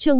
Chương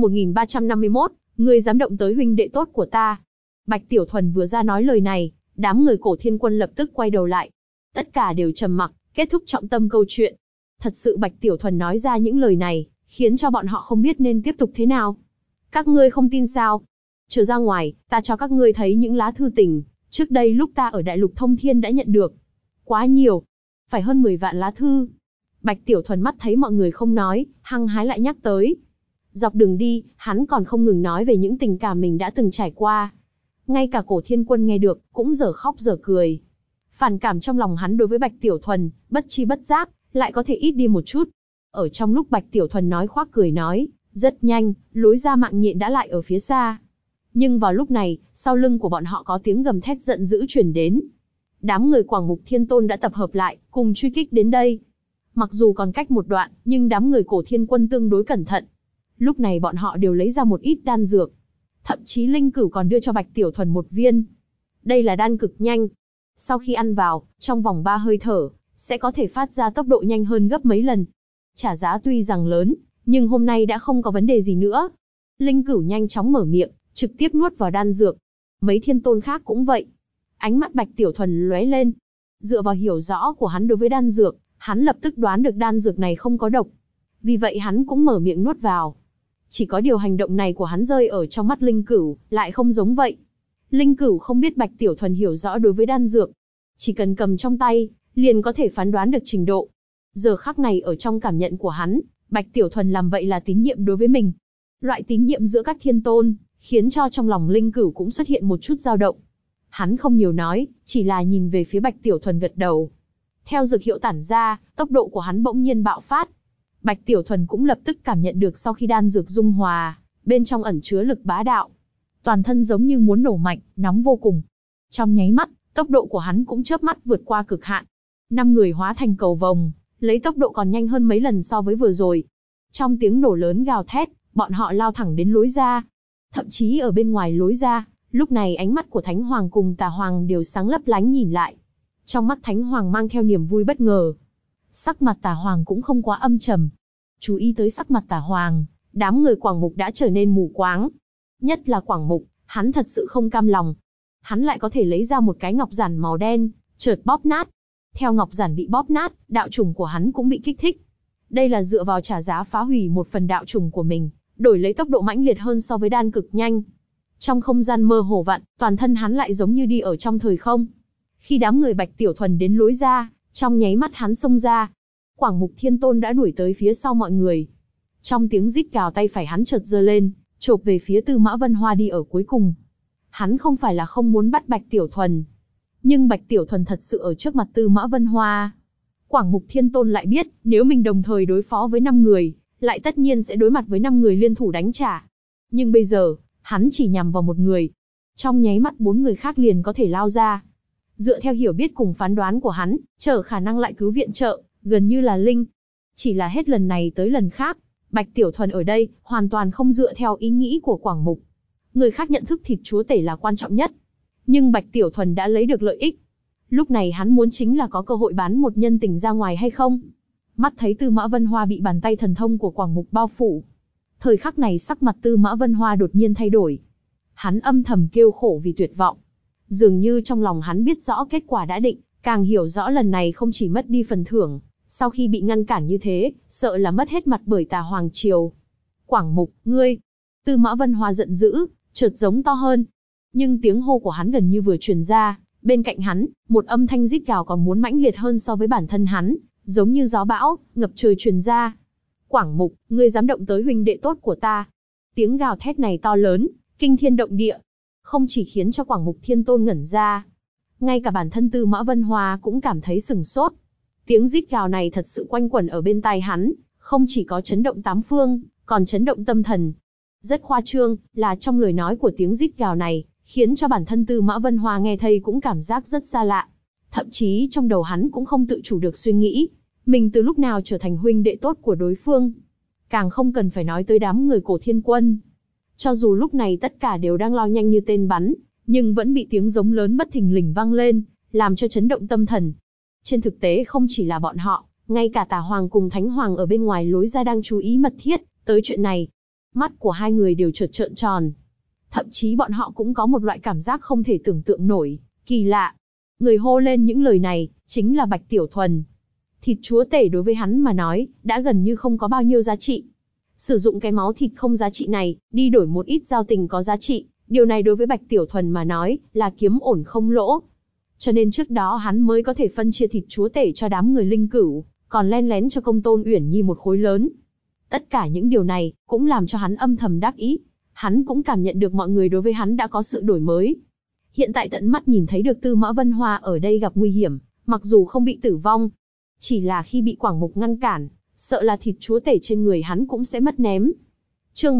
1351, ngươi dám động tới huynh đệ tốt của ta. Bạch Tiểu Thuần vừa ra nói lời này, đám người Cổ Thiên Quân lập tức quay đầu lại. Tất cả đều trầm mặc, kết thúc trọng tâm câu chuyện. Thật sự Bạch Tiểu Thuần nói ra những lời này, khiến cho bọn họ không biết nên tiếp tục thế nào. Các ngươi không tin sao? Chờ ra ngoài, ta cho các ngươi thấy những lá thư tình, trước đây lúc ta ở Đại Lục Thông Thiên đã nhận được. Quá nhiều, phải hơn 10 vạn lá thư. Bạch Tiểu Thuần mắt thấy mọi người không nói, hăng hái lại nhắc tới. Dọc đường đi, hắn còn không ngừng nói về những tình cảm mình đã từng trải qua. Ngay cả Cổ Thiên Quân nghe được, cũng dở khóc dở cười. Phản cảm trong lòng hắn đối với Bạch Tiểu Thuần, bất chi bất giác, lại có thể ít đi một chút. Ở trong lúc Bạch Tiểu Thuần nói khoác cười nói, rất nhanh, lối ra mạng nhện đã lại ở phía xa. Nhưng vào lúc này, sau lưng của bọn họ có tiếng gầm thét giận dữ truyền đến. Đám người Quảng Mục Thiên Tôn đã tập hợp lại, cùng truy kích đến đây. Mặc dù còn cách một đoạn, nhưng đám người Cổ Thiên Quân tương đối cẩn thận. Lúc này bọn họ đều lấy ra một ít đan dược. Thậm chí Linh Cửu còn đưa cho Bạch Tiểu Thuần một viên. Đây là đan cực nhanh. Sau khi ăn vào, trong vòng 3 hơi thở, sẽ có thể phát ra tốc độ nhanh hơn gấp mấy lần. Trả giá tuy rằng lớn, nhưng hôm nay đã không có vấn đề gì nữa. Linh Cửu nhanh chóng mở miệng, trực tiếp nuốt vào đan dược. Mấy thiên tôn khác cũng vậy. Ánh mắt Bạch Tiểu Thuần lóe lên. Dựa vào hiểu rõ của hắn đối với đan dược, hắn lập tức đoán được đan dược này không có độc. Vì vậy hắn cũng mở miệng nuốt vào. Chỉ có điều hành động này của hắn rơi ở trong mắt Linh Cửu, lại không giống vậy. Linh Cửu không biết Bạch Tiểu Thuần hiểu rõ đối với đan dược. Chỉ cần cầm trong tay, liền có thể phán đoán được trình độ. Giờ khắc này ở trong cảm nhận của hắn, Bạch Tiểu Thuần làm vậy là tín nhiệm đối với mình. Loại tín nhiệm giữa các thiên tôn, khiến cho trong lòng Linh Cửu cũng xuất hiện một chút dao động. Hắn không nhiều nói, chỉ là nhìn về phía Bạch Tiểu Thuần gật đầu. Theo dược hiệu tản ra, tốc độ của hắn bỗng nhiên bạo phát. Bạch Tiểu Thuần cũng lập tức cảm nhận được sau khi đan dược dung hòa, bên trong ẩn chứa lực bá đạo. Toàn thân giống như muốn nổ mạnh, nóng vô cùng. Trong nháy mắt, tốc độ của hắn cũng chớp mắt vượt qua cực hạn. 5 người hóa thành cầu vồng, lấy tốc độ còn nhanh hơn mấy lần so với vừa rồi. Trong tiếng nổ lớn gào thét, bọn họ lao thẳng đến lối ra. Thậm chí ở bên ngoài lối ra, lúc này ánh mắt của Thánh Hoàng cùng Tà Hoàng đều sáng lấp lánh nhìn lại. Trong mắt Thánh Hoàng mang theo niềm vui bất ngờ. Sắc mặt Tà Hoàng cũng không quá âm trầm. Chú ý tới sắc mặt Tà Hoàng, đám người Quảng Mục đã trở nên mù quáng. Nhất là Quảng Mục, hắn thật sự không cam lòng. Hắn lại có thể lấy ra một cái ngọc giản màu đen, chợt bóp nát. Theo ngọc giản bị bóp nát, đạo chủng của hắn cũng bị kích thích. Đây là dựa vào trả giá phá hủy một phần đạo chủng của mình, đổi lấy tốc độ mãnh liệt hơn so với đan cực nhanh. Trong không gian mơ hồ vặn, toàn thân hắn lại giống như đi ở trong thời không. Khi đám người Bạch Tiểu Thuần đến lối ra, trong nháy mắt hắn xông ra. Quảng Mục Thiên Tôn đã đuổi tới phía sau mọi người. Trong tiếng rít gào tay phải hắn chợt giơ lên, chộp về phía Tư Mã Vân Hoa đi ở cuối cùng. Hắn không phải là không muốn bắt Bạch Tiểu Thuần, nhưng Bạch Tiểu Thuần thật sự ở trước mặt Tư Mã Vân Hoa. Quảng Mục Thiên Tôn lại biết, nếu mình đồng thời đối phó với 5 người, lại tất nhiên sẽ đối mặt với 5 người liên thủ đánh trả. Nhưng bây giờ, hắn chỉ nhằm vào một người. Trong nháy mắt 4 người khác liền có thể lao ra. Dựa theo hiểu biết cùng phán đoán của hắn, chờ khả năng lại cứu viện trợ, gần như là linh. Chỉ là hết lần này tới lần khác, Bạch Tiểu Thuần ở đây, hoàn toàn không dựa theo ý nghĩ của Quảng Mục. Người khác nhận thức thịt chúa tể là quan trọng nhất. Nhưng Bạch Tiểu Thuần đã lấy được lợi ích. Lúc này hắn muốn chính là có cơ hội bán một nhân tình ra ngoài hay không. Mắt thấy Tư Mã Vân Hoa bị bàn tay thần thông của Quảng Mục bao phủ. Thời khắc này sắc mặt Tư Mã Vân Hoa đột nhiên thay đổi. Hắn âm thầm kêu khổ vì tuyệt vọng. Dường như trong lòng hắn biết rõ kết quả đã định, càng hiểu rõ lần này không chỉ mất đi phần thưởng, sau khi bị ngăn cản như thế, sợ là mất hết mặt bởi Tà Hoàng triều. Quảng Mục, ngươi! Tư Mã Vân Hoa giận dữ, chợt giống to hơn. Nhưng tiếng hô của hắn gần như vừa truyền ra, bên cạnh hắn, một âm thanh rít gào còn muốn mãnh liệt hơn so với bản thân hắn, giống như gió bão, ngập trời truyền ra. Quảng Mục, ngươi dám động tới huynh đệ tốt của ta. Tiếng gào thét này to lớn, kinh thiên động địa. Không chỉ khiến cho Quảng Mục Thiên Tôn ngẩn ra, ngay cả bản thân Tư Mã Vân Hoa cũng cảm thấy sửng sốt. Tiếng rít gào này thật sự quanh quẩn ở bên tai hắn, không chỉ có chấn động tám phương, còn chấn động tâm thần. Rất khoa trương, là trong lời nói của tiếng rít gào này, khiến cho bản thân Tư Mã Vân Hoa nghe thấy cũng cảm giác rất xa lạ. Thậm chí trong đầu hắn cũng không tự chủ được suy nghĩ, mình từ lúc nào trở thành huynh đệ tốt của đối phương. Càng không cần phải nói tới đám người Cổ Thiên Quân. Cho dù lúc này tất cả đều đang lao nhanh như tên bắn, nhưng vẫn bị tiếng giống lớn bất thình lình vang lên, làm cho chấn động tâm thần. Trên thực tế không chỉ là bọn họ, ngay cả Tà Hoàng cùng Thánh Hoàng ở bên ngoài lối ra đang chú ý mật thiết tới chuyện này. Mắt của hai người đều chợt trợn tròn. Thậm chí bọn họ cũng có một loại cảm giác không thể tưởng tượng nổi, kỳ lạ. Người hô lên những lời này, chính là Bạch Tiểu Thuần. Thịt chúa tể đối với hắn mà nói, đã gần như không có bao nhiêu giá trị. Sử dụng cái máu thịt không giá trị này, đi đổi một ít giao tình có giá trị, điều này đối với Bạch Tiểu Thuần mà nói, là kiếm ổn không lỗ. Cho nên trước đó hắn mới có thể phân chia thịt chúa tể cho đám người Linh Cửu, còn len lén cho Công Tôn Uyển Nhi một khối lớn. Tất cả những điều này, cũng làm cho hắn âm thầm đắc ý. Hắn cũng cảm nhận được mọi người đối với hắn đã có sự đổi mới. Hiện tại tận mắt nhìn thấy được Tư Mã Vân Hoa ở đây gặp nguy hiểm, mặc dù không bị tử vong, chỉ là khi bị Quảng Mục ngăn cản, sợ là thịt chúa tể trên người hắn cũng sẽ mất ném. Chương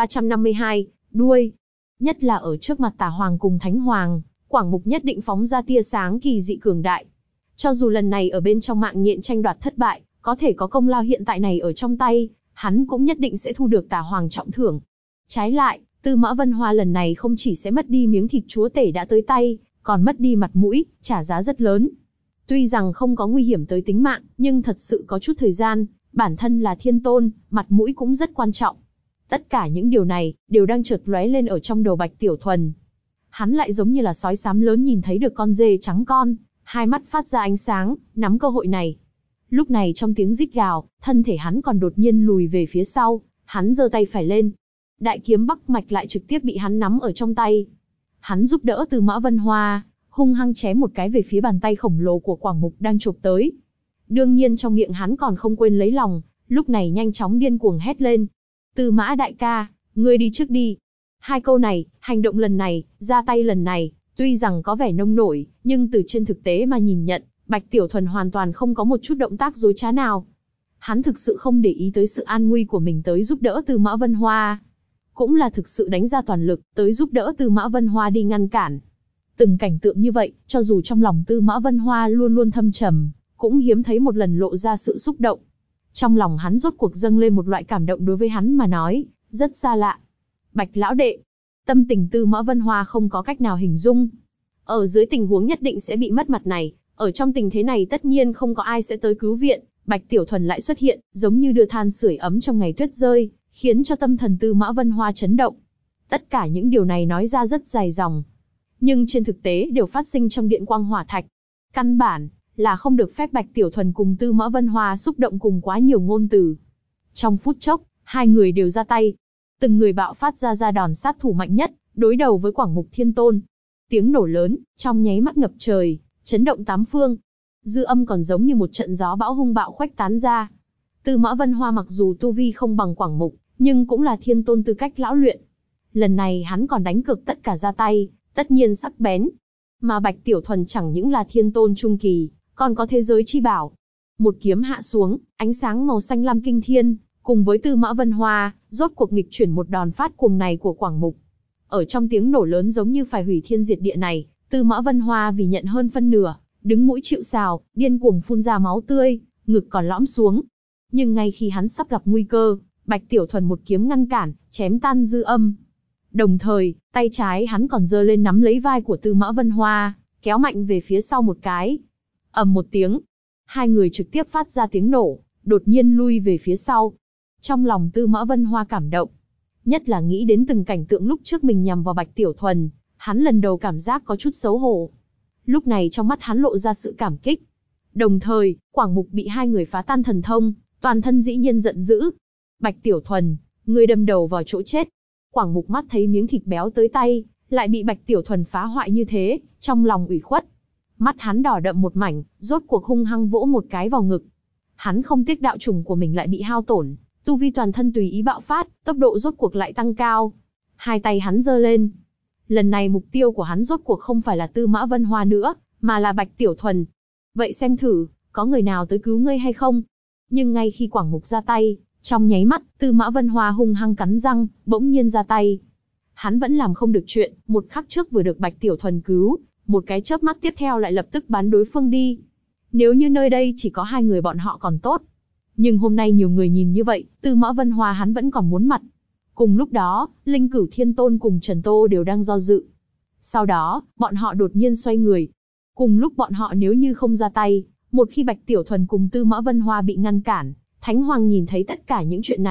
1352, đuôi. Nhất là ở trước mặt Tả Hoàng cùng Thánh Hoàng, Quảng Mục nhất định phóng ra tia sáng kỳ dị cường đại. Cho dù lần này ở bên trong mạng nhện tranh đoạt thất bại, có thể có công lao hiện tại này ở trong tay, hắn cũng nhất định sẽ thu được Tả Hoàng trọng thưởng. Trái lại, Tư Mã Vân Hoa lần này không chỉ sẽ mất đi miếng thịt chúa tể đã tới tay, còn mất đi mặt mũi, trả giá rất lớn. Tuy rằng không có nguy hiểm tới tính mạng, nhưng thật sự có chút thời gian, bản thân là thiên tôn, mặt mũi cũng rất quan trọng. Tất cả những điều này, đều đang chợt lóe lên ở trong đầu Bạch Tiểu Thuần. Hắn lại giống như là sói xám lớn nhìn thấy được con dê trắng con, hai mắt phát ra ánh sáng, nắm cơ hội này. Lúc này trong tiếng rít gào, thân thể hắn còn đột nhiên lùi về phía sau, hắn giơ tay phải lên. Đại kiếm Bắc Mạch lại trực tiếp bị hắn nắm ở trong tay. Hắn giúp đỡ Tư Mã Vân Hoa, hung hăng chém một cái về phía bàn tay khổng lồ của Quảng Mục đang chụp tới. Đương nhiên trong miệng hắn còn không quên lấy lòng, lúc này nhanh chóng điên cuồng hét lên. Tư Mã đại ca, ngươi đi trước đi. Hai câu này, hành động lần này, ra tay lần này, tuy rằng có vẻ nông nổi, nhưng từ trên thực tế mà nhìn nhận, Bạch Tiểu Thuần hoàn toàn không có một chút động tác dối trá nào. Hắn thực sự không để ý tới sự an nguy của mình tới giúp đỡ Tư Mã Vân Hoa. Cũng là thực sự đánh ra toàn lực, tới giúp đỡ Tư Mã Vân Hoa đi ngăn cản. Từng cảnh tượng như vậy, cho dù trong lòng Tư Mã Vân Hoa luôn luôn thâm trầm, cũng hiếm thấy một lần lộ ra sự xúc động. Trong lòng hắn rốt cuộc dâng lên một loại cảm động đối với hắn mà nói, rất xa lạ. Bạch lão đệ, tâm tình Tư Mã Vân Hoa không có cách nào hình dung. Ở dưới tình huống nhất định sẽ bị mất mặt này, ở trong tình thế này tất nhiên không có ai sẽ tới cứu viện, Bạch Tiểu Thuần lại xuất hiện, giống như đưa than sưởi ấm trong ngày tuyết rơi, khiến cho tâm thần Tư Mã Vân Hoa chấn động. Tất cả những điều này nói ra rất dài dòng, nhưng trên thực tế đều phát sinh trong điện quang hỏa thạch. Căn bản là không được phép Bạch Tiểu Thuần cùng Tư Mã Vân Hoa xúc động cùng quá nhiều ngôn từ. Trong phút chốc, hai người đều ra tay. Từng người bạo phát ra đòn sát thủ mạnh nhất, đối đầu với Quảng Mục Thiên Tôn. Tiếng nổ lớn, trong nháy mắt ngập trời, chấn động tám phương. Dư âm còn giống như một trận gió bão hung bạo khuếch tán ra. Tư Mã Vân Hoa mặc dù tu vi không bằng Quảng Mục, nhưng cũng là Thiên Tôn tư cách lão luyện. Lần này hắn còn đánh cược tất cả ra tay, tất nhiên sắc bén. Mà Bạch Tiểu Thuần chẳng những là Thiên Tôn trung kỳ, còn có thế giới chi bảo. Một kiếm hạ xuống, ánh sáng màu xanh lam kinh thiên, cùng với Tư Mã Vân Hoa, rốt cuộc nghịch chuyển một đòn phát cuồng này của Quảng Mục. Ở trong tiếng nổ lớn giống như phải hủy thiên diệt địa này, Tư Mã Vân Hoa vì nhận hơn phân nửa, đứng mũi chịu sào, điên cuồng phun ra máu tươi, ngực còn lõm xuống. Nhưng ngay khi hắn sắp gặp nguy cơ, Bạch Tiểu Thuần một kiếm ngăn cản, chém tan dư âm. Đồng thời, tay trái hắn còn giơ lên nắm lấy vai của Tư Mã Vân Hoa, kéo mạnh về phía sau một cái. Ầm một tiếng, hai người trực tiếp phát ra tiếng nổ, đột nhiên lui về phía sau. Trong lòng Tư Mã Vân Hoa cảm động, nhất là nghĩ đến từng cảnh tượng lúc trước mình nhằm vào Bạch Tiểu Thuần, hắn lần đầu cảm giác có chút xấu hổ. Lúc này trong mắt hắn lộ ra sự cảm kích. Đồng thời, Quảng Mục bị hai người phá tan thần thông, toàn thân dĩ nhiên giận dữ. Bạch Tiểu Thuần, ngươi đâm đầu vào chỗ chết. Quảng Mục mắt thấy miếng thịt béo tới tay, lại bị Bạch Tiểu Thuần phá hoại như thế, trong lòng ủy khuất. Mắt hắn đỏ đậm một mảnh, rốt cuộc hung hăng vỗ một cái vào ngực. Hắn không tiếc đạo trùng của mình lại bị hao tổn, tu vi toàn thân tùy ý bạo phát, tốc độ rốt cuộc lại tăng cao. Hai tay hắn giơ lên. Lần này mục tiêu của hắn rốt cuộc không phải là Tư Mã Vân Hoa nữa, mà là Bạch Tiểu Thuần. Vậy xem thử, có người nào tới cứu ngươi hay không? Nhưng ngay khi Quảng Mục ra tay, trong nháy mắt, Tư Mã Vân Hoa hung hăng cắn răng, bỗng nhiên ra tay. Hắn vẫn làm không được chuyện, một khắc trước vừa được Bạch Tiểu Thuần cứu, một cái chớp mắt tiếp theo lại lập tức bắn đối phương đi. Nếu như nơi đây chỉ có hai người bọn họ còn tốt. Nhưng hôm nay nhiều người nhìn như vậy, Tư Mã Vân Hoa hắn vẫn còn muốn mặt. Cùng lúc đó, Linh Cửu Thiên Tôn cùng Trần Tô đều đang do dự. Sau đó, bọn họ đột nhiên xoay người. Cùng lúc bọn họ nếu như không ra tay, một khi Bạch Tiểu Thuần cùng Tư Mã Vân Hoa bị ngăn cản, Thánh Hoàng nhìn thấy tất cả những chuyện này,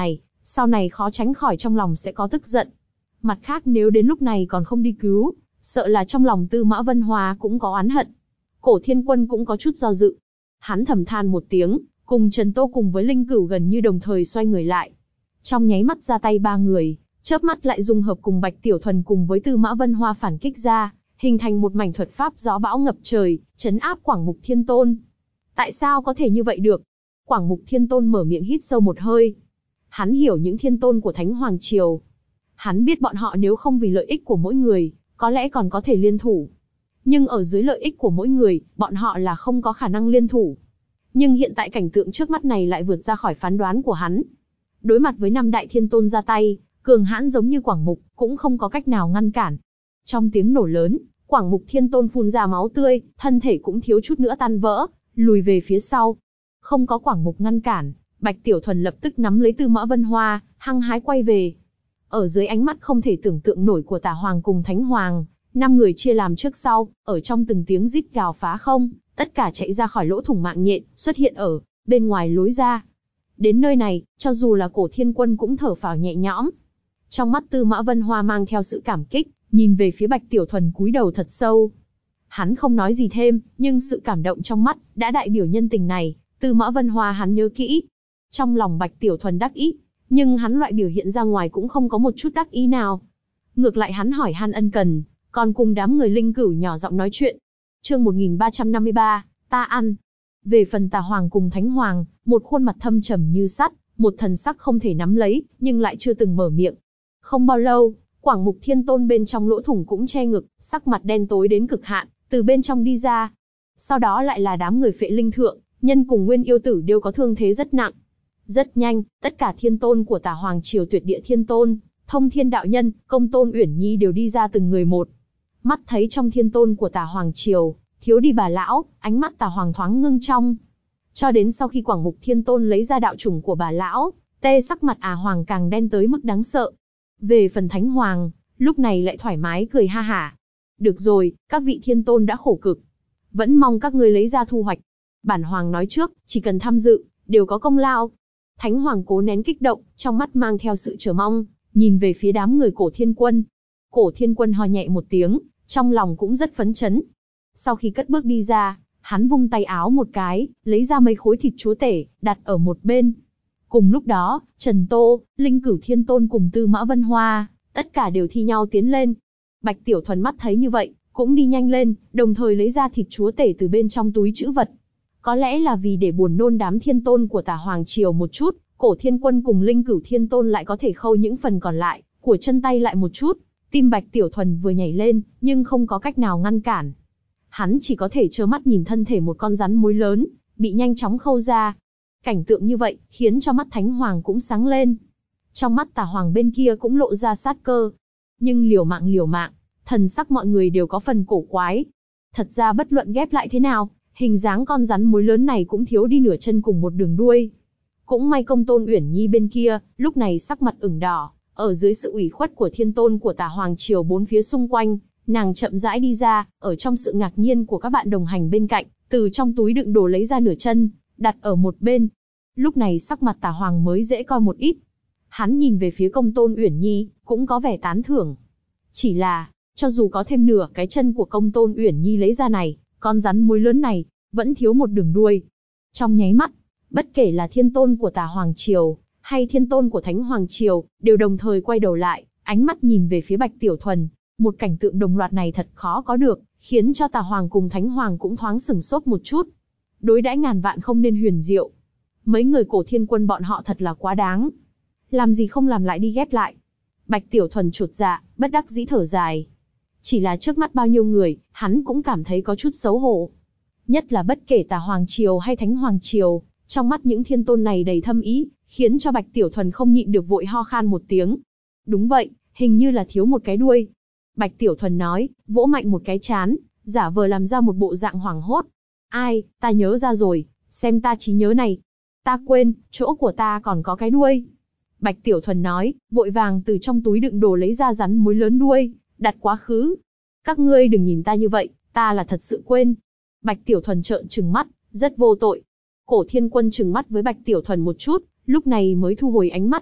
sau này khó tránh khỏi trong lòng sẽ có tức giận. Mặt khác nếu đến lúc này còn không đi cứu, sợ là trong lòng Tư Mã Vân Hoa cũng có oán hận. Cổ Thiên Quân cũng có chút do dự. Hắn thầm than một tiếng, cùng Trần Tô cùng với Linh Cửu gần như đồng thời xoay người lại. Trong nháy mắt ra tay ba người, chớp mắt lại dung hợp cùng Bạch Tiểu Thuần cùng với Tư Mã Vân Hoa phản kích ra, hình thành một mảnh thuật pháp gió bão ngập trời, trấn áp Quảng Mục Thiên Tôn. Tại sao có thể như vậy được? Quảng Mục Thiên Tôn mở miệng hít sâu một hơi. Hắn hiểu những thiên tôn của Thánh Hoàng Triều. Hắn biết bọn họ nếu không vì lợi ích của mỗi người, có lẽ còn có thể liên thủ. Nhưng ở dưới lợi ích của mỗi người, bọn họ là không có khả năng liên thủ. Nhưng hiện tại cảnh tượng trước mắt này lại vượt ra khỏi phán đoán của hắn. Đối mặt với 5 đại thiên tôn ra tay, cường hãn giống như Quảng Mục, cũng không có cách nào ngăn cản. Trong tiếng nổ lớn, Quảng Mục Thiên Tôn phun ra máu tươi, thân thể cũng thiếu chút nữa tan vỡ, lùi về phía sau. Không có Quảng Mục ngăn cản, Bạch Tiểu Thuần lập tức nắm lấy Tư Mã Vân Hoa, hăng hái quay về. Ở dưới ánh mắt không thể tưởng tượng nổi của Tả Hoàng cùng Thánh Hoàng, 5 người chia làm trước sau, ở trong từng tiếng rít gào phá không, tất cả chạy ra khỏi lỗ thủng mạng nhện, xuất hiện ở bên ngoài lối ra. Đến nơi này, cho dù là Cổ Thiên Quân cũng thở phào nhẹ nhõm. Trong mắt Tư Mã Vân Hoa mang theo sự cảm kích, nhìn về phía Bạch Tiểu Thuần cúi đầu thật sâu. Hắn không nói gì thêm, nhưng sự cảm động trong mắt đã đại biểu nhân tình này, Tư Mã Vân Hoa hắn nhớ kỹ. Trong lòng Bạch Tiểu Thuần đắc ý, nhưng hắn loại biểu hiện ra ngoài cũng không có một chút đắc ý nào. Ngược lại hắn hỏi han ân cần, còn cùng đám người Linh Cửu nhỏ giọng nói chuyện. Chương 1353, ta ăn. Về phần Tà Hoàng cùng Thánh Hoàng, một khuôn mặt thâm trầm như sắt, một thần sắc không thể nắm lấy, nhưng lại chưa từng mở miệng. Không bao lâu, Quảng Mục Thiên Tôn bên trong lỗ thủng cũng che ngực, sắc mặt đen tối đến cực hạn, từ bên trong đi ra. Sau đó lại là đám người Phệ Linh Thượng, Nhân cùng Nguyên Yêu Tử đều có thương thế rất nặng. Rất nhanh, tất cả thiên tôn của Tả Hoàng Triều Tuyệt Địa Thiên Tôn, Thông Thiên Đạo Nhân, Công Tôn Uyển Nhi đều đi ra từng người một. Mắt thấy trong thiên tôn của Tả Hoàng Triều, thiếu đi bà lão, ánh mắt Tả Hoàng thoáng ngưng trong. Cho đến sau khi Quảng Mục Thiên Tôn lấy ra đạo chủng của bà lão, tê sắc mặt Hoàng càng đen tới mức đáng sợ. Về phần Thánh Hoàng, lúc này lại thoải mái cười ha hả. Được rồi, các vị thiên tôn đã khổ cực. Vẫn mong các ngươi lấy ra thu hoạch. Bản Hoàng nói trước, chỉ cần tham dự, đều có công lao. Thánh Hoàng cố nén kích động, trong mắt mang theo sự chờ mong, nhìn về phía đám người Cổ Thiên Quân. Cổ Thiên Quân ho nhẹ một tiếng, trong lòng cũng rất phấn chấn. Sau khi cất bước đi ra, hắn vung tay áo một cái, lấy ra mấy khối thịt chúa tể, đặt ở một bên. Cùng lúc đó, Trần Tô, Linh Cửu Thiên Tôn cùng Tư Mã Vân Hoa, tất cả đều thi nhau tiến lên. Bạch Tiểu Thuần mắt thấy như vậy, cũng đi nhanh lên, đồng thời lấy ra thịt chúa tể từ bên trong túi trữ vật. Có lẽ là vì để buồn nôn đám thiên tôn của Tả Hoàng Triều một chút, Cổ Thiên Quân cùng Linh Cửu Thiên Tôn lại có thể khâu những phần còn lại của chân tay lại một chút. Tim Bạch Tiểu Thuần vừa nhảy lên, nhưng không có cách nào ngăn cản. Hắn chỉ có thể trơ mắt nhìn thân thể một con rắn mối lớn, bị nhanh chóng khâu ra. Cảnh tượng như vậy, khiến cho mắt Thánh Hoàng cũng sáng lên. Trong mắt Tả Hoàng bên kia cũng lộ ra sát cơ. Nhưng liều mạng, thần sắc mọi người đều có phần cổ quái. Thật ra bất luận ghép lại thế nào, hình dáng con rắn mối lớn này cũng thiếu đi nửa chân cùng một đường đuôi. Cũng may Công Tôn Uyển Nhi bên kia, lúc này sắc mặt ửng đỏ, ở dưới sự ủy khuất của thiên tôn của Tả Hoàng Triều bốn phía xung quanh, nàng chậm rãi đi ra, ở trong sự ngạc nhiên của các bạn đồng hành bên cạnh, từ trong túi đựng đồ lấy ra nửa chân, đặt ở một bên. Lúc này sắc mặt Tả Hoàng mới dễ coi một ít. Hắn nhìn về phía Công Tôn Uyển Nhi, cũng có vẻ tán thưởng. Chỉ là, cho dù có thêm nửa cái chân của Công Tôn Uyển Nhi lấy ra này, con rắn mối lớn này, vẫn thiếu một đường đuôi. Trong nháy mắt, bất kể là thiên tôn của Tả Hoàng Triều, hay thiên tôn của Thánh Hoàng Triều, đều đồng thời quay đầu lại, ánh mắt nhìn về phía Bạch Tiểu Thuần. Một cảnh tượng đồng loạt này thật khó có được, khiến cho Tả Hoàng cùng Thánh Hoàng cũng thoáng sửng sốt một chút. Đối đãi ngàn vạn không nên huyền diệu. Mấy người Cổ Thiên Quân bọn họ thật là quá đáng. Làm gì không làm lại đi ghép lại. Bạch Tiểu Thuần chột dạ, bất đắc dĩ thở dài. Chỉ là trước mắt bao nhiêu người, hắn cũng cảm thấy có chút xấu hổ. Nhất là bất kể Tả Hoàng Triều hay Thánh Hoàng Triều, trong mắt những thiên tôn này đầy thâm ý, khiến cho Bạch Tiểu Thuần không nhịn được vội ho khan một tiếng. Đúng vậy, hình như là thiếu một cái đuôi. Bạch Tiểu Thuần nói, vỗ mạnh một cái trán, giả vờ làm ra một bộ dạng hoảng hốt. Ai, ta nhớ ra rồi, xem ta trí nhớ này. Ta quên, chỗ của ta còn có cái đuôi. Bạch Tiểu Thuần nói, vội vàng từ trong túi đựng đồ lấy ra rắn mối lớn đuôi, đặt quá khứ. Các ngươi đừng nhìn ta như vậy, ta là thật sự quên. Bạch Tiểu Thuần trợn trừng mắt, rất vô tội. Cổ Thiên Quân trừng mắt với Bạch Tiểu Thuần một chút, lúc này mới thu hồi ánh mắt.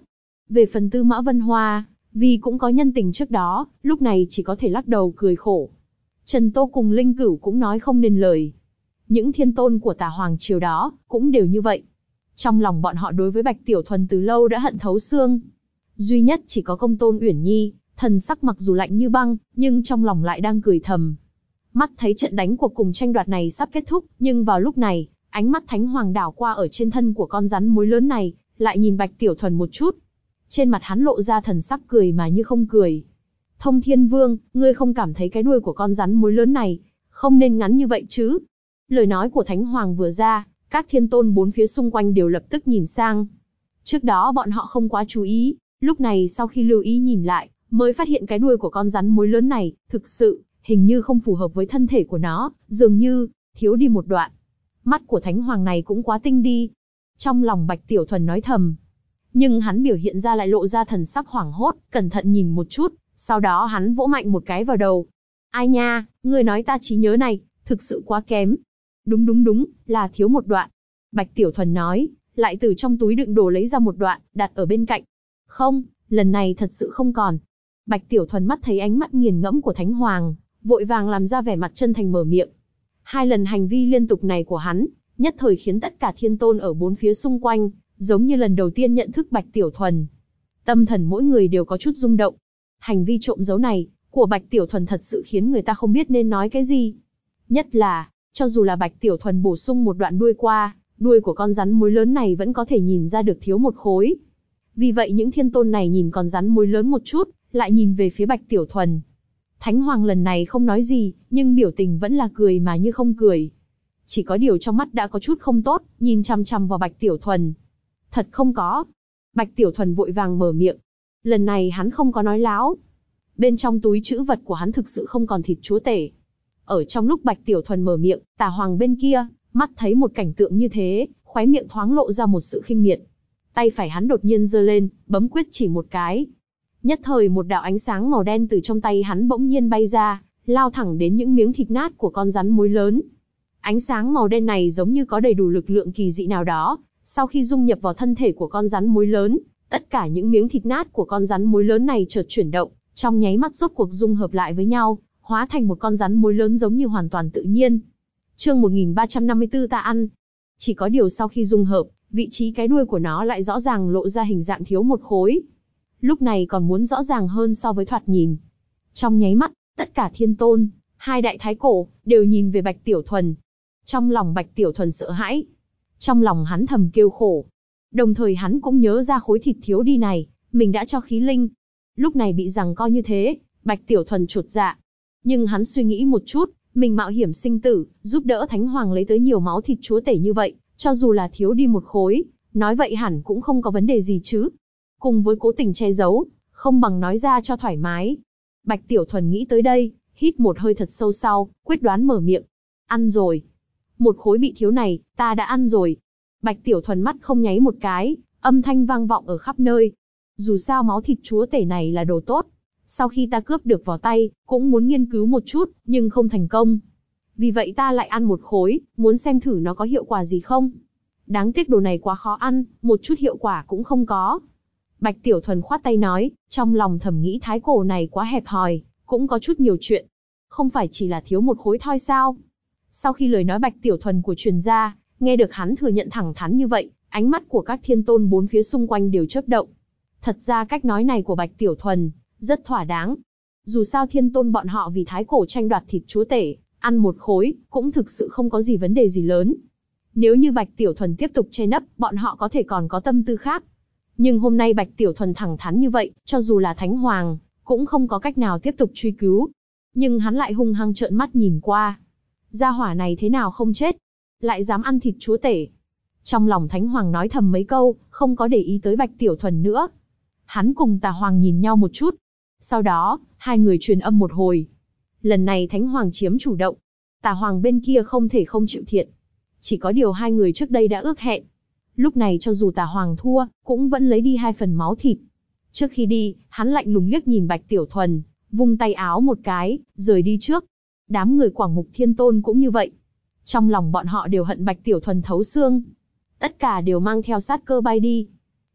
Về phần Tư Mã Vân Hoa, vì cũng có nhân tình trước đó, lúc này chỉ có thể lắc đầu cười khổ. Trần Tô cùng Linh Cửu cũng nói không nên lời. Những thiên tôn của Tả Hoàng triều đó, cũng đều như vậy. Trong lòng bọn họ đối với Bạch Tiểu Thuần từ lâu đã hận thấu xương. Duy nhất chỉ có Công Tôn Uyển Nhi, thần sắc mặc dù lạnh như băng, nhưng trong lòng lại đang cười thầm. Mắt thấy trận đánh cuộc cùng tranh đoạt này sắp kết thúc, nhưng vào lúc này, ánh mắt Thánh Hoàng đảo qua ở trên thân của con rắn mối lớn này, lại nhìn Bạch Tiểu Thuần một chút. Trên mặt hắn lộ ra thần sắc cười mà như không cười. Thông Thiên Vương, ngươi không cảm thấy cái đuôi của con rắn mối lớn này không nên ngắn như vậy chứ? Lời nói của Thánh Hoàng vừa ra, các thiên tôn bốn phía xung quanh đều lập tức nhìn sang. Trước đó bọn họ không quá chú ý, lúc này sau khi lưu ý nhìn lại, mới phát hiện cái đuôi của con rắn mối lớn này, thực sự, hình như không phù hợp với thân thể của nó, dường như, thiếu đi một đoạn. Mắt của Thánh Hoàng này cũng quá tinh đi. Trong lòng Bạch Tiểu Thuần nói thầm. Nhưng hắn biểu hiện ra lại lộ ra thần sắc hoảng hốt, cẩn thận nhìn một chút, sau đó hắn vỗ mạnh một cái vào đầu. Ai nha, ngươi nói ta trí nhớ này, thực sự quá kém. Đúng, là thiếu một đoạn. Bạch Tiểu Thuần nói, lại từ trong túi đựng đồ lấy ra một đoạn, đặt ở bên cạnh. Không, lần này thật sự không còn. Bạch Tiểu Thuần mắt thấy ánh mắt nghiền ngẫm của Thánh Hoàng, vội vàng làm ra vẻ mặt chân thành mở miệng. Hai lần hành vi liên tục này của hắn, nhất thời khiến tất cả thiên tôn ở bốn phía xung quanh, giống như lần đầu tiên nhận thức Bạch Tiểu Thuần. Tâm thần mỗi người đều có chút rung động. Hành vi trộm giấu này, của Bạch Tiểu Thuần thật sự khiến người ta không biết nên nói cái gì. Nhất là, cho dù là Bạch Tiểu Thuần bổ sung một đoạn đuôi qua, đuôi của con rắn mối lớn này vẫn có thể nhìn ra được thiếu một khối. Vì vậy những thiên tôn này nhìn con rắn mối lớn một chút, lại nhìn về phía Bạch Tiểu Thuần. Thánh Hoàng lần này không nói gì, nhưng biểu tình vẫn là cười mà như không cười. Chỉ có điều trong mắt đã có chút không tốt, nhìn chằm chằm vào Bạch Tiểu Thuần. Thật không có. Bạch Tiểu Thuần vội vàng mở miệng. Lần này hắn không có nói láo. Bên trong túi trữ vật của hắn thực sự không còn thịt chúa tể. Ở trong lúc Bạch Tiểu Thuần mở miệng, Tả Hoàng bên kia, mắt thấy một cảnh tượng như thế, khóe miệng thoáng lộ ra một sự khinh miệt. Tay phải hắn đột nhiên giơ lên, bấm quyết chỉ một cái. Nhất thời một đạo ánh sáng màu đen từ trong tay hắn bỗng nhiên bay ra, lao thẳng đến những miếng thịt nát của con rắn mối lớn. Ánh sáng màu đen này giống như có đầy đủ lực lượng kỳ dị nào đó, sau khi dung nhập vào thân thể của con rắn mối lớn, tất cả những miếng thịt nát của con rắn mối lớn này chợt chuyển động, trong nháy mắt rốt cuộc dung hợp lại với nhau, hóa thành một con rắn mối lớn giống như hoàn toàn tự nhiên. Chương 1354 ta ăn. Chỉ có điều sau khi dung hợp, vị trí cái đuôi của nó lại rõ ràng lộ ra hình dạng thiếu một khối. Lúc này còn muốn rõ ràng hơn so với thoạt nhìn. Trong nháy mắt, tất cả thiên tôn, hai đại thái cổ, đều nhìn về Bạch Tiểu Thuần. Trong lòng Bạch Tiểu Thuần sợ hãi. Trong lòng hắn thầm kêu khổ. Đồng thời hắn cũng nhớ ra khối thịt thiếu đi này, mình đã cho khí linh. Lúc này bị giằng co như thế, Bạch Tiểu Thuần chột dạ. Nhưng hắn suy nghĩ một chút, mình mạo hiểm sinh tử, giúp đỡ Thánh Hoàng lấy tới nhiều máu thịt chúa tể như vậy, cho dù là thiếu đi một khối, nói vậy hẳn cũng không có vấn đề gì chứ. Cùng với cố tình che giấu, không bằng nói ra cho thoải mái. Bạch Tiểu Thuần nghĩ tới đây, hít một hơi thật sâu sau, quyết đoán mở miệng. Ăn rồi. Một khối bị thiếu này, ta đã ăn rồi. Bạch Tiểu Thuần mắt không nháy một cái, âm thanh vang vọng ở khắp nơi. Dù sao máu thịt chúa tể này là đồ tốt. Sau khi ta cướp được vào tay, cũng muốn nghiên cứu một chút, nhưng không thành công. Vì vậy ta lại ăn một khối, muốn xem thử nó có hiệu quả gì không. Đáng tiếc đồ này quá khó ăn, một chút hiệu quả cũng không có. Bạch Tiểu Thuần khoát tay nói, trong lòng thầm nghĩ thái cổ này quá hẹp hòi, cũng có chút nhiều chuyện. Không phải chỉ là thiếu một khối thôi sao? Sau khi lời nói Bạch Tiểu Thuần của truyền ra, nghe được hắn thừa nhận thẳng thắn như vậy, ánh mắt của các thiên tôn bốn phía xung quanh đều chớp động. Thật ra cách nói này của Bạch Tiểu Thuần rất thỏa đáng. Dù sao thiên tôn bọn họ vì thái cổ tranh đoạt thịt chúa tể, ăn một khối, cũng thực sự không có gì vấn đề gì lớn. Nếu như Bạch Tiểu Thuần tiếp tục che nấp, bọn họ có thể còn có tâm tư khác. Nhưng hôm nay Bạch Tiểu Thuần thẳng thắn như vậy, cho dù là Thánh Hoàng, cũng không có cách nào tiếp tục truy cứu. Nhưng hắn lại hung hăng trợn mắt nhìn qua. Gia hỏa này thế nào không chết, lại dám ăn thịt chúa tể. Trong lòng Thánh Hoàng nói thầm mấy câu, không có để ý tới Bạch Tiểu Thuần nữa. Hắn cùng Tà Hoàng nhìn nhau một chút. Sau đó, hai người truyền âm một hồi. Lần này Thánh Hoàng chiếm chủ động. Tà Hoàng bên kia không thể không chịu thiệt. Chỉ có điều hai người trước đây đã ước hẹn. Lúc này cho dù Tà Hoàng thua, cũng vẫn lấy đi 2 phần máu thịt. Trước khi đi, hắn lạnh lùng liếc nhìn Bạch Tiểu Thuần, vung tay áo một cái, rời đi trước. Đám người Quảng Mục Thiên Tôn cũng như vậy. Trong lòng bọn họ đều hận Bạch Tiểu Thuần thấu xương. Tất cả đều mang theo sát cơ bay đi.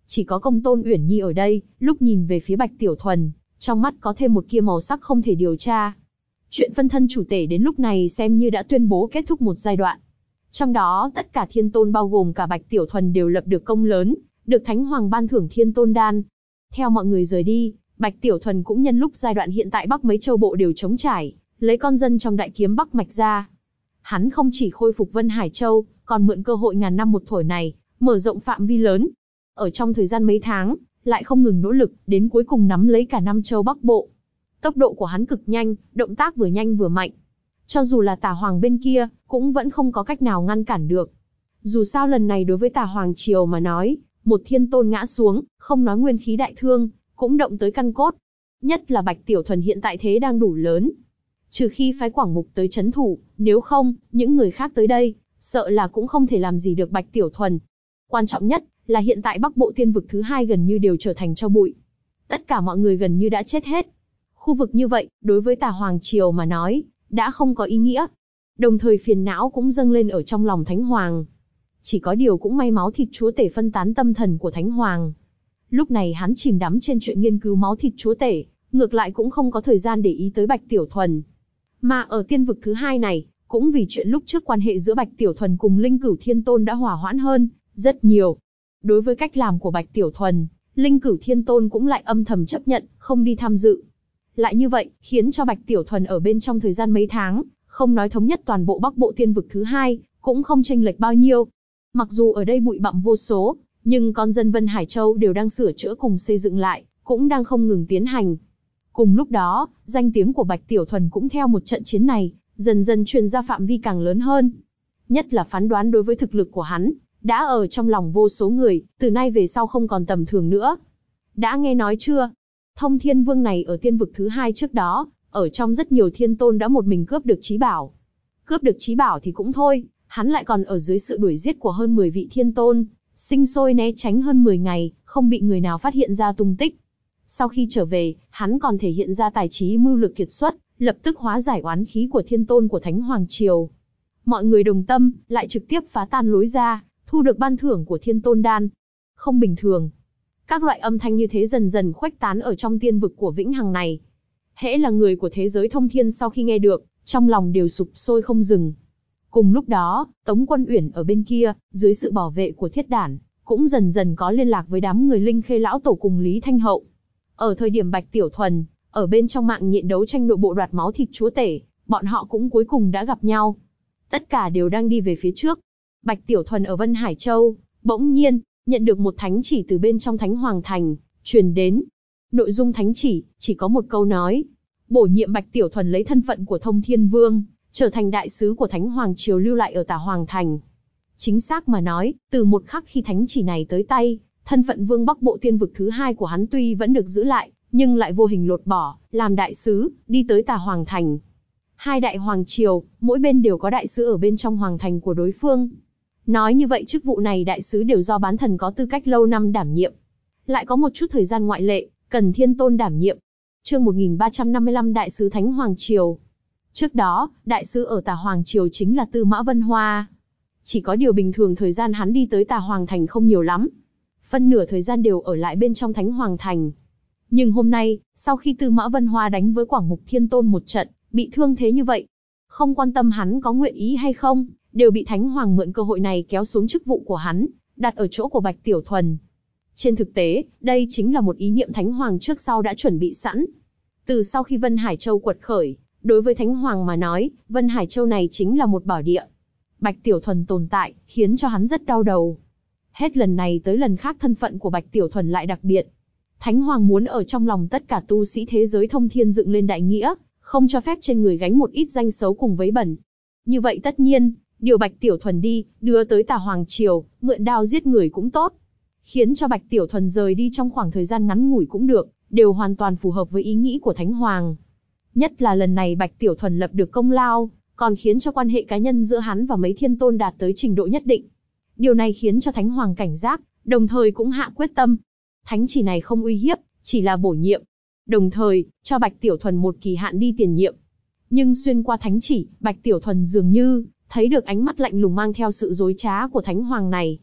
Chỉ có Công Tôn Uyển Nhi ở đây, lúc nhìn về phía Bạch Tiểu Thuần, trong mắt có thêm một tia màu sắc không thể điều tra. Chuyện phân thân chủ tể đến lúc này xem như đã tuyên bố kết thúc một giai đoạn. Trong đó, tất cả thiên tôn bao gồm cả Bạch Tiểu Thuần đều lập được công lớn, được Thánh Hoàng ban thưởng Thiên Tôn Đan. Theo mọi người rời đi, Bạch Tiểu Thuần cũng nhân lúc giai đoạn hiện tại Bắc mấy châu bộ đều trống trải, lấy con dân trong đại kiếm Bắc mạch ra. Hắn không chỉ khôi phục Vân Hải Châu, còn mượn cơ hội ngàn năm một thổi này, mở rộng phạm vi lớn. Ở trong thời gian mấy tháng, lại không ngừng nỗ lực, đến cuối cùng nắm lấy cả 5 châu Bắc Bộ. Tốc độ của hắn cực nhanh, động tác vừa nhanh vừa mạnh. Cho dù là Tả Hoàng bên kia, cũng vẫn không có cách nào ngăn cản được. Dù sao lần này đối với Tả Hoàng Triều mà nói, một thiên tôn ngã xuống, không nói nguyên khí đại thương, cũng động tới căn cốt. Nhất là Bạch Tiểu Thuần hiện tại thế đang đủ lớn. Trừ khi phái Quảng Mục tới trấn thủ, nếu không, những người khác tới đây, sợ là cũng không thể làm gì được Bạch Tiểu Thuần. Quan trọng nhất là hiện tại Bắc Bộ tiên vực thứ 2 gần như đều trở thành tro bụi. Tất cả mọi người gần như đã chết hết. Khu vực như vậy, đối với Tả Hoàng Triều mà nói, đã không có ý nghĩa. Đồng thời phiền não cũng dâng lên ở trong lòng Thánh Hoàng. Chỉ có điều cũng may máu thịt chúa tể phân tán tâm thần của Thánh Hoàng. Lúc này hắn chìm đắm trên chuyện nghiên cứu máu thịt chúa tể, ngược lại cũng không có thời gian để ý tới Bạch Tiểu Thuần. Mà ở tiên vực thứ 2 này, cũng vì chuyện lúc trước quan hệ giữa Bạch Tiểu Thuần cùng Linh Cửu Thiên Tôn đã hòa hoãn hơn rất nhiều. Đối với cách làm của Bạch Tiểu Thuần, Linh Cửu Thiên Tôn cũng lại âm thầm chấp nhận, không đi tham dự. Lại như vậy, khiến cho Bạch Tiểu Thuần ở bên trong thời gian mấy tháng, không nói thống nhất toàn bộ Bắc Bộ tiên vực thứ 2, cũng không chênh lệch bao nhiêu. Mặc dù ở đây bụi bặm vô số, nhưng con dân Vân Hải Châu đều đang sửa chữa cùng xây dựng lại, cũng đang không ngừng tiến hành. Cùng lúc đó, danh tiếng của Bạch Tiểu Thuần cũng theo một trận chiến này, dần dần truyền ra phạm vi càng lớn hơn. Nhất là phán đoán đối với thực lực của hắn, đã ở trong lòng vô số người, từ nay về sau không còn tầm thường nữa. Đã nghe nói chưa? Thông Thiên Vương này ở tiên vực thứ 2 trước đó, ở trong rất nhiều thiên tôn đã một mình cướp được chí bảo. Cướp được chí bảo thì cũng thôi, hắn lại còn ở dưới sự đuổi giết của hơn 10 vị thiên tôn, sinh sôi né tránh hơn 10 ngày, không bị người nào phát hiện ra tung tích. Sau khi trở về, hắn còn thể hiện ra tài trí mưu lược kiệt xuất, lập tức hóa giải oán khí của thiên tôn của Thánh Hoàng Triều. Mọi người đồng tâm, lại trực tiếp phá tan lối ra, thu được ban thưởng của Thiên Tôn Đan. Không bình thường. Các loại âm thanh như thế dần dần khuếch tán ở trong tiên vực của Vĩnh Hằng này. Hễ là người của thế giới thông thiên sau khi nghe được, trong lòng đều sục sôi không dừng. Cùng lúc đó, Tống Quân Uyển ở bên kia, dưới sự bảo vệ của Thiết Đản, cũng dần dần có liên lạc với đám người Linh Khê Lão Tổ cùng Lý Thanh Hậu. Ở thời điểm Bạch Tiểu Thuần, ở bên trong mạng nhện đấu tranh nội bộ đoạt máu thịt chúa tể, bọn họ cũng cuối cùng đã gặp nhau. Tất cả đều đang đi về phía trước. Bạch Tiểu Thuần ở Vân Hải Châu, bỗng nhiên, nhận được một thánh chỉ từ bên trong Thánh Hoàng Thành, truyền đến. Nội dung thánh chỉ có một câu nói. Bổ nhiệm Bạch Tiểu Thuần lấy thân phận của Thông Thiên Vương, trở thành đại sứ của Thánh Hoàng Triều lưu lại ở Tả Hoàng Thành. Chính xác mà nói, từ một khắc khi thánh chỉ này tới tay, thân phận Vương Bắc Bộ tiên vực thứ 2 của hắn tuy vẫn được giữ lại, nhưng lại vô hình lột bỏ, làm đại sứ, đi tới Tả Hoàng Thành. Hai đại hoàng triều, mỗi bên đều có đại sứ ở bên trong hoàng thành của đối phương. Nói như vậy chức vụ này đại sứ đều do bán thần có tư cách lâu năm đảm nhiệm. Lại có một chút thời gian ngoại lệ, cần thiên tôn đảm nhiệm. Chương 1355 Đại sứ Thánh Hoàng Triều. Trước đó, đại sứ ở Tả Hoàng Triều chính là Tư Mã Vân Hoa. Chỉ có điều bình thường thời gian hắn đi tới Tả Hoàng Thành không nhiều lắm. Phân nửa thời gian đều ở lại bên trong Thánh Hoàng Thành. Nhưng hôm nay, sau khi Tư Mã Vân Hoa đánh với Quảng Mục Thiên Tôn một trận, bị thương thế như vậy, không quan tâm hắn có nguyện ý hay không, đều bị Thánh Hoàng mượn cơ hội này kéo xuống chức vụ của hắn, đặt ở chỗ của Bạch Tiểu Thuần. Trên thực tế, đây chính là một ý niệm Thánh Hoàng trước sau đã chuẩn bị sẵn. Từ sau khi Vân Hải Châu quật khởi, đối với Thánh Hoàng mà nói, Vân Hải Châu này chính là một bảo địa. Bạch Tiểu Thuần tồn tại, khiến cho hắn rất đau đầu. Hết lần này tới lần khác thân phận của Bạch Tiểu Thuần lại đặc biệt. Thánh Hoàng muốn ở trong lòng tất cả tu sĩ thế giới thông thiên dựng lên đại nghĩa, không cho phép trên người gánh một ít danh xấu cùng vấy bẩn. Như vậy tất nhiên, điều Bạch Tiểu Thuần đi, đưa tới Tả Hoàng Triều, mượn đao giết người cũng tốt. Khiến cho Bạch Tiểu Thuần rời đi trong khoảng thời gian ngắn ngủi cũng được, đều hoàn toàn phù hợp với ý nghĩ của Thánh Hoàng. Nhất là lần này Bạch Tiểu Thuần lập được công lao, còn khiến cho quan hệ cá nhân giữa hắn và mấy thiên tôn đạt tới trình độ nhất định. Điều này khiến cho Thánh Hoàng cảnh giác, đồng thời cũng hạ quyết tâm. Thánh chỉ này không uy hiếp, chỉ là bổ nhiệm. Đồng thời, cho Bạch Tiểu Thuần một kỳ hạn đi tiền nhiệm. Nhưng xuyên qua thánh chỉ, Bạch Tiểu Thuần dường như thấy được ánh mắt lạnh lùng mang theo sự dối trá của Thánh Hoàng này.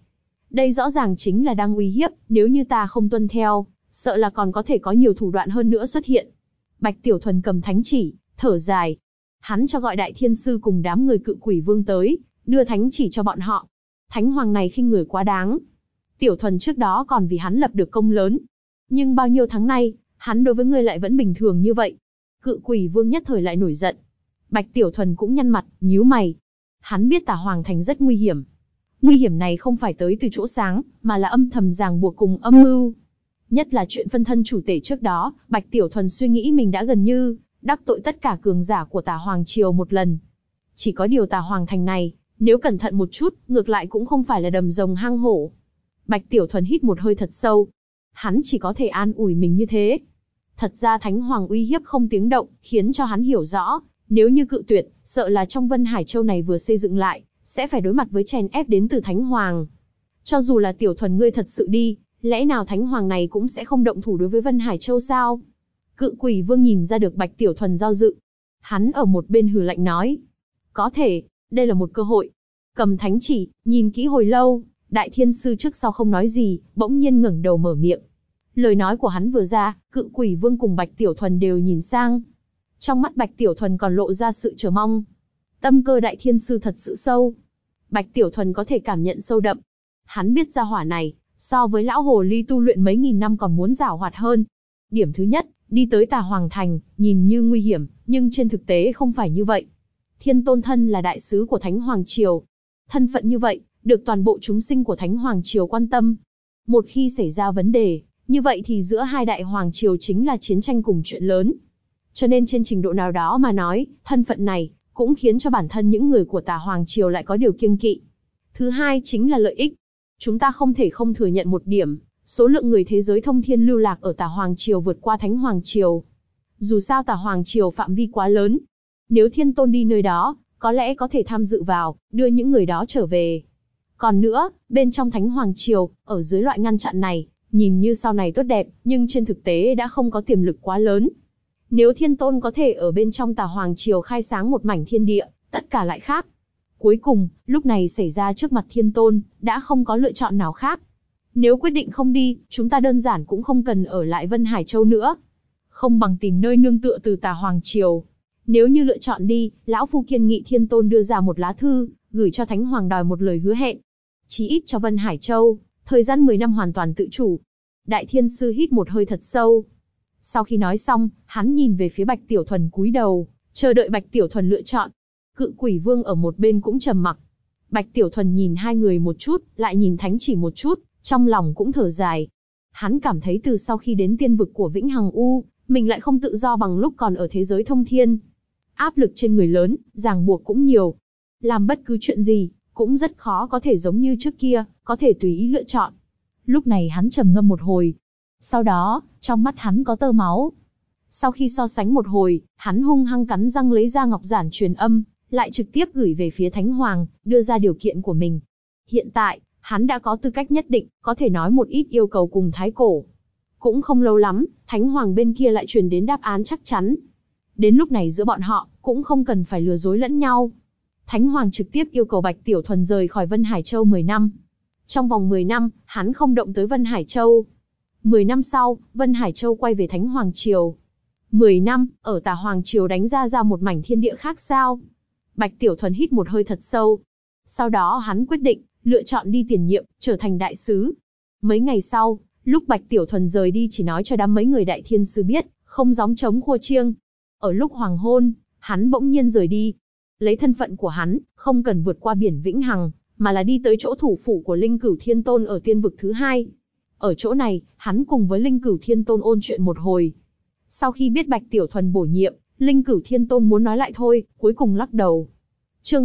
Đây rõ ràng chính là đang uy hiếp, nếu như ta không tuân theo, sợ là còn có thể có nhiều thủ đoạn hơn nữa xuất hiện. Bạch Tiểu Thuần cầm thánh chỉ, thở dài. Hắn cho gọi Đại Thiên Sư cùng đám người Cự Quỷ Vương tới, đưa thánh chỉ cho bọn họ. Thánh Hoàng này khinh người quá đáng. Tiểu Thuần trước đó còn vì hắn lập được công lớn. Nhưng bao nhiêu tháng nay, hắn đối với ngươi lại vẫn bình thường như vậy. Cự Quỷ Vương nhất thời lại nổi giận. Bạch Tiểu Thuần cũng nhăn mặt, nhíu mày. Hắn biết Tà Hoàng Thành rất nguy hiểm. Nguy hiểm này không phải tới từ chỗ sáng, mà là âm thầm ràng buộc cùng âm mưu. Nhất là chuyện phân thân chủ tể trước đó, Bạch Tiểu Thuần suy nghĩ mình đã gần như đắc tội tất cả cường giả của Tà Hoàng Triều một lần. Chỉ có điều Tà Hoàng Thành này, nếu cẩn thận một chút, ngược lại cũng không phải là đầm rồng hang hổ. Bạch Tiểu Thuần hít một hơi thật sâu. Hắn chỉ có thể an ủi mình như thế. Thật ra Thánh Hoàng uy hiếp không tiếng động, khiến cho hắn hiểu rõ, nếu như cự tuyệt, sợ là trong Vân Hải Châu này vừa xây dựng lại, sẽ phải đối mặt với chèn ép đến từ Thánh Hoàng. Cho dù là Tiểu Thuần ngươi thật sự đi, lẽ nào Thánh Hoàng này cũng sẽ không động thủ đối với Vân Hải Châu sao? Cự Quỷ Vương nhìn ra được Bạch Tiểu Thuần do dự. Hắn ở một bên hừ lạnh nói. Có thể, đây là một cơ hội. Cầm thánh chỉ, nhìn kỹ hồi lâu, Đại Thiên Sư trước sau không nói gì, bỗng nhiên ngẩng đầu mở miệng. Lời nói của hắn vừa ra, Cự Quỷ Vương cùng Bạch Tiểu Thuần đều nhìn sang. Trong mắt Bạch Tiểu Thuần còn lộ ra sự chờ mong. Tâm cơ Đại Thiên Sư thật sự sâu. Bạch Tiểu Thuần có thể cảm nhận sâu đậm. Hắn biết ra hỏa này, so với lão hồ ly tu luyện mấy nghìn năm còn muốn giảo hoạt hơn. Điểm thứ nhất, đi tới Tà Hoàng Thành, nhìn như nguy hiểm, nhưng trên thực tế không phải như vậy. Thiên Tôn thân là đại sứ của Thánh Hoàng Triều. Thân phận như vậy, được toàn bộ chúng sinh của Thánh Hoàng Triều quan tâm. Một khi xảy ra vấn đề, như vậy thì giữa hai đại Hoàng Triều chính là chiến tranh cùng chuyện lớn. Cho nên trên trình độ nào đó mà nói, thân phận này, cũng khiến cho bản thân những người của Tà Hoàng Triều lại có điều kiêng kỵ. Thứ hai chính là lợi ích. Chúng ta không thể không thừa nhận một điểm, số lượng người thế giới thông thiên lưu lạc ở Tà Hoàng Triều vượt qua Thánh Hoàng Triều. Dù sao Tà Hoàng Triều phạm vi quá lớn. Nếu Thiên Tôn đi nơi đó, có lẽ có thể tham dự vào, đưa những người đó trở về. Còn nữa, bên trong Thánh Hoàng Triều, ở dưới loại ngăn chặn này, nhìn như sau này tốt đẹp, nhưng trên thực tế đã không có tiềm lực quá lớn. Nếu Thiên Tôn có thể ở bên trong Tà Hoàng Triều khai sáng một mảnh thiên địa, tất cả lại khác. Cuối cùng, lúc này xảy ra trước mặt Thiên Tôn, đã không có lựa chọn nào khác. Nếu quyết định không đi, chúng ta đơn giản cũng không cần ở lại Vân Hải Châu nữa. Không bằng tìm nơi nương tựa từ Tà Hoàng Triều. Nếu như lựa chọn đi, lão phu kiên nghị Thiên Tôn đưa ra một lá thư, gửi cho Thánh Hoàng đòi một lời hứa hẹn. Chí ít cho Vân Hải Châu, thời gian 10 năm hoàn toàn tự chủ. Đại Thiên Sư hít một hơi thật sâu. Sau khi nói xong, hắn nhìn về phía Bạch Tiểu Thuần cúi đầu, chờ đợi Bạch Tiểu Thuần lựa chọn. Cự Quỷ Vương ở một bên cũng trầm mặc. Bạch Tiểu Thuần nhìn hai người một chút, lại nhìn thánh chỉ một chút, trong lòng cũng thở dài. Hắn cảm thấy từ sau khi đến tiên vực của Vĩnh Hằng U, mình lại không tự do bằng lúc còn ở thế giới thông thiên. Áp lực trên người lớn, ràng buộc cũng nhiều. Làm bất cứ chuyện gì, cũng rất khó có thể giống như trước kia, có thể tùy ý lựa chọn. Lúc này hắn trầm ngâm một hồi. Sau đó, trong mắt hắn có tơ máu. Sau khi so sánh một hồi, hắn hung hăng cắn răng lấy ra ngọc giản truyền âm, lại trực tiếp gửi về phía Thánh Hoàng, đưa ra điều kiện của mình. Hiện tại, hắn đã có tư cách nhất định, có thể nói một ít yêu cầu cùng Thái Cổ. Cũng không lâu lắm, Thánh Hoàng bên kia lại truyền đến đáp án chắc chắn. Đến lúc này giữa bọn họ, cũng không cần phải lừa dối lẫn nhau. Thánh Hoàng trực tiếp yêu cầu Bạch Tiểu Thuần rời khỏi Vân Hải Châu 10 năm. Trong vòng 10 năm, hắn không động tới Vân Hải Châu. 10 năm sau, Vân Hải Châu quay về Thánh Hoàng Triều. 10 năm, ở Tà Hoàng Triều đánh ra một mảnh thiên địa khác sao? Bạch Tiểu Thuần hít một hơi thật sâu. Sau đó hắn quyết định, lựa chọn đi tiền nhiệm, trở thành đại sứ. Mấy ngày sau, lúc Bạch Tiểu Thuần rời đi chỉ nói cho đám mấy người Đại Thiên Sư biết, không gióng trống khua chiêng. Ở lúc hoàng hôn, hắn bỗng nhiên rời đi. Lấy thân phận của hắn, không cần vượt qua biển Vĩnh Hằng, mà là đi tới chỗ thủ phủ của Linh Cửu Thiên Tôn ở tiên vực thứ 2. Ở chỗ này, hắn cùng với Linh Cửu Thiên Tôn ôn chuyện một hồi. Sau khi biết Bạch Tiểu Thuần bổ nhiệm, Linh Cửu Thiên Tôn muốn nói lại thôi, cuối cùng lắc đầu. Chương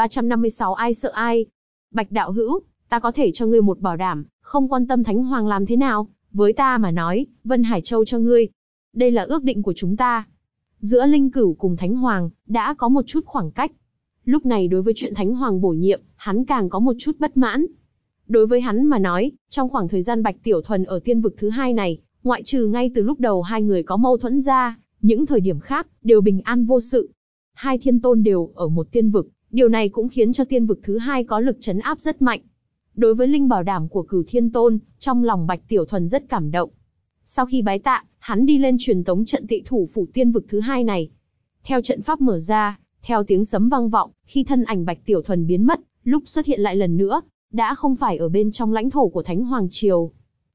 1356 ai sợ ai? Bạch đạo hữu, ta có thể cho ngươi một bảo đảm, không quan tâm Thánh Hoàng làm thế nào, với ta mà nói, Vân Hải Châu cho ngươi. Đây là ước định của chúng ta. Giữa Linh Cửu cùng Thánh Hoàng, đã có một chút khoảng cách. Lúc này đối với chuyện Thánh Hoàng bổ nhiệm, hắn càng có một chút bất mãn. Đối với hắn mà nói, trong khoảng thời gian Bạch Tiểu Thuần ở tiên vực thứ 2 này, ngoại trừ ngay từ lúc đầu hai người có mâu thuẫn ra, những thời điểm khác, đều bình an vô sự. Hai thiên tôn đều ở một tiên vực, điều này cũng khiến cho tiên vực thứ 2 có lực trấn áp rất mạnh. Đối với linh bảo đảm của Cửu Thiên Tôn, trong lòng Bạch Tiểu Thuần rất cảm động. Sau khi bái tạ, hắn đi lên truyền tống trận Tị Thủ Phủ Tiên Vực thứ hai này. Theo trận pháp mở ra, theo tiếng sấm vang vọng, khi thân ảnh Bạch Tiểu Thuần biến mất, lúc xuất hiện lại lần nữa, đã không phải ở bên trong lãnh thổ của Thánh Hoàng Triều.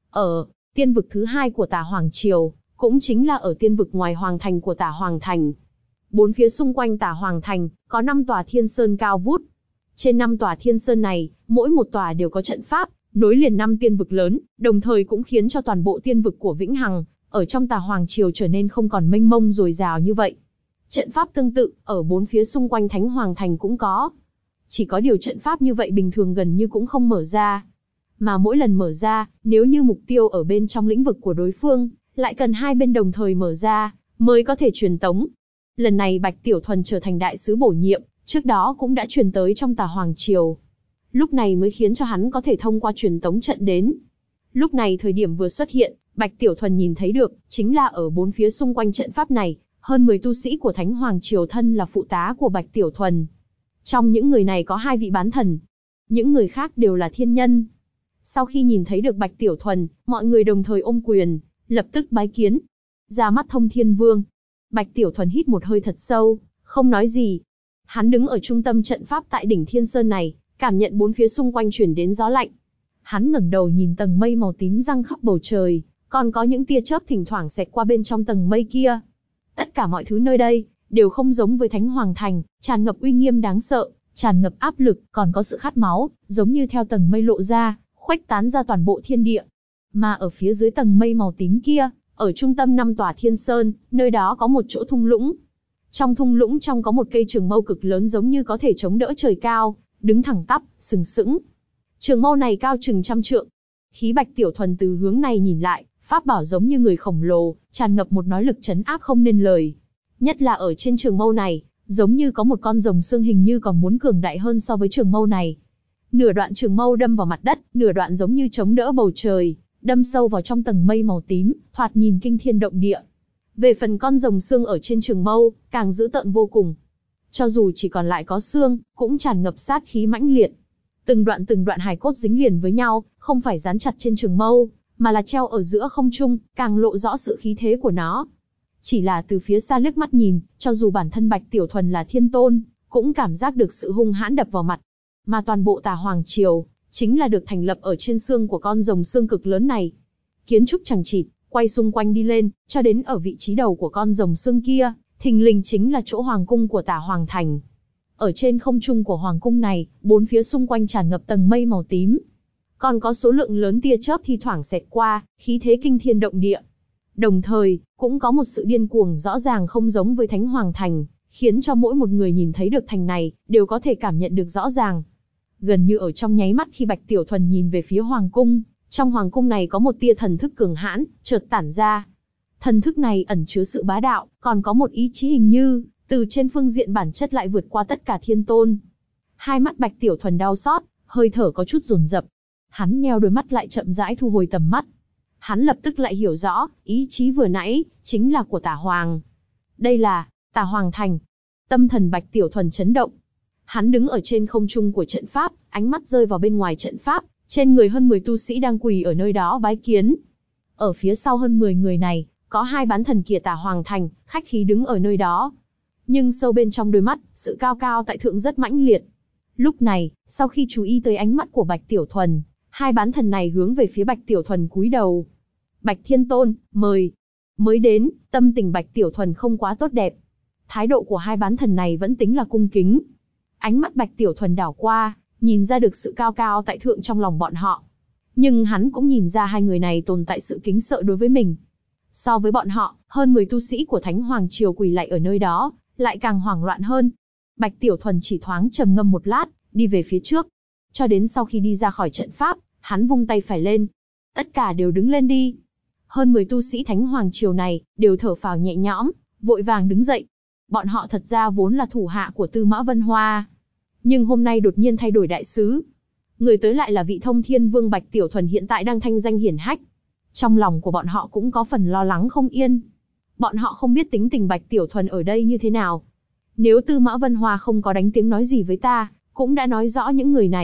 Ở tiên vực thứ hai của Tà Hoàng Triều, cũng chính là ở tiên vực ngoài Hoàng Thành của Tà Hoàng Thành. Bốn phía xung quanh Tà Hoàng Thành, có 5 tòa thiên sơn cao vút. Trên 5 tòa thiên sơn này, mỗi một tòa đều có trận pháp, nối liền 5 tiên vực lớn, đồng thời cũng khiến cho toàn bộ tiên vực của Vĩnh Hằng, ở trong Tà Hoàng Triều trở nên không còn mênh mông dồi dào như vậy. Trận pháp tương tự, ở bốn phía xung quanh Thánh Hoàng Thành cũng có. Chỉ có điều trận pháp như vậy bình thường gần như cũng không mở ra. Mà mỗi lần mở ra, nếu như mục tiêu ở bên trong lĩnh vực của đối phương, lại cần hai bên đồng thời mở ra, mới có thể truyền tống. Lần này Bạch Tiểu Thuần trở thành đại sứ bổ nhiệm, trước đó cũng đã truyền tới trong Tà Hoàng Triều. Lúc này mới khiến cho hắn có thể thông qua truyền tống trận đến. Lúc này thời điểm vừa xuất hiện, Bạch Tiểu Thuần nhìn thấy được, chính là ở bốn phía xung quanh trận pháp này, hơn 10 tu sĩ của Thánh Hoàng Triều thân là phụ tá của Bạch Tiểu Thuần. Trong những người này có 2 vị bán thần, những người khác đều là thiên nhân. Sau khi nhìn thấy được Bạch Tiểu Thuần, mọi người đồng thời ôm quyền, lập tức bái kiến. Ra mắt Thông Thiên Vương. Bạch Tiểu Thuần hít một hơi thật sâu, không nói gì. Hắn đứng ở trung tâm trận pháp tại đỉnh Thiên Sơn này, cảm nhận bốn phía xung quanh chuyển đến gió lạnh. Hắn ngẩng đầu nhìn tầng mây màu tím giăng khắp bầu trời, còn có những tia chớp thỉnh thoảng xẹt qua bên trong tầng mây kia. Tất cả mọi thứ nơi đây đều không giống với Thánh Hoàng Thành, tràn ngập uy nghiêm đáng sợ, tràn ngập áp lực, còn có sự khát máu, giống như theo tầng mây lộ ra, khuếch tán ra toàn bộ thiên địa. Mà ở phía dưới tầng mây màu tím kia, ở trung tâm 5 tòa thiên sơn, nơi đó có một chỗ thung lũng. Trong thung lũng trong có một cây trường mâu cực lớn giống như có thể chống đỡ trời cao, đứng thẳng tắp, sừng sững. Trường mâu này cao chừng 100 trượng. Khí Bạch Tiểu Thuần từ hướng này nhìn lại, pháp bảo giống như người khổng lồ, tràn ngập một nói lực trấn áp không nên lời. Nhất là ở trên trường mâu này, giống như có một con rồng xương hình như còn muốn cường đại hơn so với trường mâu này. Nửa đoạn trường mâu đâm vào mặt đất, nửa đoạn giống như chống đỡ bầu trời, đâm sâu vào trong tầng mây màu tím, thoạt nhìn kinh thiên động địa. Về phần con rồng xương ở trên trường mâu, càng dữ tợn vô cùng. Cho dù chỉ còn lại có xương, cũng tràn ngập sát khí mãnh liệt. Từng đoạn hài cốt dính liền với nhau, không phải dán chặt trên trường mâu, mà là treo ở giữa không trung, càng lộ rõ sự khí thế của nó. Chỉ là từ phía xa liếc mắt nhìn, cho dù bản thân Bạch Tiểu Thuần là thiên tôn, cũng cảm giác được sự hung hãn đập vào mặt. Mà toàn bộ Tà Hoàng Triều, chính là được thành lập ở trên xương của con rồng xương cực lớn này. Kiến trúc chằng chịt, quay xung quanh đi lên, cho đến ở vị trí đầu của con rồng xương kia, thình lình chính là chỗ Hoàng Cung của Tà Hoàng Thành. Ở trên không trung của Hoàng Cung này, bốn phía xung quanh tràn ngập tầng mây màu tím. Còn có số lượng lớn tia chớp thi thoảng xẹt qua, khí thế kinh thiên động địa. Đồng thời, cũng có một sự điên cuồng rõ ràng không giống với Thánh Hoàng Thành, khiến cho mỗi một người nhìn thấy được thành này, đều có thể cảm nhận được rõ ràng. Gần như ở trong nháy mắt khi Bạch Tiểu Thuần nhìn về phía Hoàng Cung, trong Hoàng Cung này có một tia thần thức cường hãn, chợt tản ra. Thần thức này ẩn chứa sự bá đạo, còn có một ý chí hình như, từ trên phương diện bản chất lại vượt qua tất cả thiên tôn. Hai mắt Bạch Tiểu Thuần đau xót, hơi thở có chút dồn dập. Hắn nheo đôi mắt lại chậm rãi thu hồi tầm mắt. Hắn lập tức lại hiểu rõ, ý chí vừa nãy, chính là của Tà Hoàng. Đây là, Tà Hoàng Thành. Tâm thần Bạch Tiểu Thuần chấn động. Hắn đứng ở trên không trung của trận pháp, ánh mắt rơi vào bên ngoài trận pháp, trên người hơn 10 tu sĩ đang quỳ ở nơi đó bái kiến. Ở phía sau hơn 10 người này, có 2 bán thần kia Tà Hoàng Thành, khách khí đứng ở nơi đó. Nhưng sâu bên trong đôi mắt, sự cao cao tại thượng rất mãnh liệt. Lúc này, sau khi chú ý tới ánh mắt của Bạch Tiểu Thuần, 2 bán thần này hướng về phía Bạch Tiểu Thuần cúi đầu. Bạch Thiên Tôn, mời. Mới đến, tâm tình Bạch Tiểu Thuần không quá tốt đẹp. Thái độ của 2 bán thần này vẫn tính là cung kính. Ánh mắt Bạch Tiểu Thuần đảo qua, nhìn ra được sự cao cao tại thượng trong lòng bọn họ. Nhưng hắn cũng nhìn ra 2 người này tồn tại sự kính sợ đối với mình. So với bọn họ, hơn 10 tu sĩ của Thánh Hoàng Triều quỳ lạy ở nơi đó, lại càng hoảng loạn hơn. Bạch Tiểu Thuần chỉ thoáng trầm ngâm một lát, đi về phía trước. Cho đến sau khi đi ra khỏi trận pháp, hắn vung tay phải lên. Tất cả đều đứng lên đi. Hơn 10 tu sĩ Thánh Hoàng Triều này, đều thở phào nhẹ nhõm, vội vàng đứng dậy. Bọn họ thật ra vốn là thủ hạ của Tư Mã Vân Hoa. Nhưng hôm nay đột nhiên thay đổi đại sứ. Người tới lại là vị Thông Thiên Vương Bạch Tiểu Thuần hiện tại đang thanh danh hiển hách. Trong lòng của bọn họ cũng có phần lo lắng không yên. Bọn họ không biết tính tình Bạch Tiểu Thuần ở đây như thế nào. Nếu Tư Mã Vân Hoa không có đánh tiếng nói gì với ta, cũng đã nói rõ những người này,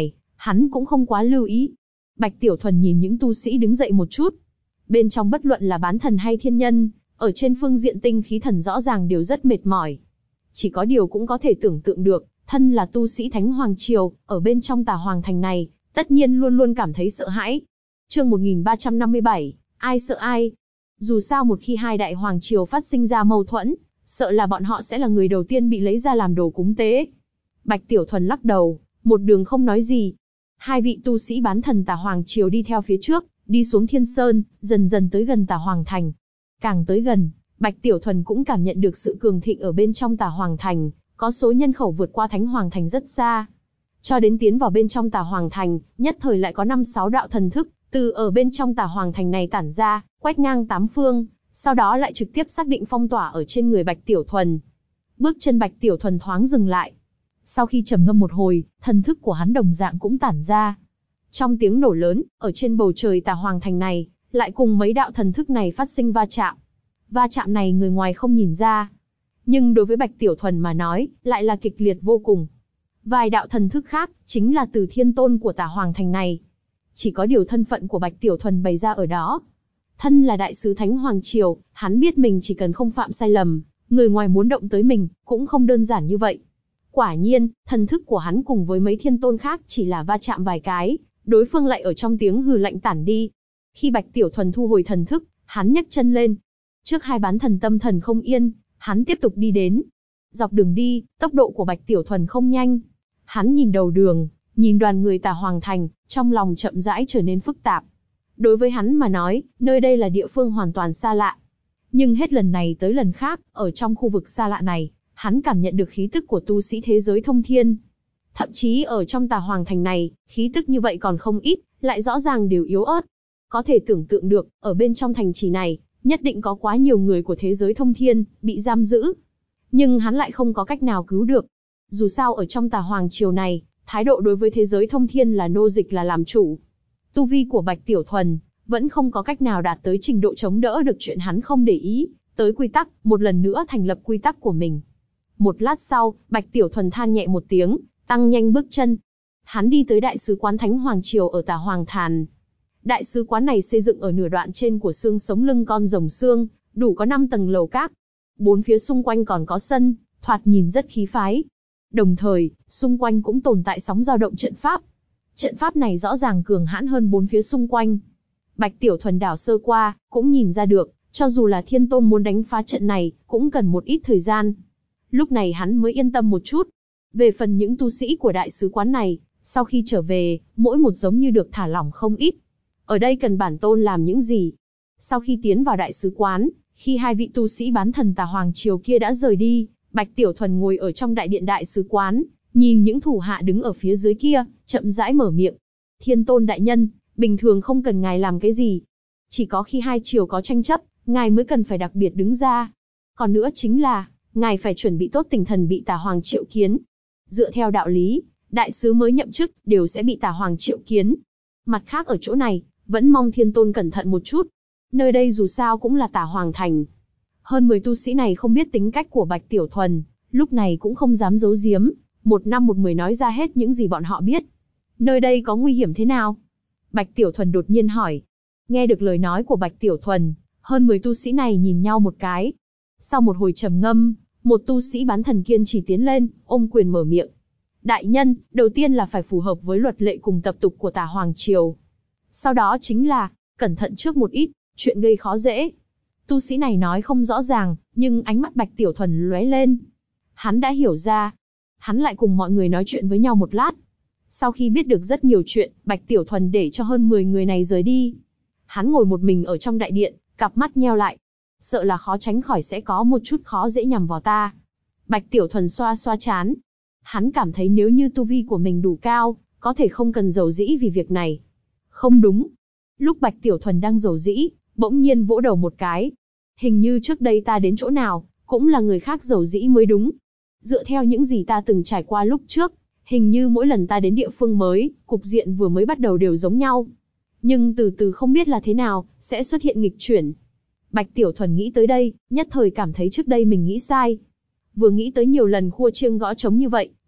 hắn cũng không quá lưu ý. Bạch Tiểu Thuần nhìn những tu sĩ đứng dậy một chút. Bên trong bất luận là bán thần hay thiên nhân, ở trên phương diện tinh khí thần rõ ràng đều rất mệt mỏi. Chỉ có điều cũng có thể tưởng tượng được, thân là tu sĩ Thánh Hoàng Triều, ở bên trong Tà Hoàng Thành này, tất nhiên luôn luôn cảm thấy sợ hãi. Chương 1357, ai sợ ai? Dù sao một khi hai đại hoàng triều phát sinh ra mâu thuẫn, sợ là bọn họ sẽ là người đầu tiên bị lấy ra làm đồ cúng tế. Bạch Tiểu Thuần lắc đầu, một đường không nói gì. Hai vị tu sĩ bán thần Tà Hoàng Triều đi theo phía trước, đi xuống Thiên Sơn, dần dần tới gần Tà Hoàng Thành. Càng tới gần, Bạch Tiểu Thuần cũng cảm nhận được sự cường thịnh ở bên trong Tà Hoàng Thành, có số nhân khẩu vượt qua Thánh Hoàng Thành rất xa. Cho đến tiến vào bên trong Tà Hoàng Thành, nhất thời lại có 5-6 đạo thần thức, từ ở bên trong Tà Hoàng Thành này tản ra, quét ngang tám phương, sau đó lại trực tiếp xác định phong tỏa ở trên người Bạch Tiểu Thuần. Bước chân Bạch Tiểu Thuần thoáng dừng lại. Sau khi trầm ngâm một hồi, thần thức của hắn đồng dạng cũng tản ra. Trong tiếng nổ lớn, ở trên bầu trời Tà Hoàng Thành này, lại cùng mấy đạo thần thức này phát sinh va chạm. Va chạm này người ngoài không nhìn ra, nhưng đối với Bạch Tiểu Thuần mà nói, lại là kịch liệt vô cùng. Vài đạo thần thức khác, chính là từ thiên tôn của Tà Hoàng Thành này. Chỉ có điều thân phận của Bạch Tiểu Thuần bày ra ở đó. Thân là đại sứ Thánh Hoàng Triều, hắn biết mình chỉ cần không phạm sai lầm, người ngoài muốn động tới mình, cũng không đơn giản như vậy. Quả nhiên, thần thức của hắn cùng với mấy thiên tôn khác chỉ là va chạm vài cái, đối phương lại ở trong tiếng hừ lạnh tản đi. Khi Bạch Tiểu Thuần thu hồi thần thức, hắn nhấc chân lên. Trước hai bán thần tâm thần không yên, hắn tiếp tục đi đến. Dọc đường đi, tốc độ của Bạch Tiểu Thuần không nhanh. Hắn nhìn đầu đường, nhìn đoàn người Tà Hoàng Thành, trong lòng chậm rãi trở nên phức tạp. Đối với hắn mà nói, nơi đây là địa phương hoàn toàn xa lạ. Nhưng hết lần này tới lần khác, ở trong khu vực xa lạ này, hắn cảm nhận được khí tức của tu sĩ thế giới thông thiên. Thậm chí ở trong Tà Hoàng Thành này, khí tức như vậy còn không ít, lại rõ ràng đều yếu ớt. Có thể tưởng tượng được, ở bên trong thành trì này, nhất định có quá nhiều người của thế giới thông thiên, bị giam giữ. Nhưng hắn lại không có cách nào cứu được. Dù sao ở trong Tà Hoàng Triều này, thái độ đối với thế giới thông thiên là nô dịch là làm chủ. Tu vi của Bạch Tiểu Thuần, vẫn không có cách nào đạt tới trình độ chống đỡ được chuyện hắn không để ý, tới quy tắc, một lần nữa thành lập quy tắc của mình. Một lát sau, Bạch Tiểu Thuần than nhẹ một tiếng, tăng nhanh bước chân. Hắn đi tới Đại sứ quán Thánh Hoàng Triều ở Tà Hoàng Thành. Đại sứ quán này xây dựng ở nửa đoạn trên của xương sống lưng con rồng xương, đủ có 5 tầng lầu các. Bốn phía xung quanh còn có sân, thoạt nhìn rất khí phái. Đồng thời, xung quanh cũng tồn tại sóng dao động trận pháp. Trận pháp này rõ ràng cường hãn hơn bốn phía xung quanh. Bạch Tiểu Thuần đảo sơ qua, cũng nhìn ra được, cho dù là thiên tôn muốn đánh phá trận này, cũng cần một ít thời gian. Lúc này hắn mới yên tâm một chút. Về phần những tu sĩ của đại sứ quán này, sau khi trở về, mỗi một giống như được thả lỏng không ít. Ở đây cần bản tôn làm những gì? Sau khi tiến vào đại sứ quán, khi hai vị tu sĩ bán thần Tà Hoàng Triều kia đã rời đi, Bạch Tiểu Thuần ngồi ở trong đại điện đại sứ quán, nhìn những thủ hạ đứng ở phía dưới kia, chậm rãi mở miệng. Thiên tôn đại nhân, bình thường không cần ngài làm cái gì. Chỉ có khi hai triều có tranh chấp, ngài mới cần phải đặc biệt đứng ra. Còn nữa chính là, ngài phải chuẩn bị tốt tinh thần bị Tà Hoàng triệu kiến. Dựa theo đạo lý, đại sứ mới nhậm chức, đều sẽ bị Tà Hoàng triệu kiến. Mặt khác ở chỗ này, vẫn mong thiên tôn cẩn thận một chút. Nơi đây dù sao cũng là Tà Hoàng Thành. Hơn 10 tu sĩ này không biết tính cách của Bạch Tiểu Thuần, lúc này cũng không dám giấu giếm, một năm một mười nói ra hết những gì bọn họ biết. Nơi đây có nguy hiểm thế nào? Bạch Tiểu Thuần đột nhiên hỏi. Nghe được lời nói của Bạch Tiểu Thuần, hơn 10 tu sĩ này nhìn nhau một cái. Sau một hồi trầm ngâm, một tu sĩ bán thần kiên trì tiến lên, ôm quyền mở miệng. Đại nhân, đầu tiên là phải phù hợp với luật lệ cùng tập tục của Tà Hoàng Triều. Sau đó chính là, cẩn thận trước một ít, chuyện gây khó dễ. Tu sĩ này nói không rõ ràng, nhưng ánh mắt Bạch Tiểu Thuần lóe lên. Hắn đã hiểu ra. Hắn lại cùng mọi người nói chuyện với nhau một lát. Sau khi biết được rất nhiều chuyện, Bạch Tiểu Thuần để cho hơn 10 người này rời đi. Hắn ngồi một mình ở trong đại điện, cặp mắt nheo lại. Sợ là khó tránh khỏi sẽ có một chút khó dễ nhằm vào ta. Bạch Tiểu Thuần xoa xoa trán. Hắn cảm thấy nếu như tu vi của mình đủ cao, có thể không cần giàu dĩ vì việc này. Không đúng. Lúc Bạch Tiểu Thuần đang giàu dĩ, bỗng nhiên vỗ đầu một cái. Hình như trước đây ta đến chỗ nào, cũng là người khác giàu dĩ mới đúng. Dựa theo những gì ta từng trải qua lúc trước, hình như mỗi lần ta đến địa phương mới, cục diện vừa mới bắt đầu đều giống nhau. Nhưng từ từ không biết là thế nào, sẽ xuất hiện nghịch chuyển. Bạch Tiểu Thuần nghĩ tới đây, nhất thời cảm thấy trước đây mình nghĩ sai. Vừa nghĩ tới nhiều lần khua chiêng gõ trống như vậy,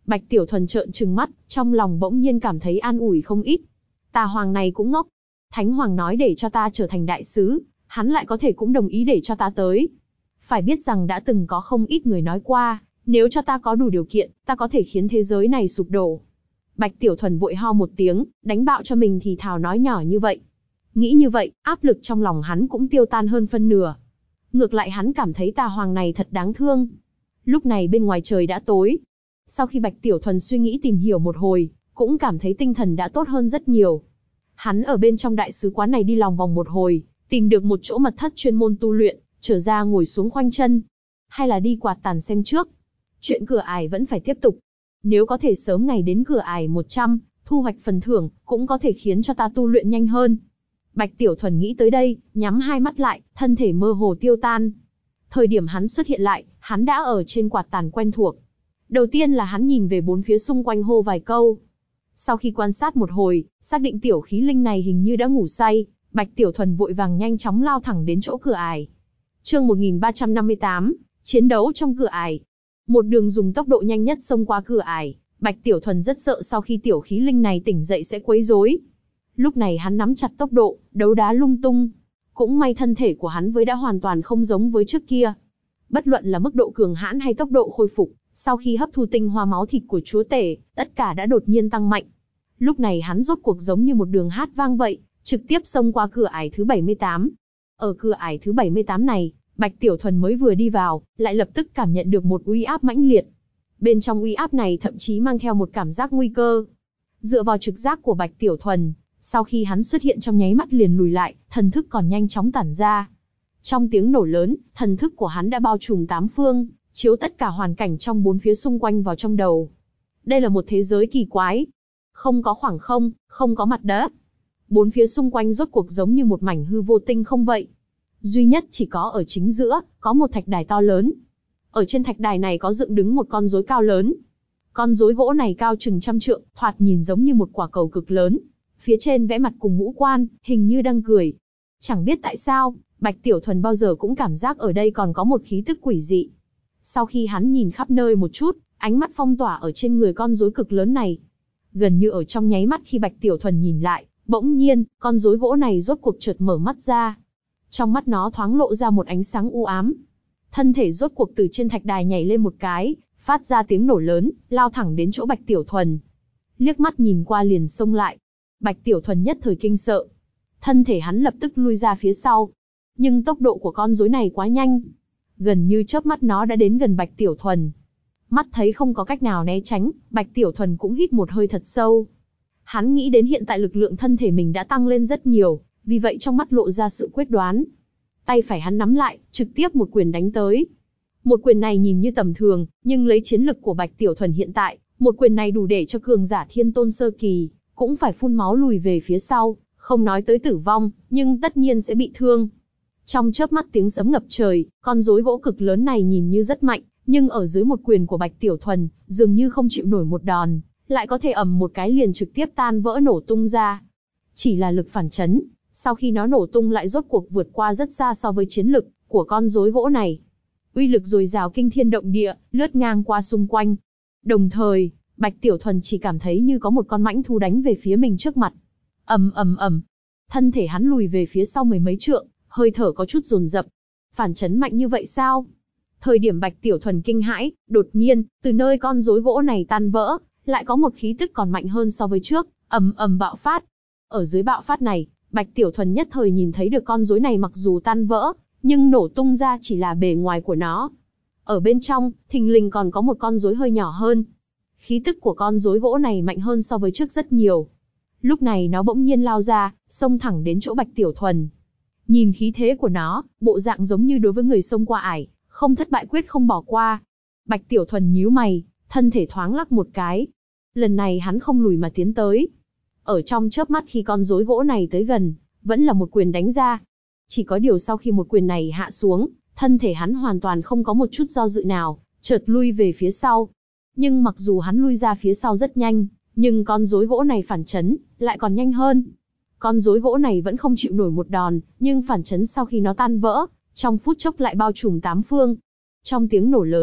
Bạch Tiểu Thuần trợn trừng mắt, trong lòng bỗng nhiên cảm thấy an ủi không ít. Tà Hoàng này cũng ngốc. Thánh Hoàng nói để cho ta trở thành đại sứ, hắn lại có thể cũng đồng ý để cho ta tới. Phải biết rằng đã từng có không ít người nói qua, nếu cho ta có đủ điều kiện, ta có thể khiến thế giới này sụp đổ. Bạch Tiểu Thuần vội ho một tiếng, đánh bạo cho mình thì thào nói nhỏ như vậy. Nghĩ như vậy, áp lực trong lòng hắn cũng tiêu tan hơn phân nửa. Ngược lại hắn cảm thấy Tà Hoàng này thật đáng thương. Lúc này bên ngoài trời đã tối. Sau khi Bạch Tiểu Thuần suy nghĩ tìm hiểu một hồi, cũng cảm thấy tinh thần đã tốt hơn rất nhiều. Hắn ở bên trong đại sứ quán này đi lòng vòng một hồi, tìm được một chỗ mật thất chuyên môn tu luyện, trở ra ngồi xuống khoanh chân. Hay là đi quạt tàn xem trước. Chuyện cửa ải vẫn phải tiếp tục. Nếu có thể sớm ngày đến cửa ải 100, thu hoạch phần thưởng, cũng có thể khiến cho ta tu luyện nhanh hơn. Bạch Tiểu Thuần nghĩ tới đây, nhắm hai mắt lại, thân thể mơ hồ tiêu tan. Thời điểm hắn xuất hiện lại, hắn đã ở trên quạt tàn quen thuộc. Đầu tiên là hắn nhìn về bốn phía xung quanh hô vài câu. Sau khi quan sát một hồi, xác định tiểu khí linh này hình như đã ngủ say, Bạch Tiểu Thuần vội vàng nhanh chóng lao thẳng đến chỗ cửa ải. Chương 1358, chiến đấu trong cửa ải. Một đường dùng tốc độ nhanh nhất xông qua cửa ải, Bạch Tiểu Thuần rất sợ sau khi tiểu khí linh này tỉnh dậy sẽ quấy rối. Lúc này hắn nắm chặt tốc độ, đấu đá lung tung. Cũng may thân thể của hắn đã hoàn toàn không giống với trước kia. Bất luận là mức độ cường hãn hay tốc độ khôi phục, sau khi hấp thu tinh hoa máu thịt của chúa tể, tất cả đã đột nhiên tăng mạnh. Lúc này hắn rốt cuộc giống như một đường hát vang vậy, trực tiếp xông qua cửa ải thứ 78. Ở cửa ải thứ 78 này, Bạch Tiểu Thuần mới vừa đi vào, lại lập tức cảm nhận được một uy áp mãnh liệt. Bên trong uy áp này thậm chí mang theo một cảm giác nguy cơ. Dựa vào trực giác của Bạch Tiểu Thuần, sau khi hắn xuất hiện trong nháy mắt liền lùi lại, thần thức còn nhanh chóng tản ra. Trong tiếng nổ lớn, thần thức của hắn đã bao trùm tám phương, chiếu tất cả hoàn cảnh trong bốn phía xung quanh vào trong đầu. Đây là một thế giới kỳ quái. Không có khoảng không, không có mặt đất. Bốn phía xung quanh rốt cuộc giống như một mảnh hư vô tinh không vậy. Duy nhất chỉ có ở chính giữa, có một thạch đài to lớn. Ở trên thạch đài này có dựng đứng một con rối cao lớn. Con rối gỗ này cao chừng trăm trượng, thoạt nhìn giống như một quả cầu cực lớn. Phía trên vẽ mặt cùng ngũ quan, hình như đang cười. Chẳng biết tại sao, Bạch Tiểu Thuần bao giờ cũng cảm giác ở đây còn có một khí tức quỷ dị. Sau khi hắn nhìn khắp nơi một chút, ánh mắt phong tỏa ở trên người con rối cực lớn này. Gần như ở trong nháy mắt khi Bạch Tiểu Thuần nhìn lại, bỗng nhiên, con rối gỗ này rốt cuộc chợt mở mắt ra. Trong mắt nó thoáng lộ ra một ánh sáng u ám. Thân thể rốt cuộc từ trên thạch đài nhảy lên một cái, phát ra tiếng nổ lớn, lao thẳng đến chỗ Bạch Tiểu Thuần. Liếc mắt nhìn qua liền xông lại. Bạch Tiểu Thuần nhất thời kinh sợ. Thân thể hắn lập tức lui ra phía sau. Nhưng tốc độ của con rối này quá nhanh. Gần như chớp mắt nó đã đến gần Bạch Tiểu Thuần. Mắt thấy không có cách nào né tránh, Bạch Tiểu Thuần cũng hít một hơi thật sâu. Hắn nghĩ đến hiện tại lực lượng thân thể mình đã tăng lên rất nhiều, vì vậy trong mắt lộ ra sự quyết đoán. Tay phải hắn nắm lại, trực tiếp một quyền đánh tới. Một quyền này nhìn như tầm thường, nhưng lấy chiến lực của Bạch Tiểu Thuần hiện tại, một quyền này đủ để cho cường giả thiên tôn sơ kỳ, cũng phải phun máu lùi về phía sau, không nói tới tử vong, nhưng tất nhiên sẽ bị thương. Trong chớp mắt tiếng sấm ngập trời, con rối gỗ cực lớn này nhìn như rất mạnh, nhưng ở dưới một quyền của Bạch Tiểu Thuần, dường như không chịu nổi một đòn, lại có thể ầm một cái liền trực tiếp tan vỡ nổ tung ra. Chỉ là lực phản chấn, sau khi nó nổ tung lại rốt cuộc vượt qua rất xa so với chiến lực của con rối gỗ này. Uy lực dồi dào kinh thiên động địa, lướt ngang qua xung quanh. Đồng thời, Bạch Tiểu Thuần chỉ cảm thấy như có một con mãnh thú đánh về phía mình trước mặt. Ầm ầm ầm. Thân thể hắn lùi về phía sau mười mấy trượng, hơi thở có chút dồn dập. Phản chấn mạnh như vậy sao? Thời điểm Bạch Tiểu Thuần kinh hãi, đột nhiên, từ nơi con rối gỗ này tan vỡ, lại có một khí tức còn mạnh hơn so với trước, ầm ầm bạo phát. Ở dưới bạo phát này, Bạch Tiểu Thuần nhất thời nhìn thấy được con rối này mặc dù tan vỡ, nhưng nổ tung ra chỉ là bề ngoài của nó. Ở bên trong, thình lình còn có một con rối hơi nhỏ hơn. Khí tức của con rối gỗ này mạnh hơn so với trước rất nhiều. Lúc này nó bỗng nhiên lao ra, xông thẳng đến chỗ Bạch Tiểu Thuần. Nhìn khí thế của nó, bộ dạng giống như đối với người xông qua ải, không thất bại quyết không bỏ qua. Bạch Tiểu Thuần nhíu mày, thân thể thoáng lắc một cái. Lần này hắn không lùi mà tiến tới. Ở trong chớp mắt khi con rối gỗ này tới gần, vẫn là một quyền đánh ra. Chỉ có điều sau khi một quyền này hạ xuống, thân thể hắn hoàn toàn không có một chút do dự nào, chợt lui về phía sau. Nhưng mặc dù hắn lui ra phía sau rất nhanh, nhưng con rối gỗ này phản chấn lại còn nhanh hơn. Con rối gỗ này vẫn không chịu nổi một đòn, nhưng phản chấn sau khi nó tan vỡ, trong phút chốc lại bao trùm tám phương. Trong tiếng nổ lớn,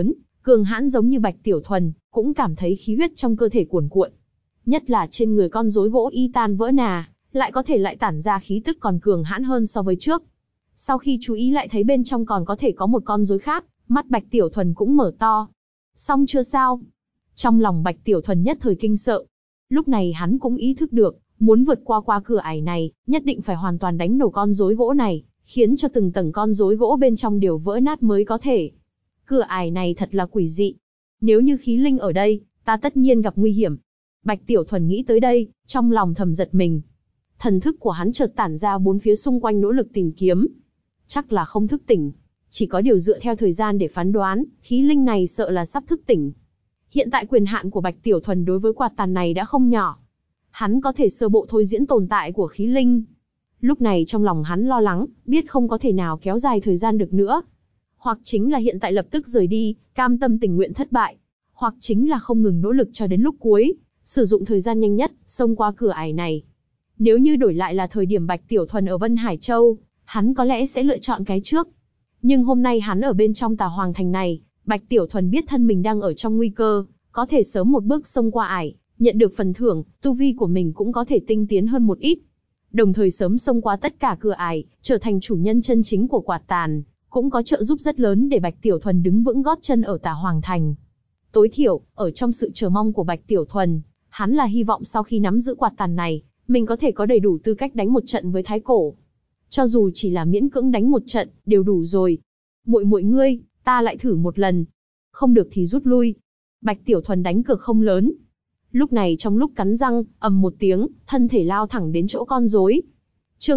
Cường hãn giống như Bạch Tiểu Thuần, cũng cảm thấy khí huyết trong cơ thể cuồn cuộn. Nhất là trên người con rối gỗ y tan vỡ nà, lại có thể lại tản ra khí tức còn cường hãn hơn so với trước. Sau khi chú ý lại thấy bên trong còn có thể có một con rối khác, mắt Bạch Tiểu Thuần cũng mở to. Xong chưa sao? Trong lòng Bạch Tiểu Thuần nhất thời kinh sợ. Lúc này hắn cũng ý thức được, muốn vượt qua cửa ải này, nhất định phải hoàn toàn đánh nổ con rối gỗ này, khiến cho từng tầng con rối gỗ bên trong đều vỡ nát mới có thể. Cửa ải này thật là quỷ dị. Nếu như khí linh ở đây, ta tất nhiên gặp nguy hiểm. Bạch Tiểu Thuần nghĩ tới đây, trong lòng thầm giật mình. Thần thức của hắn chợt tản ra bốn phía xung quanh nỗ lực tìm kiếm. Chắc là không thức tỉnh. Chỉ có điều dựa theo thời gian để phán đoán, khí linh này sợ là sắp thức tỉnh. Hiện tại quyền hạn của Bạch Tiểu Thuần đối với quạt tàn này đã không nhỏ. Hắn có thể sơ bộ thôi diễn tồn tại của khí linh. Lúc này trong lòng hắn lo lắng, biết không có thể nào kéo dài thời gian được nữa. Hoặc chính là hiện tại lập tức rời đi, cam tâm tình nguyện thất bại. Hoặc chính là không ngừng nỗ lực cho đến lúc cuối, sử dụng thời gian nhanh nhất, xông qua cửa ải này. Nếu như đổi lại là thời điểm Bạch Tiểu Thuần ở Vân Hải Châu, hắn có lẽ sẽ lựa chọn cái trước. Nhưng hôm nay hắn ở bên trong Tà Hoàng Thành này, Bạch Tiểu Thuần biết thân mình đang ở trong nguy cơ, có thể sớm một bước xông qua ải, nhận được phần thưởng, tu vi của mình cũng có thể tinh tiến hơn một ít. Đồng thời sớm xông qua tất cả cửa ải, trở thành chủ nhân chân chính của quạt tàn, cũng có trợ giúp rất lớn để Bạch Tiểu Thuần đứng vững gót chân ở Tà Hoàng Thành. Tối thiểu, ở trong sự chờ mong của Bạch Tiểu Thuần, hắn là hy vọng sau khi nắm giữ quạt tàn này, mình có thể có đầy đủ tư cách đánh một trận với Thái Cổ. Cho dù chỉ là miễn cưỡng đánh một trận, đều đủ rồi. Muội muội ngươi, ta lại thử một lần. Không được thì rút lui. Bạch Tiểu Thuần đánh cược không lớn. Lúc này trong lúc cắn răng, ầm một tiếng, thân thể lao thẳng đến chỗ con rối. Chương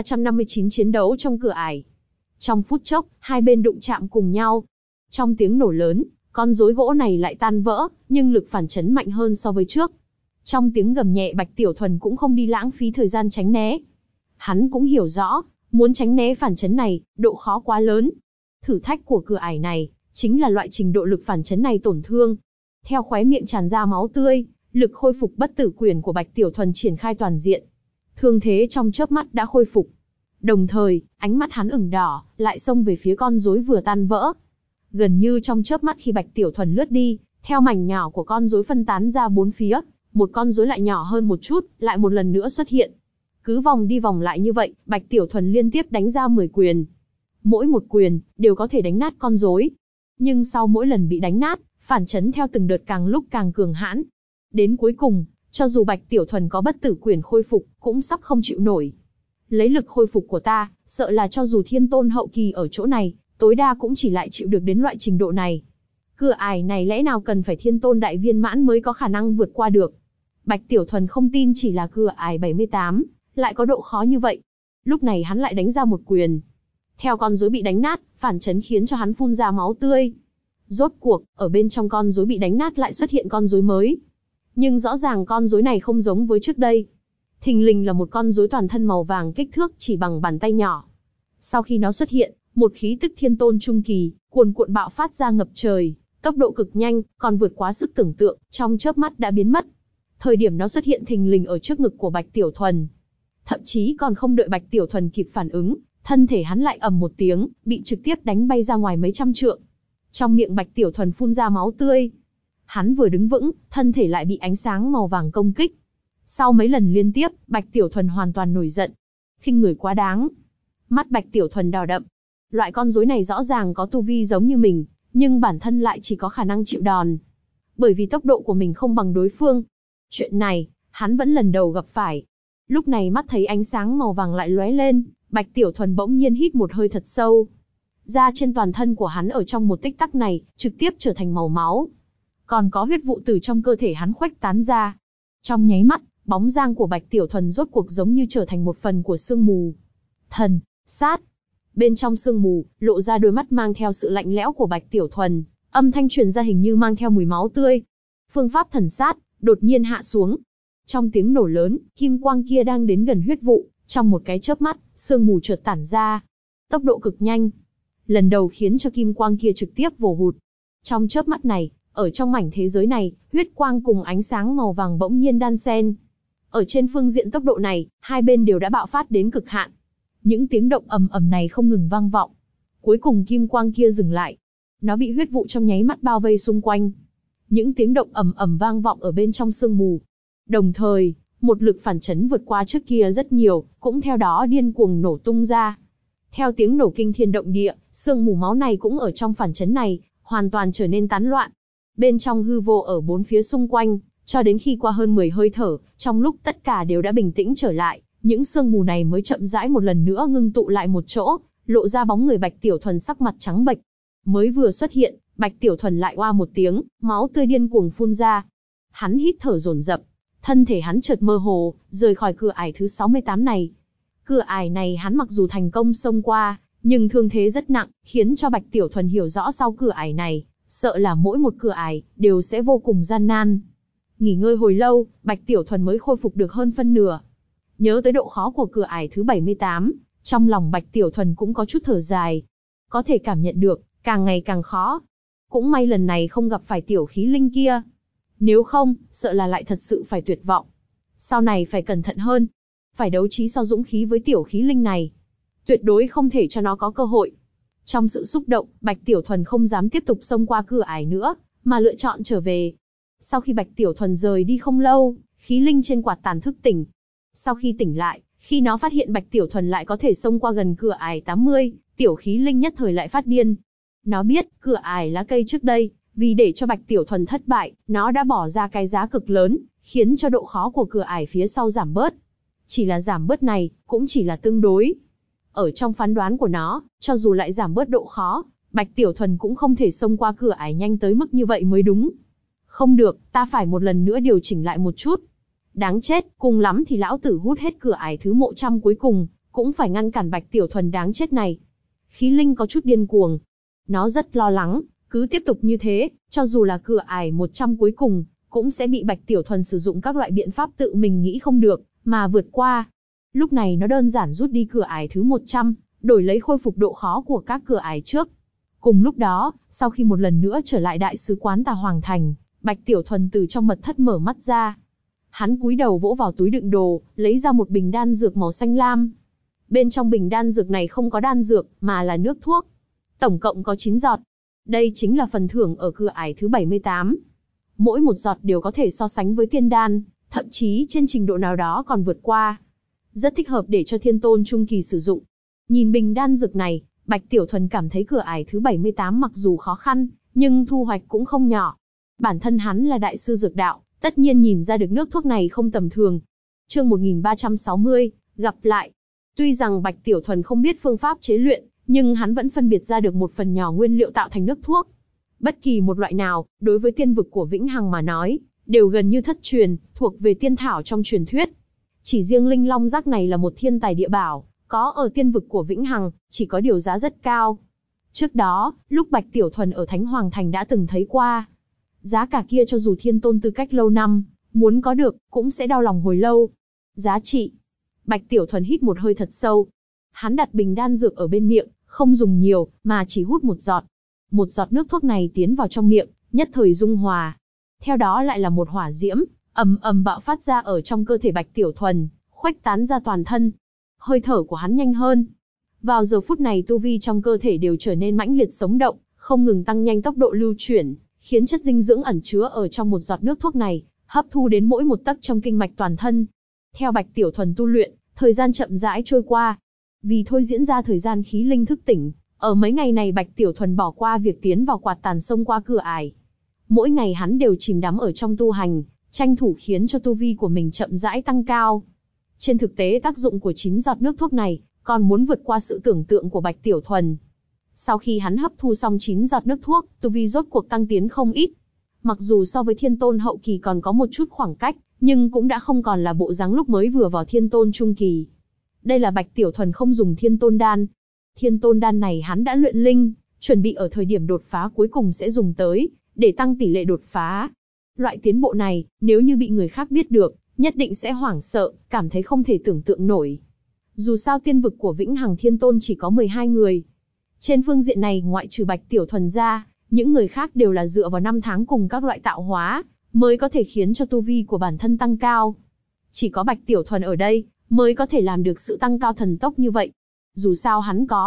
1359 chiến đấu trong cửa ải. Trong phút chốc, hai bên đụng chạm cùng nhau. Trong tiếng nổ lớn, con rối gỗ này lại tan vỡ, nhưng lực phản chấn mạnh hơn so với trước. Trong tiếng gầm nhẹ Bạch Tiểu Thuần cũng không đi lãng phí thời gian tránh né. Hắn cũng hiểu rõ, muốn tránh né phản chấn này, độ khó quá lớn. Thử thách của cửa ải này, chính là loại trình độ lực phản chấn này tổn thương. Theo khóe miệng tràn ra máu tươi, lực khôi phục bất tử quyền của Bạch Tiểu Thuần triển khai toàn diện. Thương thế trong chớp mắt đã khôi phục. Đồng thời, ánh mắt hắn ửng đỏ, lại xông về phía con rối vừa tan vỡ. Gần như trong chớp mắt khi Bạch Tiểu Thuần lướt đi, theo mảnh nhỏ của con rối phân tán ra bốn phía, một con rối lại nhỏ hơn một chút, lại một lần nữa xuất hiện. Cứ vòng đi vòng lại như vậy, Bạch Tiểu Thuần liên tiếp đánh ra 10 quyền. Mỗi một quyền, đều có thể đánh nát con rối. Nhưng sau mỗi lần bị đánh nát, phản chấn theo từng đợt càng lúc càng cường hãn. Đến cuối cùng, cho dù Bạch Tiểu Thuần có bất tử quyền khôi phục, cũng sắp không chịu nổi. Lấy lực khôi phục của ta, sợ là cho dù thiên tôn hậu kỳ ở chỗ này, tối đa cũng chỉ lại chịu được đến loại trình độ này. Cửa ải này lẽ nào cần phải thiên tôn đại viên mãn mới có khả năng vượt qua được. Bạch Tiểu Thuần không tin chỉ là cửa ải 78, lại có độ khó như vậy. Lúc này hắn lại đánh ra một quyền. Theo con rối bị đánh nát, phản chấn khiến cho hắn phun ra máu tươi. Rốt cuộc, ở bên trong con rối bị đánh nát lại xuất hiện con rối mới. Nhưng rõ ràng con rối này không giống với trước đây. Thình lình là một con rối toàn thân màu vàng kích thước chỉ bằng bàn tay nhỏ. Sau khi nó xuất hiện, một khí tức thiên tôn trung kỳ, cuồn cuộn bạo phát ra ngập trời, tốc độ cực nhanh, còn vượt quá sức tưởng tượng, trong chớp mắt đã biến mất. Thời điểm nó xuất hiện thình lình ở trước ngực của Bạch Tiểu Thuần. Thậm chí còn không đợi Bạch Tiểu Thuần kịp phản ứng, thân thể hắn lại ầm một tiếng, bị trực tiếp đánh bay ra ngoài mấy trăm trượng. Trong miệng Bạch Tiểu Thuần phun ra máu tươi. Hắn vừa đứng vững, thân thể lại bị ánh sáng màu vàng công kích. Sau mấy lần liên tiếp, Bạch Tiểu Thuần hoàn toàn nổi giận. Khinh người quá đáng. Mắt Bạch Tiểu Thuần đỏ đậm. Loại con rối này rõ ràng có tu vi giống như mình, nhưng bản thân lại chỉ có khả năng chịu đòn. Bởi vì tốc độ của mình không bằng đối phương. Chuyện này, hắn vẫn lần đầu gặp phải. Lúc này mắt thấy ánh sáng màu vàng lại lóe lên, Bạch Tiểu Thuần bỗng nhiên hít một hơi thật sâu. Da trên toàn thân của hắn ở trong một tích tắc này, trực tiếp trở thành màu máu. Còn có huyết vụ từ trong cơ thể hắn khuếch tán ra. Trong nháy mắt, bóng dáng của Bạch Tiểu Thuần rốt cuộc giống như trở thành một phần của sương mù. Thần, sát. Bên trong sương mù, lộ ra đôi mắt mang theo sự lạnh lẽo của Bạch Tiểu Thuần, âm thanh truyền ra hình như mang theo mùi máu tươi. Phương pháp thần sát, đột nhiên hạ xuống. Trong tiếng nổ lớn, kim quang kia đang đến gần huyết vụ, trong một cái chớp mắt, sương mù chợt tản ra. Tốc độ cực nhanh. Lần đầu khiến cho kim quang kia trực tiếp vồ hụt. Trong chớp mắt này, ở trong mảnh thế giới này, huyết quang cùng ánh sáng màu vàng bỗng nhiên đan xen. Ở trên phương diện tốc độ này, hai bên đều đã bạo phát đến cực hạn. Những tiếng động ầm ầm này không ngừng vang vọng. Cuối cùng kim quang kia dừng lại. Nó bị huyết vụ trong nháy mắt bao vây xung quanh. Những tiếng động ầm ầm vang vọng ở bên trong sương mù. Đồng thời, một lực phản chấn vượt qua trước kia rất nhiều, cũng theo đó điên cuồng nổ tung ra. Theo tiếng nổ kinh thiên động địa, sương mù máu này cũng ở trong phản chấn này, hoàn toàn trở nên tán loạn. Bên trong hư vô ở bốn phía xung quanh, cho đến khi qua hơn 10 hơi thở, trong lúc tất cả đều đã bình tĩnh trở lại, những sương mù này mới chậm rãi một lần nữa ngưng tụ lại một chỗ, lộ ra bóng người Bạch Tiểu Thuần sắc mặt trắng bệch. Mới vừa xuất hiện, Bạch Tiểu Thuần lại oa một tiếng, máu tươi điên cuồng phun ra. Hắn hít thở dồn dập, thân thể hắn chợt mơ hồ, rời khỏi cửa ải thứ 68 này. Cửa ải này hắn mặc dù thành công xông qua, nhưng thương thế rất nặng, khiến cho Bạch Tiểu Thuần hiểu rõ sau cửa ải này, sợ là mỗi một cửa ải đều sẽ vô cùng gian nan. Nghỉ ngơi hồi lâu, Bạch Tiểu Thuần mới khôi phục được hơn phân nửa. Nhớ tới độ khó của cửa ải thứ 78, trong lòng Bạch Tiểu Thuần cũng có chút thở dài. Có thể cảm nhận được, càng ngày càng khó. Cũng may lần này không gặp phải tiểu khí linh kia. Nếu không, sợ là lại thật sự phải tuyệt vọng. Sau này phải cẩn thận hơn. Phải đấu trí so dũng khí với tiểu khí linh này. Tuyệt đối không thể cho nó có cơ hội. Trong sự xúc động, Bạch Tiểu Thuần không dám tiếp tục xông qua cửa ải nữa, mà lựa chọn trở về. Sau khi Bạch Tiểu Thuần rời đi không lâu, khí linh trên quạt tàn thức tỉnh. Sau khi tỉnh lại, khi nó phát hiện Bạch Tiểu Thuần lại có thể xông qua gần cửa ải 80, tiểu khí linh nhất thời lại phát điên. Nó biết, cửa ải lá cây trước đây, vì để cho Bạch Tiểu Thuần thất bại, nó đã bỏ ra cái giá cực lớn, khiến cho độ khó của cửa ải phía sau giảm bớt. Chỉ là giảm bớt này, cũng chỉ là tương đối. Ở trong phán đoán của nó, cho dù lại giảm bớt độ khó, Bạch Tiểu Thuần cũng không thể xông qua cửa ải nhanh tới mức như vậy mới đúng. Không được, ta phải một lần nữa điều chỉnh lại một chút. Đáng chết, cùng lắm thì lão tử hút hết cửa ải thứ 100 cuối cùng, cũng phải ngăn cản Bạch Tiểu Thuần đáng chết này. Khí linh có chút điên cuồng. Nó rất lo lắng, cứ tiếp tục như thế, cho dù là cửa ải 100 cuối cùng, cũng sẽ bị Bạch Tiểu Thuần sử dụng các loại biện pháp tự mình nghĩ không được, mà vượt qua. Lúc này nó đơn giản rút đi cửa ải thứ 100, đổi lấy khôi phục độ khó của các cửa ải trước. Cùng lúc đó, sau khi một lần nữa trở lại đại sứ quán Tà Hoàng Thành, Bạch Tiểu Thuần từ trong mật thất mở mắt ra. Hắn cúi đầu vỗ vào túi đựng đồ, lấy ra một bình đan dược màu xanh lam. Bên trong bình đan dược này không có đan dược, mà là nước thuốc. Tổng cộng có 9 giọt. Đây chính là phần thưởng ở cửa ải thứ 78. Mỗi một giọt đều có thể so sánh với tiên đan, thậm chí trên trình độ nào đó còn vượt qua. Rất thích hợp để cho thiên tôn trung kỳ sử dụng. Nhìn bình đan dược này, Bạch Tiểu Thuần cảm thấy cửa ải thứ 78 mặc dù khó khăn, nhưng thu hoạch cũng không nhỏ. Bản thân hắn là đại sư dược đạo, tất nhiên nhìn ra được nước thuốc này không tầm thường. Chương 1360, gặp lại. Tuy rằng Bạch Tiểu Thuần không biết phương pháp chế luyện, nhưng hắn vẫn phân biệt ra được một phần nhỏ nguyên liệu tạo thành nước thuốc. Bất kỳ một loại nào, đối với tiên vực của Vĩnh Hằng mà nói, đều gần như thất truyền, thuộc về tiên thảo trong truyền thuyết. Chỉ riêng linh long giác này là một thiên tài địa bảo, có ở tiên vực của Vĩnh Hằng, chỉ có điều giá rất cao. Trước đó, lúc Bạch Tiểu Thuần ở Thánh Hoàng Thành đã từng thấy qua. Giá cả kia cho dù thiên tôn tư cách lâu năm, muốn có được, cũng sẽ đau lòng hồi lâu. Giá trị. Bạch Tiểu Thuần hít một hơi thật sâu. Hắn đặt bình đan dược ở bên miệng, không dùng nhiều, mà chỉ hút một giọt. Một giọt nước thuốc này tiến vào trong miệng, nhất thời dung hòa. Theo đó lại là một hỏa diễm, ầm ầm bạo phát ra ở trong cơ thể Bạch Tiểu Thuần, khuếch tán ra toàn thân. Hơi thở của hắn nhanh hơn. Vào giờ phút này tu vi trong cơ thể đều trở nên mãnh liệt sống động, không ngừng tăng nhanh tốc độ lưu chuyển, khiến chất dinh dưỡng ẩn chứa ở trong một giọt nước thuốc này, hấp thu đến mỗi một tấc trong kinh mạch toàn thân. Theo Bạch Tiểu Thuần tu luyện, thời gian chậm rãi trôi qua. Vì thôi diễn ra thời gian khí linh thức tỉnh, ở mấy ngày này Bạch Tiểu Thuần bỏ qua việc tiến vào quạt tàn xông qua cửa ải. Mỗi ngày hắn đều chìm đắm ở trong tu hành, tranh thủ khiến cho tu vi của mình chậm rãi tăng cao. Trên thực tế tác dụng của 9 giọt nước thuốc này, còn muốn vượt qua sự tưởng tượng của Bạch Tiểu Thuần. Sau khi hắn hấp thu xong 9 giọt nước thuốc, tu vi rốt cuộc tăng tiến không ít. Mặc dù so với thiên tôn hậu kỳ còn có một chút khoảng cách, nhưng cũng đã không còn là bộ dáng lúc mới vừa vào thiên tôn trung kỳ. Đây là Bạch Tiểu Thuần không dùng thiên tôn đan. Thiên tôn đan này hắn đã luyện linh, chuẩn bị ở thời điểm đột phá cuối cùng sẽ dùng tới, để tăng tỷ lệ đột phá. Loại tiến bộ này, nếu như bị người khác biết được, nhất định sẽ hoảng sợ, cảm thấy không thể tưởng tượng nổi. Dù sao tiên vực của Vĩnh Hằng Thiên Tôn chỉ có 12 người. Trên phương diện này ngoại trừ Bạch Tiểu Thuần ra, những người khác đều là dựa vào năm tháng cùng các loại tạo hóa, mới có thể khiến cho tu vi của bản thân tăng cao. Chỉ có Bạch Tiểu Thuần ở đây, mới có thể làm được sự tăng cao thần tốc như vậy. Dù sao hắn có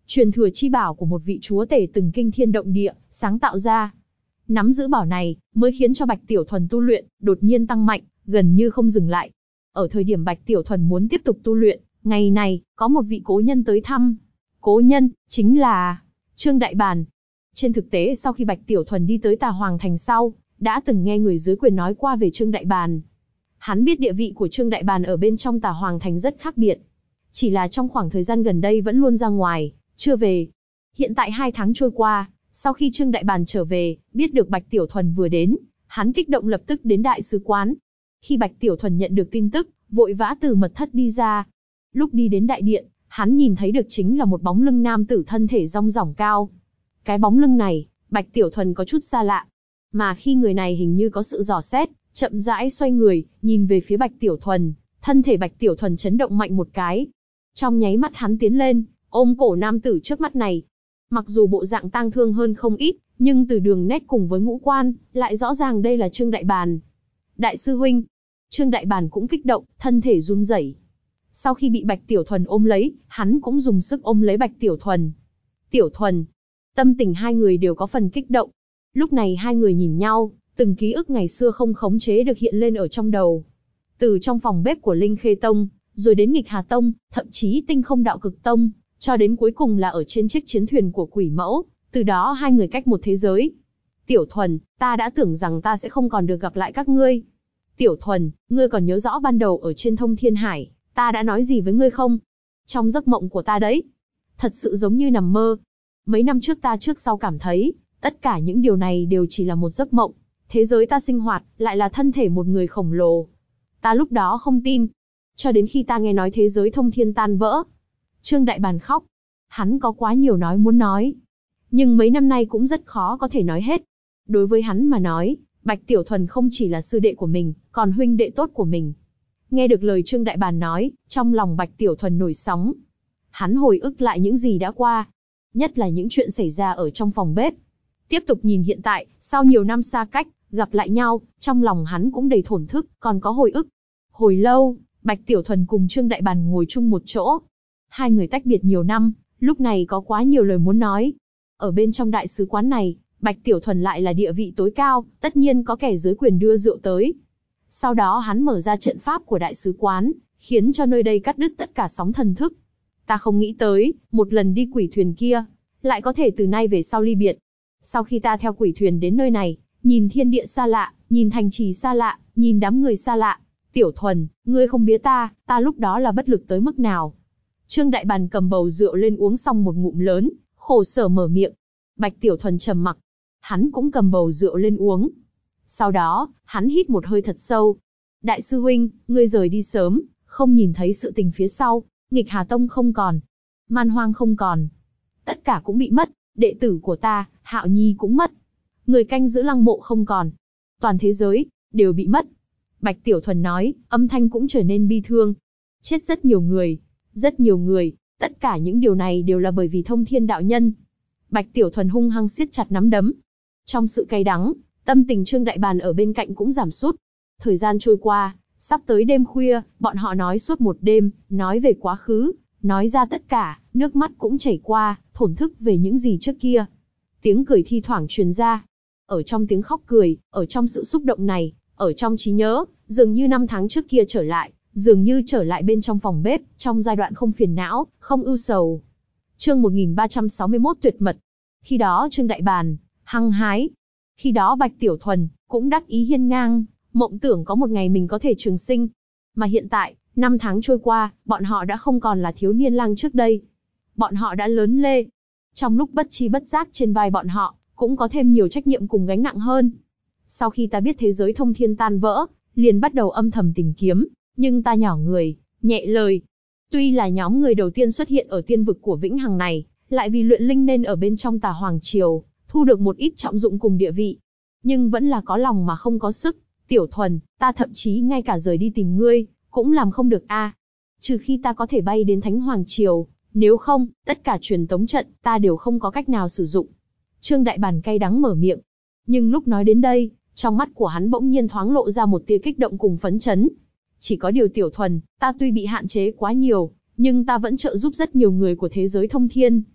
truyền thừa chi bảo của một vị chúa tể từng kinh thiên động địa, sáng tạo ra. Nắm giữ bảo này, mới khiến cho Bạch Tiểu Thuần tu luyện, đột nhiên tăng mạnh, gần như không dừng lại. Ở thời điểm Bạch Tiểu Thuần muốn tiếp tục tu luyện, ngày này, có một vị cố nhân tới thăm. Cố nhân, chính là Trương Đại Bàn. Trên thực tế sau khi Bạch Tiểu Thuần đi tới Tà Hoàng Thành sau, đã từng nghe người dưới quyền nói qua về Trương Đại Bàn. Hắn biết địa vị của Trương Đại Bàn ở bên trong Tà Hoàng Thành rất khác biệt. Chỉ là trong khoảng thời gian gần đây vẫn luôn ra ngoài, chưa về. Hiện tại 2 tháng trôi qua, sau khi Trương Đại Bàn trở về, biết được Bạch Tiểu Thuần vừa đến, hắn kích động lập tức đến đại sứ quán. Khi Bạch Tiểu Thuần nhận được tin tức, vội vã từ mật thất đi ra. Lúc đi đến đại điện, hắn nhìn thấy được chính là một bóng lưng nam tử thân thể rong ròng cao. Cái bóng lưng này, Bạch Tiểu Thuần có chút xa lạ. Mà khi người này hình như có sự dò xét, chậm rãi xoay người, nhìn về phía Bạch Tiểu Thuần, thân thể Bạch Tiểu Thuần chấn động mạnh một cái. Trong nháy mắt hắn tiến lên, ôm cổ nam tử trước mắt này. Mặc dù bộ dạng tang thương hơn không ít, nhưng từ đường nét cùng với ngũ quan, lại rõ ràng đây là Trương Đại Bàn. Đại sư huynh. Trương Đại Bàn cũng kích động, thân thể run rẩy. Sau khi bị Bạch Tiểu Thuần ôm lấy, hắn cũng dùng sức ôm lấy Bạch Tiểu Thuần. Tiểu Thuần. Tâm tình hai người đều có phần kích động. Lúc này hai người nhìn nhau, từng ký ức ngày xưa không khống chế được hiện lên ở trong đầu. Từ trong phòng bếp của Linh Khê Tông, rồi đến Nghịch Hà Tông, thậm chí Tinh Không Đạo Cực Tông, cho đến cuối cùng là ở trên chiếc chiến thuyền của Quỷ Mẫu, từ đó hai người cách một thế giới. Tiểu Thuần, ta đã tưởng rằng ta sẽ không còn được gặp lại các ngươi. Tiểu Thuần, ngươi còn nhớ rõ ban đầu ở trên Thông Thiên Hải, ta đã nói gì với ngươi không? Trong giấc mộng của ta đấy. Thật sự giống như nằm mơ. Mấy năm trước ta trước sau cảm thấy, tất cả những điều này đều chỉ là một giấc mộng. Thế giới ta sinh hoạt, lại là thân thể một người khổng lồ. Ta lúc đó không tin. Cho đến khi ta nghe nói thế giới thông thiên tan vỡ. Trương Đại Bàn khóc. Hắn có quá nhiều nói muốn nói. Nhưng mấy năm nay cũng rất khó có thể nói hết. Đối với hắn mà nói, Bạch Tiểu Thuần không chỉ là sư đệ của mình, còn huynh đệ tốt của mình. Nghe được lời Trương Đại Bàn nói, trong lòng Bạch Tiểu Thuần nổi sóng. Hắn hồi ức lại những gì đã qua. Nhất là những chuyện xảy ra ở trong phòng bếp. Tiếp tục nhìn hiện tại, sau nhiều năm xa cách, gặp lại nhau, trong lòng hắn cũng đầy thổn thức, còn có hồi ức. Hồi lâu, Bạch Tiểu Thuần cùng Trương Đại Bàn ngồi chung một chỗ. Hai người tách biệt nhiều năm, lúc này có quá nhiều lời muốn nói. Ở bên trong đại sứ quán này, Bạch Tiểu Thuần lại là địa vị tối cao, tất nhiên có kẻ dưới quyền đưa rượu tới. Sau đó hắn mở ra trận pháp của đại sứ quán, khiến cho nơi đây cắt đứt tất cả sóng thần thức. Ta không nghĩ tới, một lần đi quỷ thuyền kia, lại có thể từ nay về sau ly biệt. Sau khi ta theo quỷ thuyền đến nơi này, nhìn thiên địa xa lạ, nhìn thành trì xa lạ, nhìn đám người xa lạ. Tiểu Thuần, ngươi không biết ta lúc đó là bất lực tới mức nào. Trương Đại Bàn cầm bầu rượu lên uống xong một ngụm lớn, khổ sở mở miệng. Bạch Tiểu Thuần trầm mặc. Hắn cũng cầm bầu rượu lên uống. Sau đó, hắn hít một hơi thật sâu. Đại sư huynh, ngươi rời đi sớm, không nhìn thấy sự tình phía sau. Nghịch Hà Tông không còn. Man Hoang không còn. Tất cả cũng bị mất. Đệ tử của ta, Hạo Nhi cũng mất. Người canh giữ lăng mộ không còn. Toàn thế giới, đều bị mất. Bạch Tiểu Thuần nói, âm thanh cũng trở nên bi thương. Chết rất nhiều người. Rất nhiều người. Tất cả những điều này đều là bởi vì Thông Thiên đạo nhân. Bạch Tiểu Thuần hung hăng siết chặt nắm đấm. Trong sự cay đắng, tâm tình Trương Đại Bàn ở bên cạnh cũng giảm sút. Thời gian trôi qua, sắp tới đêm khuya, bọn họ nói suốt một đêm, nói về quá khứ, nói ra tất cả, nước mắt cũng chảy qua, thổn thức về những gì trước kia. Tiếng cười thi thoảng truyền ra. Ở trong tiếng khóc cười, ở trong sự xúc động này, ở trong trí nhớ, dường như 5 tháng trước kia trở lại, dường như trở lại bên trong phòng bếp, trong giai đoạn không phiền não, không ưu sầu. Chương 1361 tuyệt mật. Khi đó Trương Đại Bàn hăng hái. Khi đó Bạch Tiểu Thuần cũng đắc ý hiên ngang, mộng tưởng có một ngày mình có thể trường sinh. Mà hiện tại, 5 tháng trôi qua, bọn họ đã không còn là thiếu niên lang trước đây. Bọn họ đã lớn lê. Trong lúc bất chi bất giác trên vai bọn họ, cũng có thêm nhiều trách nhiệm cùng gánh nặng hơn. Sau khi ta biết thế giới thông thiên tan vỡ, liền bắt đầu âm thầm tìm kiếm, nhưng ta nhỏ người, nhẹ lời. Tuy là nhóm người đầu tiên xuất hiện ở tiên vực của Vĩnh Hằng này, lại vì luyện linh nên ở bên trong Tà Hoàng Triều, thu được một ít trọng dụng cùng địa vị. Nhưng vẫn là có lòng mà không có sức. Tiểu Thuần, ta thậm chí ngay cả rời đi tìm ngươi, cũng làm không được a. Trừ khi ta có thể bay đến Thánh Hoàng Triều, nếu không, tất cả truyền tống trận, ta đều không có cách nào sử dụng. Trương Đại Bàn cay đắng mở miệng. Nhưng lúc nói đến đây, trong mắt của hắn bỗng nhiên thoáng lộ ra một tia kích động cùng phấn chấn. Chỉ có điều Tiểu Thuần, ta tuy bị hạn chế quá nhiều, nhưng ta vẫn trợ giúp rất nhiều người của thế giới thông thiên.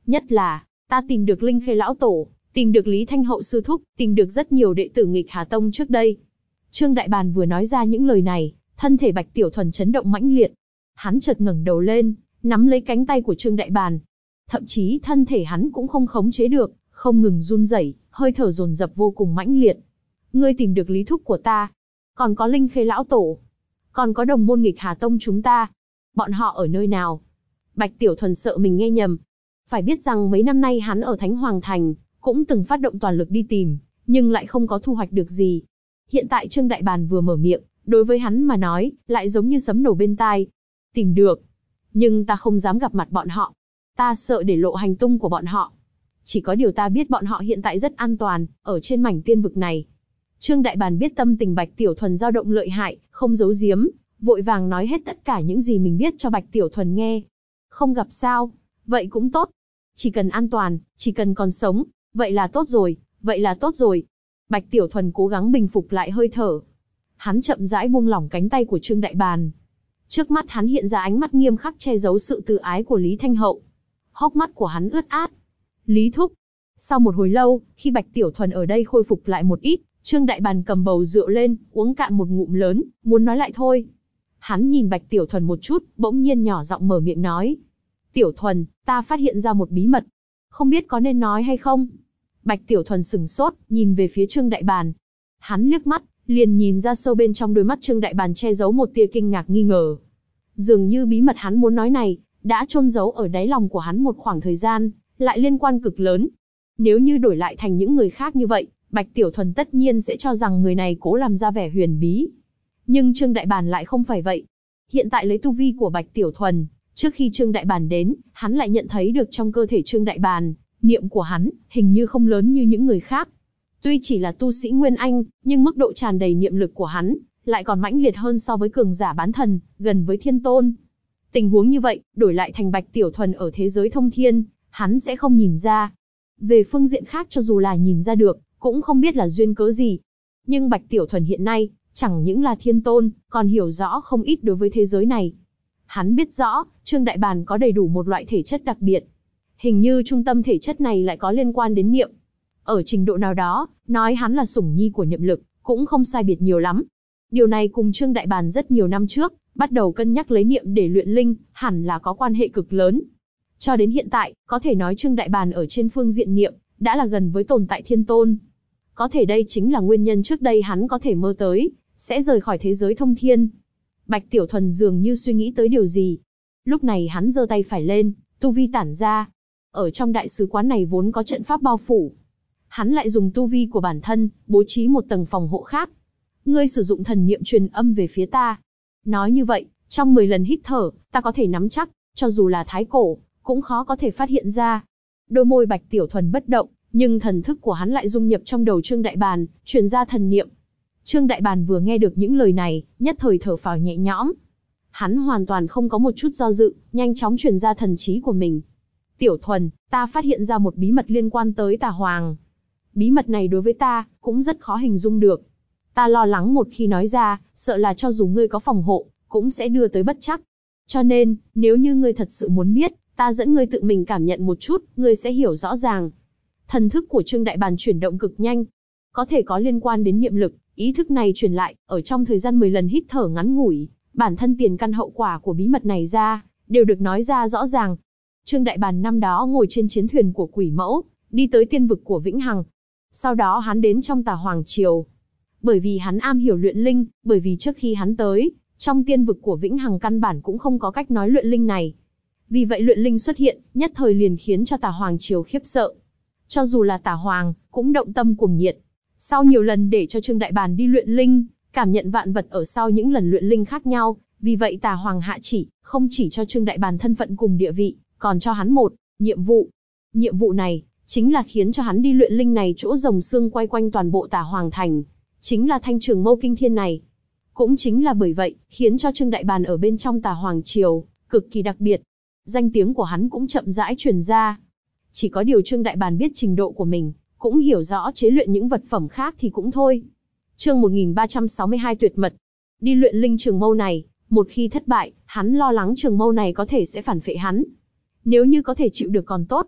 Nhất là, ta tìm được Linh Khê lão tổ, tìm được Lý Thanh Hậu sư thúc, tìm được rất nhiều đệ tử nghịch Hà Tông trước đây. Trương Đại Bàn vừa nói ra những lời này, thân thể Bạch Tiểu Thuần chấn động mãnh liệt. Hắn chợt ngẩng đầu lên, nắm lấy cánh tay của Trương Đại Bàn. Thậm chí thân thể hắn cũng không khống chế được, không ngừng run rẩy, hơi thở dồn dập vô cùng mãnh liệt. Ngươi tìm được Lý thúc của ta, còn có Linh Khê lão tổ, còn có đồng môn nghịch Hà Tông chúng ta. Bọn họ ở nơi nào? Bạch Tiểu Thuần sợ mình nghe nhầm. Phải biết rằng mấy năm nay hắn ở Thánh Hoàng Thành, cũng từng phát động toàn lực đi tìm, nhưng lại không có thu hoạch được gì. Hiện tại Trương Đại Bàn vừa mở miệng, đối với hắn mà nói, lại giống như sấm nổ bên tai. Tìm được. Nhưng ta không dám gặp mặt bọn họ. Ta sợ để lộ hành tung của bọn họ. Chỉ có điều ta biết bọn họ hiện tại rất an toàn, ở trên mảnh tiên vực này. Trương Đại Bàn biết tâm tình Bạch Tiểu Thuần dao động lợi hại, không giấu giếm, vội vàng nói hết tất cả những gì mình biết cho Bạch Tiểu Thuần nghe. Không gặp sao? Vậy cũng tốt. Chỉ cần an toàn, chỉ cần còn sống, vậy là tốt rồi, vậy là tốt rồi. Bạch Tiểu Thuần cố gắng bình phục lại hơi thở. Hắn chậm rãi buông lỏng cánh tay của Trương Đại Bàn. Trước mắt hắn hiện ra ánh mắt nghiêm khắc che giấu sự tự ái của Lý Thanh Hậu. Hốc mắt của hắn ướt át. Lý thúc. Sau một hồi lâu, khi Bạch Tiểu Thuần ở đây khôi phục lại một ít, Trương Đại Bàn cầm bầu rượu lên, uống cạn một ngụm lớn, muốn nói lại thôi. Hắn nhìn Bạch Tiểu Thuần một chút, bỗng nhiên nhỏ giọng mở miệng nói. Tiểu Thuần, ta phát hiện ra một bí mật. Không biết có nên nói hay không? Bạch Tiểu Thuần sừng sốt, nhìn về phía Trương Đại Bàn. Hắn liếc mắt, liền nhìn ra sâu bên trong đôi mắt Trương Đại Bàn che giấu một tia kinh ngạc nghi ngờ. Dường như bí mật hắn muốn nói này, đã chôn giấu ở đáy lòng của hắn một khoảng thời gian, lại liên quan cực lớn. Nếu như đổi lại thành những người khác như vậy, Bạch Tiểu Thuần tất nhiên sẽ cho rằng người này cố làm ra vẻ huyền bí. Nhưng Trương Đại Bàn lại không phải vậy. Hiện tại lấy tu vi của Bạch Tiểu Thuần, trước khi Trương Đại Bàn đến, hắn lại nhận thấy được trong cơ thể Trương Đại Bàn, niệm của hắn, hình như không lớn như những người khác. Tuy chỉ là tu sĩ Nguyên Anh, nhưng mức độ tràn đầy niệm lực của hắn, lại còn mãnh liệt hơn so với cường giả bán thần, gần với thiên tôn. Tình huống như vậy, đổi lại thành Bạch Tiểu Thuần ở thế giới thông thiên, hắn sẽ không nhìn ra. Về phương diện khác cho dù là nhìn ra được, cũng không biết là duyên cớ gì. Nhưng Bạch Tiểu Thuần hiện nay, chẳng những là thiên tôn, còn hiểu rõ không ít đối với thế giới này. Hắn biết rõ, Trương Đại Bàn có đầy đủ một loại thể chất đặc biệt. Hình như trung tâm thể chất này lại có liên quan đến niệm. Ở trình độ nào đó, nói hắn là sủng nhi của niệm lực, cũng không sai biệt nhiều lắm. Điều này cùng Trương Đại Bàn rất nhiều năm trước, bắt đầu cân nhắc lấy niệm để luyện linh, hẳn là có quan hệ cực lớn. Cho đến hiện tại, có thể nói Trương Đại Bàn ở trên phương diện niệm, đã là gần với tồn tại thiên tôn. Có thể đây chính là nguyên nhân trước đây hắn có thể mơ tới, sẽ rời khỏi thế giới thông thiên. Bạch Tiểu Thuần dường như suy nghĩ tới điều gì. Lúc này hắn giơ tay phải lên, tu vi tản ra. Ở trong đại sứ quán này vốn có trận pháp bao phủ. Hắn lại dùng tu vi của bản thân, bố trí một tầng phòng hộ khác. Ngươi sử dụng thần niệm truyền âm về phía ta. Nói như vậy, trong 10 lần hít thở, ta có thể nắm chắc, cho dù là thái cổ, cũng khó có thể phát hiện ra. Đôi môi Bạch Tiểu Thuần bất động, nhưng thần thức của hắn lại dung nhập trong đầu Trương Đại Bàn, truyền ra thần niệm. Trương Đại Bàn vừa nghe được những lời này, nhất thời thở phào nhẹ nhõm. Hắn hoàn toàn không có một chút do dự, nhanh chóng truyền ra thần trí của mình. Tiểu Thuần, ta phát hiện ra một bí mật liên quan tới Tà Hoàng. Bí mật này đối với ta, cũng rất khó hình dung được. Ta lo lắng một khi nói ra, sợ là cho dù ngươi có phòng hộ, cũng sẽ đưa tới bất trắc. Cho nên, nếu như ngươi thật sự muốn biết, ta dẫn ngươi tự mình cảm nhận một chút, ngươi sẽ hiểu rõ ràng. Thần thức của Trương Đại Bàn chuyển động cực nhanh. Có thể có liên quan đến niệm lực, ý thức này truyền lại, ở trong thời gian 10 lần hít thở ngắn ngủi, bản thân tiền căn hậu quả của bí mật này ra, đều được nói ra rõ ràng. Trương Đại Bàn năm đó ngồi trên chiến thuyền của Quỷ Mẫu, đi tới tiên vực của Vĩnh Hằng. Sau đó hắn đến trong Tà Hoàng Triều. Bởi vì hắn am hiểu luyện linh, bởi vì trước khi hắn tới, trong tiên vực của Vĩnh Hằng căn bản cũng không có cách nói luyện linh này. Vì vậy luyện linh xuất hiện, nhất thời liền khiến cho Tà Hoàng Triều khiếp sợ. Cho dù là Tà Hoàng, cũng động tâm cuồng nhiệt. Sau nhiều lần để cho Trương Đại Bàn đi luyện linh, cảm nhận vạn vật ở sau những lần luyện linh khác nhau, vì vậy Tà Hoàng hạ chỉ, không chỉ cho Trương Đại Bàn thân phận cùng địa vị, còn cho hắn một nhiệm vụ. Nhiệm vụ này, chính là khiến cho hắn đi luyện linh này chỗ rồng xương quay quanh toàn bộ Tà Hoàng Thành. Chính là thanh trường mâu kinh thiên này. Cũng chính là bởi vậy, khiến cho Trương Đại Bàn ở bên trong Tà Hoàng Triều, cực kỳ đặc biệt. Danh tiếng của hắn cũng chậm rãi truyền ra. Chỉ có điều Trương Đại Bàn biết trình độ của mình, cũng hiểu rõ chế luyện những vật phẩm khác thì cũng thôi. Chương 1362 tuyệt mật. Đi luyện linh trường mâu này, một khi thất bại, hắn lo lắng trường mâu này có thể sẽ phản phệ hắn. Nếu như có thể chịu được còn tốt.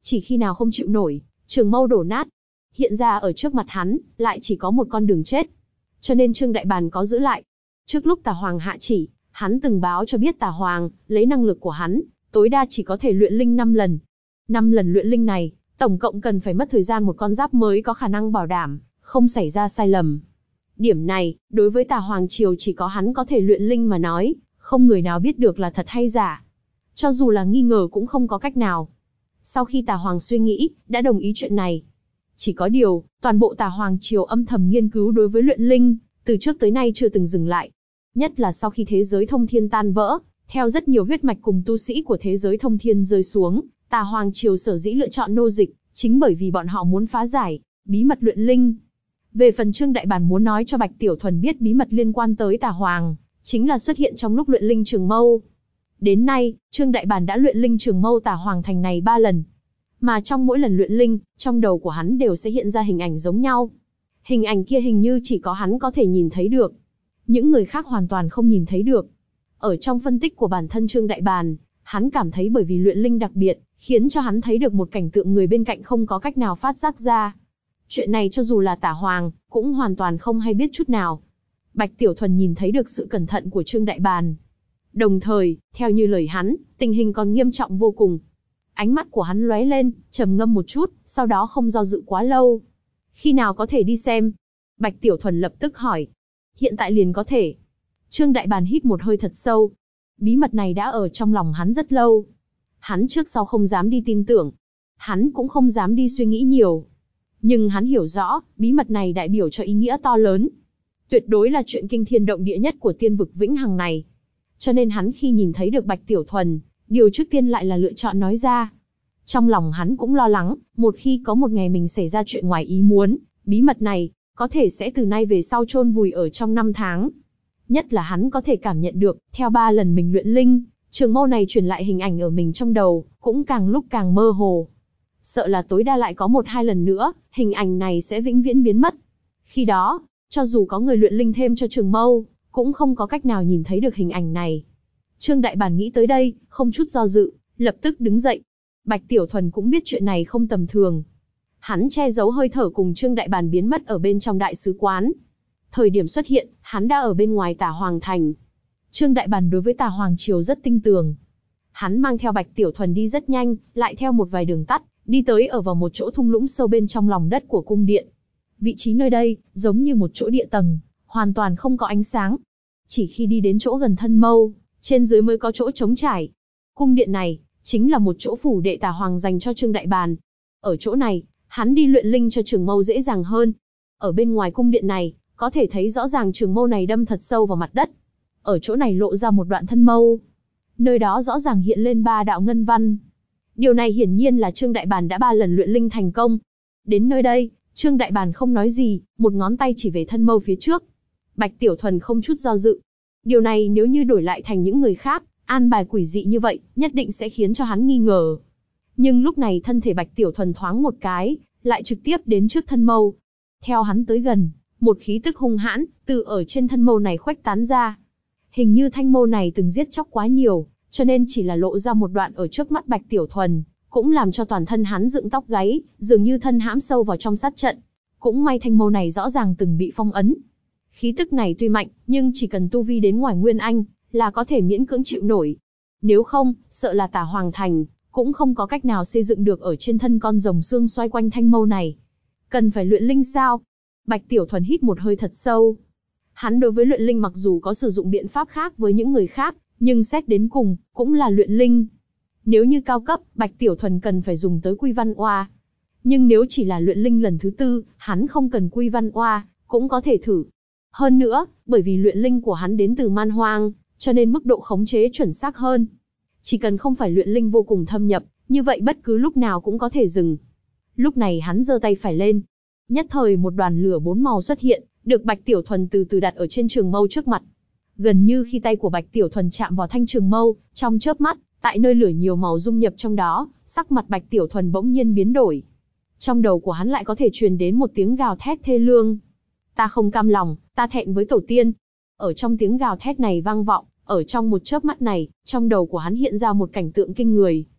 Chỉ khi nào không chịu nổi, trường mâu đổ nát. Hiện ra ở trước mặt hắn, lại chỉ có một con đường chết. Cho nên Trương Đại Bàn có giữ lại. Trước lúc Tà Hoàng hạ chỉ, hắn từng báo cho biết Tà Hoàng, lấy năng lực của hắn, tối đa chỉ có thể luyện linh 5 lần. 5 lần luyện linh này, tổng cộng cần phải mất thời gian một con giáp mới có khả năng bảo đảm, không xảy ra sai lầm. Điểm này, đối với Tà Hoàng Triều chỉ có hắn có thể luyện linh mà nói, không người nào biết được là thật hay giả. Cho dù là nghi ngờ cũng không có cách nào. Sau khi Tà Hoàng suy nghĩ, đã đồng ý chuyện này. Chỉ có điều, toàn bộ Tà Hoàng Triều âm thầm nghiên cứu đối với luyện linh, từ trước tới nay chưa từng dừng lại. Nhất là sau khi thế giới thông thiên tan vỡ, theo rất nhiều huyết mạch cùng tu sĩ của thế giới thông thiên rơi xuống, Tà Hoàng Triều sở dĩ lựa chọn nô dịch, chính bởi vì bọn họ muốn phá giải bí mật luyện linh. Về phần Trương Đại Bàn muốn nói cho Bạch Tiểu Thuần biết bí mật liên quan tới Tà Hoàng, chính là xuất hiện trong lúc luyện linh trường mâu. Đến nay, Trương Đại Bàn đã luyện linh trường mâu Tà Hoàng thành này 3 lần. Mà trong mỗi lần luyện linh, trong đầu của hắn đều sẽ hiện ra hình ảnh giống nhau. Hình ảnh kia hình như chỉ có hắn có thể nhìn thấy được. Những người khác hoàn toàn không nhìn thấy được. Ở trong phân tích của bản thân Trương Đại Bàn, hắn cảm thấy bởi vì luyện linh đặc biệt, khiến cho hắn thấy được một cảnh tượng người bên cạnh không có cách nào phát giác ra. Chuyện này cho dù là Tà Hoàng, cũng hoàn toàn không hay biết chút nào. Bạch Tiểu Thuần nhìn thấy được sự cẩn thận của Trương Đại Bàn. Đồng thời, theo như lời hắn, tình hình còn nghiêm trọng vô cùng. Ánh mắt của hắn lóe lên, trầm ngâm một chút, sau đó không do dự quá lâu. Khi nào có thể đi xem? Bạch Tiểu Thuần lập tức hỏi. Hiện tại liền có thể. Trương Đại Bàn hít một hơi thật sâu. Bí mật này đã ở trong lòng hắn rất lâu. Hắn trước sau không dám đi tin tưởng. Hắn cũng không dám đi suy nghĩ nhiều. Nhưng hắn hiểu rõ, bí mật này đại biểu cho ý nghĩa to lớn. Tuyệt đối là chuyện kinh thiên động địa nhất của tiên vực vĩnh hằng này. Cho nên hắn khi nhìn thấy được Bạch Tiểu Thuần, điều trước tiên lại là lựa chọn nói ra. Trong lòng hắn cũng lo lắng, một khi có một ngày mình xảy ra chuyện ngoài ý muốn, bí mật này, có thể sẽ từ nay về sau chôn vùi ở trong 5 tháng. Nhất là hắn có thể cảm nhận được, theo 3 lần mình luyện linh, trường mâu này truyền lại hình ảnh ở mình trong đầu, cũng càng lúc càng mơ hồ. Sợ là tối đa lại có 1-2 lần nữa, hình ảnh này sẽ vĩnh viễn biến mất. Khi đó, cho dù có người luyện linh thêm cho trường mâu, cũng không có cách nào nhìn thấy được hình ảnh này. Trương Đại Bàn nghĩ tới đây, không chút do dự, lập tức đứng dậy. Bạch Tiểu Thuần cũng biết chuyện này không tầm thường. Hắn che giấu hơi thở cùng Trương Đại Bàn biến mất ở bên trong đại sứ quán. Thời điểm xuất hiện, hắn đã ở bên ngoài Tà Hoàng thành. Trương Đại Bàn đối với Tà Hoàng Triều rất tinh tường. Hắn mang theo Bạch Tiểu Thuần đi rất nhanh, lại theo một vài đường tắt, đi tới ở vào một chỗ thung lũng sâu bên trong lòng đất của cung điện. Vị trí nơi đây, giống như một chỗ địa tầng, hoàn toàn không có ánh sáng. Chỉ khi đi đến chỗ gần thân mâu, trên dưới mới có chỗ trống trải. Cung điện này, chính là một chỗ phủ đệ Tà Hoàng dành cho Trương Đại Bàn. Ở chỗ này, hắn đi luyện linh cho trường mâu dễ dàng hơn. Ở bên ngoài cung điện này, có thể thấy rõ ràng trường mâu này đâm thật sâu vào mặt đất. Ở chỗ này lộ ra một đoạn thân mâu. Nơi đó rõ ràng hiện lên 3 đạo ngân văn. Điều này hiển nhiên là Trương Đại Bàn đã 3 lần luyện linh thành công. Đến nơi đây, Trương Đại Bàn không nói gì, một ngón tay chỉ về thân mâu phía trước. Bạch Tiểu Thuần không chút do dự. Điều này nếu như đổi lại thành những người khác, an bài quỷ dị như vậy, nhất định sẽ khiến cho hắn nghi ngờ. Nhưng lúc này thân thể Bạch Tiểu Thuần thoáng một cái, lại trực tiếp đến trước thân mâu. Theo hắn tới gần, một khí tức hung hãn, từ ở trên thân mâu này khuếch tán ra. Hình như thanh mâu này từng giết chóc quá nhiều, cho nên chỉ là lộ ra một đoạn ở trước mắt Bạch Tiểu Thuần, cũng làm cho toàn thân hắn dựng tóc gáy, dường như thân hãm sâu vào trong sát trận. Cũng may thanh mâu này rõ ràng từng bị phong ấn. Khí tức này tuy mạnh, nhưng chỉ cần tu vi đến ngoài Nguyên Anh, là có thể miễn cưỡng chịu nổi. Nếu không, sợ là Tà Hoàng thành, cũng không có cách nào xây dựng được ở trên thân con rồng xương xoay quanh thanh mâu này. Cần phải luyện linh sao? Bạch Tiểu Thuần hít một hơi thật sâu. Hắn đối với luyện linh mặc dù có sử dụng biện pháp khác với những người khác, nhưng xét đến cùng, cũng là luyện linh. Nếu như cao cấp, Bạch Tiểu Thuần cần phải dùng tới Quy Văn Oa. Nhưng nếu chỉ là luyện linh lần thứ 4, hắn không cần Quy Văn Oa, cũng có thể thử. Hơn nữa, bởi vì luyện linh của hắn đến từ man hoang, cho nên mức độ khống chế chuẩn xác hơn. Chỉ cần không phải luyện linh vô cùng thâm nhập, như vậy bất cứ lúc nào cũng có thể dừng. Lúc này hắn giơ tay phải lên. Nhất thời một đoàn lửa 4 màu xuất hiện, được Bạch Tiểu Thuần từ từ đặt ở trên trường mâu trước mặt. Gần như khi tay của Bạch Tiểu Thuần chạm vào thanh trường mâu, trong chớp mắt, tại nơi lửa nhiều màu dung nhập trong đó, sắc mặt Bạch Tiểu Thuần bỗng nhiên biến đổi. Trong đầu của hắn lại có thể truyền đến một tiếng gào thét thê lương. Ta không cam lòng, ta thẹn với tổ tiên. Ở trong tiếng gào thét này vang vọng, ở trong một chớp mắt này, trong đầu của hắn hiện ra một cảnh tượng kinh người.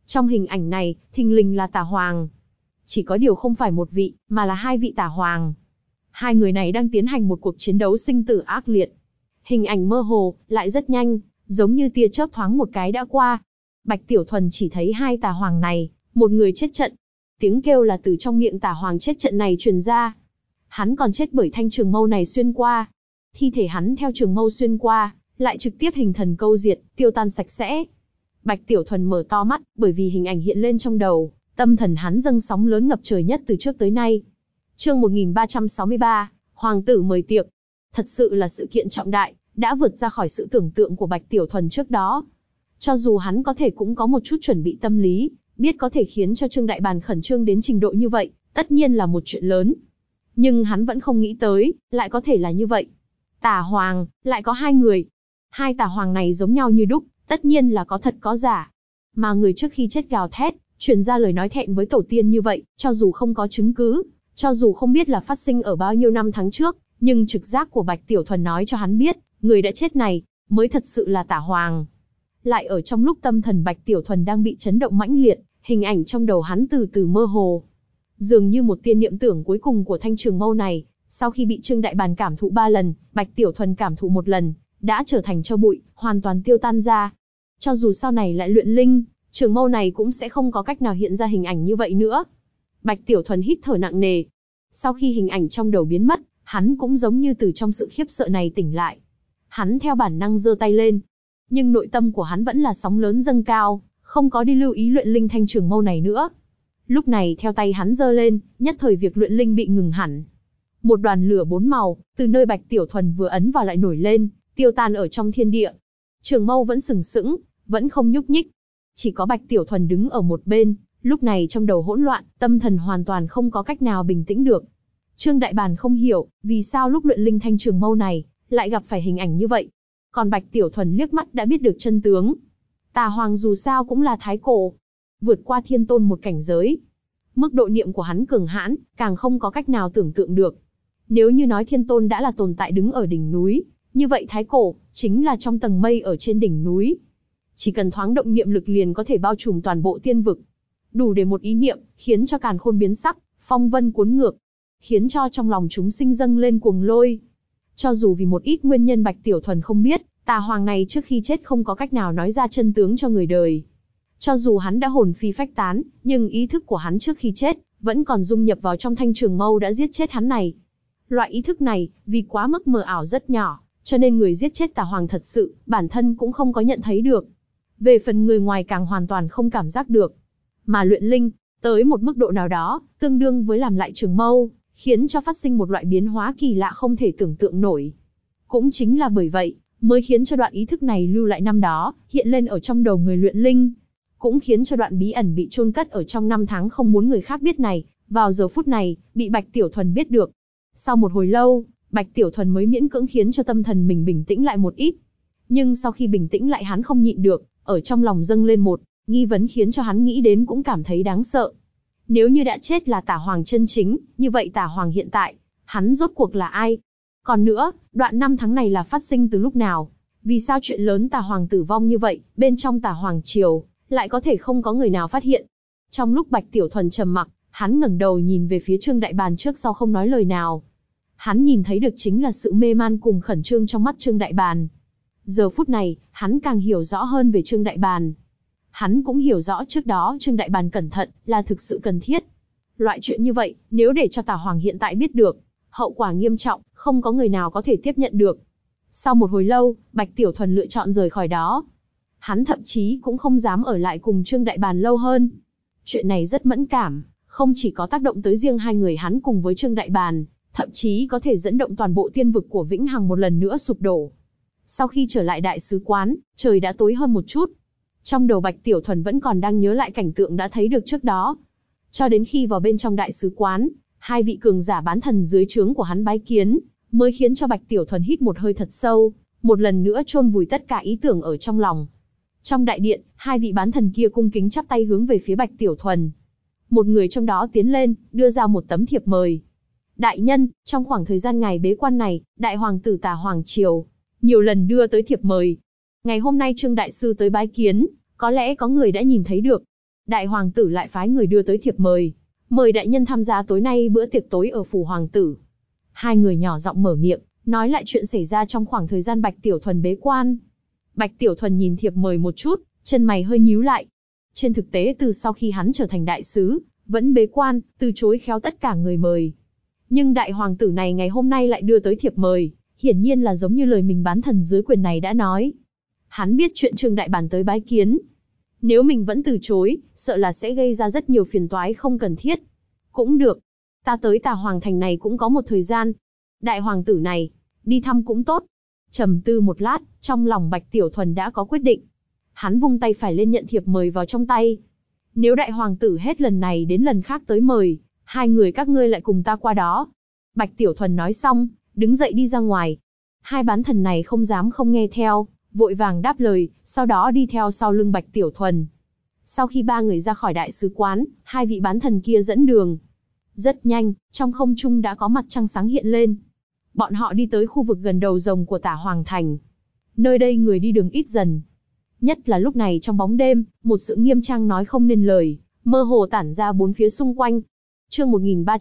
Trong hình ảnh này, thình lình là Tả Hoàng. Chỉ có điều không phải một vị, mà là hai vị Tả Hoàng. Hai người này đang tiến hành một cuộc chiến đấu sinh tử ác liệt. Hình ảnh mơ hồ, lại rất nhanh, giống như tia chớp thoáng một cái đã qua. Bạch Tiểu Thuần chỉ thấy hai Tả Hoàng này, một người chết trận. Tiếng kêu là từ trong miệng Tả Hoàng chết trận này truyền ra. Hắn còn chết bởi thanh trường mâu này xuyên qua. Thi thể hắn theo trường mâu xuyên qua, lại trực tiếp hình thần câu diệt, tiêu tan sạch sẽ. Bạch Tiểu Thuần mở to mắt, bởi vì hình ảnh hiện lên trong đầu, tâm thần hắn dâng sóng lớn ngập trời nhất từ trước tới nay. Chương 1363, Hoàng tử mời tiệc. Thật sự là sự kiện trọng đại, đã vượt ra khỏi sự tưởng tượng của Bạch Tiểu Thuần trước đó. Cho dù hắn có thể cũng có một chút chuẩn bị tâm lý, biết có thể khiến cho Trương Đại Bàn khẩn trương đến trình độ như vậy, tất nhiên là một chuyện lớn. Nhưng hắn vẫn không nghĩ tới, lại có thể là như vậy. Tả Hoàng, lại có hai người. Hai Tả Hoàng này giống nhau như đúc, tất nhiên là có thật có giả. Mà người trước khi chết gào thét, truyền ra lời nói thẹn với tổ tiên như vậy, cho dù không có chứng cứ, cho dù không biết là phát sinh ở bao nhiêu năm tháng trước, nhưng trực giác của Bạch Tiểu Thuần nói cho hắn biết, người đã chết này, mới thật sự là Tả Hoàng. Lại ở trong lúc tâm thần Bạch Tiểu Thuần đang bị chấn động mãnh liệt, hình ảnh trong đầu hắn từ từ mơ hồ. Dường như một tia niệm tưởng cuối cùng của thanh trường mâu này, sau khi bị Trương Đại Bàn cảm thụ 3 lần, Bạch Tiểu Thuần cảm thụ một lần, đã trở thành tro bụi, hoàn toàn tiêu tan ra. Cho dù sau này lại luyện linh, trường mâu này cũng sẽ không có cách nào hiện ra hình ảnh như vậy nữa. Bạch Tiểu Thuần hít thở nặng nề. Sau khi hình ảnh trong đầu biến mất, hắn cũng giống như từ trong sự khiếp sợ này tỉnh lại. Hắn theo bản năng giơ tay lên. Nhưng nội tâm của hắn vẫn là sóng lớn dâng cao, không có đi lưu ý luyện linh thanh trường mâu này nữa. Lúc này theo tay hắn giơ lên, nhất thời việc luyện linh bị ngừng hẳn. Một đoàn lửa 4 màu, từ nơi Bạch Tiểu Thuần vừa ấn vào lại nổi lên, tiêu tan ở trong thiên địa. Trường mâu vẫn sừng sững, vẫn không nhúc nhích. Chỉ có Bạch Tiểu Thuần đứng ở một bên, lúc này trong đầu hỗn loạn, tâm thần hoàn toàn không có cách nào bình tĩnh được. Trương Đại Bàn không hiểu, vì sao lúc luyện linh thanh trường mâu này, lại gặp phải hình ảnh như vậy. Còn Bạch Tiểu Thuần liếc mắt đã biết được chân tướng. Tà Hoàng dù sao cũng là thái cổ, vượt qua thiên tôn một cảnh giới. Mức độ niệm của hắn cường hãn, càng không có cách nào tưởng tượng được. Nếu như nói thiên tôn đã là tồn tại đứng ở đỉnh núi, như vậy thái cổ, chính là trong tầng mây ở trên đỉnh núi. Chỉ cần thoáng động niệm lực liền có thể bao trùm toàn bộ tiên vực. Đủ để một ý niệm, khiến cho càn khôn biến sắc, phong vân cuốn ngược. Khiến cho trong lòng chúng sinh dâng lên cuồng lôi. Cho dù vì một ít nguyên nhân Bạch Tiểu Thuần không biết, Tà Hoàng này trước khi chết không có cách nào nói ra chân tướng cho người đời. Cho dù hắn đã hồn phi phách tán, nhưng ý thức của hắn trước khi chết, vẫn còn dung nhập vào trong thanh trường mâu đã giết chết hắn này. Loại ý thức này, vì quá mức mờ ảo rất nhỏ, cho nên người giết chết Tà Hoàng thật sự, bản thân cũng không có nhận thấy được. Về phần người ngoài càng hoàn toàn không cảm giác được. Mà luyện linh, tới một mức độ nào đó, tương đương với làm lại trường mâu, khiến cho phát sinh một loại biến hóa kỳ lạ không thể tưởng tượng nổi. Cũng chính là bởi vậy, mới khiến cho đoạn ý thức này lưu lại năm đó, hiện lên ở trong đầu người luyện linh. Cũng khiến cho đoạn bí ẩn bị chôn cất ở trong năm tháng không muốn người khác biết này, vào giờ phút này, bị Bạch Tiểu Thuần biết được. Sau một hồi lâu, Bạch Tiểu Thuần mới miễn cưỡng khiến cho tâm thần mình bình tĩnh lại một ít. Nhưng sau khi bình tĩnh lại hắn không nhịn được, ở trong lòng dâng lên một nghi vấn khiến cho hắn nghĩ đến cũng cảm thấy đáng sợ. Nếu như đã chết là Tả Hoàng chân chính, như vậy Tả Hoàng hiện tại, hắn rốt cuộc là ai? Còn nữa, đoạn năm tháng này là phát sinh từ lúc nào? Vì sao chuyện lớn Tả Hoàng tử vong như vậy, bên trong Tả Hoàng triều, lại có thể không có người nào phát hiện? Trong lúc Bạch Tiểu Thuần trầm mặc, hắn ngẩng đầu nhìn về phía Trương Đại Bàn trước sau không nói lời nào. Hắn nhìn thấy được chính là sự mê man cùng khẩn trương trong mắt Trương Đại Bàn. Giờ phút này, hắn càng hiểu rõ hơn về Trương Đại Bàn. Hắn cũng hiểu rõ trước đó Trương Đại Bàn cẩn thận, là thực sự cần thiết. Loại chuyện như vậy, nếu để cho Tả Hoàng hiện tại biết được, hậu quả nghiêm trọng, không có người nào có thể tiếp nhận được. Sau một hồi lâu, Bạch Tiểu Thuần lựa chọn rời khỏi đó. Hắn thậm chí cũng không dám ở lại cùng Trương Đại Bàn lâu hơn. Chuyện này rất mẫn cảm, không chỉ có tác động tới riêng hai người hắn cùng với Trương Đại Bàn, thậm chí có thể dẫn động toàn bộ tiên vực của Vĩnh Hằng một lần nữa sụp đổ. Sau khi trở lại đại sứ quán, trời đã tối hơn một chút. Trong đầu Bạch Tiểu Thuần vẫn còn đang nhớ lại cảnh tượng đã thấy được trước đó. Cho đến khi vào bên trong đại sứ quán, hai vị cường giả bán thần dưới trướng của hắn bái kiến, mới khiến cho Bạch Tiểu Thuần hít một hơi thật sâu, một lần nữa chôn vùi tất cả ý tưởng ở trong lòng. Trong đại điện, hai vị bán thần kia cung kính chắp tay hướng về phía Bạch Tiểu Thuần. Một người trong đó tiến lên, đưa ra một tấm thiệp mời. Đại nhân, trong khoảng thời gian ngày bế quan này, Đại Hoàng tử Tả Hoàng triều nhiều lần đưa tới thiệp mời. Ngày hôm nay Trương Đại Sư tới bái kiến, có lẽ có người đã nhìn thấy được. Đại hoàng tử lại phái người đưa tới thiệp mời, mời đại nhân tham gia tối nay bữa tiệc tối ở phủ hoàng tử. Hai người nhỏ giọng mở miệng, nói lại chuyện xảy ra trong khoảng thời gian Bạch Tiểu Thuần bế quan. Bạch Tiểu Thuần nhìn thiệp mời một chút, chân mày hơi nhíu lại. Trên thực tế từ sau khi hắn trở thành đại sứ, vẫn bế quan, từ chối khéo tất cả người mời. Nhưng đại hoàng tử này ngày hôm nay lại đưa tới thiệp mời, hiển nhiên là giống như lời mình bán thần dưới quyền này đã nói. Hắn biết chuyện Trương Đại Bản tới bái kiến. Nếu mình vẫn từ chối, sợ là sẽ gây ra rất nhiều phiền toái không cần thiết. Cũng được. Ta tới Tà Hoàng Thành này cũng có một thời gian. Đại hoàng tử này, đi thăm cũng tốt. Trầm tư một lát, trong lòng Bạch Tiểu Thuần đã có quyết định. Hắn vung tay phải lên nhận thiệp mời vào trong tay. Nếu đại hoàng tử hết lần này đến lần khác tới mời, hai người các ngươi lại cùng ta qua đó. Bạch Tiểu Thuần nói xong, đứng dậy đi ra ngoài. Hai bán thần này không dám không nghe theo, vội vàng đáp lời, sau đó đi theo sau lưng Bạch Tiểu Thuần. Sau khi ba người ra khỏi đại sứ quán, hai vị bán thần kia dẫn đường. Rất nhanh, trong không trung đã có mặt trăng sáng hiện lên. Bọn họ đi tới khu vực gần đầu rồng của Tả Hoàng Thành. Nơi đây người đi đường ít dần. Nhất là lúc này trong bóng đêm, một sự nghiêm trang nói không nên lời, mơ hồ tản ra bốn phía xung quanh. Chương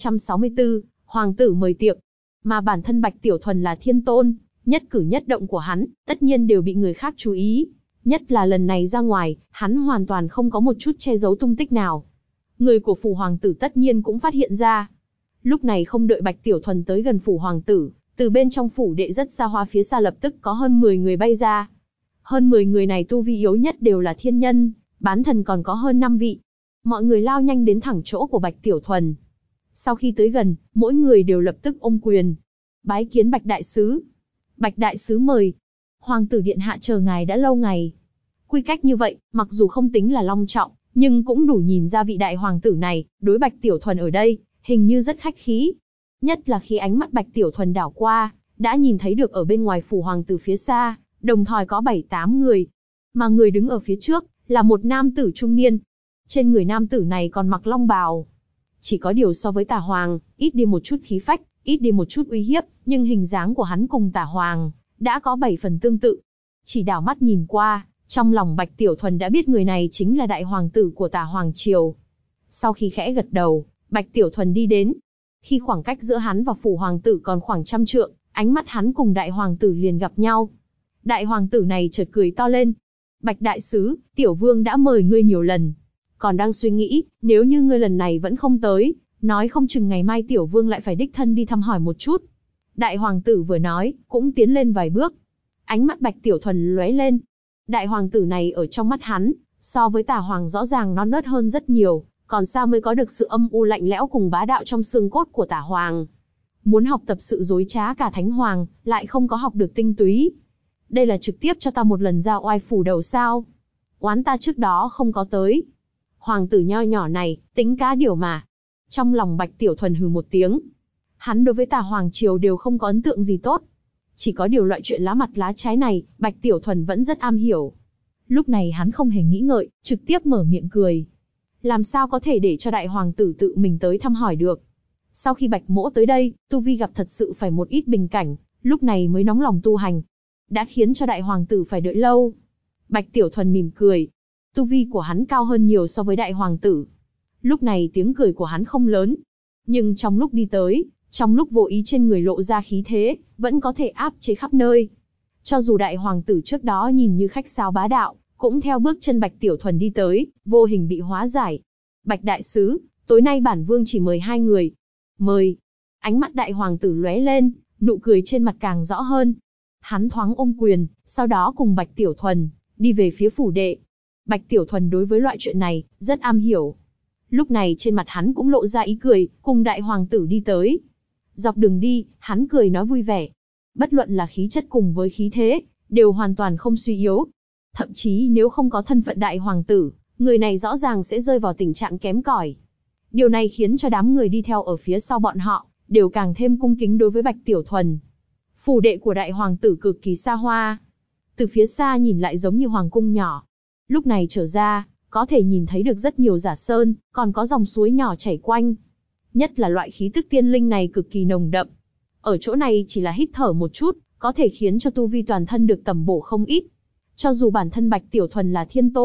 1364, Hoàng tử mời tiệc. Mà bản thân Bạch Tiểu Thuần là thiên tôn, nhất cử nhất động của hắn, tất nhiên đều bị người khác chú ý. Nhất là lần này ra ngoài, hắn hoàn toàn không có một chút che giấu tung tích nào. Người của phủ hoàng tử tất nhiên cũng phát hiện ra. Lúc này không đợi Bạch Tiểu Thuần tới gần phủ hoàng tử, từ bên trong phủ đệ rất xa hoa phía xa lập tức có hơn 10 người bay ra. Hơn 10 người này tu vi yếu nhất đều là thiên nhân, bán thần còn có hơn 5 vị. Mọi người lao nhanh đến thẳng chỗ của Bạch Tiểu Thuần. Sau khi tới gần, mỗi người đều lập tức ôm quyền. Bái kiến Bạch Đại Sứ. Bạch Đại Sứ mời. Hoàng tử điện hạ chờ ngài đã lâu ngày. Quy cách như vậy, mặc dù không tính là long trọng, nhưng cũng đủ nhìn ra vị đại hoàng tử này, đối Bạch Tiểu Thuần ở đây, hình như rất khách khí. Nhất là khi ánh mắt Bạch Tiểu Thuần đảo qua, đã nhìn thấy được ở bên ngoài phủ hoàng tử phía xa, đồng thời có 7-8 người. Mà người đứng ở phía trước, là một nam tử trung niên. Trên người nam tử này còn mặc long bào. Chỉ có điều so với Tả Hoàng, ít đi một chút khí phách, ít đi một chút uy hiếp, nhưng hình dáng của hắn cùng Tả Hoàng, đã có 7 phần tương tự. Chỉ đảo mắt nhìn qua, trong lòng Bạch Tiểu Thuần đã biết người này chính là đại hoàng tử của Tả Hoàng Triều. Sau khi khẽ gật đầu, Bạch Tiểu Thuần đi đến. Khi khoảng cách giữa hắn và phủ hoàng tử còn khoảng 100 trượng, ánh mắt hắn cùng đại hoàng tử liền gặp nhau. Đại hoàng tử này chợt cười to lên. Bạch Đại Sứ, Tiểu Vương đã mời ngươi nhiều lần. Còn đang suy nghĩ, nếu như ngươi lần này vẫn không tới, nói không chừng ngày mai Tiểu Vương lại phải đích thân đi thăm hỏi một chút. Đại hoàng tử vừa nói, cũng tiến lên vài bước. Ánh mắt Bạch Tiểu Thuần lóe lên. Đại hoàng tử này ở trong mắt hắn, so với Tả Hoàng rõ ràng non nớt hơn rất nhiều, còn sao mới có được sự âm u lạnh lẽo cùng bá đạo trong xương cốt của Tả Hoàng. Muốn học tập sự dối trá cả Thánh Hoàng, lại không có học được tinh túy. Đây là trực tiếp cho ta một lần ra oai phủ đầu sao? Oán ta trước đó không có tới. Hoàng tử nho nhỏ này, tính cá điều mà. Trong lòng Bạch Tiểu Thuần hừ một tiếng. Hắn đối với Tả Hoàng Triều đều không có ấn tượng gì tốt. Chỉ có điều loại chuyện lá mặt lá trái này, Bạch Tiểu Thuần vẫn rất am hiểu. Lúc này hắn không hề nghĩ ngợi, trực tiếp mở miệng cười. Làm sao có thể để cho đại hoàng tử tự mình tới thăm hỏi được. Sau khi Bạch Mỗ tới đây, tu vi gặp thật sự phải một ít bình cảnh, lúc này mới nóng lòng tu hành. Đã khiến cho đại hoàng tử phải đợi lâu. Bạch Tiểu Thuần mỉm cười. Tu vi của hắn cao hơn nhiều so với đại hoàng tử. Lúc này tiếng cười của hắn không lớn. Nhưng trong lúc đi tới, trong lúc vô ý trên người lộ ra khí thế, vẫn có thể áp chế khắp nơi. Cho dù đại hoàng tử trước đó nhìn như khách sáo bá đạo, cũng theo bước chân Bạch Tiểu Thuần đi tới, vô hình bị hóa giải. Bạch Đại Sứ, tối nay bản vương chỉ mời 2 người. Mời. Ánh mắt đại hoàng tử lóe lên, nụ cười trên mặt càng rõ hơn. Hắn thoáng ôm quyền, sau đó cùng Bạch Tiểu Thuần, đi về phía phủ đệ. Bạch Tiểu Thuần đối với loại chuyện này, rất am hiểu. Lúc này trên mặt hắn cũng lộ ra ý cười, cùng đại hoàng tử đi tới. Dọc đường đi, hắn cười nói vui vẻ. Bất luận là khí chất cùng với khí thế, đều hoàn toàn không suy yếu. Thậm chí nếu không có thân phận đại hoàng tử, người này rõ ràng sẽ rơi vào tình trạng kém cỏi. Điều này khiến cho đám người đi theo ở phía sau bọn họ, đều càng thêm cung kính đối với Bạch Tiểu Thuần. Phủ đệ của đại hoàng tử cực kỳ xa hoa. Từ phía xa nhìn lại giống như hoàng cung nhỏ. Lúc này trở ra, có thể nhìn thấy được rất nhiều giả sơn, còn có dòng suối nhỏ chảy quanh. Nhất là loại khí tức tiên linh này cực kỳ nồng đậm. Ở chỗ này chỉ là hít thở một chút, có thể khiến cho tu vi toàn thân được tầm bổ không ít. Cho dù bản thân Bạch Tiểu Thuần là thiên tôn,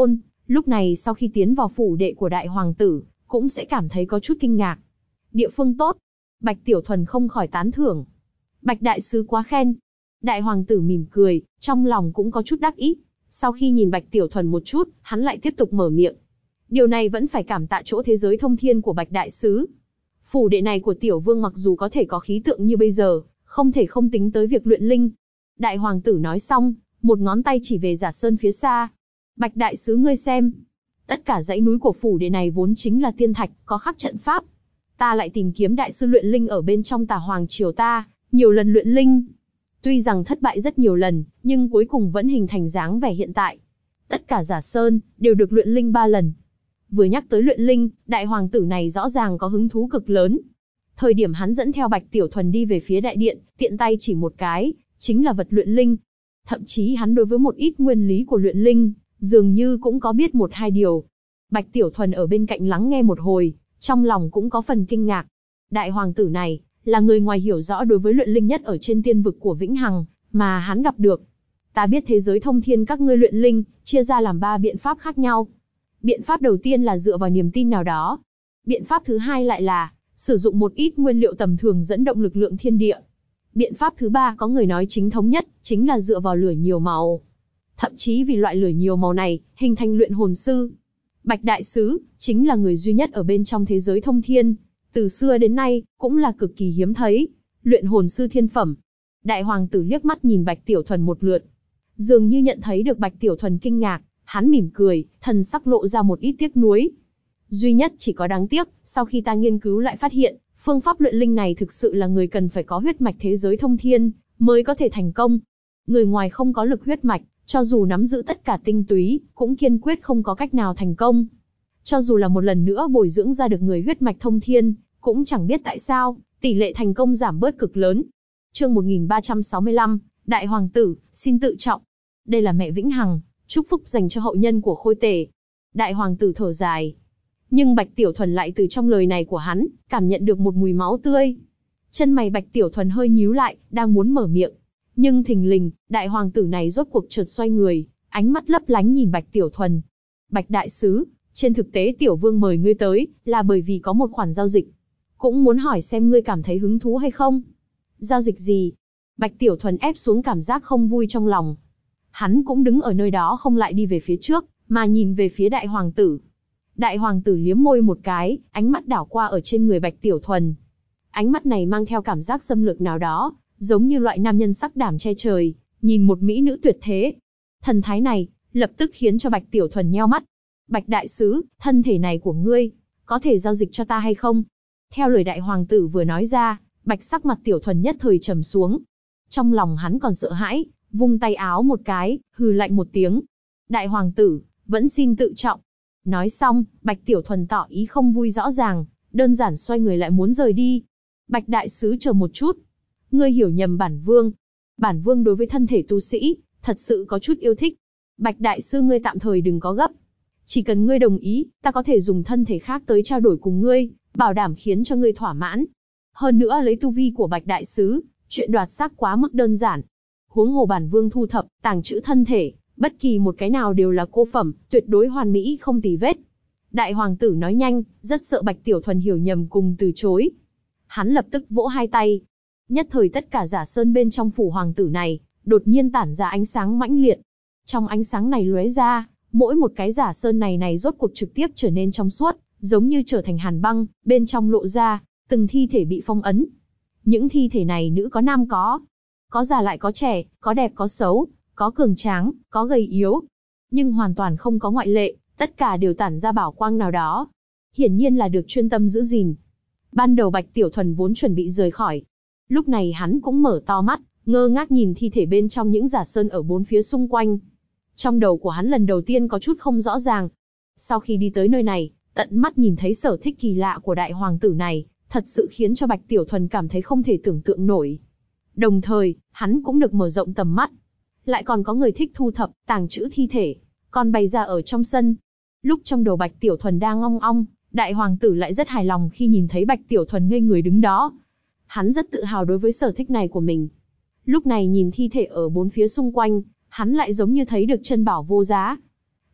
lúc này sau khi tiến vào phủ đệ của đại hoàng tử, cũng sẽ cảm thấy có chút kinh ngạc. Địa phương tốt. Bạch Tiểu Thuần không khỏi tán thưởng. Bạch đại sứ quá khen. Đại hoàng tử mỉm cười, trong lòng cũng có chút đắc ý. Sau khi nhìn Bạch Tiểu Thuần một chút, hắn lại tiếp tục mở miệng. Điều này vẫn phải cảm tạ chỗ thế giới thông thiên của Bạch đại sứ. Phủ đệ này của tiểu vương mặc dù có thể có khí tượng như bây giờ, không thể không tính tới việc luyện linh. Đại hoàng tử nói xong, một ngón tay chỉ về Giả Sơn phía xa. Bạch đại sứ ngươi xem. Tất cả dãy núi của phủ đệ này vốn chính là tiên thạch, có khắc trận pháp. Ta lại tìm kiếm đại sư luyện linh ở bên trong Tà Hoàng triều ta, nhiều lần luyện linh. Tuy rằng thất bại rất nhiều lần, nhưng cuối cùng vẫn hình thành dáng vẻ hiện tại. Tất cả Giả Sơn đều được luyện linh 3 lần. Vừa nhắc tới luyện linh, đại hoàng tử này rõ ràng có hứng thú cực lớn. Thời điểm hắn dẫn theo Bạch Tiểu Thuần đi về phía đại điện, tiện tay chỉ một cái, chính là vật luyện linh. Thậm chí hắn đối với một ít nguyên lý của luyện linh, dường như cũng có biết 1-2 điều. Bạch Tiểu Thuần ở bên cạnh lắng nghe một hồi, trong lòng cũng có phần kinh ngạc. Đại hoàng tử này, là người ngoài hiểu rõ đối với luyện linh nhất ở trên tiên vực của Vĩnh Hằng, mà hắn gặp được. Ta biết thế giới thông thiên các ngươi luyện linh, chia ra làm 3 biện pháp khác nhau. Biện pháp đầu tiên là dựa vào niềm tin nào đó. Biện pháp thứ hai lại là, sử dụng một ít nguyên liệu tầm thường dẫn động lực lượng thiên địa. Biện pháp thứ ba có người nói chính thống nhất, chính là dựa vào lửa nhiều màu. Thậm chí vì loại lửa nhiều màu này, hình thành luyện hồn sư. Bạch đại sứ, chính là người duy nhất ở bên trong thế giới thông thiên. Từ xưa đến nay, cũng là cực kỳ hiếm thấy. Luyện hồn sư thiên phẩm. Đại hoàng tử liếc mắt nhìn Bạch Tiểu Thuần một lượt. Dường như nhận thấy được Bạch Tiểu Thuần kinh ngạc, hắn mỉm cười, thần sắc lộ ra một ít tiếc nuối. Duy nhất chỉ có đáng tiếc, sau khi ta nghiên cứu lại phát hiện, phương pháp luyện linh này thực sự là người cần phải có huyết mạch thế giới thông thiên, mới có thể thành công. Người ngoài không có lực huyết mạch, cho dù nắm giữ tất cả tinh túy, cũng kiên quyết không có cách nào thành công. Cho dù là một lần nữa bồi dưỡng ra được người huyết mạch thông thiên, cũng chẳng biết tại sao, tỷ lệ thành công giảm bớt cực lớn. Chương 1365, Đại Hoàng tử, xin tự trọng. Đây là mẹ Vĩnh Hằng, chúc phúc dành cho hậu nhân của Khôi Tể. Đại Hoàng tử thở dài. Nhưng Bạch Tiểu Thuần lại từ trong lời này của hắn, cảm nhận được một mùi máu tươi. Chân mày Bạch Tiểu Thuần hơi nhíu lại, đang muốn mở miệng. Nhưng thình lình, đại hoàng tử này rốt cuộc chợt xoay người, ánh mắt lấp lánh nhìn Bạch Tiểu Thuần. Bạch đại sứ, trên thực tế Tiểu Vương mời ngươi tới, là bởi vì có một khoản giao dịch. Cũng muốn hỏi xem ngươi cảm thấy hứng thú hay không? Giao dịch gì? Bạch Tiểu Thuần ép xuống cảm giác không vui trong lòng. Hắn cũng đứng ở nơi đó không lại đi về phía trước, mà nhìn về phía đại hoàng tử. Đại hoàng tử liếm môi một cái, ánh mắt đảo qua ở trên người Bạch Tiểu Thuần. Ánh mắt này mang theo cảm giác xâm lược nào đó, giống như loại nam nhân sắc đảm che trời, nhìn một mỹ nữ tuyệt thế. Thần thái này, lập tức khiến cho Bạch Tiểu Thuần nheo mắt. Bạch đại sứ, thân thể này của ngươi, có thể giao dịch cho ta hay không? Theo lời đại hoàng tử vừa nói ra, Bạch sắc mặt Tiểu Thuần nhất thời trầm xuống. Trong lòng hắn còn sợ hãi, vung tay áo một cái, hừ lạnh một tiếng. Đại hoàng tử, vẫn xin tự trọng. Nói xong, Bạch Tiểu Thuần tỏ ý không vui rõ ràng, đơn giản xoay người lại muốn rời đi. Bạch đại sứ chờ một chút. Ngươi hiểu nhầm bản vương. Bản vương đối với thân thể tu sĩ, thật sự có chút yêu thích. Bạch đại sư ngươi tạm thời đừng có gấp. Chỉ cần ngươi đồng ý, ta có thể dùng thân thể khác tới trao đổi cùng ngươi, bảo đảm khiến cho ngươi thỏa mãn. Hơn nữa lấy tu vi của Bạch đại sứ, chuyện đoạt xác quá mức đơn giản. Huống hồ bản vương thu thập, tàng trữ thân thể, bất kỳ một cái nào đều là cô phẩm, tuyệt đối hoàn mỹ không tì vết. Đại hoàng tử nói nhanh, rất sợ Bạch Tiểu Thuần hiểu nhầm cùng từ chối. Hắn lập tức vỗ hai tay. Nhất thời tất cả Giả Sơn bên trong phủ hoàng tử này, đột nhiên tản ra ánh sáng mãnh liệt. Trong ánh sáng này lóe ra, mỗi một cái Giả Sơn này rốt cuộc trực tiếp trở nên trong suốt, giống như trở thành hàn băng, bên trong lộ ra, từng thi thể bị phong ấn. Những thi thể này nữ có nam có già lại có trẻ, có đẹp có xấu, có cường tráng, có gầy yếu. Nhưng hoàn toàn không có ngoại lệ, tất cả đều tản ra bảo quang nào đó. Hiển nhiên là được chuyên tâm giữ gìn. Ban đầu Bạch Tiểu Thuần vốn chuẩn bị rời khỏi. Lúc này hắn cũng mở to mắt, ngơ ngác nhìn thi thể bên trong những Giả Sơn ở bốn phía xung quanh. Trong đầu của hắn lần đầu tiên có chút không rõ ràng. Sau khi đi tới nơi này, tận mắt nhìn thấy sở thích kỳ lạ của đại hoàng tử này, thật sự khiến cho Bạch Tiểu Thuần cảm thấy không thể tưởng tượng nổi. Đồng thời, hắn cũng được mở rộng tầm mắt. Lại còn có người thích thu thập, tàng trữ thi thể, còn bày ra ở trong sân. Lúc trong đầu Bạch Tiểu Thuần đang ong ong, đại hoàng tử lại rất hài lòng khi nhìn thấy Bạch Tiểu Thuần ngây người đứng đó. Hắn rất tự hào đối với sở thích này của mình. Lúc này nhìn thi thể ở bốn phía xung quanh, hắn lại giống như thấy được chân bảo vô giá.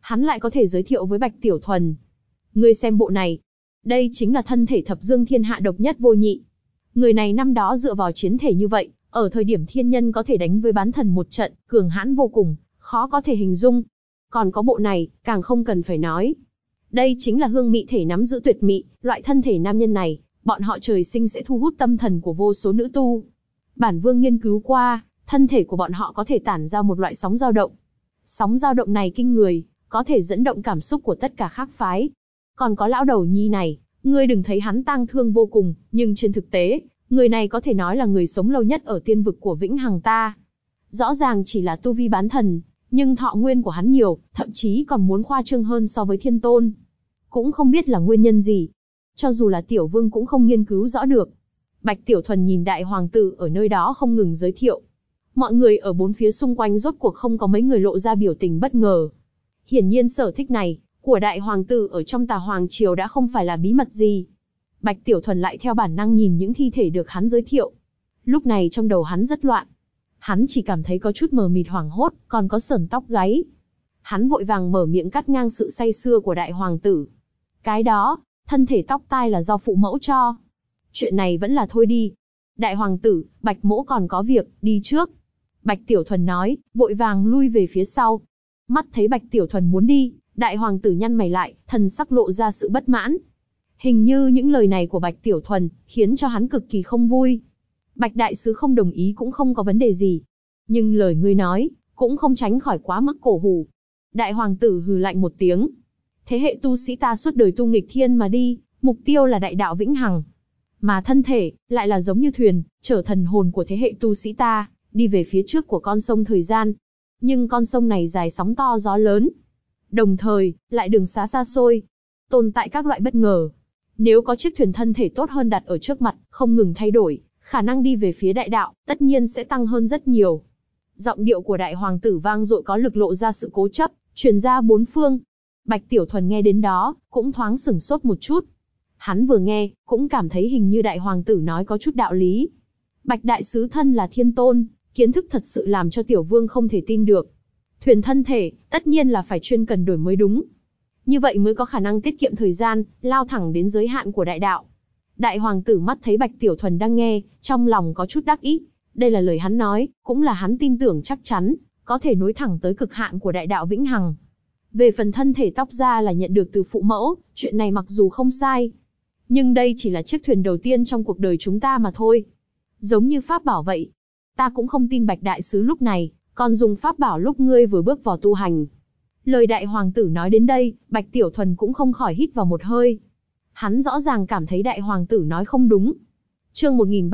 hắn lại có thể giới thiệu với Bạch Tiểu Thuần. Ngươi xem bộ này. Đây chính là thân thể thập dương thiên hạ độc nhất vô nhị. Người này năm đó dựa vào chiến thể như vậy, ở thời điểm thiên nhân có thể đánh với bán thần một trận, cường hãn vô cùng, khó có thể hình dung. Còn có bộ này, càng không cần phải nói. Đây chính là hương mị thể nắm giữ tuyệt mị, loại thân thể nam nhân này, bọn họ trời sinh sẽ thu hút tâm thần của vô số nữ tu. Bản vương nghiên cứu qua, thân thể của bọn họ có thể tản ra một loại sóng dao động. Sóng dao động này kinh người, có thể dẫn động cảm xúc của tất cả khác phái. Còn có lão đầu nhi này, ngươi đừng thấy hắn tang thương vô cùng, nhưng trên thực tế, người này có thể nói là người sống lâu nhất ở tiên vực của Vĩnh Hằng ta. Rõ ràng chỉ là tu vi bán thần, nhưng thọ nguyên của hắn nhiều, thậm chí còn muốn khoa trương hơn so với thiên tôn. Cũng không biết là nguyên nhân gì. Cho dù là tiểu vương cũng không nghiên cứu rõ được. Bạch Tiểu Thuần nhìn đại hoàng tử ở nơi đó không ngừng giới thiệu. Mọi người ở bốn phía xung quanh rốt cuộc không có mấy người lộ ra biểu tình bất ngờ. Hiển nhiên sở thích này của đại hoàng tử ở trong Tà Hoàng triều đã không phải là bí mật gì. Bạch Tiểu Thuần lại theo bản năng nhìn những thi thể được hắn giới thiệu. Lúc này trong đầu hắn rất loạn. Hắn chỉ cảm thấy có chút mờ mịt hoảng hốt, còn có sởn tóc gáy. Hắn vội vàng mở miệng cắt ngang sự say sưa của đại hoàng tử. Cái đó, thân thể tóc tai là do phụ mẫu cho. Chuyện này vẫn là thôi đi. Đại hoàng tử, Bạch mỗ còn có việc, đi trước. Bạch Tiểu Thuần nói, vội vàng lui về phía sau. Mắt thấy Bạch Tiểu Thuần muốn đi, đại hoàng tử nhăn mày lại, thần sắc lộ ra sự bất mãn. Hình như những lời này của Bạch Tiểu Thuần khiến cho hắn cực kỳ không vui. Bạch đại sứ không đồng ý cũng không có vấn đề gì. Nhưng lời ngươi nói, cũng không tránh khỏi quá mức cổ hủ. Đại hoàng tử hừ lạnh một tiếng. Thế hệ tu sĩ ta suốt đời tu nghịch thiên mà đi, mục tiêu là đại đạo vĩnh hằng. Mà thân thể, lại là giống như thuyền, chở thần hồn của thế hệ tu sĩ ta, đi về phía trước của con sông thời gian. Nhưng con sông này dài sóng to gió lớn. Đồng thời, lại đường xá xa xôi. Tồn tại các loại bất ngờ. Nếu có chiếc thuyền thân thể tốt hơn đặt ở trước mặt, không ngừng thay đổi, khả năng đi về phía đại đạo, tất nhiên sẽ tăng hơn rất nhiều. Giọng điệu của đại hoàng tử vang dội có lực lộ ra sự cố chấp, truyền ra bốn phương. Bạch Tiểu Thuần nghe đến đó, cũng thoáng sửng sốt một chút. Hắn vừa nghe, cũng cảm thấy hình như đại hoàng tử nói có chút đạo lý. Bạch đại sứ thân là thiên tôn, kiến thức thật sự làm cho tiểu vương không thể tin được. Thuyền thân thể, tất nhiên là phải chuyên cần đổi mới đúng. Như vậy mới có khả năng tiết kiệm thời gian, lao thẳng đến giới hạn của đại đạo. Đại hoàng tử mắt thấy Bạch Tiểu Thuần đang nghe, trong lòng có chút đắc ý. Đây là lời hắn nói, cũng là hắn tin tưởng chắc chắn, có thể nối thẳng tới cực hạn của đại đạo vĩnh hằng. Về phần thân thể tóc ra là nhận được từ phụ mẫu, chuyện này mặc dù không sai. Nhưng đây chỉ là chiếc thuyền đầu tiên trong cuộc đời chúng ta mà thôi. Giống như pháp bảo vậy. Ta cũng không tin Bạch đại sứ lúc này, còn dùng pháp bảo lúc ngươi vừa bước vào tu hành. Lời đại hoàng tử nói đến đây, Bạch Tiểu Thuần cũng không khỏi hít vào một hơi. Hắn rõ ràng cảm thấy đại hoàng tử nói không đúng. Chương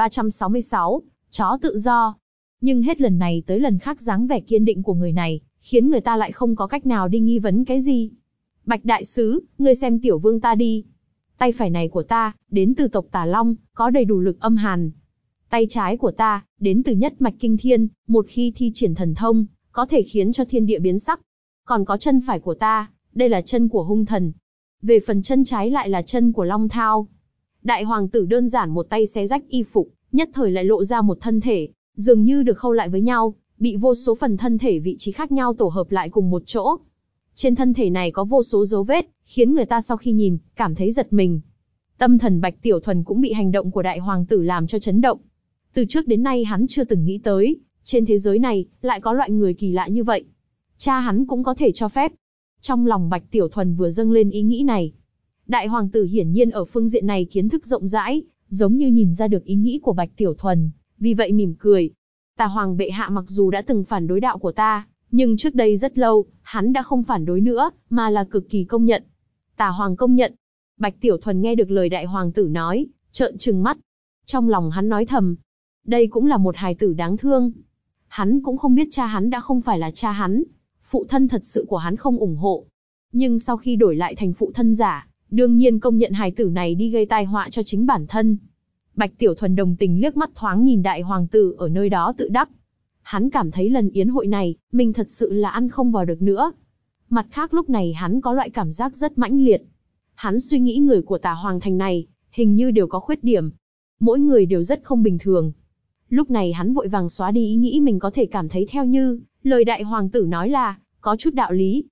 1366, chó tự do. Nhưng hết lần này tới lần khác dáng vẻ kiên định của người này, khiến người ta lại không có cách nào đi nghi vấn cái gì. Bạch đại sứ, ngươi xem tiểu vương ta đi. Tay phải này của ta, đến từ tộc Tà Long, có đầy đủ lực âm hàn. Tay trái của ta, đến từ nhất mạch kinh thiên, một khi thi triển thần thông, có thể khiến cho thiên địa biến sắc. Còn có chân phải của ta, đây là chân của hung thần. Về phần chân trái lại là chân của Long Thao. Đại hoàng tử đơn giản một tay xé rách y phục, nhất thời lại lộ ra một thân thể, dường như được khâu lại với nhau, bị vô số phần thân thể vị trí khác nhau tổ hợp lại cùng một chỗ. Trên thân thể này có vô số dấu vết, khiến người ta sau khi nhìn, cảm thấy giật mình. Tâm thần Bạch Tiểu Thuần cũng bị hành động của đại hoàng tử làm cho chấn động. Từ trước đến nay hắn chưa từng nghĩ tới, trên thế giới này, lại có loại người kỳ lạ như vậy. Cha hắn cũng có thể cho phép. Trong lòng Bạch Tiểu Thuần vừa dâng lên ý nghĩ này. Đại hoàng tử hiển nhiên ở phương diện này kiến thức rộng rãi, giống như nhìn ra được ý nghĩ của Bạch Tiểu Thuần, vì vậy mỉm cười. Tà hoàng bệ hạ mặc dù đã từng phản đối đạo của ta, nhưng trước đây rất lâu, hắn đã không phản đối nữa, mà là cực kỳ công nhận. Tà hoàng công nhận. Bạch Tiểu Thuần nghe được lời đại hoàng tử nói, trợn trừng mắt. Trong lòng hắn nói thầm, đây cũng là một hài tử đáng thương. Hắn cũng không biết cha hắn đã không phải là cha hắn. Phụ thân thật sự của hắn không ủng hộ. Nhưng sau khi đổi lại thành phụ thân giả, đương nhiên công nhận hài tử này đi gây tai họa cho chính bản thân. Bạch Tiểu Thuần đồng tình liếc mắt thoáng nhìn đại hoàng tử ở nơi đó tự đắc. Hắn cảm thấy lần yến hội này, mình thật sự là ăn không vào được nữa. Mặt khác lúc này hắn có loại cảm giác rất mãnh liệt. Hắn suy nghĩ người của Tà Hoàng thành này, hình như đều có khuyết điểm. Mỗi người đều rất không bình thường. Lúc này hắn vội vàng xóa đi ý nghĩ mình có thể cảm thấy theo như lời đại hoàng tử nói là có chút đạo lý.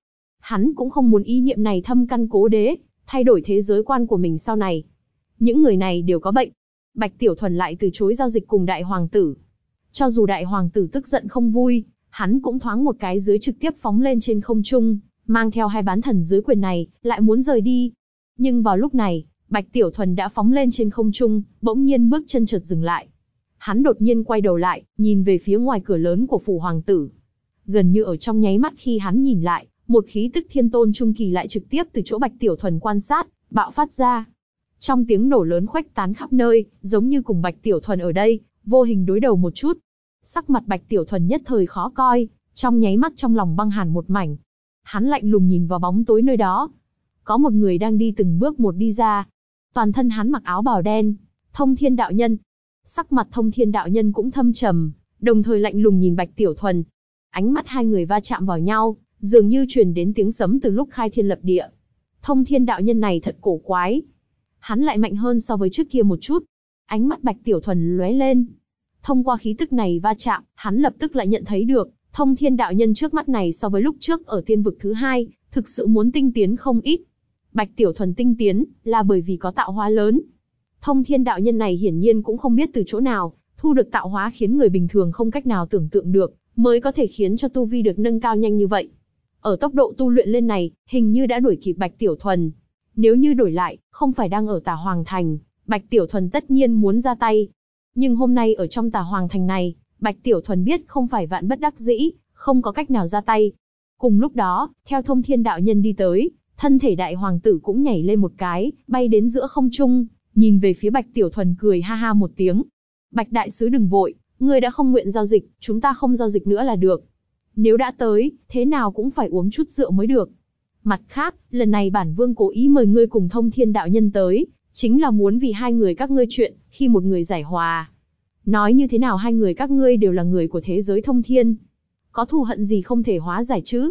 Hắn cũng không muốn ý niệm này thâm căn cố đế, thay đổi thế giới quan của mình sau này. Những người này đều có bệnh. Bạch Tiểu Thuần lại từ chối giao dịch cùng đại hoàng tử. Cho dù đại hoàng tử tức giận không vui, hắn cũng thoáng một cái dưới trực tiếp phóng lên trên không trung, mang theo hai bán thần dưới quyền này, lại muốn rời đi. Nhưng vào lúc này, Bạch Tiểu Thuần đã phóng lên trên không trung, bỗng nhiên bước chân chợt dừng lại. Hắn đột nhiên quay đầu lại, nhìn về phía ngoài cửa lớn của phủ hoàng tử. Gần như ở trong nháy mắt khi hắn nhìn lại, một khí tức thiên tôn trung kỳ lại trực tiếp từ chỗ Bạch Tiểu Thuần quan sát, bạo phát ra. Trong tiếng nổ lớn khuếch tán khắp nơi, giống như cùng Bạch Tiểu Thuần ở đây, vô hình đối đầu một chút. Sắc mặt Bạch Tiểu Thuần nhất thời khó coi, trong nháy mắt trong lòng băng hàn một mảnh. Hắn lạnh lùng nhìn vào bóng tối nơi đó. Có một người đang đi từng bước một đi ra. Toàn thân hắn mặc áo bào đen, Thông Thiên đạo nhân. Sắc mặt Thông Thiên đạo nhân cũng thâm trầm, đồng thời lạnh lùng nhìn Bạch Tiểu Thuần. Ánh mắt hai người va chạm vào nhau, dường như truyền đến tiếng sấm từ lúc khai thiên lập địa. Thông Thiên đạo nhân này thật cổ quái. Hắn lại mạnh hơn so với trước kia một chút. Ánh mắt Bạch Tiểu Thuần lóe lên. Thông qua khí tức này va chạm, hắn lập tức lại nhận thấy được, Thông Thiên đạo nhân trước mắt này so với lúc trước ở tiên vực thứ hai, thực sự muốn tinh tiến không ít. Bạch Tiểu Thuần tinh tiến, là bởi vì có tạo hóa lớn. Thông Thiên đạo nhân này hiển nhiên cũng không biết từ chỗ nào, thu được tạo hóa khiến người bình thường không cách nào tưởng tượng được, mới có thể khiến cho tu vi được nâng cao nhanh như vậy. Ở tốc độ tu luyện lên này, hình như đã đuổi kịp Bạch Tiểu Thuần. Nếu như đổi lại, không phải đang ở Tà Hoàng Thành, Bạch Tiểu Thuần tất nhiên muốn ra tay. Nhưng hôm nay ở trong Tà Hoàng Thành này, Bạch Tiểu Thuần biết không phải vạn bất đắc dĩ, không có cách nào ra tay. Cùng lúc đó, theo Thông Thiên đạo nhân đi tới, thân thể đại hoàng tử cũng nhảy lên một cái, bay đến giữa không trung, nhìn về phía Bạch Tiểu Thuần cười ha ha một tiếng. Bạch đại sứ đừng vội, ngươi đã không nguyện giao dịch, chúng ta không giao dịch nữa là được. Nếu đã tới, thế nào cũng phải uống chút rượu mới được. Mặt khác, lần này bản vương cố ý mời ngươi cùng Thông Thiên đạo nhân tới, chính là muốn vì hai người các ngươi chuyện, khi một người giải hòa. Nói như thế nào hai người các ngươi đều là người của thế giới thông thiên. Có thù hận gì không thể hóa giải chứ?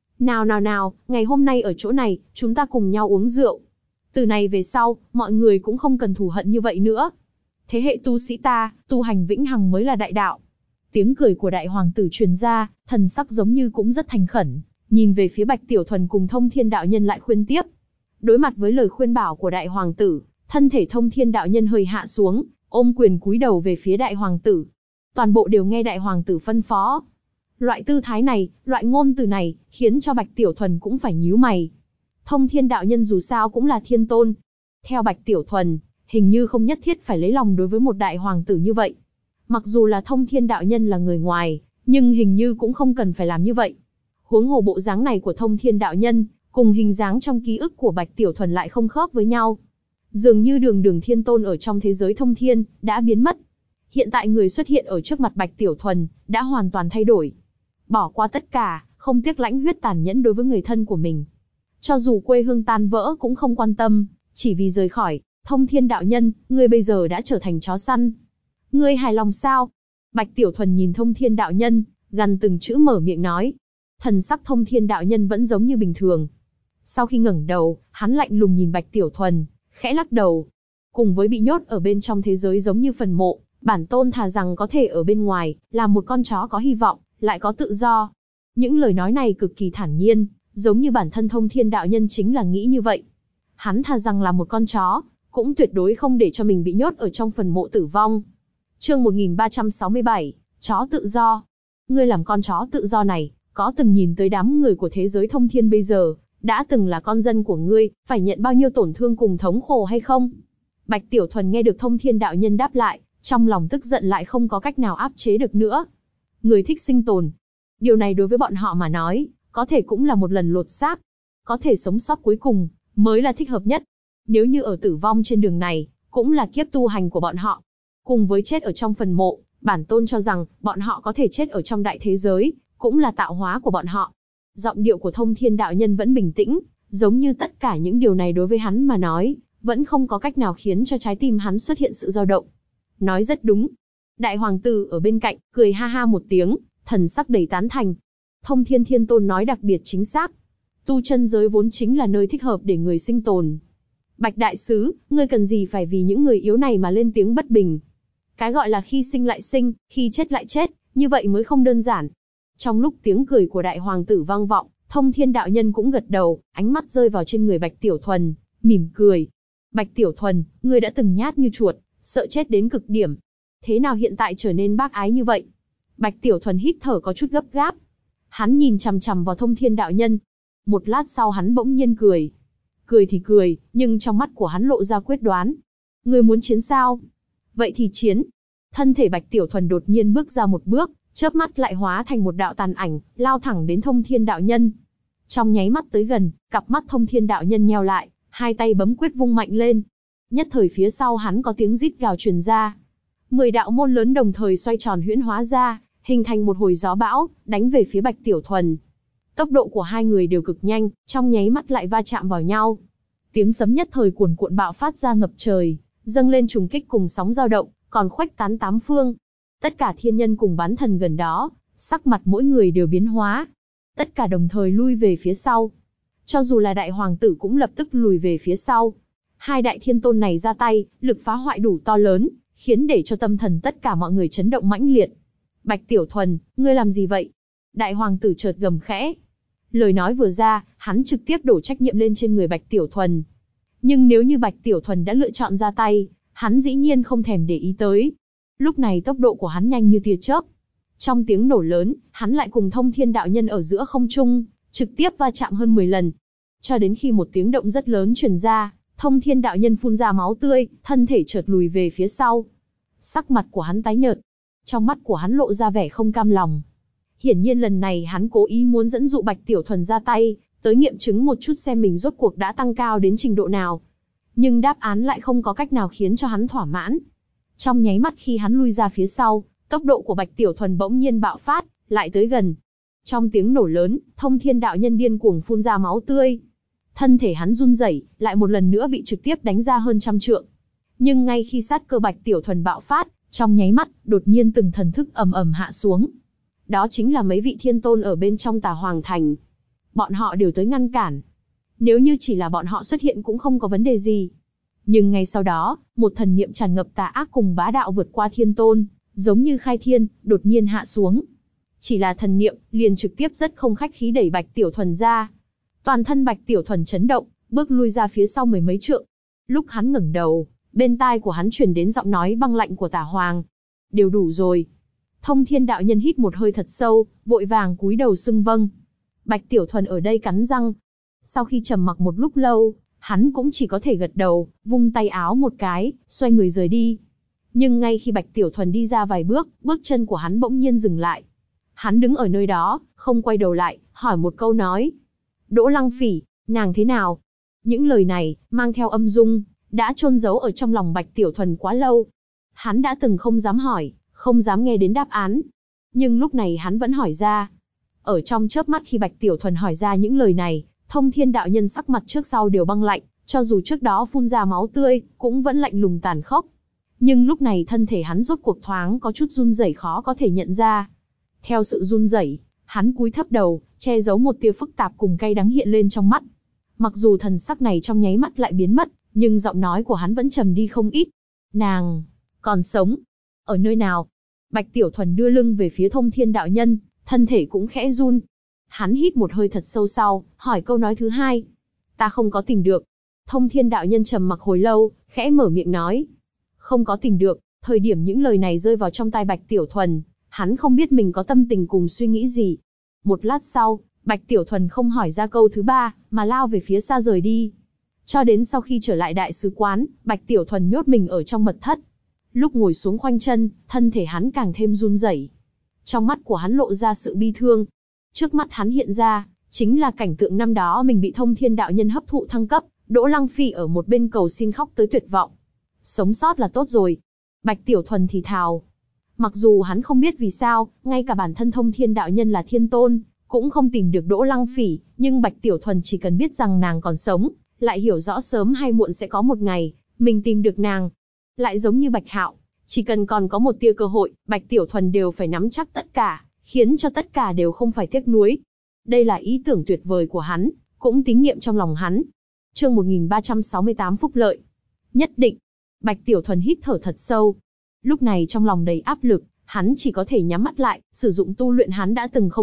Nào, ngày hôm nay ở chỗ này, chúng ta cùng nhau uống rượu. Từ này về sau, mọi người cũng không cần thù hận như vậy nữa. Thế hệ tu sĩ ta, tu hành vĩnh hằng mới là đại đạo. Tiếng cười của đại hoàng tử truyền ra, thần sắc giống như cũng rất thành khẩn, nhìn về phía Bạch Tiểu Thuần cùng Thông Thiên đạo nhân lại khuyên tiếp. Đối mặt với lời khuyên bảo của đại hoàng tử, thân thể Thông Thiên đạo nhân hơi hạ xuống, ôm quyền cúi đầu về phía đại hoàng tử. Toàn bộ đều nghe đại hoàng tử phân phó. Loại tư thái này, loại ngôn từ này, khiến cho Bạch Tiểu Thuần cũng phải nhíu mày. Thông Thiên đạo nhân dù sao cũng là thiên tôn. Theo Bạch Tiểu Thuần, hình như không nhất thiết phải lấy lòng đối với một đại hoàng tử như vậy. Mặc dù là Thông Thiên đạo nhân là người ngoài, nhưng hình như cũng không cần phải làm như vậy. Huống hồ bộ dáng này của Thông Thiên đạo nhân, cùng hình dáng trong ký ức của Bạch Tiểu Thuần lại không khớp với nhau. Dường như đường thiên tôn ở trong thế giới thông thiên, đã biến mất. Hiện tại người xuất hiện ở trước mặt Bạch Tiểu Thuần, đã hoàn toàn thay đổi. Bỏ qua tất cả, không tiếc lãnh huyết tàn nhẫn đối với người thân của mình. Cho dù quê hương tan vỡ cũng không quan tâm, chỉ vì rời khỏi. Thông Thiên đạo nhân, ngươi bây giờ đã trở thành chó săn. Ngươi hài lòng sao? Bạch Tiểu Thuần nhìn Thông Thiên đạo nhân, gằn từng chữ mở miệng nói. Thần sắc Thông Thiên đạo nhân vẫn giống như bình thường. Sau khi ngẩng đầu, hắn lạnh lùng nhìn Bạch Tiểu Thuần, khẽ lắc đầu. Cùng với bị nhốt ở bên trong thế giới giống như phần mộ, bản tôn thà rằng có thể ở bên ngoài, làm một con chó có hy vọng, lại có tự do. Những lời nói này cực kỳ thản nhiên, giống như bản thân Thông Thiên đạo nhân chính là nghĩ như vậy. Hắn thà rằng là một con chó, cũng tuyệt đối không để cho mình bị nhốt ở trong phần mộ tử vong. Chương 1367, chó tự do. Ngươi làm con chó tự do này, có từng nhìn tới đám người của thế giới thông thiên bây giờ, đã từng là con dân của ngươi, phải nhận bao nhiêu tổn thương cùng thống khổ hay không? Bạch Tiểu Thuần nghe được Thông Thiên đạo nhân đáp lại, trong lòng tức giận lại không có cách nào áp chế được nữa. Người thích sinh tồn. Điều này đối với bọn họ mà nói, có thể cũng là một lần lột xác. Có thể sống sót cuối cùng, mới là thích hợp nhất. Nếu như ở tử vong trên đường này, cũng là kiếp tu hành của bọn họ. Cùng với chết ở trong phần mộ, bản tôn cho rằng, bọn họ có thể chết ở trong đại thế giới, cũng là tạo hóa của bọn họ. Giọng điệu của Thông Thiên đạo nhân vẫn bình tĩnh, giống như tất cả những điều này đối với hắn mà nói, vẫn không có cách nào khiến cho trái tim hắn xuất hiện sự dao động. Nói rất đúng. Đại hoàng tử ở bên cạnh, cười ha ha một tiếng, thần sắc đầy tán thành. Thông Thiên Thiên Tôn nói đặc biệt chính xác. Tu chân giới vốn chính là nơi thích hợp để người sinh tồn. Bạch đại sứ, ngươi cần gì phải vì những người yếu này mà lên tiếng bất bình? Cái gọi là khi sinh lại sinh, khi chết lại chết, như vậy mới không đơn giản. Trong lúc tiếng cười của đại hoàng tử vang vọng, Thông Thiên đạo nhân cũng gật đầu, ánh mắt rơi vào trên người Bạch Tiểu Thuần, mỉm cười. Bạch Tiểu Thuần, ngươi đã từng nhát như chuột, sợ chết đến cực điểm. Thế nào hiện tại trở nên bác ái như vậy? Bạch Tiểu Thuần hít thở có chút gấp gáp. Hắn nhìn chằm chằm vào Thông Thiên đạo nhân. Một lát sau hắn bỗng nhiên cười. Cười thì cười, nhưng trong mắt của hắn lộ ra quyết đoán. Ngươi muốn chiến sao? Vậy thì chiến. Thân thể Bạch Tiểu Thuần đột nhiên bước ra một bước, chớp mắt lại hóa thành một đạo tàn ảnh, lao thẳng đến Thông Thiên đạo nhân. Trong nháy mắt tới gần, cặp mắt Thông Thiên đạo nhân nheo lại, hai tay bấm quyết vung mạnh lên. Nhất thời phía sau hắn có tiếng rít gào truyền ra. 10 đạo môn lớn đồng thời xoay tròn huyễn hóa ra, hình thành một hồi gió bão, đánh về phía Bạch Tiểu Thuần. Tốc độ của hai người đều cực nhanh, trong nháy mắt lại va chạm vào nhau. Tiếng sấm nhất thời cuồn cuộn bạo phát ra ngập trời, dâng lên trùng kích cùng sóng dao động, còn khuếch tán tám phương. Tất cả thiên nhân cùng bán thần gần đó, sắc mặt mỗi người đều biến hóa. Tất cả đồng thời lui về phía sau. Cho dù là đại hoàng tử cũng lập tức lùi về phía sau. Hai đại thiên tôn này ra tay, lực phá hoại đủ to lớn, khiến để cho tâm thần tất cả mọi người chấn động mãnh liệt. Bạch Tiểu Thuần, ngươi làm gì vậy? Đại hoàng tử chợt gầm khẽ. Lời nói vừa ra, hắn trực tiếp đổ trách nhiệm lên trên người Bạch Tiểu Thuần. Nhưng nếu như Bạch Tiểu Thuần đã lựa chọn ra tay, hắn dĩ nhiên không thèm để ý tới. Lúc này tốc độ của hắn nhanh như tia chớp. Trong tiếng nổ lớn, hắn lại cùng Thông Thiên đạo nhân ở giữa không trung, trực tiếp va chạm hơn 10 lần. Cho đến khi một tiếng động rất lớn truyền ra, Thông Thiên đạo nhân phun ra máu tươi, thân thể chợt lùi về phía sau. Sắc mặt của hắn tái nhợt, trong mắt của hắn lộ ra vẻ không cam lòng. Hiển nhiên lần này hắn cố ý muốn dẫn dụ Bạch Tiểu Thuần ra tay, tới nghiệm chứng một chút xem mình rốt cuộc đã tăng cao đến trình độ nào. Nhưng đáp án lại không có cách nào khiến cho hắn thỏa mãn. Trong nháy mắt khi hắn lui ra phía sau, tốc độ của Bạch Tiểu Thuần bỗng nhiên bạo phát, lại tới gần. Trong tiếng nổ lớn, Thông Thiên đạo nhân điên cuồng phun ra máu tươi. Thân thể hắn run rẩy, lại một lần nữa bị trực tiếp đánh ra hơn trăm trượng. Nhưng ngay khi sát cơ Bạch Tiểu Thuần bạo phát, trong nháy mắt, đột nhiên từng thần thức ầm ầm hạ xuống. Đó chính là mấy vị thiên tôn ở bên trong Tà Hoàng Thành. Bọn họ đều tới ngăn cản. Nếu như chỉ là bọn họ xuất hiện cũng không có vấn đề gì. Nhưng ngay sau đó, một thần niệm tràn ngập tà ác cùng bá đạo vượt qua thiên tôn, giống như khai thiên, đột nhiên hạ xuống. Chỉ là thần niệm, liền trực tiếp rất không khách khí đẩy Bạch Tiểu Thuần ra. Toàn thân Bạch Tiểu Thuần chấn động, bước lui ra phía sau mười mấy trượng. Lúc hắn ngẩng đầu, bên tai của hắn truyền đến giọng nói băng lạnh của Tà Hoàng. Đều đủ rồi. Thông Thiên đạo nhân hít một hơi thật sâu, vội vàng cúi đầu xưng vâng. Bạch Tiểu Thuần ở đây cắn răng. Sau khi trầm mặc một lúc lâu, hắn cũng chỉ có thể gật đầu, vung tay áo một cái, xoay người rời đi. Nhưng ngay khi Bạch Tiểu Thuần đi ra vài bước, bước chân của hắn bỗng nhiên dừng lại. Hắn đứng ở nơi đó, không quay đầu lại, hỏi một câu nói. Đỗ Lăng Phỉ, nàng thế nào? Những lời này, mang theo âm dung, đã chôn giấu ở trong lòng Bạch Tiểu Thuần quá lâu. Hắn đã từng không dám hỏi, không dám nghe đến đáp án. Nhưng lúc này hắn vẫn hỏi ra. Ở trong chớp mắt khi Bạch Tiểu Thuần hỏi ra những lời này, Thông Thiên đạo nhân sắc mặt trước sau đều băng lạnh, cho dù trước đó phun ra máu tươi, cũng vẫn lạnh lùng tàn khốc. Nhưng lúc này thân thể hắn rốt cuộc thoáng có chút run rẩy khó có thể nhận ra. Theo sự run rẩy, hắn cúi thấp đầu, che giấu một tia phức tạp cùng cay đắng hiện lên trong mắt. Mặc dù thần sắc này trong nháy mắt lại biến mất, nhưng giọng nói của hắn vẫn trầm đi không ít. Nàng còn sống? Ở nơi nào? Bạch Tiểu Thuần đưa lưng về phía Thông Thiên đạo nhân, thân thể cũng khẽ run. Hắn hít một hơi thật sâu sau, hỏi câu nói thứ hai. Ta không có tìm được. Thông Thiên đạo nhân trầm mặc hồi lâu, khẽ mở miệng nói. Không có tìm được. Thời điểm những lời này rơi vào trong tai Bạch Tiểu Thuần, hắn không biết mình có tâm tình cùng suy nghĩ gì. Một lát sau, Bạch Tiểu Thuần không hỏi ra câu thứ ba, mà lao về phía xa rời đi. Cho đến sau khi trở lại đại sứ quán, Bạch Tiểu Thuần nhốt mình ở trong mật thất. Lúc ngồi xuống khoanh chân, thân thể hắn càng thêm run rẩy. Trong mắt của hắn lộ ra sự bi thương. Trước mắt hắn hiện ra, chính là cảnh tượng năm đó mình bị Thông Thiên đạo nhân hấp thụ thăng cấp, Đỗ Lăng Phi ở một bên cầu xin khóc tới tuyệt vọng. Sống sót là tốt rồi. Bạch Tiểu Thuần thì thào. Mặc dù hắn không biết vì sao, ngay cả bản thân Thông Thiên đạo nhân là thiên tôn, cũng không tìm được Đỗ Lăng Phỉ, nhưng Bạch Tiểu Thuần chỉ cần biết rằng nàng còn sống, lại hiểu rõ sớm hay muộn sẽ có một ngày, mình tìm được nàng. Lại giống như Bạch Hạo, chỉ cần còn có một tia cơ hội, Bạch Tiểu Thuần đều phải nắm chắc tất cả, khiến cho tất cả đều không phải tiếc nuối. Đây là ý tưởng tuyệt vời của hắn, cũng tín nhiệm trong lòng hắn. Chương 1368 phúc lợi. Nhất định. Bạch Tiểu Thuần hít thở thật sâu. Lúc này trong lòng đầy áp lực, hắn chỉ có thể nhắm mắt lại, sử dụng tu luyện hắn đã từng không thích,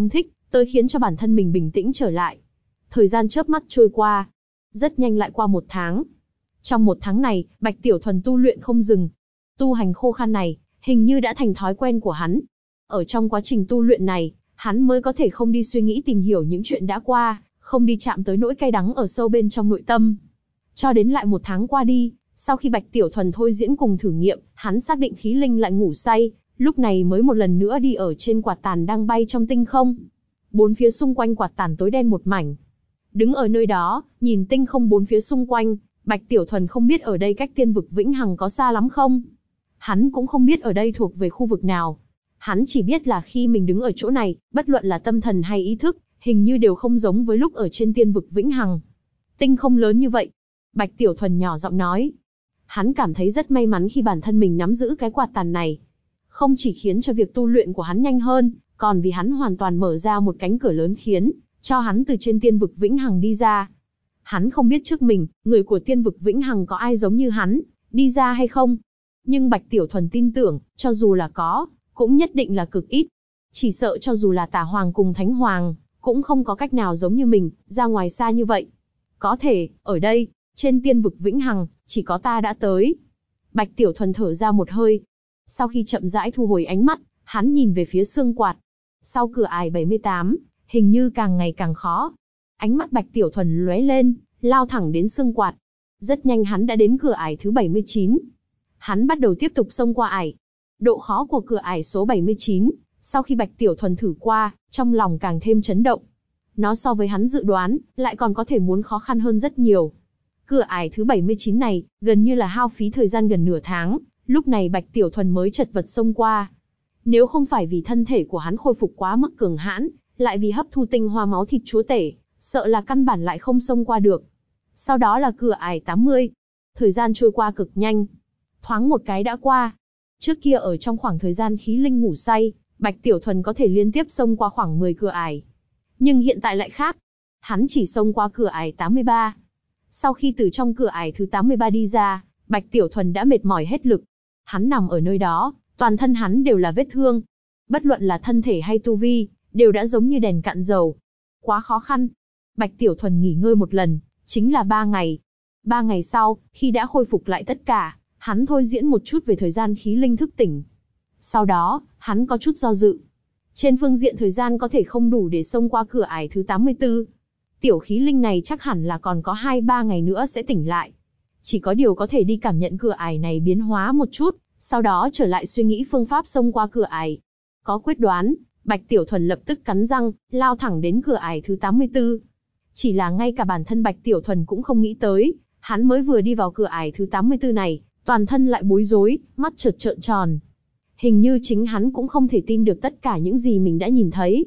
tới khiến cho bản thân mình bình tĩnh trở lại. Thời gian chớp mắt trôi qua, rất nhanh lại qua 1 tháng. Trong 1 tháng này, Bạch Tiểu Thuần tu luyện không dừng. Tu hành khô khan này, hình như đã thành thói quen của hắn. Ở trong quá trình tu luyện này, hắn mới có thể không đi suy nghĩ tìm hiểu những chuyện đã qua, không đi chạm tới nỗi cay đắng ở sâu bên trong nội tâm. Cho đến lại 1 tháng qua đi, sau khi Bạch Tiểu Thuần thôi diễn cùng thử nghiệm, hắn xác định khí linh lại ngủ say, lúc này mới một lần nữa đi ở trên quạt tàn đang bay trong tinh không. Bốn phía xung quanh quạt tàn tối đen một mảnh. Đứng ở nơi đó, nhìn tinh không bốn phía xung quanh, Bạch Tiểu Thuần không biết ở đây cách tiên vực vĩnh hằng có xa lắm không. Hắn cũng không biết ở đây thuộc về khu vực nào. Hắn chỉ biết là khi mình đứng ở chỗ này, bất luận là tâm thần hay ý thức, hình như đều không giống với lúc ở trên tiên vực vĩnh hằng. Tinh không lớn như vậy. Bạch Tiểu Thuần nhỏ giọng nói. Hắn cảm thấy rất may mắn khi bản thân mình nắm giữ cái quạt tàn này. Không chỉ khiến cho việc tu luyện của hắn nhanh hơn, còn vì hắn hoàn toàn mở ra một cánh cửa lớn khiến cho hắn từ trên tiên vực vĩnh hằng đi ra. Hắn không biết trước mình, người của tiên vực vĩnh hằng có ai giống như hắn, đi ra hay không. Nhưng Bạch Tiểu Thuần tin tưởng, cho dù là có, cũng nhất định là cực ít. Chỉ sợ cho dù là Tả Hoàng cùng Thánh Hoàng, cũng không có cách nào giống như mình, ra ngoài xa như vậy. Có thể, ở đây, trên tiên vực vĩnh hằng, chỉ có ta đã tới. Bạch Tiểu Thuần thở ra một hơi. Sau khi chậm rãi thu hồi ánh mắt, hắn nhìn về phía xương quạt. Sau cửa ải 78, hình như càng ngày càng khó. Ánh mắt Bạch Tiểu Thuần lóe lên, lao thẳng đến xương quạt. Rất nhanh hắn đã đến cửa ải thứ 79. Hắn bắt đầu tiếp tục xông qua ải. Độ khó của cửa ải số 79, sau khi Bạch Tiểu Thuần thử qua, trong lòng càng thêm chấn động. Nó so với hắn dự đoán, lại còn có thể muốn khó khăn hơn rất nhiều. Cửa ải thứ 79 này, gần như là hao phí thời gian gần nửa tháng, lúc này Bạch Tiểu Thuần mới chật vật xông qua. Nếu không phải vì thân thể của hắn khôi phục quá mức cường hãn, lại vì hấp thu tinh hoa máu thịt chúa tể, sợ là căn bản lại không xông qua được. Sau đó là cửa ải 80. Thời gian trôi qua cực nhanh. Thoáng một cái đã qua. Trước kia ở trong khoảng thời gian khí linh ngủ say, Bạch Tiểu Thuần có thể liên tiếp xông qua khoảng 10 cửa ải. Nhưng hiện tại lại khác. Hắn chỉ xông qua cửa ải 83. Sau khi từ trong cửa ải thứ 83 đi ra, Bạch Tiểu Thuần đã mệt mỏi hết lực. Hắn nằm ở nơi đó, toàn thân hắn đều là vết thương. Bất luận là thân thể hay tu vi, đều đã giống như đèn cạn dầu. Quá khó khăn. Bạch Tiểu Thuần nghỉ ngơi một lần, chính là 3 ngày. 3 ngày sau, khi đã khôi phục lại tất cả, hắn thôi diễn một chút về thời gian khí linh thức tỉnh. Sau đó, hắn có chút do dự. Trên phương diện thời gian có thể không đủ để xông qua cửa ải thứ 84. Tiểu khí linh này chắc hẳn là còn có 2-3 ngày nữa sẽ tỉnh lại. Chỉ có điều có thể đi cảm nhận cửa ải này biến hóa một chút, sau đó trở lại suy nghĩ phương pháp xông qua cửa ải. Có quyết đoán, Bạch Tiểu Thuần lập tức cắn răng, lao thẳng đến cửa ải thứ 84. Chỉ là ngay cả bản thân Bạch Tiểu Thuần cũng không nghĩ tới, hắn mới vừa đi vào cửa ải thứ 84 này, toàn thân lại bối rối, mắt chợt trợn tròn. Hình như chính hắn cũng không thể tin được tất cả những gì mình đã nhìn thấy.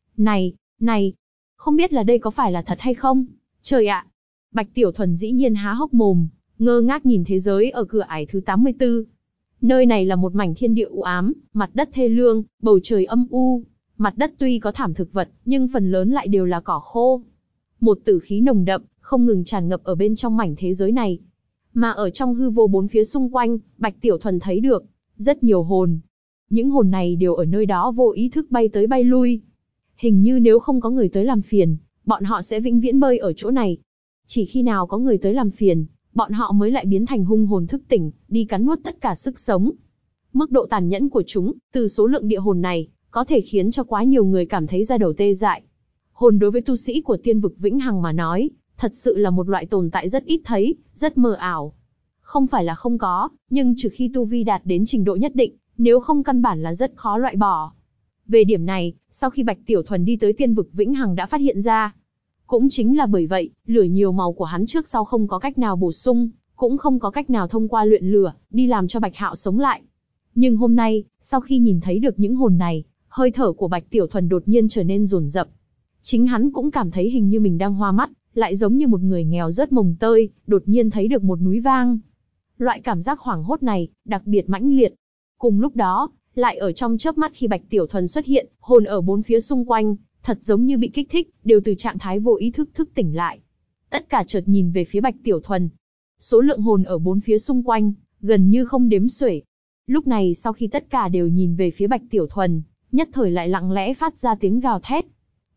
Này, không biết là đây có phải là thật hay không? Trời ạ! Bạch Tiểu Thuần dĩ nhiên há hốc mồm, ngơ ngác nhìn thế giới ở cửa ải thứ 84. Nơi này là một mảnh thiên địa u ám, mặt đất thê lương, bầu trời âm u. Mặt đất tuy có thảm thực vật, nhưng phần lớn lại đều là cỏ khô. Một tử khí nồng đậm, không ngừng tràn ngập ở bên trong mảnh thế giới này. Mà ở trong hư vô bốn phía xung quanh, Bạch Tiểu Thuần thấy được rất nhiều hồn. Những hồn này đều ở nơi đó vô ý thức bay tới bay lui. Hình như nếu không có người tới làm phiền, bọn họ sẽ vĩnh viễn bơi ở chỗ này. Chỉ khi nào có người tới làm phiền, bọn họ mới lại biến thành hung hồn thức tỉnh, đi cắn nuốt tất cả sức sống. Mức độ tàn nhẫn của chúng, từ số lượng địa hồn này, có thể khiến cho quá nhiều người cảm thấy da đầu tê dại. Hồn đối với tu sĩ của tiên vực vĩnh hằng mà nói, thật sự là một loại tồn tại rất ít thấy, rất mờ ảo. Không phải là không có, nhưng trừ khi tu vi đạt đến trình độ nhất định, nếu không căn bản là rất khó loại bỏ. Về điểm này, sau khi Bạch Tiểu Thuần đi tới tiên vực vĩnh hằng đã phát hiện ra. Cũng chính là bởi vậy, lửa nhiều màu của hắn trước sau không có cách nào bổ sung, cũng không có cách nào thông qua luyện lửa, đi làm cho Bạch Hạo sống lại. Nhưng hôm nay, sau khi nhìn thấy được những hồn này, hơi thở của Bạch Tiểu Thuần đột nhiên trở nên dồn dập. Chính hắn cũng cảm thấy hình như mình đang hoa mắt, lại giống như một người nghèo rớt mồng tơi, đột nhiên thấy được một núi vang. Loại cảm giác hoảng hốt này, đặc biệt mãnh liệt. Cùng lúc đó, lại ở trong chớp mắt khi Bạch Tiểu Thuần xuất hiện, hồn ở bốn phía xung quanh, thật giống như bị kích thích, đều từ trạng thái vô ý thức thức tỉnh lại. Tất cả chợt nhìn về phía Bạch Tiểu Thuần. Số lượng hồn ở bốn phía xung quanh, gần như không đếm xuể. Lúc này sau khi tất cả đều nhìn về phía Bạch Tiểu Thuần, nhất thời lại lặng lẽ phát ra tiếng gào thét.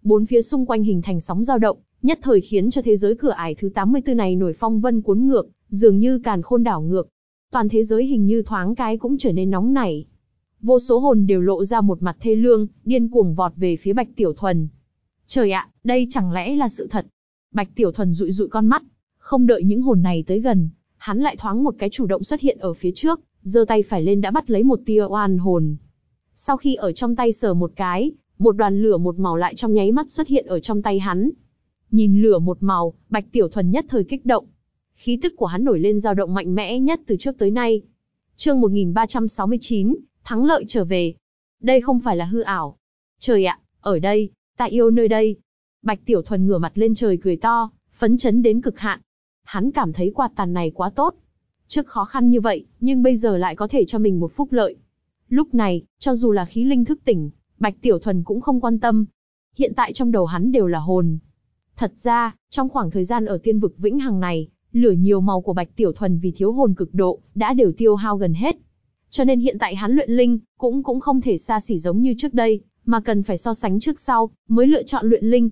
Bốn phía xung quanh hình thành sóng dao động, nhất thời khiến cho thế giới cửa ải thứ 84 này nổi phong vân cuốn ngược, dường như càn khôn đảo ngược. Toàn thế giới hình như thoáng cái cũng trở nên nóng nảy. Vô số hồn đều lộ ra một mặt thê lương, điên cuồng vọt về phía Bạch Tiểu Thuần. Trời ạ, đây chẳng lẽ là sự thật? Bạch Tiểu Thuần dụi dụi con mắt, không đợi những hồn này tới gần, hắn lại thoáng một cái chủ động xuất hiện ở phía trước, giơ tay phải lên đã bắt lấy một tia oan hồn. Sau khi ở trong tay sờ một cái, một đoàn lửa một màu lại trong nháy mắt xuất hiện ở trong tay hắn. Nhìn lửa một màu, Bạch Tiểu Thuần nhất thời kích động. Khí tức của hắn nổi lên dao động mạnh mẽ nhất từ trước tới nay. Chương 1369, thắng lợi trở về. Đây không phải là hư ảo. Trời ạ, ở đây, ta yêu nơi đây. Bạch Tiểu Thuần ngửa mặt lên trời cười to, phấn chấn đến cực hạn. Hắn cảm thấy quạt tàn này quá tốt. Trước khó khăn như vậy, nhưng bây giờ lại có thể cho mình một phúc lợi. Lúc này, cho dù là khí linh thức tỉnh, Bạch Tiểu Thuần cũng không quan tâm. Hiện tại trong đầu hắn đều là hồn. Thật ra, trong khoảng thời gian ở tiên vực vĩnh hằng này, lửa nhiều màu của Bạch Tiểu Thuần vì thiếu hồn cực độ, đã đều tiêu hao gần hết. Cho nên hiện tại hắn luyện linh, cũng không thể xa xỉ giống như trước đây, mà cần phải so sánh trước sau, mới lựa chọn luyện linh.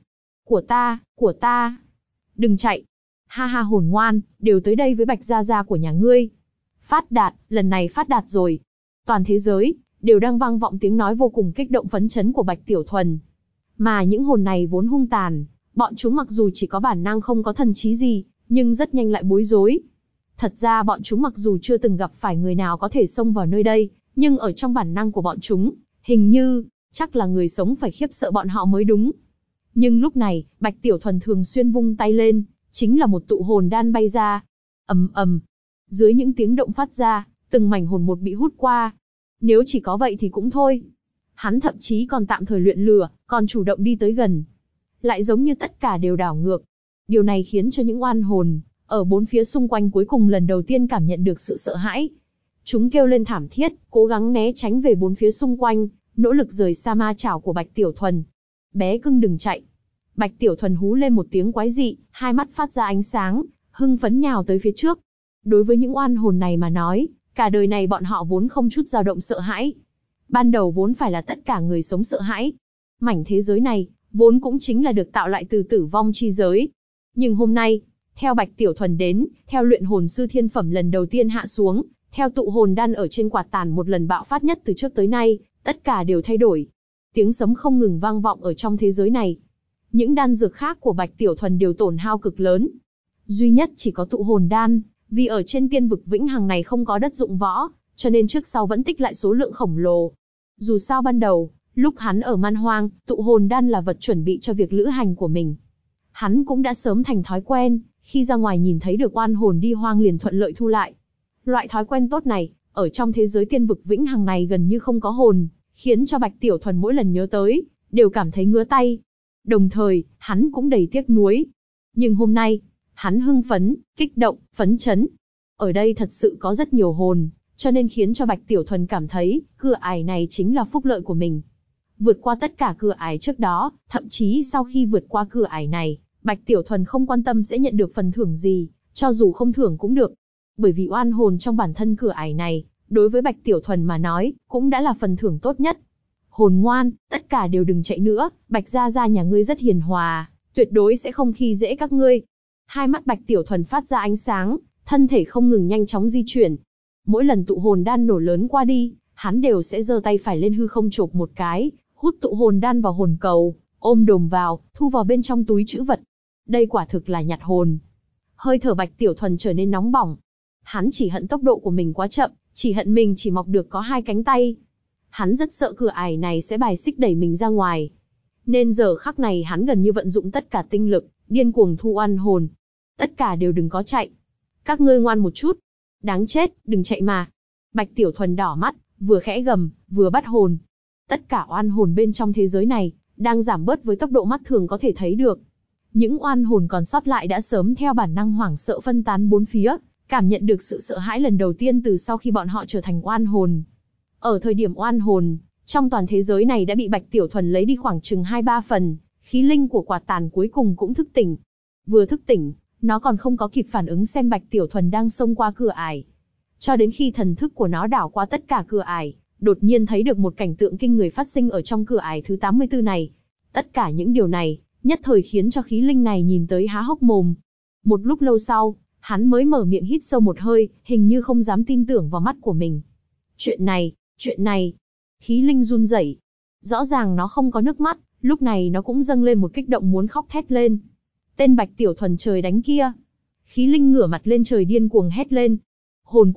Của ta. Đừng chạy. Ha ha hồn ngoan, đều tới đây với Bạch Gia Gia của nhà ngươi. Phát đạt, lần này phát đạt rồi. Toàn thế giới, đều đang vang vọng tiếng nói vô cùng kích động phấn chấn của Bạch Tiểu Thuần. Mà những hồn này vốn hung tàn, bọn chúng mặc dù chỉ có bản năng không có thần trí gì, nhưng rất nhanh lại bối rối. Thật ra bọn chúng mặc dù chưa từng gặp phải người nào có thể xông vào nơi đây, nhưng ở trong bản năng của bọn chúng, hình như, chắc là người sống phải khiếp sợ bọn họ mới đúng. Nhưng lúc này, Bạch Tiểu Thuần thường xuyên vung tay lên, chính là một tụ hồn đan bay ra. Ầm ầm. Dưới những tiếng động phát ra, từng mảnh hồn một bị hút qua. Nếu chỉ có vậy thì cũng thôi. Hắn thậm chí còn tạm thời luyện lửa, còn chủ động đi tới gần. Lại giống như tất cả đều đảo ngược. Điều này khiến cho những oan hồn ở bốn phía xung quanh cuối cùng lần đầu tiên cảm nhận được sự sợ hãi. Chúng kêu lên thảm thiết, cố gắng né tránh về bốn phía xung quanh, nỗ lực rời xa ma chảo của Bạch Tiểu Thuần. Bé cưng đừng chạy. Bạch Tiểu Thuần hú lên một tiếng quái dị, hai mắt phát ra ánh sáng, hưng phấn nhào tới phía trước. Đối với những oan hồn này mà nói, cả đời này bọn họ vốn không chút dao động sợ hãi. Ban đầu vốn phải là tất cả người sống sợ hãi. Mảnh thế giới này, vốn cũng chính là được tạo lại từ tử vong chi giới. Nhưng hôm nay, theo Bạch Tiểu Thuần đến, theo luyện hồn sư thiên phẩm lần đầu tiên hạ xuống, theo tụ hồn đan ở trên quạt tàn một lần bạo phát nhất từ trước tới nay, tất cả đều thay đổi. Tiếng sấm không ngừng vang vọng ở trong thế giới này. Những đan dược khác của Bạch Tiểu Thuần đều tổn hao cực lớn. Duy nhất chỉ có tụ hồn đan, vì ở trên tiên vực vĩnh hằng này không có đất dụng võ, cho nên trước sau vẫn tích lại số lượng khổng lồ. Dù sao ban đầu, lúc hắn ở man hoang, tụ hồn đan là vật chuẩn bị cho việc lữ hành của mình. Hắn cũng đã sớm thành thói quen, khi ra ngoài nhìn thấy được oan hồn đi hoang liền thuận lợi thu lại. Loại thói quen tốt này, ở trong thế giới tiên vực vĩnh hằng này gần như không có hồn, khiến cho Bạch Tiểu Thuần mỗi lần nhớ tới, đều cảm thấy ngứa tay. Đồng thời, hắn cũng đầy tiếc nuối. Nhưng hôm nay, hắn hưng phấn, kích động, phấn chấn. Ở đây thật sự có rất nhiều hồn, cho nên khiến cho Bạch Tiểu Thuần cảm thấy, cửa ải này chính là phúc lợi của mình. Vượt qua tất cả cửa ải trước đó, thậm chí sau khi vượt qua cửa ải này, Bạch Tiểu Thuần không quan tâm sẽ nhận được phần thưởng gì, cho dù không thưởng cũng được. Bởi vì oan hồn trong bản thân cửa ải này, đối với Bạch Tiểu Thuần mà nói, cũng đã là phần thưởng tốt nhất. Hồn ngoan, tất cả đều đừng chạy nữa, Bạch Gia Gia nhà ngươi rất hiền hòa, tuyệt đối sẽ không khi dễ các ngươi. Hai mắt Bạch Tiểu Thuần phát ra ánh sáng, thân thể không ngừng nhanh chóng di chuyển. Mỗi lần tụ hồn đan nổ lớn qua đi, hắn đều sẽ giơ tay phải lên hư không chộp một cái, hút tụ hồn đan vào hồn cầu, ôm đồm vào, thu vào bên trong túi trữ vật. Đây quả thực là nhặt hồn. Hơi thở Bạch Tiểu Thuần trở nên nóng bỏng. Hắn chỉ hận tốc độ của mình quá chậm, chỉ hận mình chỉ mọc được có 2 cánh tay. Hắn rất sợ cửa ải này sẽ bài xích đẩy mình ra ngoài. Nên giờ khắc này hắn gần như vận dụng tất cả tinh lực, điên cuồng thu oan hồn. Tất cả đều đừng có chạy. Các ngươi ngoan một chút. Đáng chết, đừng chạy mà. Bạch Tiểu Thuần đỏ mắt, vừa khẽ gầm, vừa bắt hồn. Tất cả oan hồn bên trong thế giới này, đang giảm bớt với tốc độ mắt thường có thể thấy được. Những oan hồn còn sót lại đã sớm theo bản năng hoảng sợ phân tán bốn phía, cảm nhận được sự sợ hãi lần đầu tiên từ sau khi bọn họ trở thành oan hồn. Ở thời điểm oan hồn, trong toàn thế giới này đã bị Bạch Tiểu Thuần lấy đi khoảng chừng 2-3 phần, khí linh của quạt tàn cuối cùng cũng thức tỉnh. Vừa thức tỉnh, nó còn không có kịp phản ứng xem Bạch Tiểu Thuần đang xông qua cửa ải. Cho đến khi thần thức của nó đảo qua tất cả cửa ải, đột nhiên thấy được một cảnh tượng kinh người phát sinh ở trong cửa ải thứ 84 này. Tất cả những điều này, nhất thời khiến cho khí linh này nhìn tới há hốc mồm. Một lúc lâu sau, hắn mới mở miệng hít sâu một hơi, hình như không dám tin tưởng vào mắt của mình. Chuyện này, khí linh run rẩy. Rõ ràng nó không có nước mắt, lúc này nó cũng dâng lên một kích động muốn khóc thét lên. Tên Bạch Tiểu Thuần trời đánh kia. Khí linh ngửa mặt lên trời điên cuồng hét lên. Hồn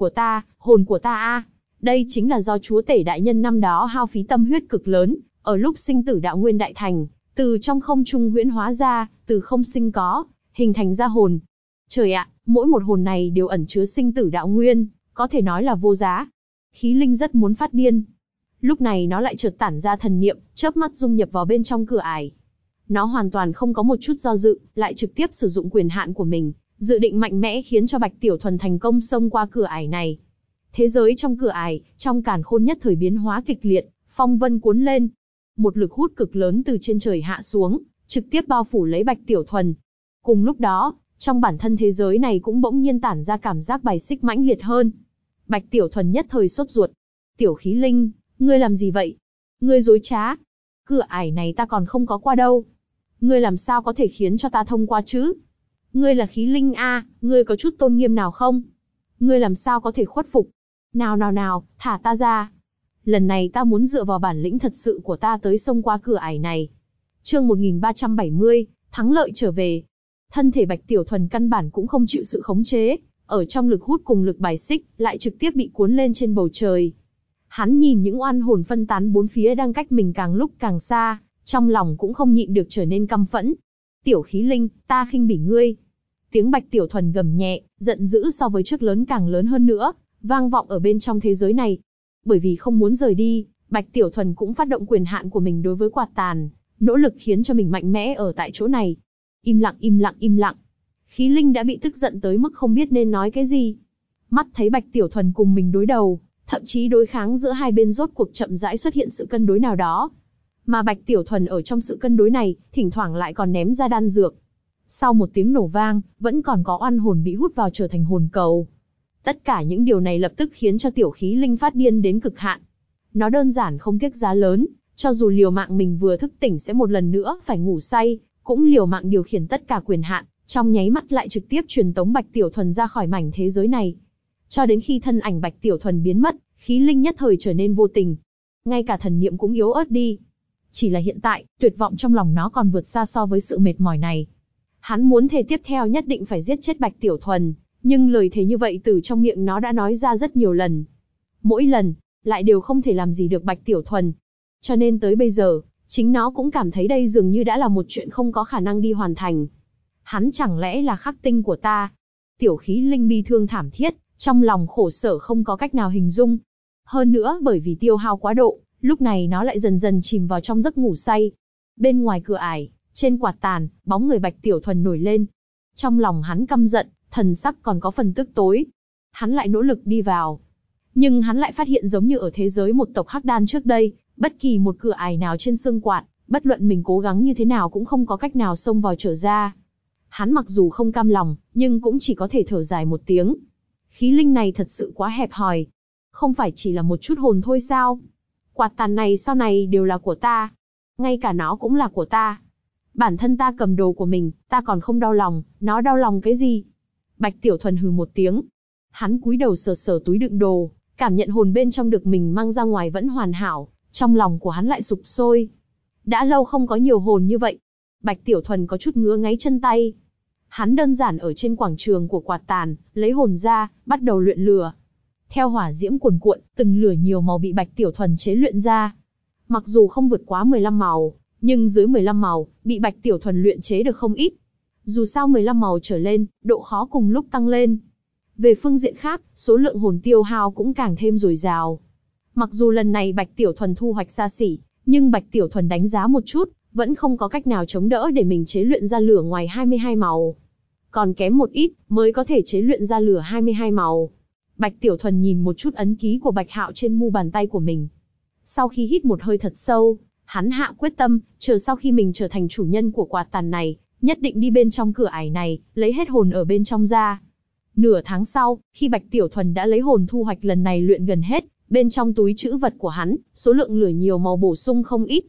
của ta a, đây chính là do chúa tể đại nhân năm đó hao phí tâm huyết cực lớn, ở lúc sinh tử đạo nguyên đại thành, từ trong không trung huyễn hóa ra, từ không sinh có, hình thành ra hồn. Trời ạ, mỗi một hồn này đều ẩn chứa sinh tử đạo nguyên, có thể nói là vô giá. Khí linh rất muốn phát điên. Lúc này nó lại chợt tản ra thần niệm, chớp mắt dung nhập vào bên trong cửa ải. Nó hoàn toàn không có một chút do dự, lại trực tiếp sử dụng quyền hạn của mình, dự định mạnh mẽ khiến cho Bạch Tiểu Thuần thành công xông qua cửa ải này. Thế giới trong cửa ải, trong càn khôn nhất thời biến hóa kịch liệt, phong vân cuốn lên. Một lực hút cực lớn từ trên trời hạ xuống, trực tiếp bao phủ lấy Bạch Tiểu Thuần. Cùng lúc đó, trong bản thân thế giới này cũng bỗng nhiên tản ra cảm giác bài xích mãnh liệt hơn. Bạch Tiểu Thuần nhất thời sốt ruột. Tiểu khí linh, ngươi làm gì vậy? Ngươi dối trá. Cửa ải này ta còn không có qua đâu. Ngươi làm sao có thể khiến cho ta thông qua chứ? Ngươi là khí linh a, ngươi có chút tôn nghiêm nào không? Ngươi làm sao có thể khuất phục? Nào, thả ta ra. Lần này ta muốn dựa vào bản lĩnh thật sự của ta tới xông qua cửa ải này. Chương 1370, thắng lợi trở về. Thân thể Bạch Tiểu Thuần căn bản cũng không chịu sự khống chế, ở trong lực hút cùng lực bài xích, lại trực tiếp bị cuốn lên trên bầu trời. Hắn nhìn những oan hồn phân tán bốn phía đang cách mình càng lúc càng xa, trong lòng cũng không nhịn được trở nên căm phẫn. Tiểu khí linh, ta khinh bỉ ngươi. Tiếng Bạch Tiểu Thuần gầm nhẹ, giận dữ so với trước lớn càng lớn hơn nữa, vang vọng ở bên trong thế giới này. Bởi vì không muốn rời đi, Bạch Tiểu Thuần cũng phát động quyền hạn của mình đối với quạt tàn, nỗ lực khiến cho mình mạnh mẽ ở tại chỗ này. Im lặng. Khí linh đã bị tức giận tới mức không biết nên nói cái gì. Mắt thấy Bạch Tiểu Thuần cùng mình đối đầu, thậm chí đối kháng giữa hai bên rốt cuộc chậm rãi xuất hiện sự cân đối nào đó. Mà Bạch Tiểu Thuần ở trong sự cân đối này, thỉnh thoảng lại còn ném ra đan dược. Sau một tiếng nổ vang, vẫn còn có oan hồn bị hút vào trở thành hồn cầu. Tất cả những điều này lập tức khiến cho tiểu khí linh phát điên đến cực hạn. Nó đơn giản không tiếc giá lớn, cho dù liều mạng mình vừa thức tỉnh sẽ một lần nữa phải ngủ say, cũng liều mạng điều khiển tất cả quyền hạn, trong nháy mắt lại trực tiếp truyền tống Bạch Tiểu Thuần ra khỏi mảnh thế giới này. Cho đến khi thân ảnh Bạch Tiểu Thuần biến mất, khí linh nhất thời trở nên vô tình. Ngay cả thần niệm cũng yếu ớt đi. Chỉ là hiện tại, tuyệt vọng trong lòng nó còn vượt xa so với sự mệt mỏi này. Hắn muốn thề tiếp theo nhất định phải giết chết Bạch Tiểu Thuần, nhưng lời thề như vậy từ trong miệng nó đã nói ra rất nhiều lần. Mỗi lần, lại đều không thể làm gì được Bạch Tiểu Thuần. Cho nên tới bây giờ, chính nó cũng cảm thấy đây dường như đã là một chuyện không có khả năng đi hoàn thành. Hắn chẳng lẽ là khắc tinh của ta? Tiểu khí linh bi thương thảm thiết, trong lòng khổ sở không có cách nào hình dung. Hơn nữa bởi vì tiêu hao quá độ, lúc này nó lại dần dần chìm vào trong giấc ngủ say. Bên ngoài cửa ải, trên quạt tàn, bóng người Bạch Tiểu Thuần nổi lên. Trong lòng hắn căm giận, thần sắc còn có phần tức tối. Hắn lại nỗ lực đi vào. Nhưng hắn lại phát hiện giống như ở thế giới một tộc Hắc Đan trước đây, bất kỳ một cửa ải nào trên xương quạt, bất luận mình cố gắng như thế nào cũng không có cách nào xông vào trở ra. Hắn mặc dù không cam lòng, nhưng cũng chỉ có thể thở dài một tiếng. Khí linh này thật sự quá hẹp hòi. Không phải chỉ là một chút hồn thôi sao? Quạt tàn này sau này đều là của ta. Ngay cả nó cũng là của ta. Bản thân ta cầm đồ của mình, ta còn không đau lòng, nó đau lòng cái gì? Bạch Tiểu Thuần hừ một tiếng. Hắn cúi đầu sờ sờ túi đựng đồ, cảm nhận hồn bên trong được mình mang ra ngoài vẫn hoàn hảo, trong lòng của hắn lại sục sôi. Đã lâu không có nhiều hồn như vậy. Bạch Tiểu Thuần có chút ngứa ngáy chân tay. Hắn đơn giản ở trên quảng trường của quạt tàn, lấy hồn ra, bắt đầu luyện lửa. Theo hỏa diễm cuồn cuộn, từng lửa nhiều màu bị Bạch Tiểu Thuần chế luyện ra. Mặc dù không vượt quá 15 màu, nhưng dưới 15 màu, bị Bạch Tiểu Thuần luyện chế được không ít. Dù sao 15 màu trở lên, độ khó cùng lúc tăng lên. Về phương diện khác, số lượng hồn tiêu hao cũng càng thêm dồi dào. Mặc dù lần này Bạch Tiểu Thuần thu hoạch xa xỉ, nhưng Bạch Tiểu Thuần đánh giá một chút, vẫn không có cách nào chống đỡ để mình chế luyện ra lửa ngoài 22 màu. Còn kém một ít, mới có thể chế luyện ra lửa 22 màu. Bạch Tiểu Thuần nhìn một chút ấn ký của Bạch Hạo trên mu bàn tay của mình. Sau khi hít một hơi thật sâu, hắn hạ quyết tâm, chờ sau khi mình trở thành chủ nhân của quạt tàn này, nhất định đi bên trong cửa ải này, lấy hết hồn ở bên trong ra. Nửa tháng sau, khi Bạch Tiểu Thuần đã lấy hồn thu hoạch lần này luyện gần hết, bên trong túi trữ vật của hắn, số lượng lửa nhiều màu bổ sung không ít.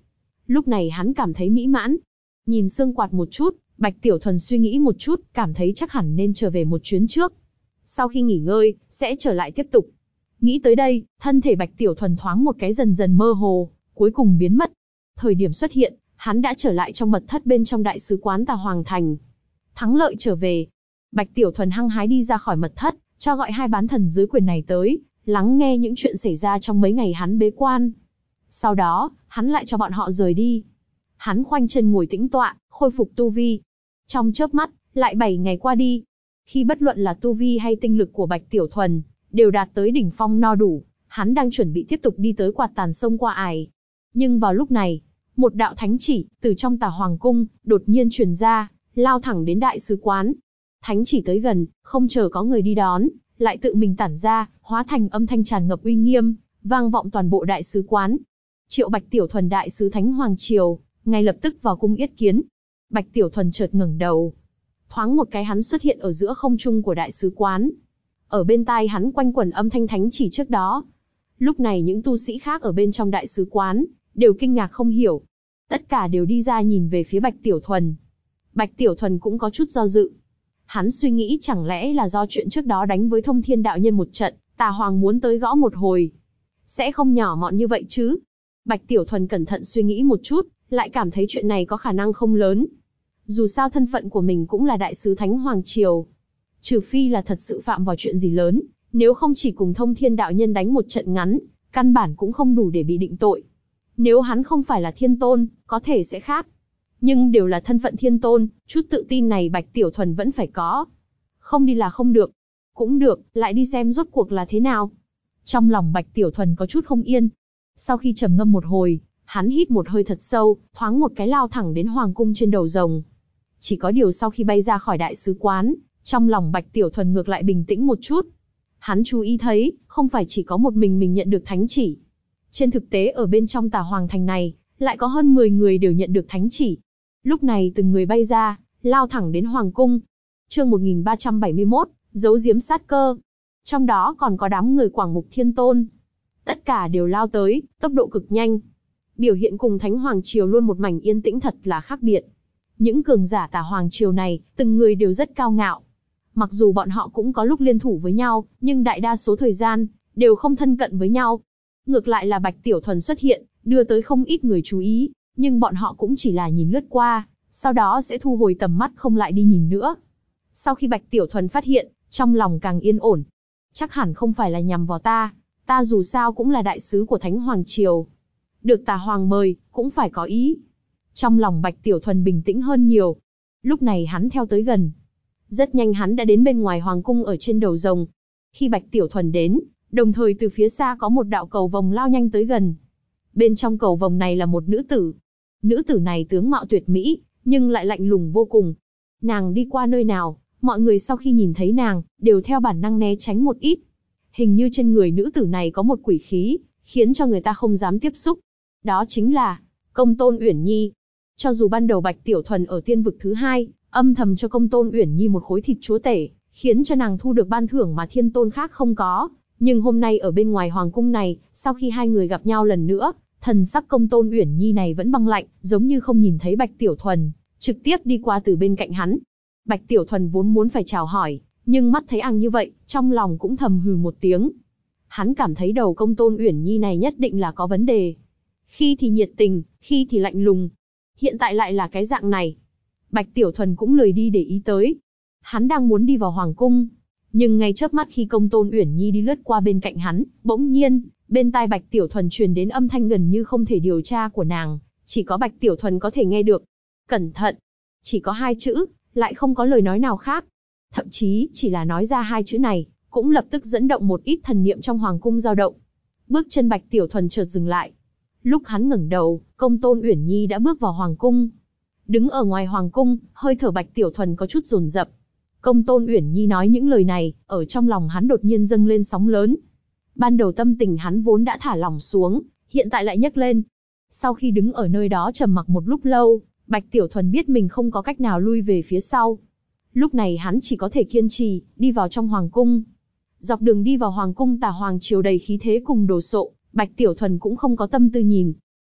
Lúc này hắn cảm thấy mỹ mãn. Nhìn xương quạt một chút, Bạch Tiểu Thuần suy nghĩ một chút, cảm thấy chắc hẳn nên trở về một chuyến trước. Sau khi nghỉ ngơi, sẽ trở lại tiếp tục. Nghĩ tới đây, thân thể Bạch Tiểu Thuần thoáng một cái dần dần mơ hồ, cuối cùng biến mất. Thời điểm xuất hiện, hắn đã trở lại trong mật thất bên trong đại sứ quán Tà Hoàng Thành. Thắng lợi trở về. Bạch Tiểu Thuần hăng hái đi ra khỏi mật thất, cho gọi hai bán thần dưới quyền này tới, lắng nghe những chuyện xảy ra trong mấy ngày hắn bế quan. Sau đó, hắn lại cho bọn họ rời đi. Hắn khoanh chân ngồi tĩnh tọa, khôi phục tu vi. Trong chớp mắt, lại 7 ngày qua đi. Khi bất luận là tu vi hay tinh lực của Bạch Tiểu Thuần, đều đạt tới đỉnh phong no đủ, hắn đang chuẩn bị tiếp tục đi tới quạt tàn sông qua ải. Nhưng vào lúc này, một đạo thánh chỉ, từ trong Tà Hoàng Cung, đột nhiên truyền ra, lao thẳng đến đại sứ quán. Thánh chỉ tới gần, không chờ có người đi đón, lại tự mình tản ra, hóa thành âm thanh tràn ngập uy nghiêm, vang vọng toàn bộ đại sứ quán. Triệu Bạch Tiểu Thuần đại sứ Thánh Hoàng Triều, ngay lập tức vào cung yết kiến. Bạch Tiểu Thuần chợt ngẩng đầu. Thoáng một cái hắn xuất hiện ở giữa không trung của đại sứ quán. Ở bên tai hắn quanh quẩn âm thanh thánh chỉ trước đó. Lúc này những tu sĩ khác ở bên trong đại sứ quán, đều kinh ngạc không hiểu. Tất cả đều đi ra nhìn về phía Bạch Tiểu Thuần. Bạch Tiểu Thuần cũng có chút do dự. Hắn suy nghĩ chẳng lẽ là do chuyện trước đó đánh với Thông Thiên đạo nhân một trận, Tà Hoàng muốn tới gõ một hồi. Sẽ không nhỏ mọn như vậy chứ. Bạch Tiểu Thuần cẩn thận suy nghĩ một chút, lại cảm thấy chuyện này có khả năng không lớn. Dù sao thân phận của mình cũng là đại sứ Thánh Hoàng Triều. Trừ phi là thật sự phạm vào chuyện gì lớn, nếu không chỉ cùng Thông Thiên đạo nhân đánh một trận ngắn, căn bản cũng không đủ để bị định tội. Nếu hắn không phải là thiên tôn, có thể sẽ khác. Nhưng đều là thân phận thiên tôn, chút tự tin này Bạch Tiểu Thuần vẫn phải có. Không đi là không được. Cũng được, lại đi xem rốt cuộc là thế nào. Trong lòng Bạch Tiểu Thuần có chút không yên. Sau khi trầm ngâm một hồi, hắn hít một hơi thật sâu, thoáng một cái lao thẳng đến hoàng cung trên đầu rồng. Chỉ có điều sau khi bay ra khỏi đại sứ quán, trong lòng Bạch Tiểu Thuần ngược lại bình tĩnh một chút. Hắn chú ý thấy, không phải chỉ có một mình nhận được thánh chỉ. Trên thực tế ở bên trong Tà Hoàng Thành này, lại có hơn 10 người đều nhận được thánh chỉ. Lúc này từng người bay ra, lao thẳng đến hoàng cung. Chương 1371, giấu giếm sát cơ. Trong đó còn có đám người Quảng Mục Thiên Tôn. Tất cả đều lao tới, tốc độ cực nhanh. Biểu hiện cùng Thánh Hoàng Triều luôn một mảnh yên tĩnh thật là khác biệt. Những cường giả Tà Hoàng Triều này, từng người đều rất cao ngạo. Mặc dù bọn họ cũng có lúc liên thủ với nhau, nhưng đại đa số thời gian, đều không thân cận với nhau. Ngược lại là Bạch Tiểu Thuần xuất hiện, đưa tới không ít người chú ý, nhưng bọn họ cũng chỉ là nhìn lướt qua, sau đó sẽ thu hồi tầm mắt không lại đi nhìn nữa. Sau khi Bạch Tiểu Thuần phát hiện, trong lòng càng yên ổn. Chắc hẳn không phải là nhằm vào ta dù sao cũng là đại sứ của Thánh Hoàng Triều. Được Tà Hoàng mời, cũng phải có ý. Trong lòng Bạch Tiểu Thuần bình tĩnh hơn nhiều. Lúc này hắn theo tới gần. Rất nhanh hắn đã đến bên ngoài hoàng cung ở trên đầu rồng. Khi Bạch Tiểu Thuần đến, đồng thời từ phía xa có một đạo cầu vồng lao nhanh tới gần. Bên trong cầu vồng này là một nữ tử. Nữ tử này tướng mạo tuyệt mỹ, nhưng lại lạnh lùng vô cùng. Nàng đi qua nơi nào, mọi người sau khi nhìn thấy nàng, đều theo bản năng né tránh một ít. Hình như trên người nữ tử này có một quỷ khí, khiến cho người ta không dám tiếp xúc. Đó chính là Công Tôn Uyển Nhi. Cho dù ban đầu Bạch Tiểu Thuần ở tiên vực thứ 2, âm thầm cho Công Tôn Uyển Nhi một khối thịt chúa tể, khiến cho nàng thu được ban thưởng mà thiên tôn khác không có. Nhưng hôm nay ở bên ngoài hoàng cung này, sau khi hai người gặp nhau lần nữa, thần sắc Công Tôn Uyển Nhi này vẫn băng lạnh, giống như không nhìn thấy Bạch Tiểu Thuần, trực tiếp đi qua từ bên cạnh hắn. Bạch Tiểu Thuần vốn muốn phải chào hỏi, nhưng mắt thấy như vậy, trong lòng cũng thầm hừ một tiếng. Hắn cảm thấy đầu Công Tôn Uyển Nhi này nhất định là có vấn đề. Khi thì nhiệt tình, khi thì lạnh lùng. Hiện tại lại là cái dạng này. Bạch Tiểu Thuần cũng lười đi để ý tới. Hắn đang muốn đi vào hoàng cung. Nhưng ngay chớp mắt khi Công Tôn Uyển Nhi đi lướt qua bên cạnh hắn, bỗng nhiên, bên tai Bạch Tiểu Thuần truyền đến âm thanh gần như không thể điều tra của nàng. Chỉ có Bạch Tiểu Thuần có thể nghe được. Cẩn thận. Chỉ có 2 chữ, lại không có lời nói nào khác. Thậm chí, chỉ là nói ra 2 chữ này, cũng lập tức dẫn động một ít thần niệm trong hoàng cung dao động. Bước chân Bạch Tiểu Thuần chợt dừng lại. Lúc hắn ngẩng đầu, Công Tôn Uyển Nhi đã bước vào hoàng cung. Đứng ở ngoài hoàng cung, hơi thở Bạch Tiểu Thuần có chút dồn dập. Công Tôn Uyển Nhi nói những lời này, ở trong lòng hắn đột nhiên dâng lên sóng lớn. Ban đầu tâm tình hắn vốn đã thả lỏng xuống, hiện tại lại nhấc lên. Sau khi đứng ở nơi đó trầm mặc một lúc lâu, Bạch Tiểu Thuần biết mình không có cách nào lui về phía sau. Lúc này hắn chỉ có thể kiên trì, đi vào trong hoàng cung. Dọc đường đi vào hoàng cung Tà Hoàng Triều đầy khí thế cùng đồ sộ, Bạch Tiểu Thuần cũng không có tâm tư nhìn.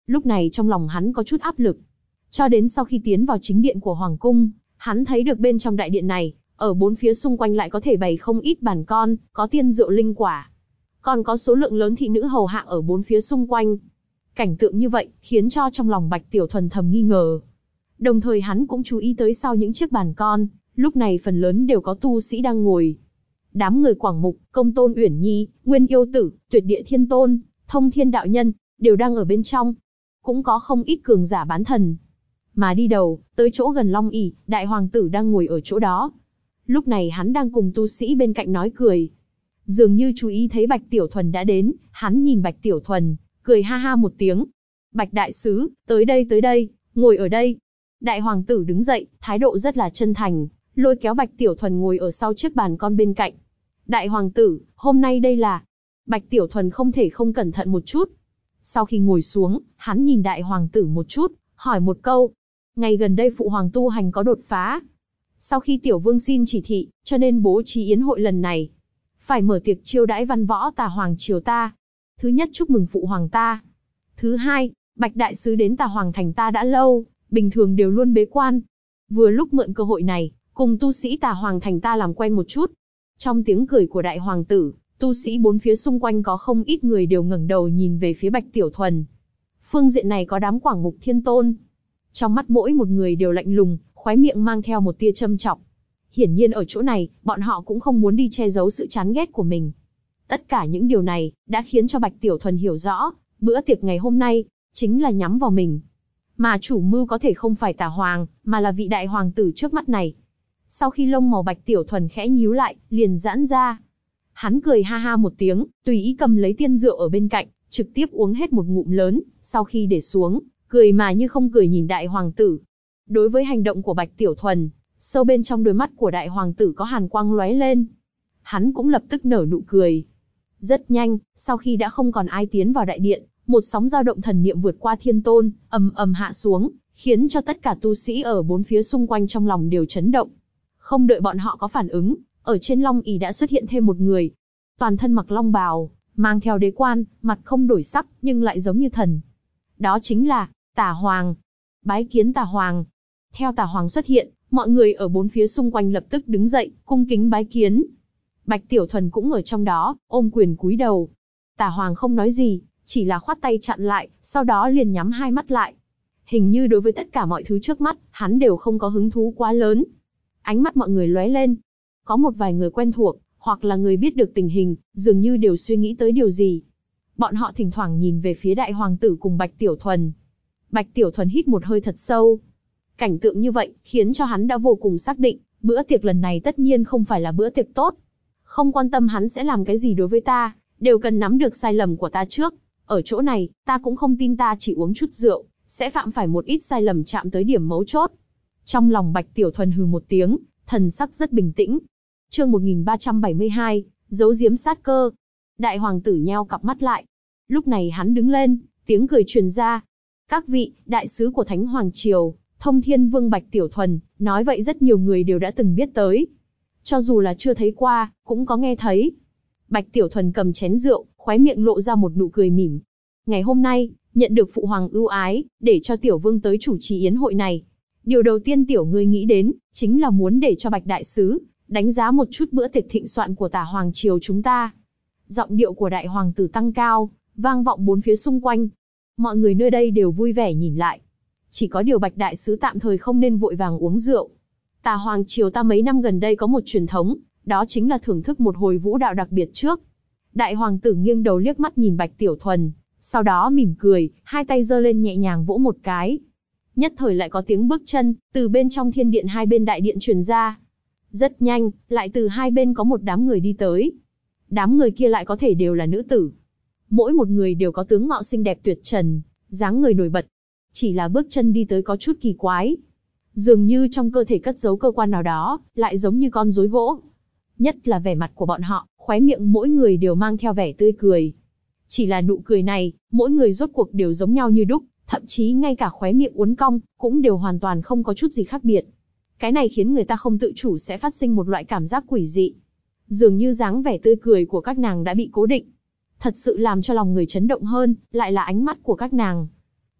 Lúc này trong lòng hắn có chút áp lực. Cho đến sau khi tiến vào chính điện của Hoàng cung, hắn thấy được bên trong đại điện này, ở bốn phía xung quanh lại có thể bày không ít bàn con, có tiên rượu linh quả. Còn có số lượng lớn thị nữ hầu hạ ở bốn phía xung quanh. Cảnh tượng như vậy, khiến cho trong lòng Bạch Tiểu Thuần thầm nghi ngờ. Đồng thời hắn cũng chú ý tới sau những chiếc bàn con, lúc này phần lớn đều có tu sĩ đang ngồi. Đám người Quảng Mục, Công Tôn Uyển Nhi, Nguyên Yêu Tử, Tuyệt Địa Thiên Tôn, Thông Thiên Đạo Nhân, đều đang ở bên trong. Cũng có không ít cường giả bán thần. Mà đi đầu, tới chỗ gần Long ỷ, Đại Hoàng tử đang ngồi ở chỗ đó. Lúc này hắn đang cùng tu sĩ bên cạnh nói cười. Dường như chú ý thấy Bạch Tiểu Thuần đã đến, hắn nhìn Bạch Tiểu Thuần, cười ha ha một tiếng. Bạch Đại Sứ, tới đây, ngồi ở đây. Đại Hoàng tử đứng dậy, thái độ rất là chân thành, lôi kéo Bạch Tiểu Thuần ngồi ở sau chiếc bàn con bên cạnh. Đại Hoàng tử, hôm nay đây là... Bạch Tiểu Thuần không thể không cẩn thận một chút. Sau khi ngồi xuống, hắn nhìn Đại Hoàng tử một chút, hỏi một câu. Ngày gần đây Phụ Hoàng tu hành có đột phá. Sau khi Tiểu Vương xin chỉ thị, cho nên bố trí yến hội lần này. Phải mở tiệc chiêu đãi văn võ Tà Hoàng triều ta. Thứ nhất chúc mừng Phụ Hoàng ta. Thứ hai, Bạch Đại Sứ đến Tà Hoàng thành ta đã lâu, bình thường đều luôn bế quan. Vừa lúc mượn cơ hội này, cùng tu sĩ Tà Hoàng thành ta làm quen một chút. Trong tiếng cười của Đại Hoàng tử, tu sĩ bốn phía xung quanh có không ít người đều ngẩng đầu nhìn về phía Bạch Tiểu Thuần. Phương diện này có đám Quảng Mục Thiên Tôn. Trong mắt mỗi một người đều lạnh lùng, khóe miệng mang theo một tia châm chọc. Hiển nhiên ở chỗ này, bọn họ cũng không muốn đi che giấu sự chán ghét của mình. Tất cả những điều này, đã khiến cho Bạch Tiểu Thuần hiểu rõ, bữa tiệc ngày hôm nay, chính là nhắm vào mình. Mà chủ mưu có thể không phải Tà Hoàng, mà là vị Đại Hoàng tử trước mắt này. Sau khi lông màu Bạch Tiểu Thuần khẽ nhíu lại, liền giãn ra. Hắn cười ha ha một tiếng, tùy ý cầm lấy tiên rượu ở bên cạnh, trực tiếp uống hết một ngụm lớn, sau khi để xuống, cười mà như không cười nhìn Đại Hoàng tử. Đối với hành động của Bạch Tiểu Thuần, sâu bên trong đôi mắt của Đại Hoàng tử có hàn quang lóe lên. Hắn cũng lập tức nở nụ cười. Rất nhanh, sau khi đã không còn ai tiến vào đại điện, một sóng dao động thần niệm vượt qua thiên tôn, ầm ầm hạ xuống, khiến cho tất cả tu sĩ ở bốn phía xung quanh trong lòng đều chấn động. Không đợi bọn họ có phản ứng, ở trên Long ỷ đã xuất hiện thêm một người. Toàn thân mặc long bào, mang theo đế quan, mặt không đổi sắc, nhưng lại giống như thần. Đó chính là Tà Hoàng. Bái kiến Tà Hoàng. Theo Tà Hoàng xuất hiện, mọi người ở bốn phía xung quanh lập tức đứng dậy, cung kính bái kiến. Bạch Tiểu Thuần cũng ở trong đó, ôm quyền cúi đầu. Tà Hoàng không nói gì, chỉ là khoát tay chặn lại, sau đó liền nhắm hai mắt lại. Hình như đối với tất cả mọi thứ trước mắt, hắn đều không có hứng thú quá lớn. Ánh mắt mọi người lóe lên. Có một vài người quen thuộc, hoặc là người biết được tình hình, dường như đều suy nghĩ tới điều gì. Bọn họ thỉnh thoảng nhìn về phía Đại Hoàng tử cùng Bạch Tiểu Thuần. Bạch Tiểu Thuần hít một hơi thật sâu. Cảnh tượng như vậy, khiến cho hắn đã vô cùng xác định, bữa tiệc lần này tất nhiên không phải là bữa tiệc tốt. Không quan tâm hắn sẽ làm cái gì đối với ta, đều cần nắm được sai lầm của ta trước. Ở chỗ này, ta cũng không tin ta chỉ uống chút rượu, sẽ phạm phải một ít sai lầm chạm tới điểm mấu chốt. Trong lòng Bạch Tiểu Thuần hừ một tiếng, thần sắc rất bình tĩnh. Chương 1372, giấu giếm sát cơ. Đại Hoàng tử nheo cặp mắt lại. Lúc này hắn đứng lên, tiếng cười truyền ra. Các vị, đại sứ của Thánh Hoàng Triều, Thông Thiên Vương Bạch Tiểu Thuần, nói vậy rất nhiều người đều đã từng biết tới. Cho dù là chưa thấy qua, cũng có nghe thấy. Bạch Tiểu Thuần cầm chén rượu, khóe miệng lộ ra một nụ cười mỉm. Ngày hôm nay, nhận được Phụ Hoàng ưu ái, để cho Tiểu Vương tới chủ trì yến hội này. Điều đầu tiên Tiểu ngươi nghĩ đến, chính là muốn để cho Bạch Đại Sứ đánh giá một chút bữa tiệc thịnh soạn của Tà Hoàng Triều chúng ta. Giọng điệu của Đại Hoàng tử tăng cao, vang vọng bốn phía xung quanh. Mọi người nơi đây đều vui vẻ nhìn lại. Chỉ có điều Bạch Đại Sứ tạm thời không nên vội vàng uống rượu. Tà Hoàng Triều ta mấy năm gần đây có một truyền thống, đó chính là thưởng thức một hồi vũ đạo đặc biệt trước. Đại Hoàng tử nghiêng đầu liếc mắt nhìn Bạch Tiểu Thuần, sau đó mỉm cười, hai tay giơ lên nhẹ nhàng vỗ một cái. Nhất thời lại có tiếng bước chân, từ bên trong thiên điện hai bên đại điện truyền ra. Rất nhanh, lại từ hai bên có một đám người đi tới. Đám người kia lại có thể đều là nữ tử. Mỗi một người đều có tướng mạo xinh đẹp tuyệt trần, dáng người nổi bật. Chỉ là bước chân đi tới có chút kỳ quái. Dường như trong cơ thể cất giấu cơ quan nào đó, lại giống như con rối gỗ. Nhất là vẻ mặt của bọn họ, khóe miệng mỗi người đều mang theo vẻ tươi cười. Chỉ là nụ cười này, mỗi người rốt cuộc đều giống nhau như đúc, thậm chí ngay cả khóe miệng uốn cong, cũng đều hoàn toàn không có chút gì khác biệt. Cái này khiến người ta không tự chủ sẽ phát sinh một loại cảm giác quỷ dị. Dường như dáng vẻ tươi cười của các nàng đã bị cố định. Thật sự làm cho lòng người chấn động hơn, lại là ánh mắt của các nàng.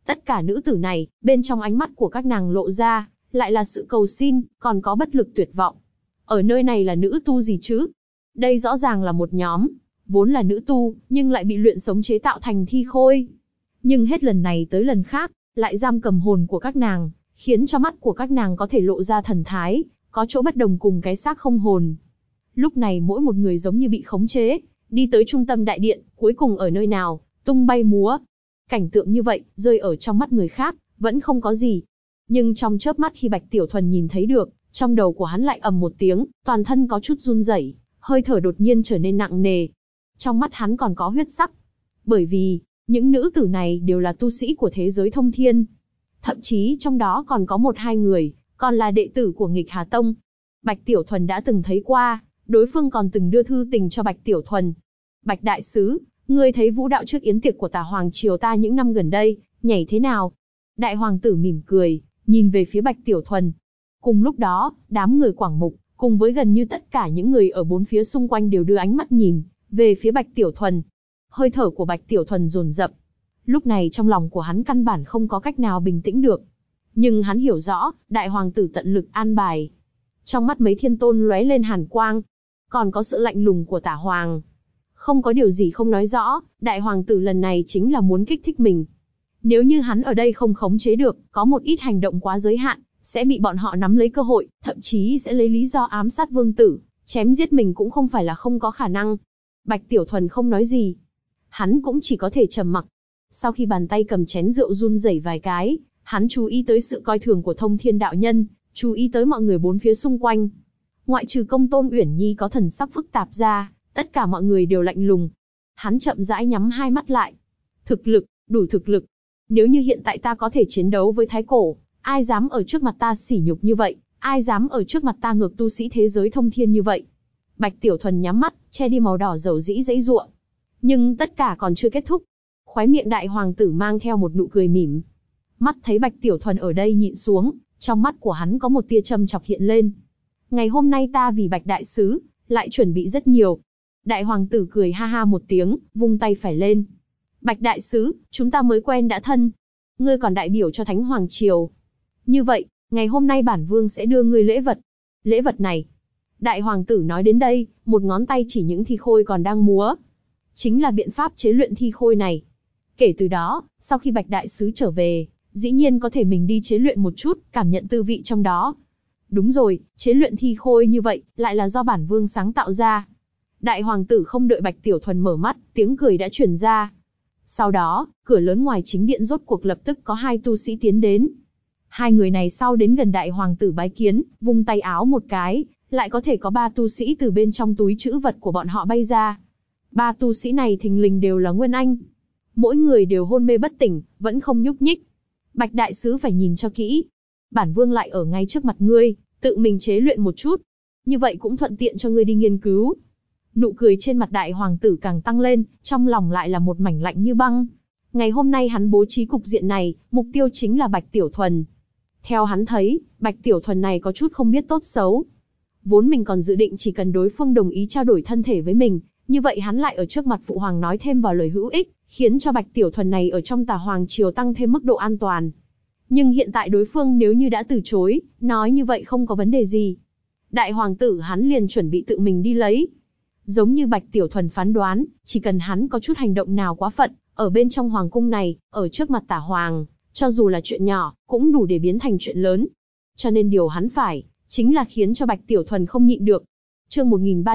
Tất cả nữ tử này, bên trong ánh mắt của các nàng lộ ra, lại là sự cầu xin, còn có bất lực tuyệt vọng. Ở nơi này là nữ tu gì chứ? Đây rõ ràng là một nhóm, vốn là nữ tu, nhưng lại bị luyện sống chế tạo thành thi khôi. Nhưng hết lần này tới lần khác, lại giam cầm hồn của các nàng, khiến cho mắt của các nàng có thể lộ ra thần thái, có chỗ bất đồng cùng cái xác không hồn. Lúc này mỗi một người giống như bị khống chế, đi tới trung tâm đại điện, cuối cùng ở nơi nào, tung bay múa. Cảnh tượng như vậy, rơi ở trong mắt người khác, vẫn không có gì. Nhưng trong chớp mắt khi Bạch Tiểu Thuần nhìn thấy được, trong đầu của hắn lại ầm một tiếng, toàn thân có chút run rẩy, hơi thở đột nhiên trở nên nặng nề. Trong mắt hắn còn có huyết sắc. Bởi vì, những nữ tử này đều là tu sĩ của thế giới thông thiên. Thậm chí trong đó còn có 1-2 người, còn là đệ tử của Nghịch Hà Tông. Bạch Tiểu Thuần đã từng thấy qua, đối phương còn từng đưa thư tình cho Bạch Tiểu Thuần. Bạch Đại Sứ, ngươi thấy vũ đạo trước yến tiệc của Tả Hoàng triều ta những năm gần đây, nhảy thế nào? Đại Hoàng tử mỉm cười, nhìn về phía Bạch Tiểu Thuần. Cùng lúc đó, đám người Quảng Mục, cùng với gần như tất cả những người ở bốn phía xung quanh đều đưa ánh mắt nhìn về phía Bạch Tiểu Thuần. Hơi thở của Bạch Tiểu Thuần dồn dập. Lúc này trong lòng của hắn căn bản không có cách nào bình tĩnh được. Nhưng hắn hiểu rõ, Đại Hoàng tử tận lực an bài. Trong mắt mấy thiên tôn lóe lên hàn quang, còn có sự lạnh lùng của Tả Hoàng. Không có điều gì không nói rõ, Đại Hoàng tử lần này chính là muốn kích thích mình. Nếu như hắn ở đây không khống chế được, có một ít hành động quá giới hạn, sẽ bị bọn họ nắm lấy cơ hội, thậm chí sẽ lấy lý do ám sát vương tử, chém giết mình cũng không phải là không có khả năng. Bạch Tiểu Thuần không nói gì. Hắn cũng chỉ có thể trầm mặc. Sau khi bàn tay cầm chén rượu run rẩy vài cái, hắn chú ý tới sự coi thường của Thông Thiên đạo nhân, chú ý tới mọi người bốn phía xung quanh. Ngoại trừ Công Tôn Uyển Nhi có thần sắc phức tạp ra, tất cả mọi người đều lạnh lùng. Hắn chậm rãi nhắm hai mắt lại. Thực lực, đủ thực lực. Nếu như hiện tại ta có thể chiến đấu với Thái Cổ, ai dám ở trước mặt ta sỉ nhục như vậy, ai dám ở trước mặt ta ngược tu sĩ thế giới thông thiên như vậy. Bạch Tiểu Thuần nhắm mắt, che đi màu đỏ dầu dĩ dãy giụa. Nhưng tất cả còn chưa kết thúc. Khóe miệng Đại Hoàng tử mang theo một nụ cười mỉm. Mắt thấy Bạch Tiểu Thuần ở đây nhịn xuống, trong mắt của hắn có một tia châm chọc hiện lên. Ngày hôm nay ta vì Bạch Đại Sứ, lại chuẩn bị rất nhiều. Đại Hoàng tử cười ha ha một tiếng, vung tay phải lên. Bạch Đại Sứ, chúng ta mới quen đã thân. Ngươi còn đại biểu cho Thánh Hoàng Triều. Như vậy, ngày hôm nay bản vương sẽ đưa ngươi lễ vật. Lễ vật này. Đại Hoàng tử nói đến đây, một ngón tay chỉ những thi khôi còn đang múa. Chính là biện pháp chế luyện thi khôi này. Kể từ đó, sau khi Bạch Đại Sứ trở về, dĩ nhiên có thể mình đi chế luyện một chút, cảm nhận tư vị trong đó. Đúng rồi, chế luyện thi khôi như vậy, lại là do bản vương sáng tạo ra. Đại Hoàng tử không đợi Bạch Tiểu Thuần mở mắt, tiếng cười đã truyền ra. Sau đó, cửa lớn ngoài chính điện rốt cuộc lập tức có 2 tu sĩ tiến đến. 2 người này sau đến gần Đại Hoàng tử bái kiến, vung tay áo một cái, lại có thể có 3 tu sĩ từ bên trong túi trữ vật của bọn họ bay ra. 3 tu sĩ này thình lình đều là Nguyên Anh. Mỗi người đều hôn mê bất tỉnh, vẫn không nhúc nhích. Bạch Đại Sứ phải nhìn cho kỹ. Bản vương lại ở ngay trước mặt ngươi, tự mình chế luyện một chút. Như vậy cũng thuận tiện cho ngươi đi nghiên cứu. Nụ cười trên mặt Đại Hoàng tử càng tăng lên, trong lòng lại là một mảnh lạnh như băng. Ngày hôm nay hắn bố trí cục diện này, mục tiêu chính là Bạch Tiểu Thuần. Theo hắn thấy, Bạch Tiểu Thuần này có chút không biết tốt xấu. Vốn mình còn dự định chỉ cần đối phương đồng ý trao đổi thân thể với mình, như vậy hắn lại ở trước mặt Phụ Hoàng nói thêm vào lời hữu ích, khiến cho Bạch Tiểu Thuần này ở trong Tả Hoàng Triều tăng thêm mức độ an toàn. Nhưng hiện tại đối phương nếu như đã từ chối, nói như vậy không có vấn đề gì. Đại Hoàng tử hắn liền chuẩn bị tự mình đi lấy. Giống như Bạch Tiểu Thuần phán đoán, chỉ cần hắn có chút hành động nào quá phận, ở bên trong Hoàng cung này, ở trước mặt Tả Hoàng, cho dù là chuyện nhỏ, cũng đủ để biến thành chuyện lớn. Cho nên điều hắn phải, chính là khiến cho Bạch Tiểu Thuần không nhịn được. Chương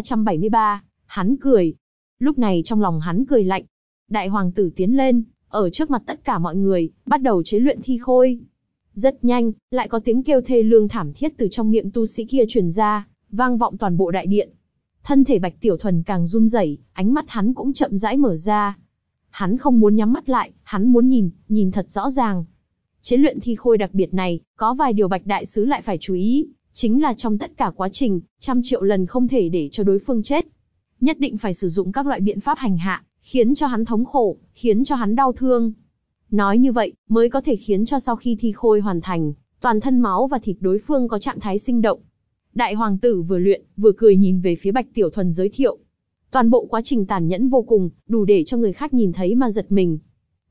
1373, hắn cười. Lúc này trong lòng hắn cười lạnh. Đại Hoàng tử tiến lên, ở trước mặt tất cả mọi người, bắt đầu chế luyện thi khôi. Rất nhanh, lại có tiếng kêu thê lương thảm thiết từ trong miệng tu sĩ kia truyền ra, vang vọng toàn bộ đại điện. Thân thể Bạch Tiểu Thuần càng run rẩy, ánh mắt hắn cũng chậm rãi mở ra. Hắn không muốn nhắm mắt lại, hắn muốn nhìn thật rõ ràng. Chế luyện thi khôi đặc biệt này, có vài điều Bạch Đại Sứ lại phải chú ý, chính là trong tất cả quá trình, 100 triệu lần không thể để cho đối phương chết. Nhất định phải sử dụng các loại biện pháp hành hạ, khiến cho hắn thống khổ, khiến cho hắn đau thương. Nói như vậy, mới có thể khiến cho sau khi thi khôi hoàn thành, toàn thân máu và thịt đối phương có trạng thái sinh động. Đại Hoàng tử vừa luyện, vừa cười nhìn về phía Bạch Tiểu Thuần giới thiệu. Toàn bộ quá trình tàn nhẫn vô cùng, đủ để cho người khác nhìn thấy mà giật mình.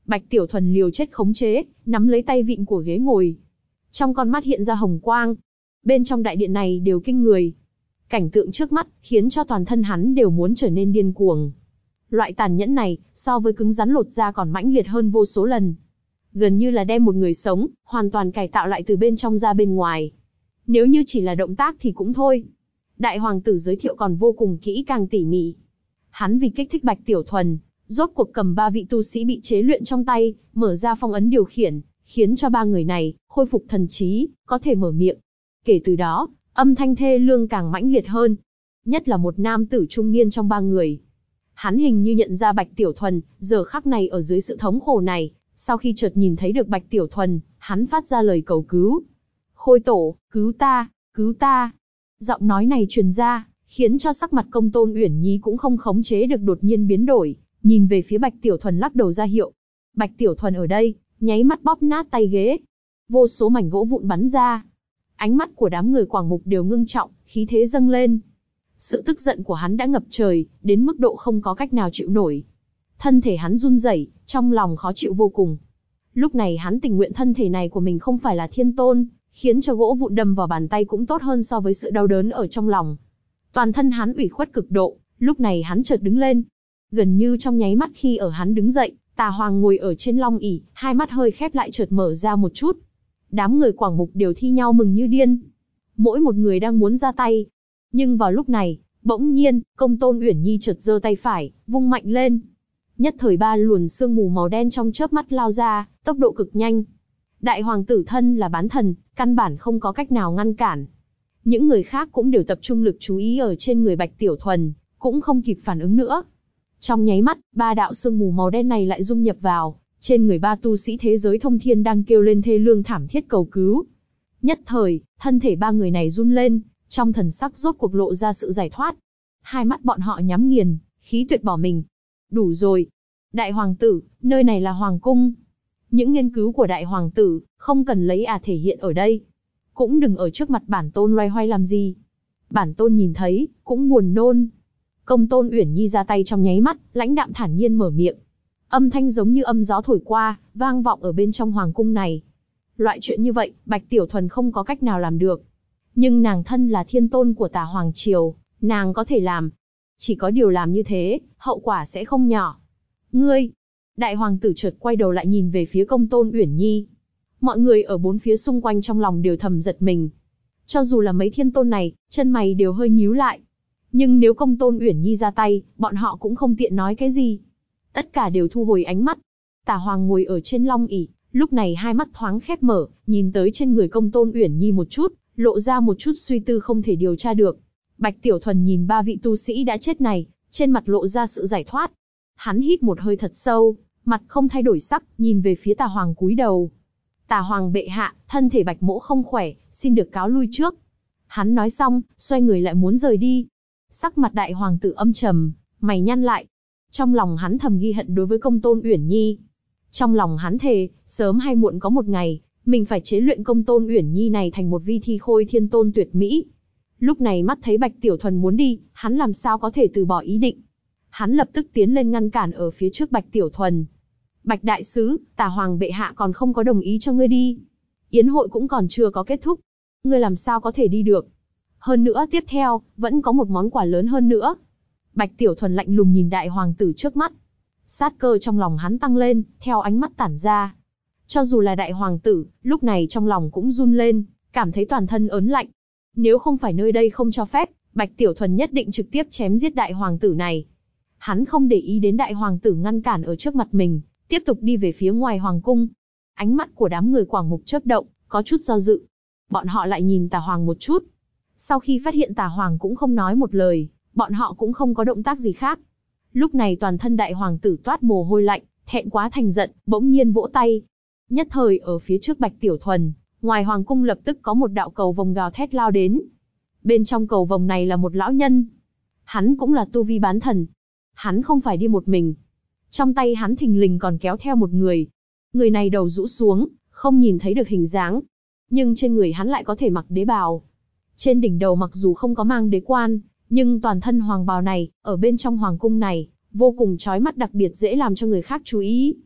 Bạch Tiểu Thuần liều chết khống chế, nắm lấy tay vịn của ghế ngồi. Trong con mắt hiện ra hồng quang. Bên trong đại điện này đều kinh người. Cảnh tượng trước mắt khiến cho toàn thân hắn đều muốn trở nên điên cuồng. Loại tàn nhẫn này, so với cứng rắn lột da còn mãnh liệt hơn vô số lần. Gần như là đem một người sống, hoàn toàn cải tạo lại từ bên trong ra bên ngoài. Nếu như chỉ là động tác thì cũng thôi. Đại hoàng tử giới thiệu còn vô cùng kỹ càng tỉ mỉ. Hắn vì kích thích Bạch Tiểu Thuần, rốt cuộc cầm 3 vị tu sĩ bị chế luyện trong tay, mở ra phong ấn điều khiển, khiến cho 3 người này khôi phục thần trí, có thể mở miệng. Kể từ đó, âm thanh thê lương càng mãnh liệt hơn. Nhất là một nam tử trung niên trong 3 người. Hắn hình như nhận ra Bạch Tiểu Thuần, giờ khắc này ở dưới sự thống khổ này, sau khi chợt nhìn thấy được Bạch Tiểu Thuần, hắn phát ra lời cầu cứu. Khôi tổ, cứu ta, cứu ta. Giọng nói này truyền ra, khiến cho sắc mặt Công Tôn Uyển Nhi cũng không khống chế được đột nhiên biến đổi, nhìn về phía Bạch Tiểu Thuần lắc đầu ra hiệu. Bạch Tiểu Thuần ở đây, nháy mắt bóp nát tay ghế. Vô số mảnh gỗ vụn bắn ra. Ánh mắt của đám người Quảng Mục đều ngưng trọng, khí thế dâng lên. Sự tức giận của hắn đã ngập trời, đến mức độ không có cách nào chịu nổi. Thân thể hắn run rẩy, trong lòng khó chịu vô cùng. Lúc này hắn tình nguyện thân thể này của mình không phải là thiên tôn, khiến cho gỗ vụn đâm vào bàn tay cũng tốt hơn so với sự đau đớn ở trong lòng. Toàn thân hắn ủy khuất cực độ, lúc này hắn chợt đứng lên. Gần như trong nháy mắt khi ở hắn đứng dậy, Tà Hoàng ngồi ở trên long ỷ, hai mắt hơi khép lại chợt mở ra một chút. Đám người Quảng Mục đều thi nhau mừng như điên. Mỗi một người đang muốn ra tay. Nhưng vào lúc này, bỗng nhiên, Công Tôn Uyển Nhi chợt giơ tay phải, vung mạnh lên. Nhất thời 3 luồn sương mù màu đen trong chớp mắt lao ra, tốc độ cực nhanh. Đại hoàng tử thân là bán thần, căn bản không có cách nào ngăn cản. Những người khác cũng đều tập trung lực chú ý ở trên người Bạch Tiểu Thuần, cũng không kịp phản ứng nữa. Trong nháy mắt, 3 đạo sương mù màu đen này lại dung nhập vào, trên người 3 tu sĩ thế giới thông thiên đang kêu lên thê lương thảm thiết cầu cứu. Nhất thời, thân thể 3 người này run lên, trong thần sắc rốt cuộc lộ ra sự giải thoát. Hai mắt bọn họ nhắm nghiền, khí tuyệt bỏ mình. Đủ rồi. Đại hoàng tử, nơi này là hoàng cung. Những nghiên cứu của đại hoàng tử, không cần lấy thể hiện ở đây. Cũng đừng ở trước mặt bản tôn loay hoay làm gì. Bản tôn nhìn thấy, cũng buồn nôn. Công Tôn Uyển Nhi ra tay trong nháy mắt, lãnh đạm thản nhiên mở miệng. Âm thanh giống như âm gió thổi qua, vang vọng ở bên trong hoàng cung này. Loại chuyện như vậy, Bạch Tiểu Thuần không có cách nào làm được. Nhưng nàng thân là thiên tôn của Tà Hoàng Triều, nàng có thể làm. Chỉ có điều làm như thế, hậu quả sẽ không nhỏ. Ngươi! Đại hoàng tử chợt quay đầu lại nhìn về phía Công Tôn Uyển Nhi. Mọi người ở bốn phía xung quanh trong lòng đều thầm giật mình. Cho dù là mấy thiên tôn này, chân mày đều hơi nhíu lại. Nhưng nếu Công Tôn Uyển Nhi ra tay, bọn họ cũng không tiện nói cái gì. Tất cả đều thu hồi ánh mắt. Tà Hoàng ngồi ở trên long ỷ, lúc này hai mắt thoáng khép mở, nhìn tới trên người Công Tôn Uyển Nhi một chút, lộ ra một chút suy tư không thể điều tra được. Bạch Tiểu Thuần nhìn 3 vị tu sĩ đã chết này, trên mặt lộ ra sự giải thoát. Hắn hít một hơi thật sâu, mặt không thay đổi sắc, nhìn về phía Tà Hoàng cúi đầu. Tà Hoàng bệ hạ, thân thể Bạch mỗ không khỏe, xin được cáo lui trước. Hắn nói xong, xoay người lại muốn rời đi. Sắc mặt đại hoàng tử âm trầm, mày nhăn lại. Trong lòng hắn thầm ghi hận đối với Công Tôn Uyển Nhi. Trong lòng hắn thề, sớm hay muộn có một ngày, mình phải chế luyện Công Tôn Uyển Nhi này thành một vi thi khôi thiên tôn tuyệt mỹ. Lúc này mắt thấy Bạch Tiểu Thuần muốn đi, hắn làm sao có thể từ bỏ ý định. Hắn lập tức tiến lên ngăn cản ở phía trước Bạch Tiểu Thuần. Bạch đại sứ, Tà Hoàng bệ hạ còn không có đồng ý cho ngươi đi. Yến hội cũng còn chưa có kết thúc. Ngươi làm sao có thể đi được. Hơn nữa tiếp theo, vẫn có một món quà lớn hơn nữa. Bạch Tiểu Thuần lạnh lùng nhìn đại hoàng tử trước mắt. Sát cơ trong lòng hắn tăng lên, theo ánh mắt tản ra. Cho dù là đại hoàng tử, lúc này trong lòng cũng run lên, cảm thấy toàn thân ớn lạnh. Nếu không phải nơi đây không cho phép, Bạch Tiểu Thuần nhất định trực tiếp chém giết đại hoàng tử này. Hắn không để ý đến đại hoàng tử ngăn cản ở trước mặt mình, tiếp tục đi về phía ngoài hoàng cung. Ánh mắt của đám người Quảng Mục chớp động, có chút do dự. Bọn họ lại nhìn Tà Hoàng một chút. Sau khi phát hiện Tà Hoàng cũng không nói một lời, bọn họ cũng không có động tác gì khác. Lúc này toàn thân đại hoàng tử toát mồ hôi lạnh, thẹn quá thành giận, bỗng nhiên vỗ tay. Nhất thời ở phía trước Bạch Tiểu Thuần, ngoài hoàng cung lập tức có một đạo cầu vồng gào thét lao đến. Bên trong cầu vồng này là một lão nhân. Hắn cũng là tu vi bán thần. Hắn không phải đi một mình. Trong tay hắn thình lình còn kéo theo một người. Người này đầu rũ xuống, không nhìn thấy được hình dáng. Nhưng trên người hắn lại có thể mặc đế bào. Trên đỉnh đầu mặc dù không có mang đế quan, nhưng toàn thân hoàng bào này, ở bên trong hoàng cung này, vô cùng chói mắt đặc biệt dễ làm cho người khác chú ý.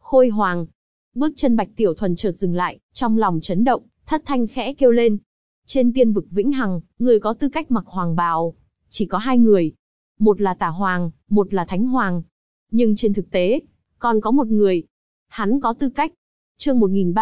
Khôi Hoàng. Bước chân Bạch Tiểu Thuần chợt dừng lại, trong lòng chấn động, thất thanh khẽ kêu lên. Trên tiên vực Vĩnh Hằng, người có tư cách mặc hoàng bào, chỉ có 2 người. Một là Tả Hoàng, một là Thánh Hoàng. Nhưng trên thực tế, còn có một người. Hắn có tư cách. Chương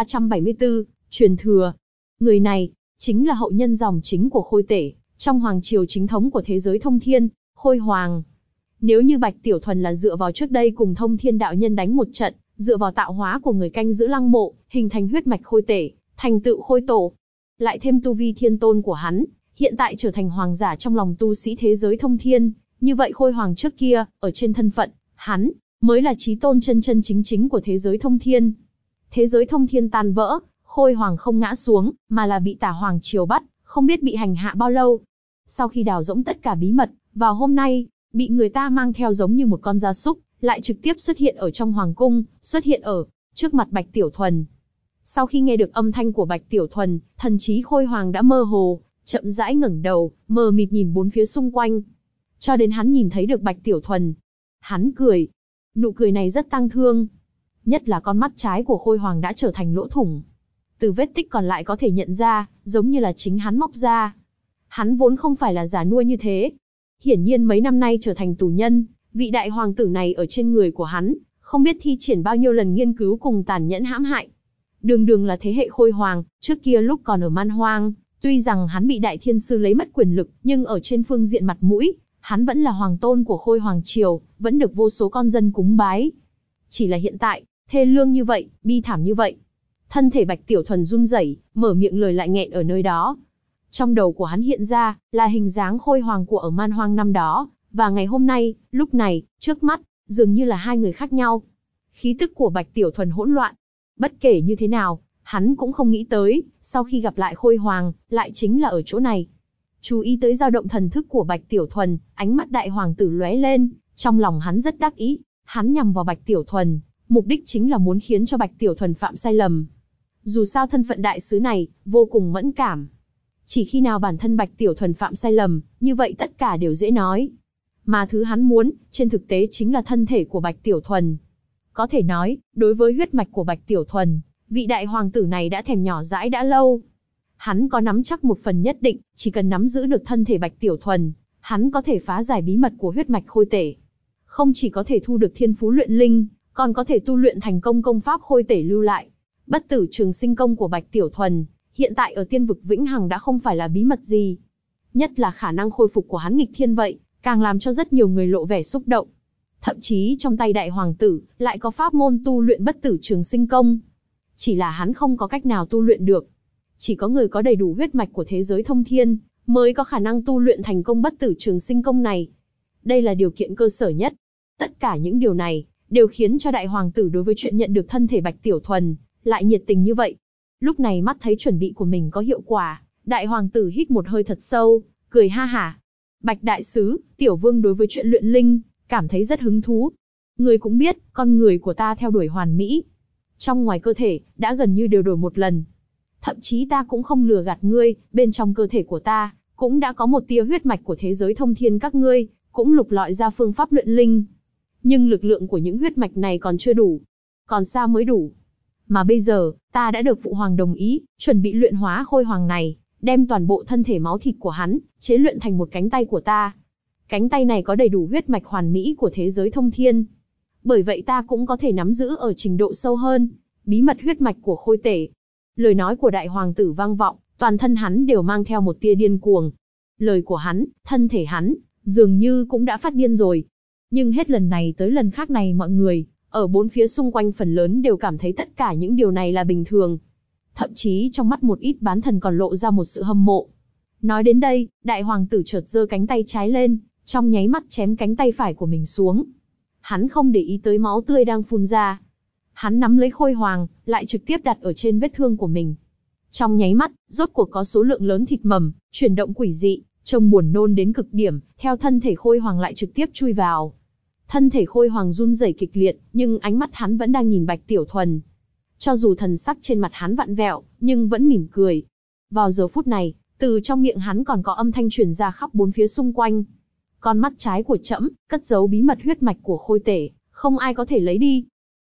1374, truyền thừa. Người này, chính là hậu nhân dòng chính của Khôi Tể, trong hoàng triều chính thống của thế giới Thông Thiên, Khôi Hoàng. Nếu như Bạch Tiểu Thuần là dựa vào trước đây cùng Thông Thiên đạo nhân đánh một trận, dựa vào tạo hóa của người canh giữ lăng mộ, hình thành huyết mạch Khôi Tể, thành tựu Khôi Tổ, lại thêm tu vi thiên tôn của hắn, hiện tại trở thành hoàng giả trong lòng tu sĩ thế giới Thông Thiên, như vậy Khôi Hoàng trước kia, ở trên thân phận, hắn mới là chí tôn chân chân chính chính của thế giới Thông Thiên. Thế giới Thông Thiên tan vỡ, Khôi Hoàng không ngã xuống, mà là bị Tả Hoàng triều bắt, không biết bị hành hạ bao lâu. Sau khi đào rỗng tất cả bí mật, vào hôm nay, bị người ta mang theo giống như một con gia súc, lại trực tiếp xuất hiện ở trong hoàng cung, xuất hiện ở trước mặt Bạch Tiểu Thuần. Sau khi nghe được âm thanh của Bạch Tiểu Thuần, thần trí Khôi Hoàng đã mơ hồ, chậm rãi ngẩng đầu, mờ mịt nhìn bốn phía xung quanh. Cho đến hắn nhìn thấy được Bạch Tiểu Thuần. Hắn cười. Nụ cười này rất tang thương. Nhất là con mắt trái của Khôi Hoàng đã trở thành lỗ thủng. Từ vết tích còn lại có thể nhận ra, giống như là chính hắn móc ra. Hắn vốn không phải là già nua như thế. Hiển nhiên mấy năm nay trở thành tù nhân, vị đại hoàng tử này ở trên người của hắn, không biết thi triển bao nhiêu lần nghiên cứu cùng tàn nhẫn hãm hại. Đường đường là thế hệ Khôi Hoàng, trước kia lúc còn ở Man Hoang, tuy rằng hắn bị đại thiên sư lấy mất quyền lực, nhưng ở trên phương diện mặt mũi, hắn vẫn là hoàng tôn của Khôi Hoàng triều, vẫn được vô số con dân cúng bái. Chỉ là hiện tại, thê lương như vậy, bi thảm như vậy. Thân thể Bạch Tiểu Thuần run rẩy, mở miệng lời lại nghẹn ở nơi đó. Trong đầu của hắn hiện ra, là hình dáng Khôi Hoàng của ở Man Hoang năm đó, và ngày hôm nay, lúc này, trước mắt, dường như là 2 người khác nhau. Khí tức của Bạch Tiểu Thuần hỗn loạn. Bất kể như thế nào, hắn cũng không nghĩ tới, sau khi gặp lại Khôi Hoàng, lại chính là ở chỗ này. Chú ý tới dao động thần thức của Bạch Tiểu Thuần, ánh mắt đại hoàng tử lóe lên, trong lòng hắn rất đắc ý. Hắn nhằm vào Bạch Tiểu Thuần, mục đích chính là muốn khiến cho Bạch Tiểu Thuần phạm sai lầm. Dù sao thân phận đại sứ này, vô cùng mẫn cảm. Chỉ khi nào bản thân Bạch Tiểu Thuần phạm sai lầm, như vậy tất cả đều dễ nói. Mà thứ hắn muốn, trên thực tế chính là thân thể của Bạch Tiểu Thuần. Có thể nói, đối với huyết mạch của Bạch Tiểu Thuần, vị đại hoàng tử này đã thèm nhỏ dãi đã lâu. Hắn có nắm chắc một phần nhất định, chỉ cần nắm giữ được thân thể Bạch Tiểu Thuần, hắn có thể phá giải bí mật của huyết mạch Khôi Tể. Không chỉ có thể thu được thiên phú luyện linh, còn có thể tu luyện thành công công pháp Khôi Tể lưu lại. Bất tử trường sinh công của Bạch Tiểu Thuần, hiện tại ở tiên vực Vĩnh Hằng đã không phải là bí mật gì. Nhất là khả năng khôi phục của hắn nghịch thiên vậy, càng làm cho rất nhiều người lộ vẻ xúc động. Thậm chí trong tay đại hoàng tử, lại có pháp môn tu luyện bất tử trường sinh công. Chỉ là hắn không có cách nào tu luyện được. Chỉ có người có đầy đủ huyết mạch của thế giới Thông Thiên, mới có khả năng tu luyện thành công bất tử trường sinh công này. Đây là điều kiện cơ sở nhất. Tất cả những điều này, đều khiến cho đại hoàng tử đối với chuyện nhận được thân thể Bạch Tiểu Thuần, lại nhiệt tình như vậy. Lúc này mắt thấy chuẩn bị của mình có hiệu quả, đại hoàng tử hít một hơi thật sâu, cười ha hả. Bạch đại sứ, tiểu vương đối với chuyện luyện linh, cảm thấy rất hứng thú. Người cũng biết, con người của ta theo đuổi hoàn mỹ. Trong ngoài cơ thể, đã gần như đều đổi một lần. Thậm chí ta cũng không lừa gạt ngươi, bên trong cơ thể của ta, cũng đã có một tia huyết mạch của thế giới Thông Thiên các ngươi, cũng lục lọi ra phương pháp luyện linh. Nhưng lực lượng của những huyết mạch này còn chưa đủ. Còn xa mới đủ. Mà bây giờ, ta đã được Phụ Hoàng đồng ý, chuẩn bị luyện hóa Khôi Hoàng này, đem toàn bộ thân thể máu thịt của hắn, chế luyện thành một cánh tay của ta. Cánh tay này có đầy đủ huyết mạch hoàn mỹ của thế giới Thông Thiên. Bởi vậy ta cũng có thể nắm giữ ở trình độ sâu hơn, bí mật huyết mạch của Khôi Tể. Lời nói của đại hoàng tử vang vọng, toàn thân hắn đều mang theo một tia điên cuồng. Lời của hắn, thân thể hắn, dường như cũng đã phát điên rồi. Nhưng hết lần này tới lần khác này mọi người, ở bốn phía xung quanh phần lớn đều cảm thấy tất cả những điều này là bình thường. Thậm chí trong mắt một ít bán thần còn lộ ra một sự hâm mộ. Nói đến đây, đại hoàng tử chợt giơ cánh tay trái lên, trong nháy mắt chém cánh tay phải của mình xuống. Hắn không để ý tới máu tươi đang phun ra. Hắn nắm lấy Khôi Hoàng, lại trực tiếp đặt ở trên vết thương của mình. Trong nháy mắt, rốt cuộc có số lượng lớn thịt mầm, chuyển động quỷ dị, trông buồn nôn đến cực điểm, theo thân thể Khôi Hoàng lại trực tiếp chui vào. Thân thể Khôi Hoàng run rẩy kịch liệt, nhưng ánh mắt hắn vẫn đang nhìn Bạch Tiểu Thuần. Cho dù thần sắc trên mặt hắn vặn vẹo, nhưng vẫn mỉm cười. Vào giờ phút này, từ trong miệng hắn còn có âm thanh truyền ra khắp bốn phía xung quanh. Con mắt trái của trẫm, cất giấu bí mật huyết mạch của Khôi Tể, không ai có thể lấy đi.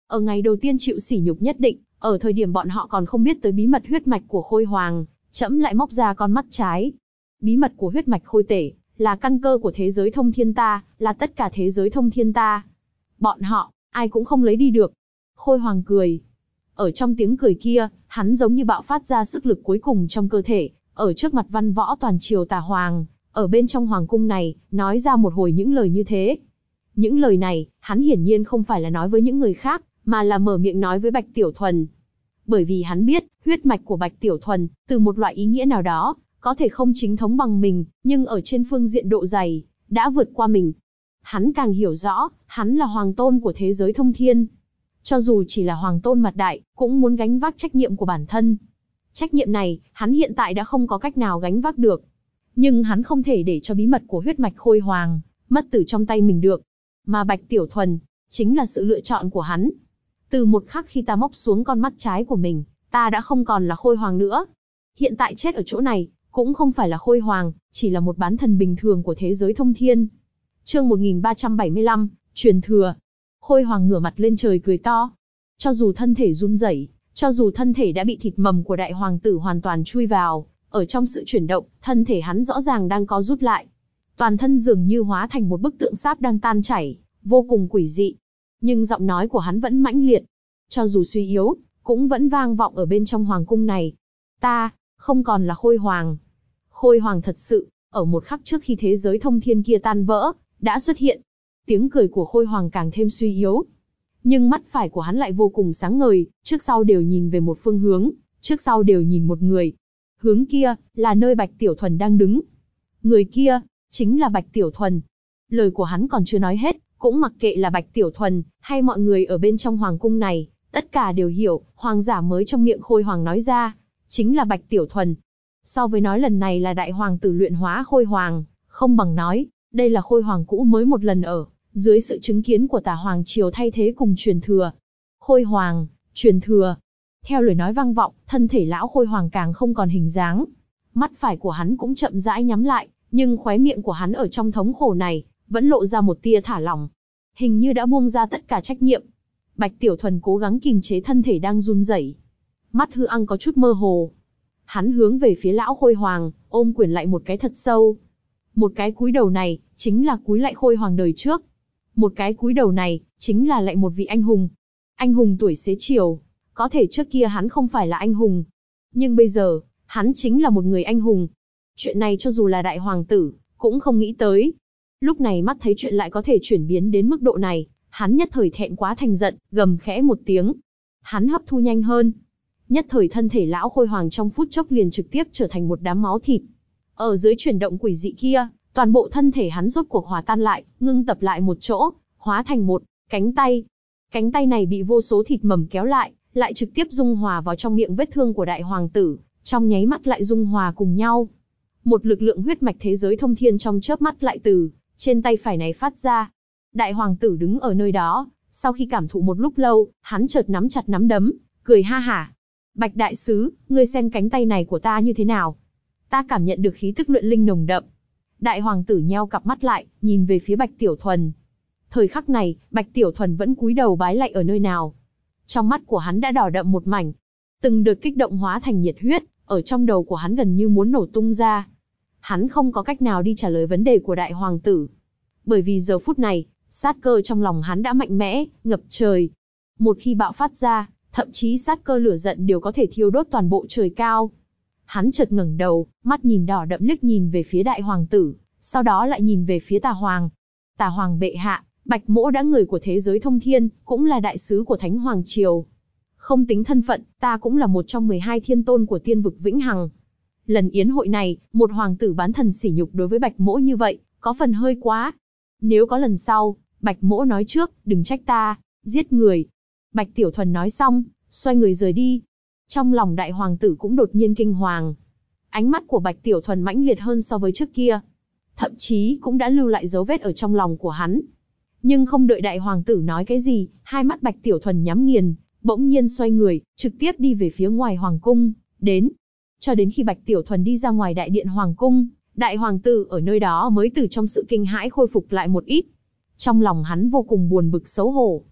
Ở ngày đầu tiên chịu sỉ nhục nhất định, ở thời điểm bọn họ còn không biết tới bí mật huyết mạch của Khôi Hoàng, trẫm lại móc ra con mắt trái. Bí mật của huyết mạch Khôi Tể, là căn cơ của thế giới thông thiên ta, là tất cả thế giới thông thiên ta. Bọn họ, ai cũng không lấy đi được. Khôi Hoàng cười. Ở trong tiếng cười kia, hắn giống như bạo phát ra sức lực cuối cùng trong cơ thể, ở trước mặt văn võ toàn triều Tà Hoàng, ở bên trong hoàng cung này, nói ra một hồi những lời như thế. Những lời này, hắn hiển nhiên không phải là nói với những người khác, mà là mở miệng nói với Bạch Tiểu Thuần. Bởi vì hắn biết, huyết mạch của Bạch Tiểu Thuần, từ một loại ý nghĩa nào đó, có thể không chính thống bằng mình, nhưng ở trên phương diện độ dày, đã vượt qua mình. Hắn càng hiểu rõ, hắn là hoàng tôn của thế giới thông thiên. Cho dù chỉ là hoàng tôn mặt đại, cũng muốn gánh vác trách nhiệm của bản thân. Trách nhiệm này, hắn hiện tại đã không có cách nào gánh vác được. Nhưng hắn không thể để cho bí mật của huyết mạch Khôi Hoàng mất từ trong tay mình được. Mà Bạch Tiểu Thuần, chính là sự lựa chọn của hắn. Từ một khắc khi ta móc xuống con mắt trái của mình, ta đã không còn là Khôi Hoàng nữa. Hiện tại chết ở chỗ này, cũng không phải là Khôi Hoàng, chỉ là một bán thần bình thường của thế giới thông thiên. Chương 1375, truyền thừa. Khôi Hoàng ngửa mặt lên trời cười to. Cho dù thân thể run rẩy, cho dù thân thể đã bị thịt mầm của đại hoàng tử hoàn toàn chui vào, ở trong sự chuyển động, thân thể hắn rõ ràng đang co rút lại. Toàn thân dường như hóa thành một bức tượng sáp đang tan chảy, vô cùng quỷ dị. Nhưng giọng nói của hắn vẫn mãnh liệt. Cho dù suy yếu, cũng vẫn vang vọng ở bên trong hoàng cung này. Ta, không còn là Khôi Hoàng. Khôi Hoàng thật sự, ở một khắc trước khi thế giới thông thiên kia tan vỡ, đã xuất hiện. Tiếng cười của Khôi Hoàng càng thêm suy yếu. Nhưng mắt phải của hắn lại vô cùng sáng ngời, trước sau đều nhìn về một phương hướng, trước sau đều nhìn một người. Hướng kia, là nơi Bạch Tiểu Thuần đang đứng. Người kia, chính là Bạch Tiểu Thuần. Lời của hắn còn chưa nói hết, cũng mặc kệ là Bạch Tiểu Thuần, hay mọi người ở bên trong hoàng cung này, tất cả đều hiểu, hoàng giả mới trong miệng Khôi Hoàng nói ra, chính là Bạch Tiểu Thuần. So với nói lần này là đại hoàng tử luyện hóa Khôi Hoàng, không bằng nói, đây là Khôi Hoàng cũ mới một lần ở, dưới sự chứng kiến của Tà Hoàng triều thay thế cùng truyền thừa. Khôi Hoàng, truyền thừa. Theo lời nói vang vọng, thân thể lão Khôi Hoàng càng không còn hình dáng. Mắt phải của hắn cũng chậm rãi nhắm lại, nhưng khóe miệng của hắn ở trong thống khổ này, vẫn lộ ra một tia thả lỏng. Hình như đã buông ra tất cả trách nhiệm. Bạch Tiểu Thuần cố gắng kìm chế thân thể đang run rẩy. Mắt hư ăng có chút mơ hồ. Hắn hướng về phía lão Khôi Hoàng, ôm quyền lại một cái thật sâu. Một cái cúi đầu này, chính là cúi lại Khôi Hoàng đời trước. Một cái cúi đầu này, chính là lại một vị anh hùng. Anh hùng tuổi xế chiều. Có thể trước kia hắn không phải là anh hùng. Nhưng bây giờ, hắn chính là một người anh hùng. Chuyện này cho dù là đại hoàng tử, cũng không nghĩ tới. Lúc này mắt thấy chuyện lại có thể chuyển biến đến mức độ này, hắn nhất thời thẹn quá thành giận, gầm khẽ một tiếng. Hắn hấp thu nhanh hơn. Nhất thời thân thể lão Khôi Hoàng trong phút chốc liền trực tiếp trở thành một đám máu thịt. Ở dưới chuyển động quỷ dị kia, toàn bộ thân thể hắn rốt cuộc hòa tan lại, ngưng tập lại một chỗ, hóa thành một cánh tay. Cánh tay này bị vô số thịt mầm kéo lại trực tiếp dung hòa vào trong miệng vết thương của đại hoàng tử, trong nháy mắt lại dung hòa cùng nhau. Một lực lượng huyết mạch thế giới thông thiên trong chớp mắt lại từ trên tay phải này phát ra. Đại hoàng tử đứng ở nơi đó, sau khi cảm thụ một lúc lâu, hắn chợt nắm chặt nắm đấm, cười ha hả. Bạch đại sứ, ngươi xem cánh tay này của ta như thế nào? Ta cảm nhận được khí tức luyện linh nồng đậm. Đại hoàng tử nheo cặp mắt lại, nhìn về phía Bạch Tiểu Thuần. Thời khắc này, Bạch Tiểu Thuần vẫn cúi đầu bái lạy ở nơi nào. Trong mắt của hắn đã đỏ đậm một mảnh. Từng đợt kích động hóa thành nhiệt huyết, ở trong đầu của hắn gần như muốn nổ tung ra. Hắn không có cách nào đi trả lời vấn đề của đại hoàng tử. Bởi vì giờ phút này, sát cơ trong lòng hắn đã mạnh mẽ, ngập trời. Một khi bạo phát ra, thậm chí sát cơ lửa giận đều có thể thiêu đốt toàn bộ trời cao. Hắn chợt ngẩng đầu, mắt nhìn đỏ đậm liếc nhìn về phía đại hoàng tử, sau đó lại nhìn về phía Tà Hoàng. Tà Hoàng bệ hạ, Bạch Mỗ đã người của thế giới thông thiên, cũng là đại sứ của Thánh Hoàng triều. Không tính thân phận, ta cũng là một trong 12 thiên tôn của tiên vực vĩnh hằng. Lần yến hội này, một hoàng tử bán thần sỉ nhục đối với Bạch Mỗ như vậy, có phần hơi quá. Nếu có lần sau, Bạch Mỗ nói trước, đừng trách ta, giết người. Bạch Tiểu Thuần nói xong, xoay người rời đi. Trong lòng đại hoàng tử cũng đột nhiên kinh hoàng. Ánh mắt của Bạch Tiểu Thuần mãnh liệt hơn so với trước kia. Thậm chí cũng đã lưu lại dấu vết ở trong lòng của hắn. Nhưng không đợi đại hoàng tử nói cái gì, hai mắt Bạch Tiểu Thuần nhắm nghiền, bỗng nhiên xoay người, trực tiếp đi về phía ngoài hoàng cung, đến. Cho đến khi Bạch Tiểu Thuần đi ra ngoài đại điện hoàng cung, đại hoàng tử ở nơi đó mới từ trong sự kinh hãi khôi phục lại một ít. Trong lòng hắn vô cùng buồn bực xấu hổ.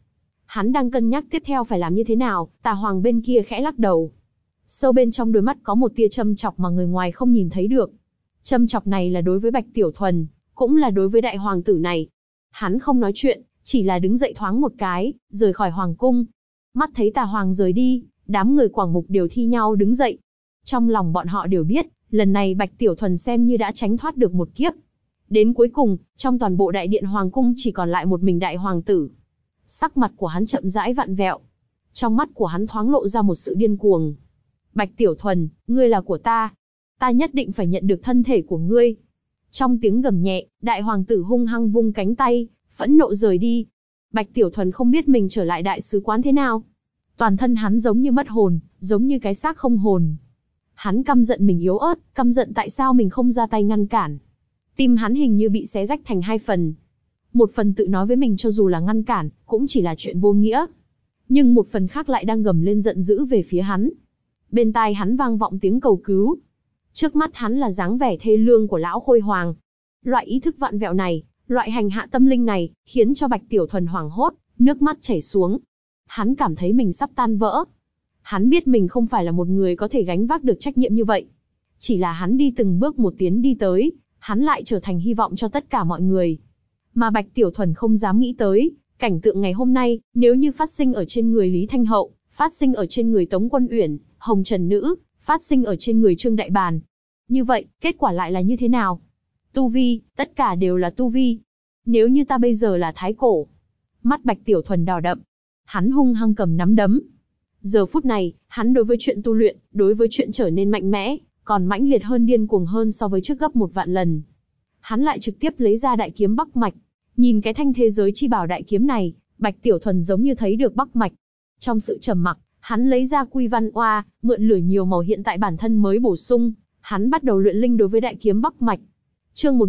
Hắn đang cân nhắc tiếp theo phải làm như thế nào, Tà Hoàng bên kia khẽ lắc đầu. Sâu bên trong đôi mắt có một tia châm chọc mà người ngoài không nhìn thấy được. Châm chọc này là đối với Bạch Tiểu Thuần, cũng là đối với đại hoàng tử này. Hắn không nói chuyện, chỉ là đứng dậy thoáng một cái, rời khỏi hoàng cung. Mắt thấy Tà Hoàng rời đi, đám người Quảng Mục đều thi nhau đứng dậy. Trong lòng bọn họ đều biết, lần này Bạch Tiểu Thuần xem như đã tránh thoát được một kiếp. Đến cuối cùng, trong toàn bộ đại điện hoàng cung chỉ còn lại một mình đại hoàng tử. Sắc mặt của hắn chậm rãi vặn vẹo. Trong mắt của hắn thoáng lộ ra một sự điên cuồng. Bạch Tiểu Thuần, ngươi là của ta. Ta nhất định phải nhận được thân thể của ngươi. Trong tiếng gầm nhẹ, đại hoàng tử hung hăng vung cánh tay, phẫn nộ rời đi. Bạch Tiểu Thuần không biết mình trở lại đại sứ quán thế nào. Toàn thân hắn giống như mất hồn, giống như cái xác không hồn. Hắn căm giận mình yếu ớt, căm giận tại sao mình không ra tay ngăn cản. Tim hắn hình như bị xé rách thành hai phần. Một phần tự nói với mình cho dù là ngăn cản, cũng chỉ là chuyện vô nghĩa. Nhưng một phần khác lại đang gầm lên giận dữ về phía hắn. Bên tai hắn vang vọng tiếng cầu cứu. Trước mắt hắn là dáng vẻ thê lương của lão Khôi Hoàng. Loại ý thức vặn vẹo này, loại hành hạ tâm linh này, khiến cho Bạch Tiểu Thuần hoảng hốt, nước mắt chảy xuống. Hắn cảm thấy mình sắp tan vỡ. Hắn biết mình không phải là một người có thể gánh vác được trách nhiệm như vậy. Chỉ là hắn đi từng bước một tiến đi tới, hắn lại trở thành hy vọng cho tất cả mọi người. Mà Bạch Tiểu Thuần không dám nghĩ tới, cảnh tượng ngày hôm nay, nếu như phát sinh ở trên người Lý Thanh Hậu, phát sinh ở trên người Tống Quân Uyển, Hồng Trần Nữ, phát sinh ở trên người Trương Đại Bàn. Như vậy, kết quả lại là như thế nào? Tu vi, tất cả đều là tu vi. Nếu như ta bây giờ là Thái Cổ. Mắt Bạch Tiểu Thuần đỏ đậm. Hắn hung hăng cầm nắm đấm. Giờ phút này, hắn đối với chuyện tu luyện, đối với chuyện trở nên mạnh mẽ, còn mãnh liệt hơn điên cuồng hơn so với trước gấp 1.000 lần. Hắn lại trực tiếp lấy ra đại kiếm Bắc Mạch. Nhìn cái thanh thế giới chi bảo đại kiếm này, Bạch Tiểu Thuần giống như thấy được Bắc Mạch. Trong sự trầm mặc, hắn lấy ra Quy Văn Oa, mượn lửa nhiều màu hiện tại bản thân mới bổ sung, hắn bắt đầu luyện linh đối với đại kiếm Bắc Mạch. Chương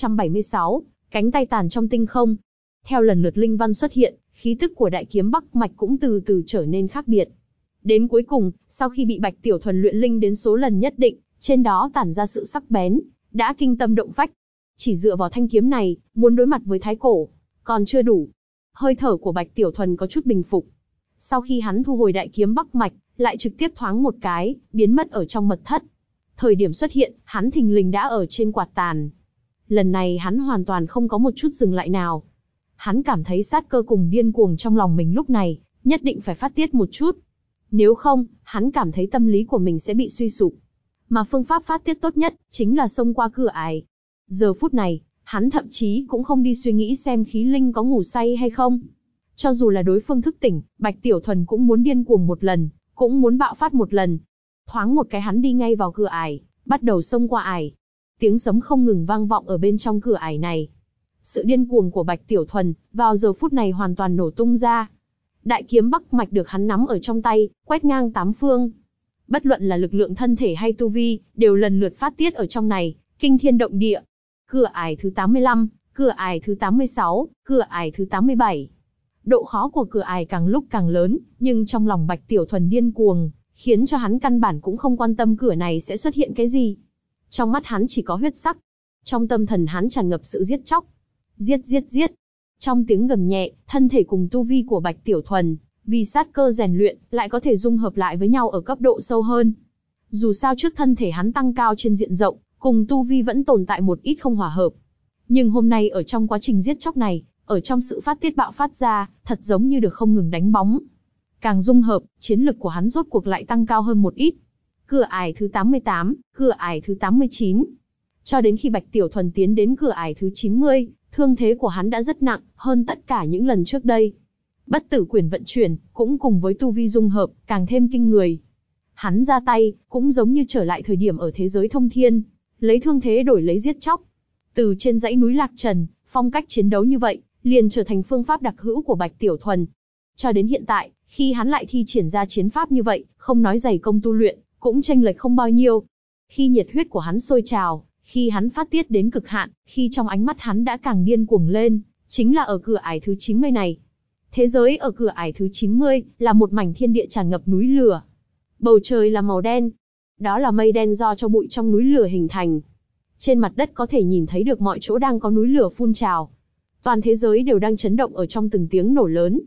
1376, cánh tay tàn trong tinh không. Theo lần lượt linh văn xuất hiện, khí tức của đại kiếm Bắc Mạch cũng từ từ trở nên khác biệt. Đến cuối cùng, sau khi bị Bạch Tiểu Thuần luyện linh đến số lần nhất định, trên đó tản ra sự sắc bén, đã kinh tâm động phách. Chỉ dựa vào thanh kiếm này, muốn đối mặt với Thái Cổ, còn chưa đủ. Hơi thở của Bạch Tiểu Thuần có chút bình phục. Sau khi hắn thu hồi đại kiếm Bắc Mạch, lại trực tiếp thoáng một cái, biến mất ở trong mật thất. Thời điểm xuất hiện, hắn thình lình đã ở trên quạt tàn. Lần này hắn hoàn toàn không có một chút dừng lại nào. Hắn cảm thấy sát cơ cùng điên cuồng trong lòng mình lúc này, nhất định phải phát tiết một chút. Nếu không, hắn cảm thấy tâm lý của mình sẽ bị suy sụp. Mà phương pháp phát tiết tốt nhất, chính là xông qua cửa ải. Giờ phút này, hắn thậm chí cũng không đi suy nghĩ xem khí linh có ngủ say hay không. Cho dù là đối phương thức tỉnh, Bạch Tiểu Thuần cũng muốn điên cuồng một lần, cũng muốn bạo phát một lần. Thoáng một cái hắn đi ngay vào cửa ải, bắt đầu xông qua ải. Tiếng sấm không ngừng vang vọng ở bên trong cửa ải này. Sự điên cuồng của Bạch Tiểu Thuần, vào giờ phút này hoàn toàn nổ tung ra. Đại kiếm Bắc Mạch được hắn nắm ở trong tay, quét ngang tám phương. Bất luận là lực lượng thân thể hay tu vi, đều lần lượt phát tiết ở trong này, kinh thiên động địa. Cửa ải thứ 85, cửa ải thứ 86, cửa ải thứ 87. Độ khó của cửa ải càng lúc càng lớn, nhưng trong lòng Bạch Tiểu Thuần điên cuồng, khiến cho hắn căn bản cũng không quan tâm cửa này sẽ xuất hiện cái gì. Trong mắt hắn chỉ có huyết sắc. Trong tâm thần hắn tràn ngập sự giết chóc. Giết giết giết. Trong tiếng gầm nhẹ, thân thể cùng tu vi của Bạch Tiểu Thuần, vì sát cơ rèn luyện, lại có thể dung hợp lại với nhau ở cấp độ sâu hơn. Dù sao trước thân thể hắn tăng cao trên diện rộng, cùng tu vi vẫn tồn tại một ít không hòa hợp. Nhưng hôm nay ở trong quá trình giết chóc này, ở trong sự phát tiết bạo phát ra, thật giống như được không ngừng đánh bóng. Càng dung hợp, chiến lực của hắn rốt cuộc lại tăng cao hơn một ít. Cửa ải thứ 88, cửa ải thứ 89. Cho đến khi Bạch Tiểu Thuần tiến đến cửa ải thứ 90, thương thế của hắn đã rất nặng, hơn tất cả những lần trước đây. Bất tử quyền vận chuyển, cũng cùng với tu vi dung hợp, càng thêm kinh người. Hắn ra tay, cũng giống như trở lại thời điểm ở thế giới thông thiên, lấy thương thế đổi lấy giết chóc. Từ trên dãy núi Lạc Trần, phong cách chiến đấu như vậy, liền trở thành phương pháp đặc hữu của Bạch Tiểu Thuần. Cho đến hiện tại, khi hắn lại thi triển ra chiến pháp như vậy, không nói dày công tu luyện, cũng chênh lệch không bao nhiêu. Khi nhiệt huyết của hắn sôi trào, khi hắn phát tiết đến cực hạn, khi trong ánh mắt hắn đã càng điên cuồng lên, chính là ở cửa ải thứ 90 này. Thế giới ở cửa ải thứ 90 là một mảnh thiên địa tràn ngập núi lửa. Bầu trời là màu đen. Đó là mây đen do cho bụi trong núi lửa hình thành. Trên mặt đất có thể nhìn thấy được mọi chỗ đang có núi lửa phun trào. Toàn thế giới đều đang chấn động ở trong từng tiếng nổ lớn.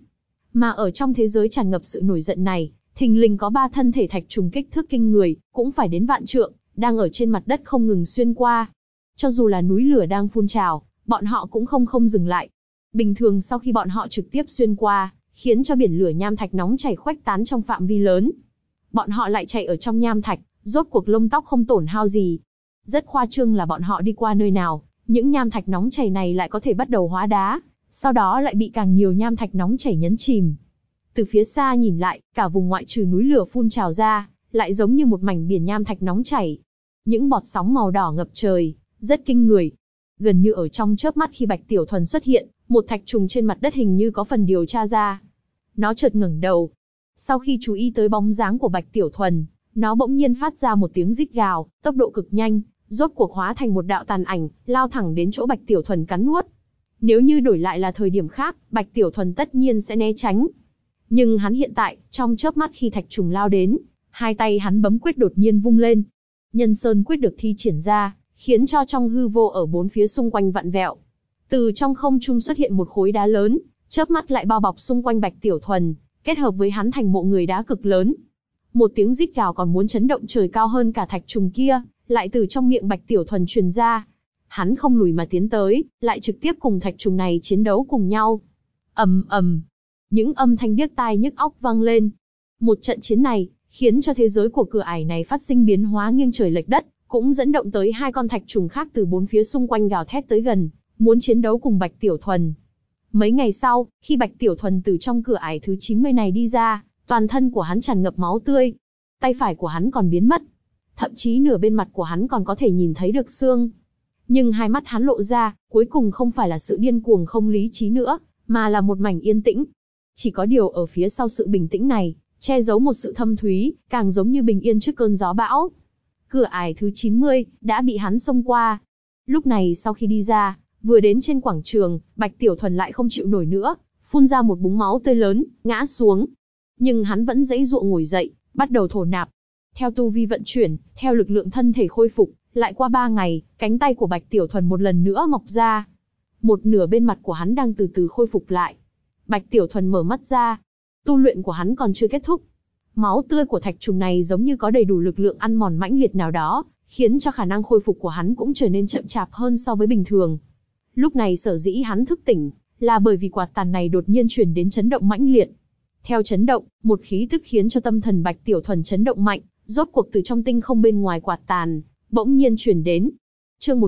Mà ở trong thế giới tràn ngập sự nổi giận này, thình lình có 3 thân thể thạch trùng kích thước kinh người, cũng phải đến vạn trượng, đang ở trên mặt đất không ngừng xuyên qua. Cho dù là núi lửa đang phun trào, bọn họ cũng không dừng lại. Bình thường sau khi bọn họ trực tiếp xuyên qua, khiến cho biển lửa nham thạch nóng chảy khuếch tán trong phạm vi lớn. Bọn họ lại chạy ở trong nham thạch, rốt cuộc lông tóc không tổn hao gì. Rất khoa trương là bọn họ đi qua nơi nào, những nham thạch nóng chảy này lại có thể bắt đầu hóa đá, sau đó lại bị càng nhiều nham thạch nóng chảy nhấn chìm. Từ phía xa nhìn lại, cả vùng ngoại trừ núi lửa phun trào ra, lại giống như một mảnh biển nham thạch nóng chảy. Những bọt sóng màu đỏ ngập trời, rất kinh người. Gần như ở trong chớp mắt khi Bạch Tiểu Thuần xuất hiện, một thạch trùng trên mặt đất hình như có phần điều tra ra. Nó chợt ngẩng đầu. Sau khi chú ý tới bóng dáng của Bạch Tiểu Thuần, nó bỗng nhiên phát ra một tiếng rít gào, tốc độ cực nhanh, rốt cuộc hóa thành một đạo tàn ảnh, lao thẳng đến chỗ Bạch Tiểu Thuần cắn nuốt. Nếu như đổi lại là thời điểm khác, Bạch Tiểu Thuần tất nhiên sẽ né tránh. Nhưng hắn hiện tại, trong chớp mắt khi thạch trùng lao đến, hai tay hắn bấm quyết đột nhiên vung lên. Nhân Sơn quyết được thi triển ra, khiến cho trong hư vô ở bốn phía xung quanh vặn vẹo. Từ trong không trung xuất hiện một khối đá lớn, chớp mắt lại bao bọc xung quanh Bạch Tiểu Thuần, kết hợp với hắn thành mộ người đá cực lớn. Một tiếng rít gào còn muốn chấn động trời cao hơn cả thạch trùng kia, lại từ trong miệng Bạch Tiểu Thuần truyền ra. Hắn không lùi mà tiến tới, lại trực tiếp cùng thạch trùng này chiến đấu cùng nhau. Ầm ầm, những âm thanh điếc tai nhức óc vang lên. Một trận chiến này, khiến cho thế giới của cửa ải này phát sinh biến hóa nghiêng trời lệch đất, cũng dẫn động tới hai con thạch trùng khác từ bốn phía xung quanh gào thét tới gần, muốn chiến đấu cùng Bạch Tiểu Thuần. Mấy ngày sau, khi Bạch Tiểu Thuần từ trong cửa ải thứ 90 này đi ra, toàn thân của hắn tràn ngập máu tươi. Tay phải của hắn còn biến mất. Thậm chí nửa bên mặt của hắn còn có thể nhìn thấy được xương. Nhưng hai mắt hắn lộ ra, cuối cùng không phải là sự điên cuồng không lý trí nữa, mà là một mảnh yên tĩnh. Chỉ có điều ở phía sau sự bình tĩnh này, che giấu một sự thâm thúy, càng giống như bình yên trước cơn gió bão. Cửa ải thứ 90 đã bị hắn xông qua. Lúc này sau khi đi ra, vừa đến trên quảng trường, Bạch Tiểu Thuần lại không chịu nổi nữa, phun ra một búng máu tươi lớn, ngã xuống. Nhưng hắn vẫn giãy giụa ngồi dậy, bắt đầu thổ nạp. Theo tu vi vận chuyển, theo lực lượng thân thể khôi phục, lại qua 3 ngày, cánh tay của Bạch Tiểu Thuần một lần nữa mọc ra. Một nửa bên mặt của hắn đang từ từ khôi phục lại. Bạch Tiểu Thuần mở mắt ra. Tu luyện của hắn còn chưa kết thúc. Máu tươi của thạch trùng này giống như có đầy đủ lực lượng ăn mòn mãnh liệt nào đó, khiến cho khả năng khôi phục của hắn cũng trở nên chậm chạp hơn so với bình thường. Lúc này sở dĩ hắn thức tỉnh, là bởi vì quạt tàn này đột nhiên truyền đến chấn động mãnh liệt. Theo chấn động, một khí tức khiến cho tâm thần Bạch Tiểu Thuần chấn động mạnh, rốt cuộc từ trong tinh không bên ngoài quạt tàn, bỗng nhiên truyền đến. Chương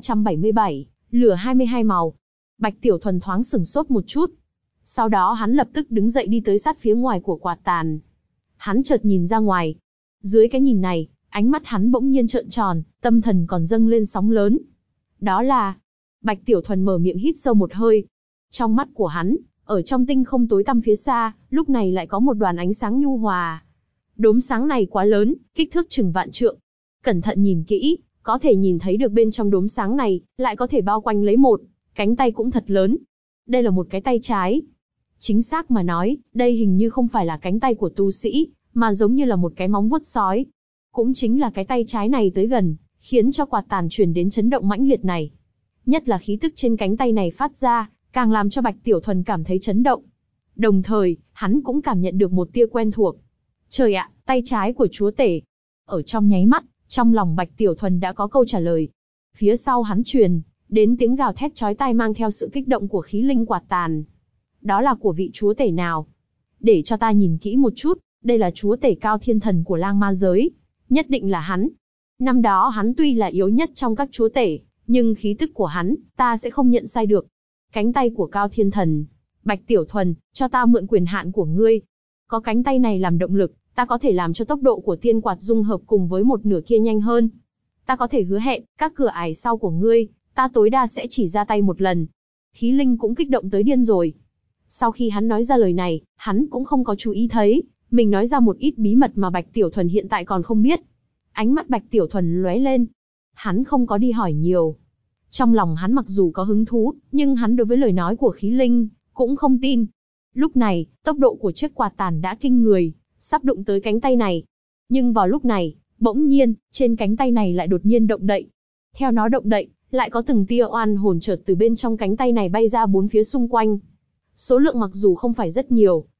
1377, lửa 22 màu. Bạch Tiểu Thuần thoáng sửng sốt một chút. Sau đó hắn lập tức đứng dậy đi tới sát phía ngoài của quạt tàn. Hắn chợt nhìn ra ngoài. Dưới cái nhìn này, ánh mắt hắn bỗng nhiên trợn tròn, tâm thần còn dâng lên sóng lớn. Đó là... Bạch Tiểu Thuần mở miệng hít sâu một hơi. Trong mắt của hắn, ở trong tinh không tối tăm phía xa, lúc này lại có một đoàn ánh sáng nhu hòa. Đốm sáng này quá lớn, kích thước chừng vạn trượng. Cẩn thận nhìn kỹ, có thể nhìn thấy được bên trong đốm sáng này, lại có thể bao quanh lấy một cánh tay cũng thật lớn. Đây là một cái tay trái. Chính xác mà nói, đây hình như không phải là cánh tay của tu sĩ, mà giống như là một cái móng vuốt sói. Cũng chính là cái tay trái này tới gần, khiến cho quạt tàn truyền đến chấn động mãnh liệt này. Nhất là khí tức trên cánh tay này phát ra, càng làm cho Bạch Tiểu Thuần cảm thấy chấn động. Đồng thời, hắn cũng cảm nhận được một tia quen thuộc. Trời ạ, tay trái của chúa tể. Ở trong nháy mắt, trong lòng Bạch Tiểu Thuần đã có câu trả lời. Phía sau hắn truyền đến tiếng gào thét chói tai mang theo sự kích động của khí linh quạt tàn. Đó là của vị chúa tể nào? Để cho ta nhìn kỹ một chút, đây là chúa tể Cao Thiên Thần của Lang Ma giới. Nhất định là hắn. Năm đó hắn tuy là yếu nhất trong các chúa tể, nhưng khí tức của hắn, ta sẽ không nhận sai được. Cánh tay của Cao Thiên Thần. Bạch Tiểu Thuần, cho ta mượn quyền hạn của ngươi. Có cánh tay này làm động lực, ta có thể làm cho tốc độ của tiên quạt dung hợp cùng với một nửa kia nhanh hơn. Ta có thể hứa hẹn, các cửa ải sau của ngươi, ta tối đa sẽ chỉ ra tay một lần. Khí linh cũng kích động tới điên rồi. Sau khi hắn nói ra lời này, hắn cũng không có chú ý thấy, mình nói ra một ít bí mật mà Bạch Tiểu Thuần hiện tại còn không biết. Ánh mắt Bạch Tiểu Thuần lóe lên. Hắn không có đi hỏi nhiều. Trong lòng hắn mặc dù có hứng thú, nhưng hắn đối với lời nói của khí linh, cũng không tin. Lúc này, tốc độ của chiếc quạt tàn đã kinh người, sắp đụng tới cánh tay này. Nhưng vào lúc này, bỗng nhiên, trên cánh tay này lại đột nhiên động đậy. Theo nó động đậy, lại có từng tia oan hồn chợt từ bên trong cánh tay này bay ra bốn phía xung quanh. Số lượng mặc dù không phải rất nhiều,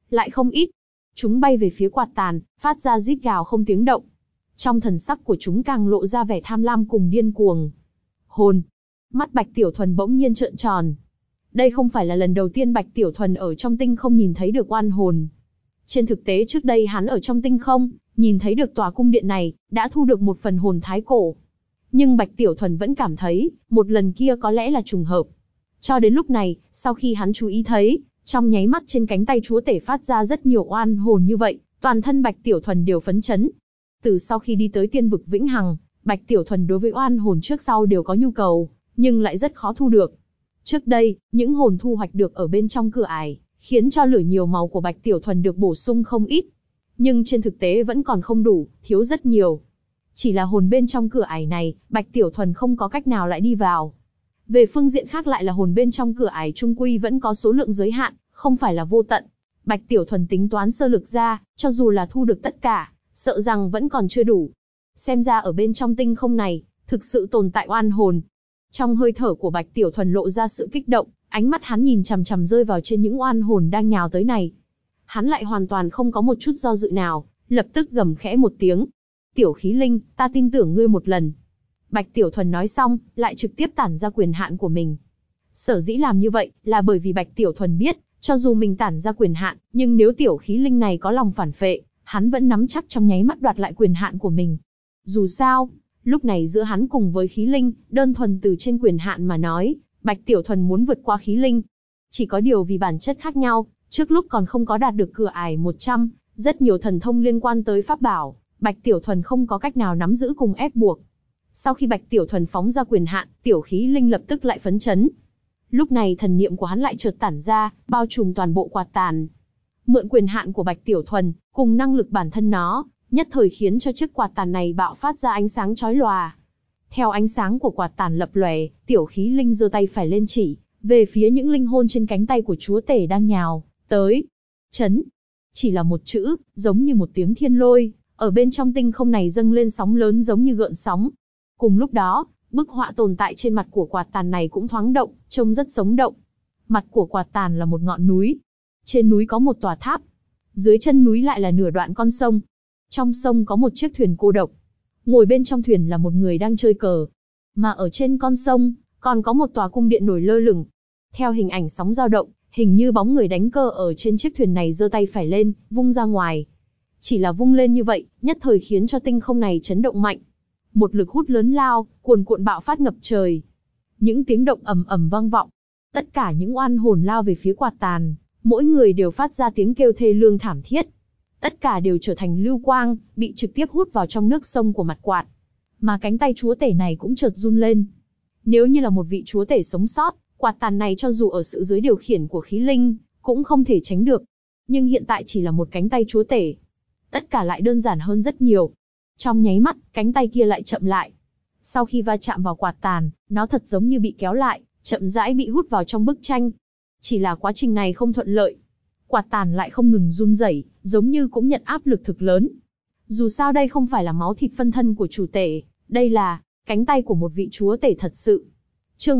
lại không ít. Chúng bay về phía quạt tàn, phát ra rít gào không tiếng động. Trong thần sắc của chúng càng lộ ra vẻ tham lam cùng điên cuồng. Hồn! Mắt Bạch Tiểu Thuần bỗng nhiên trợn tròn. Đây không phải là lần đầu tiên Bạch Tiểu Thuần ở trong tinh không nhìn thấy được oan hồn. Trên thực tế trước đây hắn ở trong tinh không, nhìn thấy được tòa cung điện này, đã thu được một phần hồn thái cổ. Nhưng Bạch Tiểu Thuần vẫn cảm thấy, một lần kia có lẽ là trùng hợp. Cho đến lúc này, sau khi hắn chú ý thấy, trong nháy mắt trên cánh tay chúa tể phát ra rất nhiều oan hồn như vậy, toàn thân Bạch Tiểu Thuần đều phấn chấn. Từ sau khi đi tới tiên vực Vĩnh Hằng, Bạch Tiểu Thuần đối với oan hồn trước sau đều có nhu cầu, nhưng lại rất khó thu được. Trước đây, những hồn thu hoạch được ở bên trong cửa ải, khiến cho lửa nhiều màu của Bạch Tiểu Thuần được bổ sung không ít. Nhưng trên thực tế vẫn còn không đủ, thiếu rất nhiều. Chỉ là hồn bên trong cửa ải này, Bạch Tiểu Thuần không có cách nào lại đi vào. Về phương diện khác lại là hồn bên trong cửa ải trung quy vẫn có số lượng giới hạn, không phải là vô tận. Bạch Tiểu Thuần tính toán sơ lược ra, cho dù là thu được tất cả, sợ rằng vẫn còn chưa đủ. Xem ra ở bên trong tinh không này, thực sự tồn tại oan hồn. Trong hơi thở của Bạch Tiểu Thuần lộ ra sự kích động, ánh mắt hắn nhìn chằm chằm rơi vào trên những oan hồn đang nhào tới này. Hắn lại hoàn toàn không có một chút do dự nào, lập tức gầm khẽ một tiếng. Tiểu khí linh, ta tin tưởng ngươi một lần. Bạch Tiểu Thuần nói xong, lại trực tiếp tản ra quyền hạn của mình. Sở dĩ làm như vậy, là bởi vì Bạch Tiểu Thuần biết, cho dù mình tản ra quyền hạn, nhưng nếu tiểu khí linh này có lòng phản phệ, hắn vẫn nắm chắc trong nháy mắt đoạt lại quyền hạn của mình. Dù sao, lúc này giữa hắn cùng với khí linh, đơn thuần từ trên quyền hạn mà nói, Bạch Tiểu Thuần muốn vượt qua khí linh. Chỉ có điều vì bản chất khác nhau, trước lúc còn không có đạt được cửa ải 100, rất nhiều thần thông liên quan tới pháp bảo, Bạch Tiểu Thuần không có cách nào nắm giữ cùng ép buộc. Sau khi Bạch Tiểu Thuần phóng ra quyền hạn, tiểu khí linh lập tức lại phấn chấn. Lúc này thần niệm của hắn lại chợt tản ra, bao trùm toàn bộ quạt tàn. Mượn quyền hạn của Bạch Tiểu Thuần, cùng năng lực bản thân nó, nhất thời khiến cho chiếc quạt tàn này bạo phát ra ánh sáng chói lòa. Theo ánh sáng của quạt tàn lập lòe, tiểu khí linh giơ tay phải lên chỉ, về phía những linh hồn trên cánh tay của chúa tể đang nhào tới. Chấn! Chỉ là một chữ, giống như một tiếng thiên lôi, ở bên trong tinh không này dâng lên sóng lớn giống như gợn sóng. Cùng lúc đó, bức họa tồn tại trên mặt của quạt tàn này cũng thoáng động, trông rất sống động. Mặt của quạt tàn là một ngọn núi. Trên núi có một tòa tháp. Dưới chân núi lại là nửa đoạn con sông. Trong sông có một chiếc thuyền cô độc. Ngồi bên trong thuyền là một người đang chơi cờ. Mà ở trên con sông, còn có một tòa cung điện nổi lơ lửng. Theo hình ảnh sóng dao động, hình như bóng người đánh cờ ở trên chiếc thuyền này giơ tay phải lên, vung ra ngoài. Chỉ là vung lên như vậy, nhất thời khiến cho tinh không này chấn động mạnh. Một lực hút lớn lao, cuồn cuộn bạo phát ngập trời. Những tiếng động ầm ầm vang vọng. Tất cả những oan hồn lao về phía quạt tàn, mỗi người đều phát ra tiếng kêu thê lương thảm thiết. Tất cả đều trở thành lưu quang, bị trực tiếp hút vào trong nước sông của mặt quạt. Mà cánh tay chúa tể này cũng chợt run lên. Nếu như là một vị chúa tể sống sót, quạt tàn này cho dù ở sự dưới điều khiển của khí linh, cũng không thể tránh được. Nhưng hiện tại chỉ là một cánh tay chúa tể. Tất cả lại đơn giản hơn rất nhiều. Trong nháy mắt, cánh tay kia lại chậm lại. Sau khi va chạm vào quạt tàn, nó thật giống như bị kéo lại, chậm rãi bị hút vào trong bức tranh. Chỉ là quá trình này không thuận lợi. Quạt tàn lại không ngừng run rẩy, giống như cũng nhận áp lực thực lớn. Dù sao đây không phải là máu thịt phân thân của chủ tể, đây là cánh tay của một vị chúa tể thật sự. Chương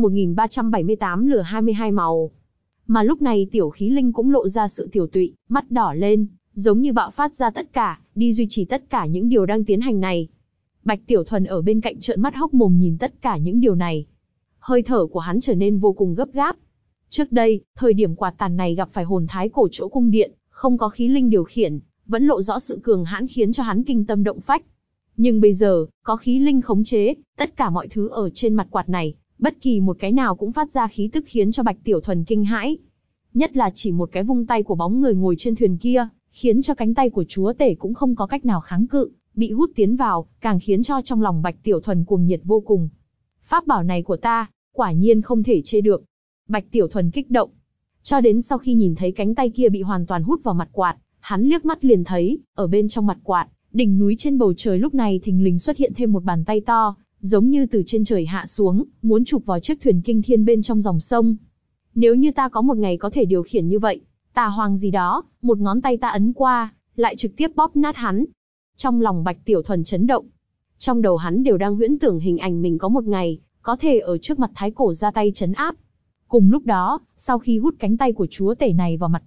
1378 lửa 22 màu. Mà lúc này tiểu khí linh cũng lộ ra sự tiểu tụy, mắt đỏ lên, giống như bạo phát ra tất cả, đi duy trì tất cả những điều đang tiến hành này. Bạch Tiểu Thuần ở bên cạnh trợn mắt hốc mồm nhìn tất cả những điều này. Hơi thở của hắn trở nên vô cùng gấp gáp. Trước đây, thời điểm quạt tàn này gặp phải hồn thái cổ chỗ cung điện, không có khí linh điều khiển, vẫn lộ rõ sự cường hãn khiến cho hắn kinh tâm động phách. Nhưng bây giờ, có khí linh khống chế, tất cả mọi thứ ở trên mặt quạt này, bất kỳ một cái nào cũng phát ra khí tức khiến cho Bạch Tiểu Thuần kinh hãi. Nhất là chỉ một cái vung tay của bóng người ngồi trên thuyền kia, khiến cho cánh tay của chúa tể cũng không có cách nào kháng cự, bị hút tiến vào, càng khiến cho trong lòng Bạch Tiểu Thuần cuồng nhiệt vô cùng. Pháp bảo này của ta, quả nhiên không thể chê được. Bạch Tiểu Thuần kích động. Cho đến sau khi nhìn thấy cánh tay kia bị hoàn toàn hút vào mặt quạt, hắn liếc mắt liền thấy, ở bên trong mặt quạt, đỉnh núi trên bầu trời lúc này thình lình xuất hiện thêm một bàn tay to, giống như từ trên trời hạ xuống, muốn chụp vào chiếc thuyền kinh thiên bên trong dòng sông. Nếu như ta có một ngày có thể điều khiển như vậy, tà hoàng gì đó, một ngón tay ta ấn qua, lại trực tiếp bóp nát hắn. Trong lòng Bạch Tiểu Thuần chấn động. Trong đầu hắn đều đang huyễn tưởng hình ảnh mình có một ngày, có thể ở trước mặt thái cổ ra tay trấn áp. Cùng lúc đó, sau khi hút cánh tay của chúa tể này vào mặt quạt,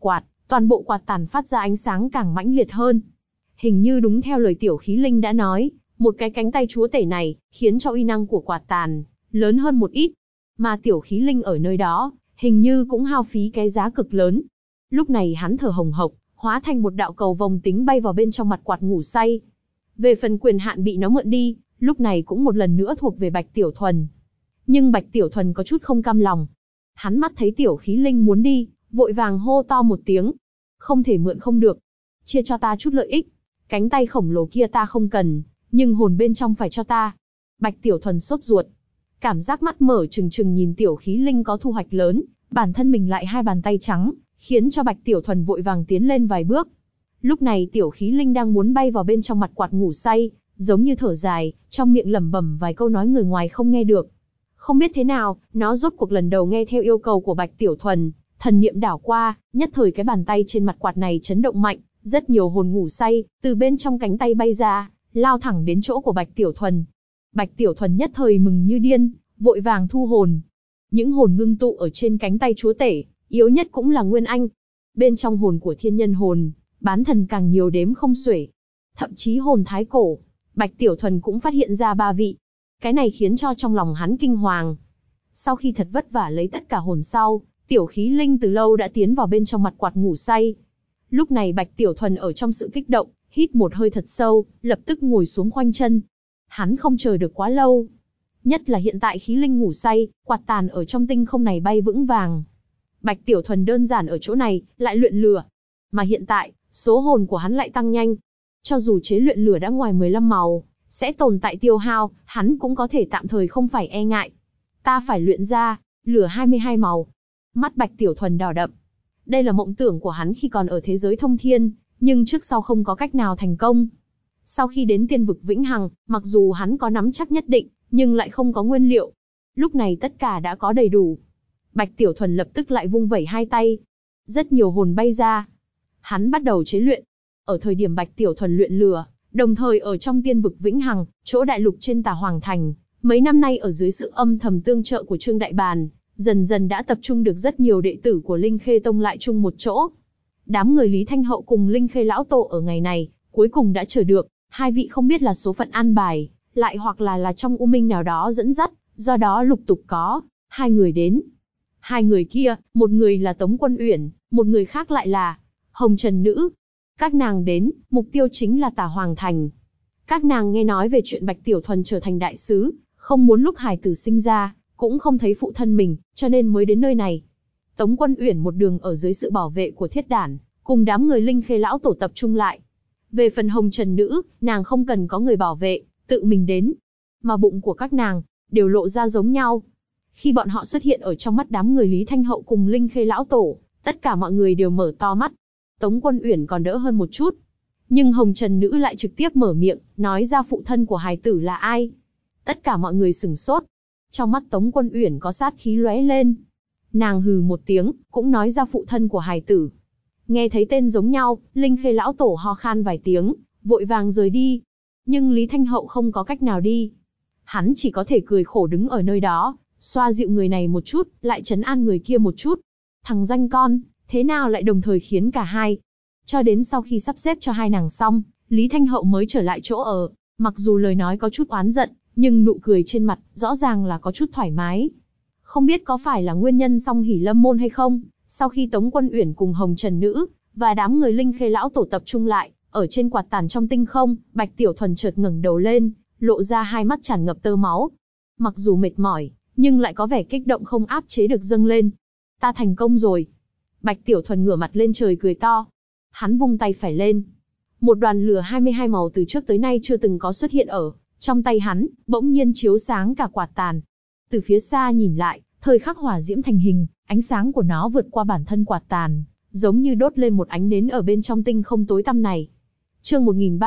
toàn bộ quạt tàn phát ra ánh sáng càng mãnh liệt hơn. Hình như đúng theo lời Tiểu Khí Linh đã nói, một cái cánh tay chúa tể này, khiến cho uy năng của quạt tàn lớn hơn một ít. Mà Tiểu Khí Linh ở nơi đó, hình như cũng hao phí cái giá cực lớn. Lúc này hắn thở hồng hộc, hóa thành một đạo cầu vồng tính bay vào bên trong mặt quạt ngủ say. Về phần quyền hạn bị nó mượn đi, lúc này cũng một lần nữa thuộc về Bạch Tiểu Thuần. Nhưng Bạch Tiểu Thuần có chút không cam lòng. Hắn mắt thấy Tiểu Khí Linh muốn đi, vội vàng hô to một tiếng. Không thể mượn không được. Chia cho ta chút lợi ích. Cánh tay khổng lồ kia ta không cần, nhưng hồn bên trong phải cho ta. Bạch Tiểu Thuần sốt ruột. Cảm giác mắt mở trừng trừng nhìn Tiểu Khí Linh có thu hoạch lớn, bản thân mình lại hai bàn tay trắng, khiến cho Bạch Tiểu Thuần vội vàng tiến lên vài bước. Lúc này Tiểu Khí Linh đang muốn bay vào bên trong mặt quạt ngủ say, giống như thở dài, trong miệng lẩm bẩm vài câu nói người ngoài không nghe được. Không biết thế nào, nó rốt cuộc lần đầu nghe theo yêu cầu của Bạch Tiểu Thuần, thần niệm đảo qua, nhất thời cái bàn tay trên mặt quạt này chấn động mạnh, rất nhiều hồn ngủ say, từ bên trong cánh tay bay ra, lao thẳng đến chỗ của Bạch Tiểu Thuần. Bạch Tiểu Thuần nhất thời mừng như điên, vội vàng thu hồn. Những hồn ngưng tụ ở trên cánh tay chúa tể, yếu nhất cũng là Nguyên Anh. Bên trong hồn của thiên nhân hồn, bán thần càng nhiều đếm không xuể. Thậm chí hồn thái cổ, Bạch Tiểu Thuần cũng phát hiện ra 3 vị. Cái này khiến cho trong lòng hắn kinh hoàng. Sau khi thật vất vả lấy tất cả hồn sau, Tiểu Khí Linh từ lâu đã tiến vào bên trong mặt quạt ngủ say. Lúc này Bạch Tiểu Thuần ở trong sự kích động, hít một hơi thật sâu, lập tức ngồi xuống khoanh chân. Hắn không chờ được quá lâu. Nhất là hiện tại Khí Linh ngủ say, quạt tàn ở trong tinh không này bay vững vàng. Bạch Tiểu Thuần đơn giản ở chỗ này, lại luyện lửa. Mà hiện tại, số hồn của hắn lại tăng nhanh. Cho dù chế luyện lửa đã ngoài 15 màu, sẽ tồn tại tiêu hao, hắn cũng có thể tạm thời không phải e ngại. Ta phải luyện ra, lửa 22 màu. Mắt Bạch Tiểu Thuần đỏ đậm. Đây là mộng tưởng của hắn khi còn ở thế giới thông thiên, nhưng trước sau không có cách nào thành công. Sau khi đến tiên vực vĩnh hằng, mặc dù hắn có nắm chắc nhất định, nhưng lại không có nguyên liệu. Lúc này tất cả đã có đầy đủ. Bạch Tiểu Thuần lập tức lại vung vẩy hai tay. Rất nhiều hồn bay ra. Hắn bắt đầu chế luyện. Ở thời điểm Bạch Tiểu Thuần luyện lửa, đồng thời ở trong tiên vực vĩnh hằng, chỗ đại lục trên Tà Hoàng Thành, mấy năm nay ở dưới sự âm thầm tương trợ của Trương Đại Bàn, dần dần đã tập trung được rất nhiều đệ tử của Linh Khê Tông lại chung một chỗ. Đám người Lý Thanh Hậu cùng Linh Khê Lão Tổ ở ngày này, cuối cùng đã chờ được, hai vị không biết là số phận an bài, lại hoặc là trong u minh nào đó dẫn dắt, do đó lục tục có hai người đến. Hai người kia, một người là Tống Quân Uyển, một người khác lại là Hồng Trần Nữ. Các nàng đến, mục tiêu chính là Tà Hoàng Thành. Các nàng nghe nói về chuyện Bạch Tiểu Thuần trở thành đại sứ, không muốn lúc hài tử sinh ra, cũng không thấy phụ thân mình, cho nên mới đến nơi này. Tống Quân Uyển một đường ở dưới sự bảo vệ của Thiết Đản, cùng đám người Linh Khê Lão Tổ tập trung lại. Về phần Hồng Trần Nữ, nàng không cần có người bảo vệ, tự mình đến. Mà bụng của các nàng, đều lộ ra giống nhau. Khi bọn họ xuất hiện ở trong mắt đám người Lý Thanh Hậu cùng Linh Khê Lão Tổ, tất cả mọi người đều mở to mắt. Tống Quân Uyển còn đỡ hơn một chút. Nhưng Hồng Trần Nữ lại trực tiếp mở miệng, nói ra phụ thân của hài tử là ai. Tất cả mọi người sửng sốt. Trong mắt Tống Quân Uyển có sát khí lóe lên. Nàng hừ một tiếng, cũng nói ra phụ thân của hài tử. Nghe thấy tên giống nhau, Linh Khê Lão Tổ ho khan vài tiếng, vội vàng rời đi. Nhưng Lý Thanh Hậu không có cách nào đi. Hắn chỉ có thể cười khổ đứng ở nơi đó, xoa dịu người này một chút, lại trấn an người kia một chút. Thằng danh con, thế nào lại đồng thời khiến cả hai. Cho đến sau khi sắp xếp cho hai nàng xong, Lý Thanh Hậu mới trở lại chỗ ở. Mặc dù lời nói có chút oán giận, nhưng nụ cười trên mặt, rõ ràng là có chút thoải mái. Không biết có phải là nguyên nhân song hỷ lâm môn hay không, sau khi Tống Quân Uyển cùng Hồng Trần Nữ, và đám người Linh Khê Lão Tổ tập trung lại, ở trên quạt tàn trong tinh không, Bạch Tiểu Thuần chợt ngẩng đầu lên, lộ ra hai mắt tràn ngập tơ máu. Mặc dù mệt mỏi, nhưng lại có vẻ kích động không áp chế được dâng lên. Ta thành công rồi. Bạch Tiểu Thuần ngửa mặt lên trời cười to. Hắn vung tay phải lên. Một đoàn lửa 22 màu từ trước tới nay chưa từng có xuất hiện ở trong tay hắn, bỗng nhiên chiếu sáng cả quạt tàn. Từ phía xa nhìn lại, thời khắc hỏa diễm thành hình, ánh sáng của nó vượt qua bản thân quạt tàn, giống như đốt lên một ánh nến ở bên trong tinh không tối tăm này. Chương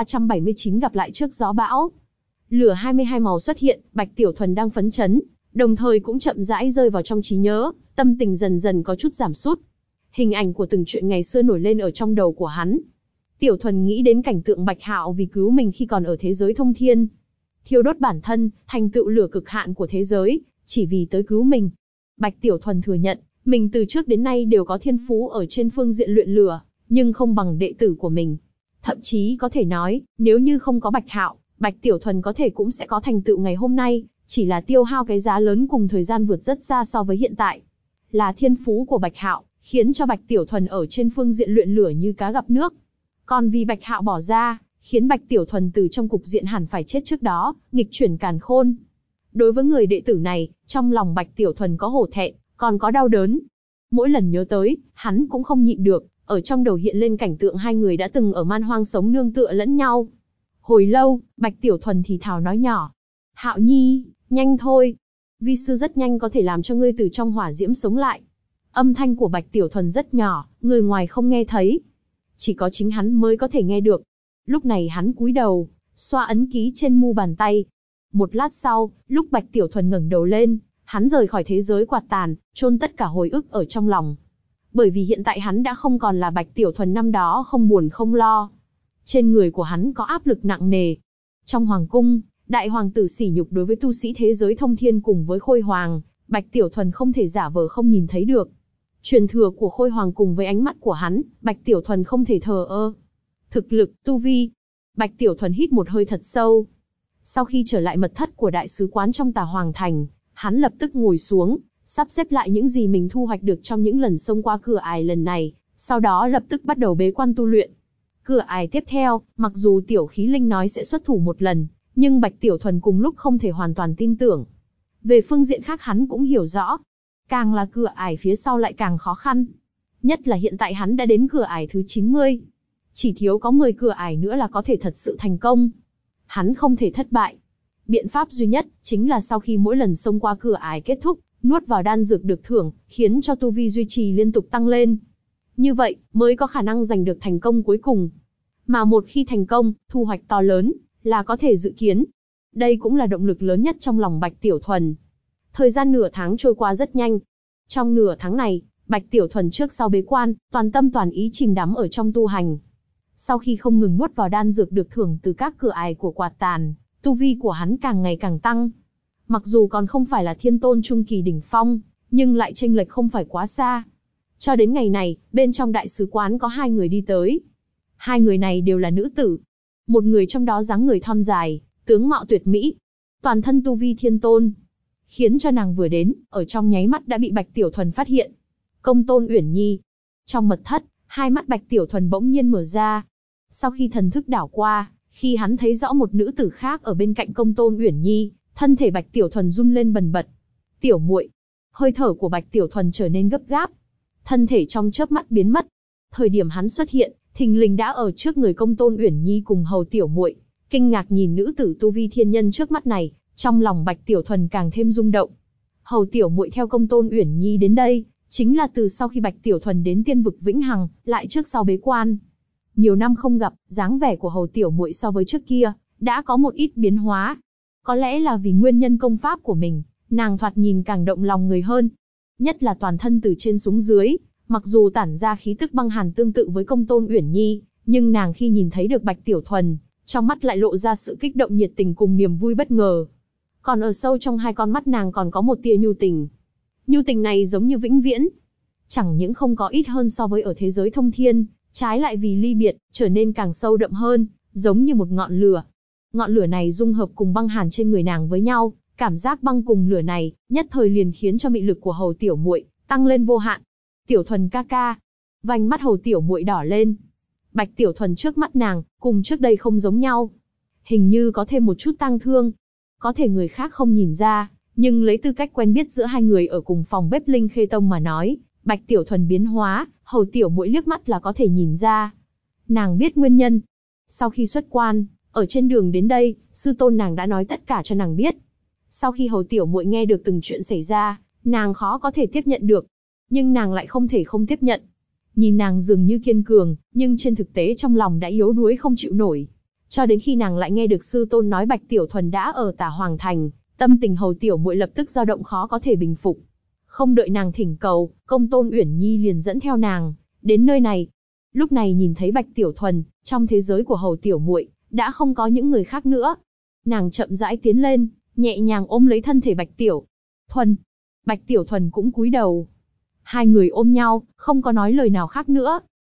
1379 gặp lại trước gió bão. Lửa 22 màu xuất hiện, Bạch Tiểu Thuần đang phấn chấn, đồng thời cũng chậm rãi rơi vào trong trí nhớ, tâm tình dần dần có chút giảm sút. Hình ảnh của từng chuyện ngày xưa nổi lên ở trong đầu của hắn. Tiểu Thuần nghĩ đến cảnh tượng Bạch Hạo vì cứu mình khi còn ở thế giới thông thiên, thiêu đốt bản thân, thành tựu lửa cực hạn của thế giới, chỉ vì tới cứu mình. Bạch Tiểu Thuần thừa nhận, mình từ trước đến nay đều có thiên phú ở trên phương diện luyện lửa, nhưng không bằng đệ tử của mình. Thậm chí có thể nói, nếu như không có Bạch Hạo, Bạch Tiểu Thuần có thể cũng sẽ có thành tựu ngày hôm nay, chỉ là tiêu hao cái giá lớn cùng thời gian vượt rất xa so với hiện tại. Là thiên phú của Bạch Hạo, khiến cho Bạch Tiểu Thuần ở trên phương diện luyện lửa như cá gặp nước. Còn vì Bạch Hạo bỏ ra, khiến Bạch Tiểu Thuần từ trong cục diện hẳn phải chết trước đó, nghịch chuyển càn khôn. Đối với người đệ tử này, trong lòng Bạch Tiểu Thuần có hổ thẹn, còn có đau đớn. Mỗi lần nhớ tới, hắn cũng không nhịn được, ở trong đầu hiện lên cảnh tượng hai người đã từng ở man hoang sống nương tựa lẫn nhau. Hồi lâu, Bạch Tiểu Thuần thì thào nói nhỏ. Hạo Nhi, nhanh thôi. Vi sư rất nhanh có thể làm cho ngươi từ trong hỏa diễm sống lại. Âm thanh của Bạch Tiểu Thuần rất nhỏ, người ngoài không nghe thấy. Chỉ có chính hắn mới có thể nghe được. Lúc này hắn cúi đầu, xoa ấn ký trên mu bàn tay. Một lát sau, lúc Bạch Tiểu Thuần ngẩng đầu lên, hắn rời khỏi thế giới quạt tàn, chôn tất cả hồi ức ở trong lòng. Bởi vì hiện tại hắn đã không còn là Bạch Tiểu Thuần năm đó không buồn không lo. Trên người của hắn có áp lực nặng nề. Trong hoàng cung, đại hoàng tử sỉ nhục đối với tu sĩ thế giới thông thiên cùng với Khôi Hoàng, Bạch Tiểu Thuần không thể giả vờ không nhìn thấy được. Truyền thừa của Khôi Hoàng cùng với ánh mắt của hắn, Bạch Tiểu Thuần không thể thờ ơ. Thực lực, tu vi. Bạch Tiểu Thuần hít một hơi thật sâu. Sau khi trở lại mật thất của đại sứ quán trong Tà Hoàng Thành, hắn lập tức ngồi xuống, sắp xếp lại những gì mình thu hoạch được trong những lần xông qua cửa ải lần này, sau đó lập tức bắt đầu bế quan tu luyện. Cửa ải tiếp theo, mặc dù Tiểu Khí Linh nói sẽ xuất thủ một lần, nhưng Bạch Tiểu Thuần cùng lúc không thể hoàn toàn tin tưởng. Về phương diện khác hắn cũng hiểu rõ, càng là cửa ải phía sau lại càng khó khăn. Nhất là hiện tại hắn đã đến cửa ải thứ 90. Chỉ thiếu có 10 cửa ải nữa là có thể thật sự thành công. Hắn không thể thất bại. Biện pháp duy nhất, chính là sau khi mỗi lần xông qua cửa ải kết thúc, nuốt vào đan dược được thưởng, khiến cho tu vi duy trì liên tục tăng lên. Như vậy, mới có khả năng giành được thành công cuối cùng. Mà một khi thành công, thu hoạch to lớn, là có thể dự kiến. Đây cũng là động lực lớn nhất trong lòng Bạch Tiểu Thuần. Thời gian nửa tháng trôi qua rất nhanh. Trong nửa tháng này, Bạch Tiểu Thuần trước sau bế quan, toàn tâm toàn ý chìm đắm ở trong tu hành. Sau khi không ngừng nuốt vào đan dược được thưởng từ các cửa ải của quạt tàn, tu vi của hắn càng ngày càng tăng. Mặc dù còn không phải là thiên tôn trung kỳ đỉnh phong, nhưng lại chênh lệch không phải quá xa. Cho đến ngày này, bên trong đại sứ quán có 2 người đi tới. 2 người này đều là nữ tử. Một người trong đó dáng người thon dài, tướng mạo tuyệt mỹ, toàn thân tu vi thiên tôn, khiến cho nàng vừa đến, ở trong nháy mắt đã bị Bạch Tiểu Thuần phát hiện. Công tôn Uyển Nhi. Trong mật thất, hai mắt Bạch Tiểu Thuần bỗng nhiên mở ra. Sau khi thần thức đảo qua, khi hắn thấy rõ một nữ tử khác ở bên cạnh công tôn Uyển Nhi, thân thể Bạch Tiểu Thuần run lên bần bật. Tiểu muội. Hơi thở của Bạch Tiểu Thuần trở nên gấp gáp. Thân thể trong chớp mắt biến mất. Thời điểm hắn xuất hiện, thình lình đã ở trước người công tôn Uyển Nhi cùng hầu tiểu muội. Kinh ngạc nhìn nữ tử tu vi thiên nhân trước mắt này, trong lòng Bạch Tiểu Thuần càng thêm rung động. Hầu tiểu muội theo công tôn Uyển Nhi đến đây, chính là từ sau khi Bạch Tiểu Thuần đến tiên vực Vĩnh Hằng, lại trước sau bế quan. Nhiều năm không gặp, dáng vẻ của hầu tiểu muội so với trước kia, đã có một ít biến hóa. Có lẽ là vì nguyên nhân công pháp của mình, nàng thoạt nhìn càng động lòng người hơn. Nhất là toàn thân từ trên xuống dưới, mặc dù tản ra khí tức băng hàn tương tự với công tôn Uyển Nhi, nhưng nàng khi nhìn thấy được Bạch Tiểu Thuần, trong mắt lại lộ ra sự kích động nhiệt tình cùng niềm vui bất ngờ. Còn ở sâu trong hai con mắt nàng còn có một tia nhu tình. Nhu tình này giống như vĩnh viễn. Chẳng những không có ít hơn so với ở thế giới thông thiên, trái lại vì ly biệt, trở nên càng sâu đậm hơn, giống như một ngọn lửa. Ngọn lửa này dung hợp cùng băng hàn trên người nàng với nhau, cảm giác băng cùng lửa này, nhất thời liền khiến cho mị lực của hầu tiểu muội tăng lên vô hạn. Tiểu Thuần ca ca. Vành mắt hầu tiểu muội đỏ lên. Bạch Tiểu Thuần trước mắt nàng, cùng trước đây không giống nhau. Hình như có thêm một chút tang thương. Có thể người khác không nhìn ra, nhưng lấy tư cách quen biết giữa hai người ở cùng phòng bếp Linh Khê Tông mà nói, Bạch Tiểu Thuần biến hóa, hầu tiểu muội liếc mắt là có thể nhìn ra. Nàng biết nguyên nhân. Sau khi xuất quan, ở trên đường đến đây, sư tôn nàng đã nói tất cả cho nàng biết. Sau khi hầu tiểu muội nghe được từng chuyện xảy ra, nàng khó có thể tiếp nhận được. Nhưng nàng lại không thể không tiếp nhận. Nhìn nàng dường như kiên cường, nhưng trên thực tế trong lòng đã yếu đuối không chịu nổi. Cho đến khi nàng lại nghe được sư tôn nói Bạch Tiểu Thuần đã ở Tà Hoàng Thành, tâm tình hầu tiểu muội lập tức dao động khó có thể bình phục. Không đợi nàng thỉnh cầu, công tôn Uyển Nhi liền dẫn theo nàng đến nơi này. Lúc này nhìn thấy Bạch Tiểu Thuần, trong thế giới của hầu tiểu muội đã không có những người khác nữa. Nàng chậm rãi tiến lên, nhẹ nhàng ôm lấy thân thể Bạch Tiểu Thuần. Bạch Tiểu Thuần cũng cúi đầu. Hai người ôm nhau, không có nói lời nào khác nữa.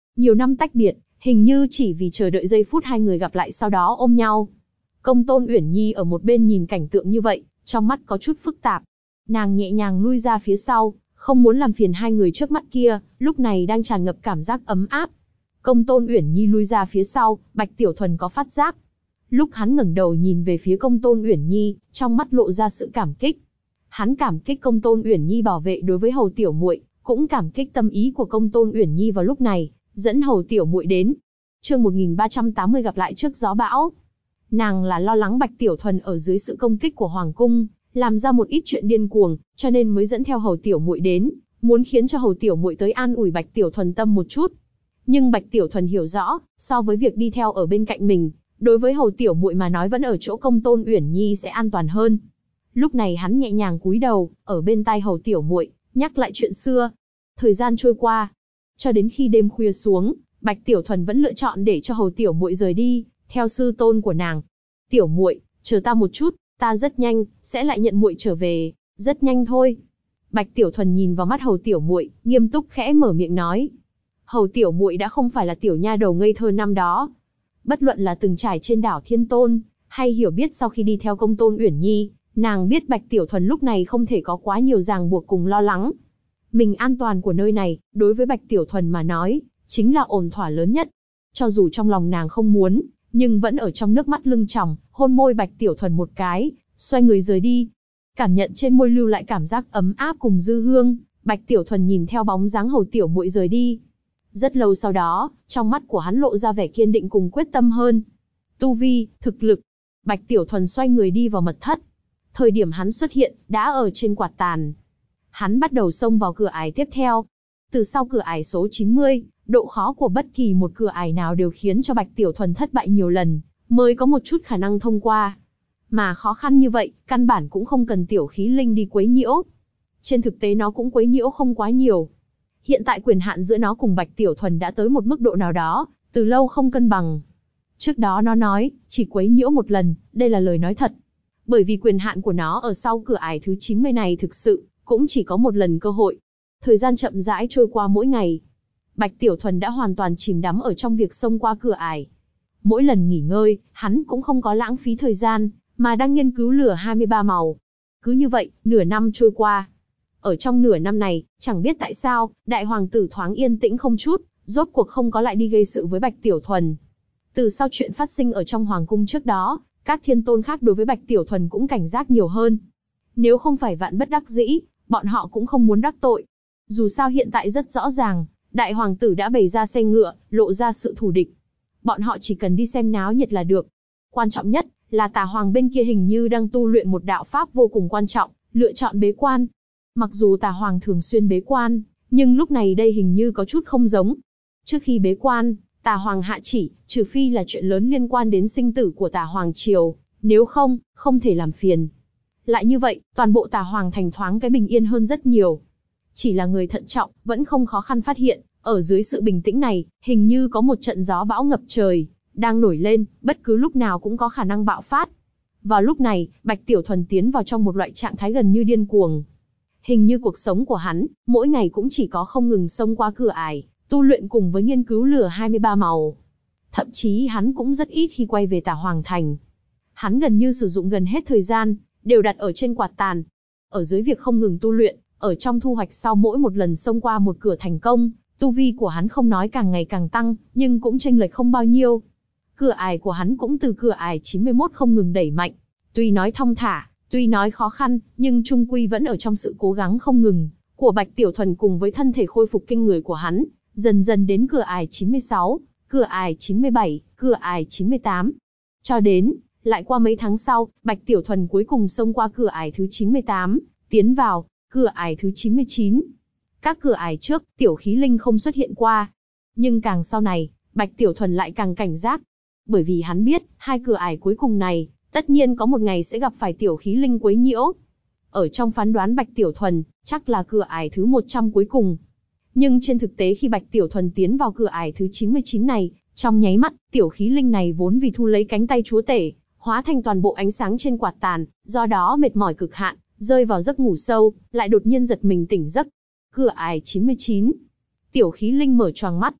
Nhiều năm tách biệt, hình như chỉ vì chờ đợi giây phút hai người gặp lại sau đó ôm nhau. Công Tôn Uyển Nhi ở một bên nhìn cảnh tượng như vậy, trong mắt có chút phức tạp. Nàng nhẹ nhàng lui ra phía sau, không muốn làm phiền hai người trước mắt kia, lúc này đang tràn ngập cảm giác ấm áp. Công Tôn Uyển Nhi lui ra phía sau, Bạch Tiểu Thuần có phát giác. Lúc hắn ngẩng đầu nhìn về phía Công Tôn Uyển Nhi, trong mắt lộ ra sự cảm kích. Hắn cảm kích Công Tôn Uyển Nhi bảo vệ đối với Hầu tiểu muội, cũng cảm kích tâm ý của Công Tôn Uyển Nhi vào lúc này, dẫn Hầu tiểu muội đến. Chương 1380 gặp lại trước gió bão. Nàng là lo lắng Bạch Tiểu Thuần ở dưới sự công kích của hoàng cung, làm ra một ít chuyện điên cuồng, cho nên mới dẫn theo Hầu tiểu muội đến, muốn khiến cho Hầu tiểu muội tới an ủi Bạch Tiểu Thuần tâm một chút. Nhưng Bạch Tiểu Thuần hiểu rõ, so với việc đi theo ở bên cạnh mình, đối với Hầu tiểu muội mà nói vẫn ở chỗ Công Tôn Uyển Nhi sẽ an toàn hơn. Lúc này hắn nhẹ nhàng cúi đầu, ở bên tai Hầu tiểu muội, nhắc lại chuyện xưa. Thời gian trôi qua, cho đến khi đêm khuya xuống, Bạch Tiểu Thuần vẫn lựa chọn để cho Hầu tiểu muội rời đi, theo sư tôn của nàng. Tiểu muội, chờ ta một chút, ta rất nhanh sẽ lại nhận muội trở về, rất nhanh thôi. Bạch Tiểu Thuần nhìn vào mắt Hầu tiểu muội, nghiêm túc khẽ mở miệng nói. Hầu tiểu muội đã không phải là tiểu nha đầu ngây thơ năm đó. Bất luận là từng trải trên đảo Thiên Tôn, hay hiểu biết sau khi đi theo Công Tôn Uyển Nhi, nàng biết Bạch Tiểu Thuần lúc này không thể có quá nhiều ràng buộc cùng lo lắng. Mình an toàn của nơi này, đối với Bạch Tiểu Thuần mà nói, chính là ổn thỏa lớn nhất. Cho dù trong lòng nàng không muốn, nhưng vẫn ở trong nước mắt lưng tròng, hôn môi Bạch Tiểu Thuần một cái, xoay người rời đi. Cảm nhận trên môi lưu lại cảm giác ấm áp cùng dư hương, Bạch Tiểu Thuần nhìn theo bóng dáng Hầu tiểu muội rời đi. Rất lâu sau đó, trong mắt của hắn lộ ra vẻ kiên định cùng quyết tâm hơn. Tu vi, thực lực. Bạch Tiểu Thuần xoay người đi vào mật thất. Thời điểm hắn xuất hiện, đã ở trên quạt tàn. Hắn bắt đầu xông vào cửa ải tiếp theo. Từ sau cửa ải số 90, độ khó của bất kỳ một cửa ải nào đều khiến cho Bạch Tiểu Thuần thất bại nhiều lần, mới có một chút khả năng thông qua. Mà khó khăn như vậy, căn bản cũng không cần tiểu khí linh đi quấy nhiễu. Trên thực tế nó cũng quấy nhiễu không quá nhiều. Hiện tại quyền hạn giữa nó cùng Bạch Tiểu Thuần đã tới một mức độ nào đó, từ lâu không cân bằng. Trước đó nó nói, chỉ quấy nhiễu một lần, đây là lời nói thật. Bởi vì quyền hạn của nó ở sau cửa ải thứ 90 này thực sự, cũng chỉ có một lần cơ hội. Thời gian chậm rãi trôi qua mỗi ngày. Bạch Tiểu Thuần đã hoàn toàn chìm đắm ở trong việc xông qua cửa ải. Mỗi lần nghỉ ngơi, hắn cũng không có lãng phí thời gian, mà đang nghiên cứu lửa 23 màu. Cứ như vậy, nửa năm trôi qua. Ở trong nửa năm này, chẳng biết tại sao, đại hoàng tử thoáng yên tĩnh không chút, rốt cuộc không có lại đi gây sự với Bạch Tiểu Thuần. Từ sau chuyện phát sinh ở trong hoàng cung trước đó, các thiên tôn khác đối với Bạch Tiểu Thuần cũng cảnh giác nhiều hơn. Nếu không phải vạn bất đắc dĩ, bọn họ cũng không muốn đắc tội. Dù sao hiện tại rất rõ ràng, đại hoàng tử đã bày ra xe ngựa, lộ ra sự thù địch. Bọn họ chỉ cần đi xem náo nhiệt là được. Quan trọng nhất là Tà Hoàng bên kia hình như đang tu luyện một đạo pháp vô cùng quan trọng, lựa chọn bế quan. Mặc dù Tà Hoàng thường xuyên bế quan, nhưng lúc này đây hình như có chút không giống. Trước khi bế quan, Tà Hoàng hạ chỉ, trừ phi là chuyện lớn liên quan đến sinh tử của Tà Hoàng triều, nếu không, không thể làm phiền. Lại như vậy, toàn bộ Tà Hoàng thành thoáng cái bình yên hơn rất nhiều. Chỉ là người thận trọng, vẫn không khó khăn phát hiện, ở dưới sự bình tĩnh này, hình như có một trận gió bão ngập trời, đang nổi lên, bất cứ lúc nào cũng có khả năng bạo phát. Vào lúc này, Bạch Tiểu Thuần tiến vào trong một loại trạng thái gần như điên cuồng. Hình như cuộc sống của hắn, mỗi ngày cũng chỉ có không ngừng xông qua cửa ải, tu luyện cùng với nghiên cứu lửa 23 màu. Thậm chí hắn cũng rất ít khi quay về Tà Hoàng thành. Hắn gần như sử dụng gần hết thời gian, đều đặt ở trên quạt tàn. Ở dưới việc không ngừng tu luyện, ở trong thu hoạch sau mỗi một lần xông qua một cửa thành công, tu vi của hắn không nói càng ngày càng tăng, nhưng cũng chênh lệch không bao nhiêu. Cửa ải của hắn cũng từ cửa ải 91 không ngừng đẩy mạnh. Tuy nói thong thả, tuy nói khó khăn, nhưng chung quy vẫn ở trong sự cố gắng không ngừng của Bạch Tiểu Thuần cùng với thân thể khôi phục kinh người của hắn, dần dần đến cửa ải 96, cửa ải 97, cửa ải 98. Cho đến, lại qua mấy tháng sau, Bạch Tiểu Thuần cuối cùng xông qua cửa ải thứ 98, tiến vào cửa ải thứ 99. Các cửa ải trước, tiểu khí linh không xuất hiện qua. Nhưng càng sau này, Bạch Tiểu Thuần lại càng cảnh giác. Bởi vì hắn biết, hai cửa ải cuối cùng này, tất nhiên có một ngày sẽ gặp phải tiểu khí linh quấy nhiễu. Ở trong phán đoán Bạch Tiểu Thuần, chắc là cửa ải thứ 100 cuối cùng. Nhưng trên thực tế khi Bạch Tiểu Thuần tiến vào cửa ải thứ 99 này, trong nháy mắt, tiểu khí linh này vốn vì thu lấy cánh tay chúa tể, hóa thành toàn bộ ánh sáng trên quạt tàn, do đó mệt mỏi cực hạn, rơi vào giấc ngủ sâu, lại đột nhiên giật mình tỉnh giấc. Cửa ải 99. Tiểu khí linh mở choàng mắt.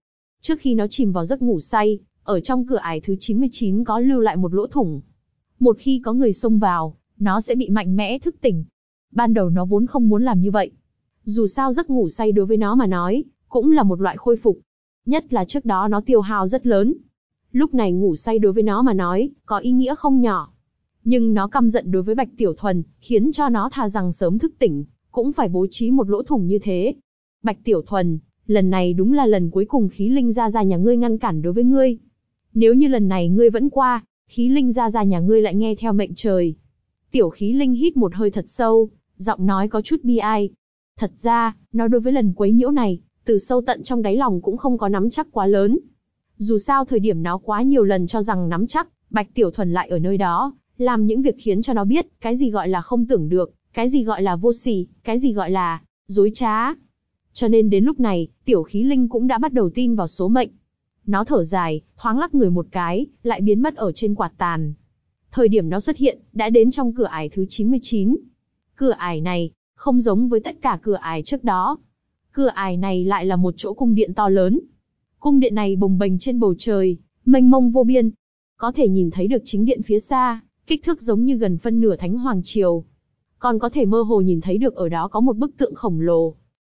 Trước khi nó chìm vào giấc ngủ say, ở trong cửa ải thứ 99 có lưu lại một lỗ thủng. Một khi có người xông vào, nó sẽ bị mạnh mẽ thức tỉnh. Ban đầu nó vốn không muốn làm như vậy. Dù sao giấc ngủ say đối với nó mà nói, cũng là một loại khôi phục. Nhất là trước đó nó tiêu hao rất lớn. Lúc này ngủ say đối với nó mà nói, có ý nghĩa không nhỏ. Nhưng nó căm giận đối với Bạch Tiểu Thuần, khiến cho nó thà rằng sớm thức tỉnh, cũng phải bố trí một lỗ thủng như thế. Bạch Tiểu Thuần, lần này đúng là lần cuối cùng khí linh gia gia nhà ngươi ngăn cản đối với ngươi. Nếu như lần này ngươi vẫn qua, khí linh gia gia nhà ngươi lại nghe theo mệnh trời. Tiểu khí linh hít một hơi thật sâu, giọng nói có chút bi ai. Thật ra, nó đối với lần quấy nhiễu này, từ sâu tận trong đáy lòng cũng không có nắm chắc quá lớn. Dù sao thời điểm nó quá nhiều lần cho rằng nắm chắc, Bạch Tiểu Thuần lại ở nơi đó, làm những việc khiến cho nó biết, cái gì gọi là không tưởng được, cái gì gọi là vô sỉ, cái gì gọi là dối trá. Cho nên đến lúc này, tiểu khí linh cũng đã bắt đầu tin vào số mệnh. Nó thở dài, thoáng lắc người một cái, lại biến mất ở trên quạt tàn. Thời điểm nó xuất hiện, đã đến trong cửa ải thứ 99. Cửa ải này, không giống với tất cả cửa ải trước đó. Cửa ải này lại là một chỗ cung điện to lớn. Cung điện này bồng bềnh trên bầu trời, mênh mông vô biên. Có thể nhìn thấy được chính điện phía xa, kích thước giống như gần phân nửa Thánh Hoàng Triều. Còn có thể mơ hồ nhìn thấy được ở đó có một bức tượng khổng lồ.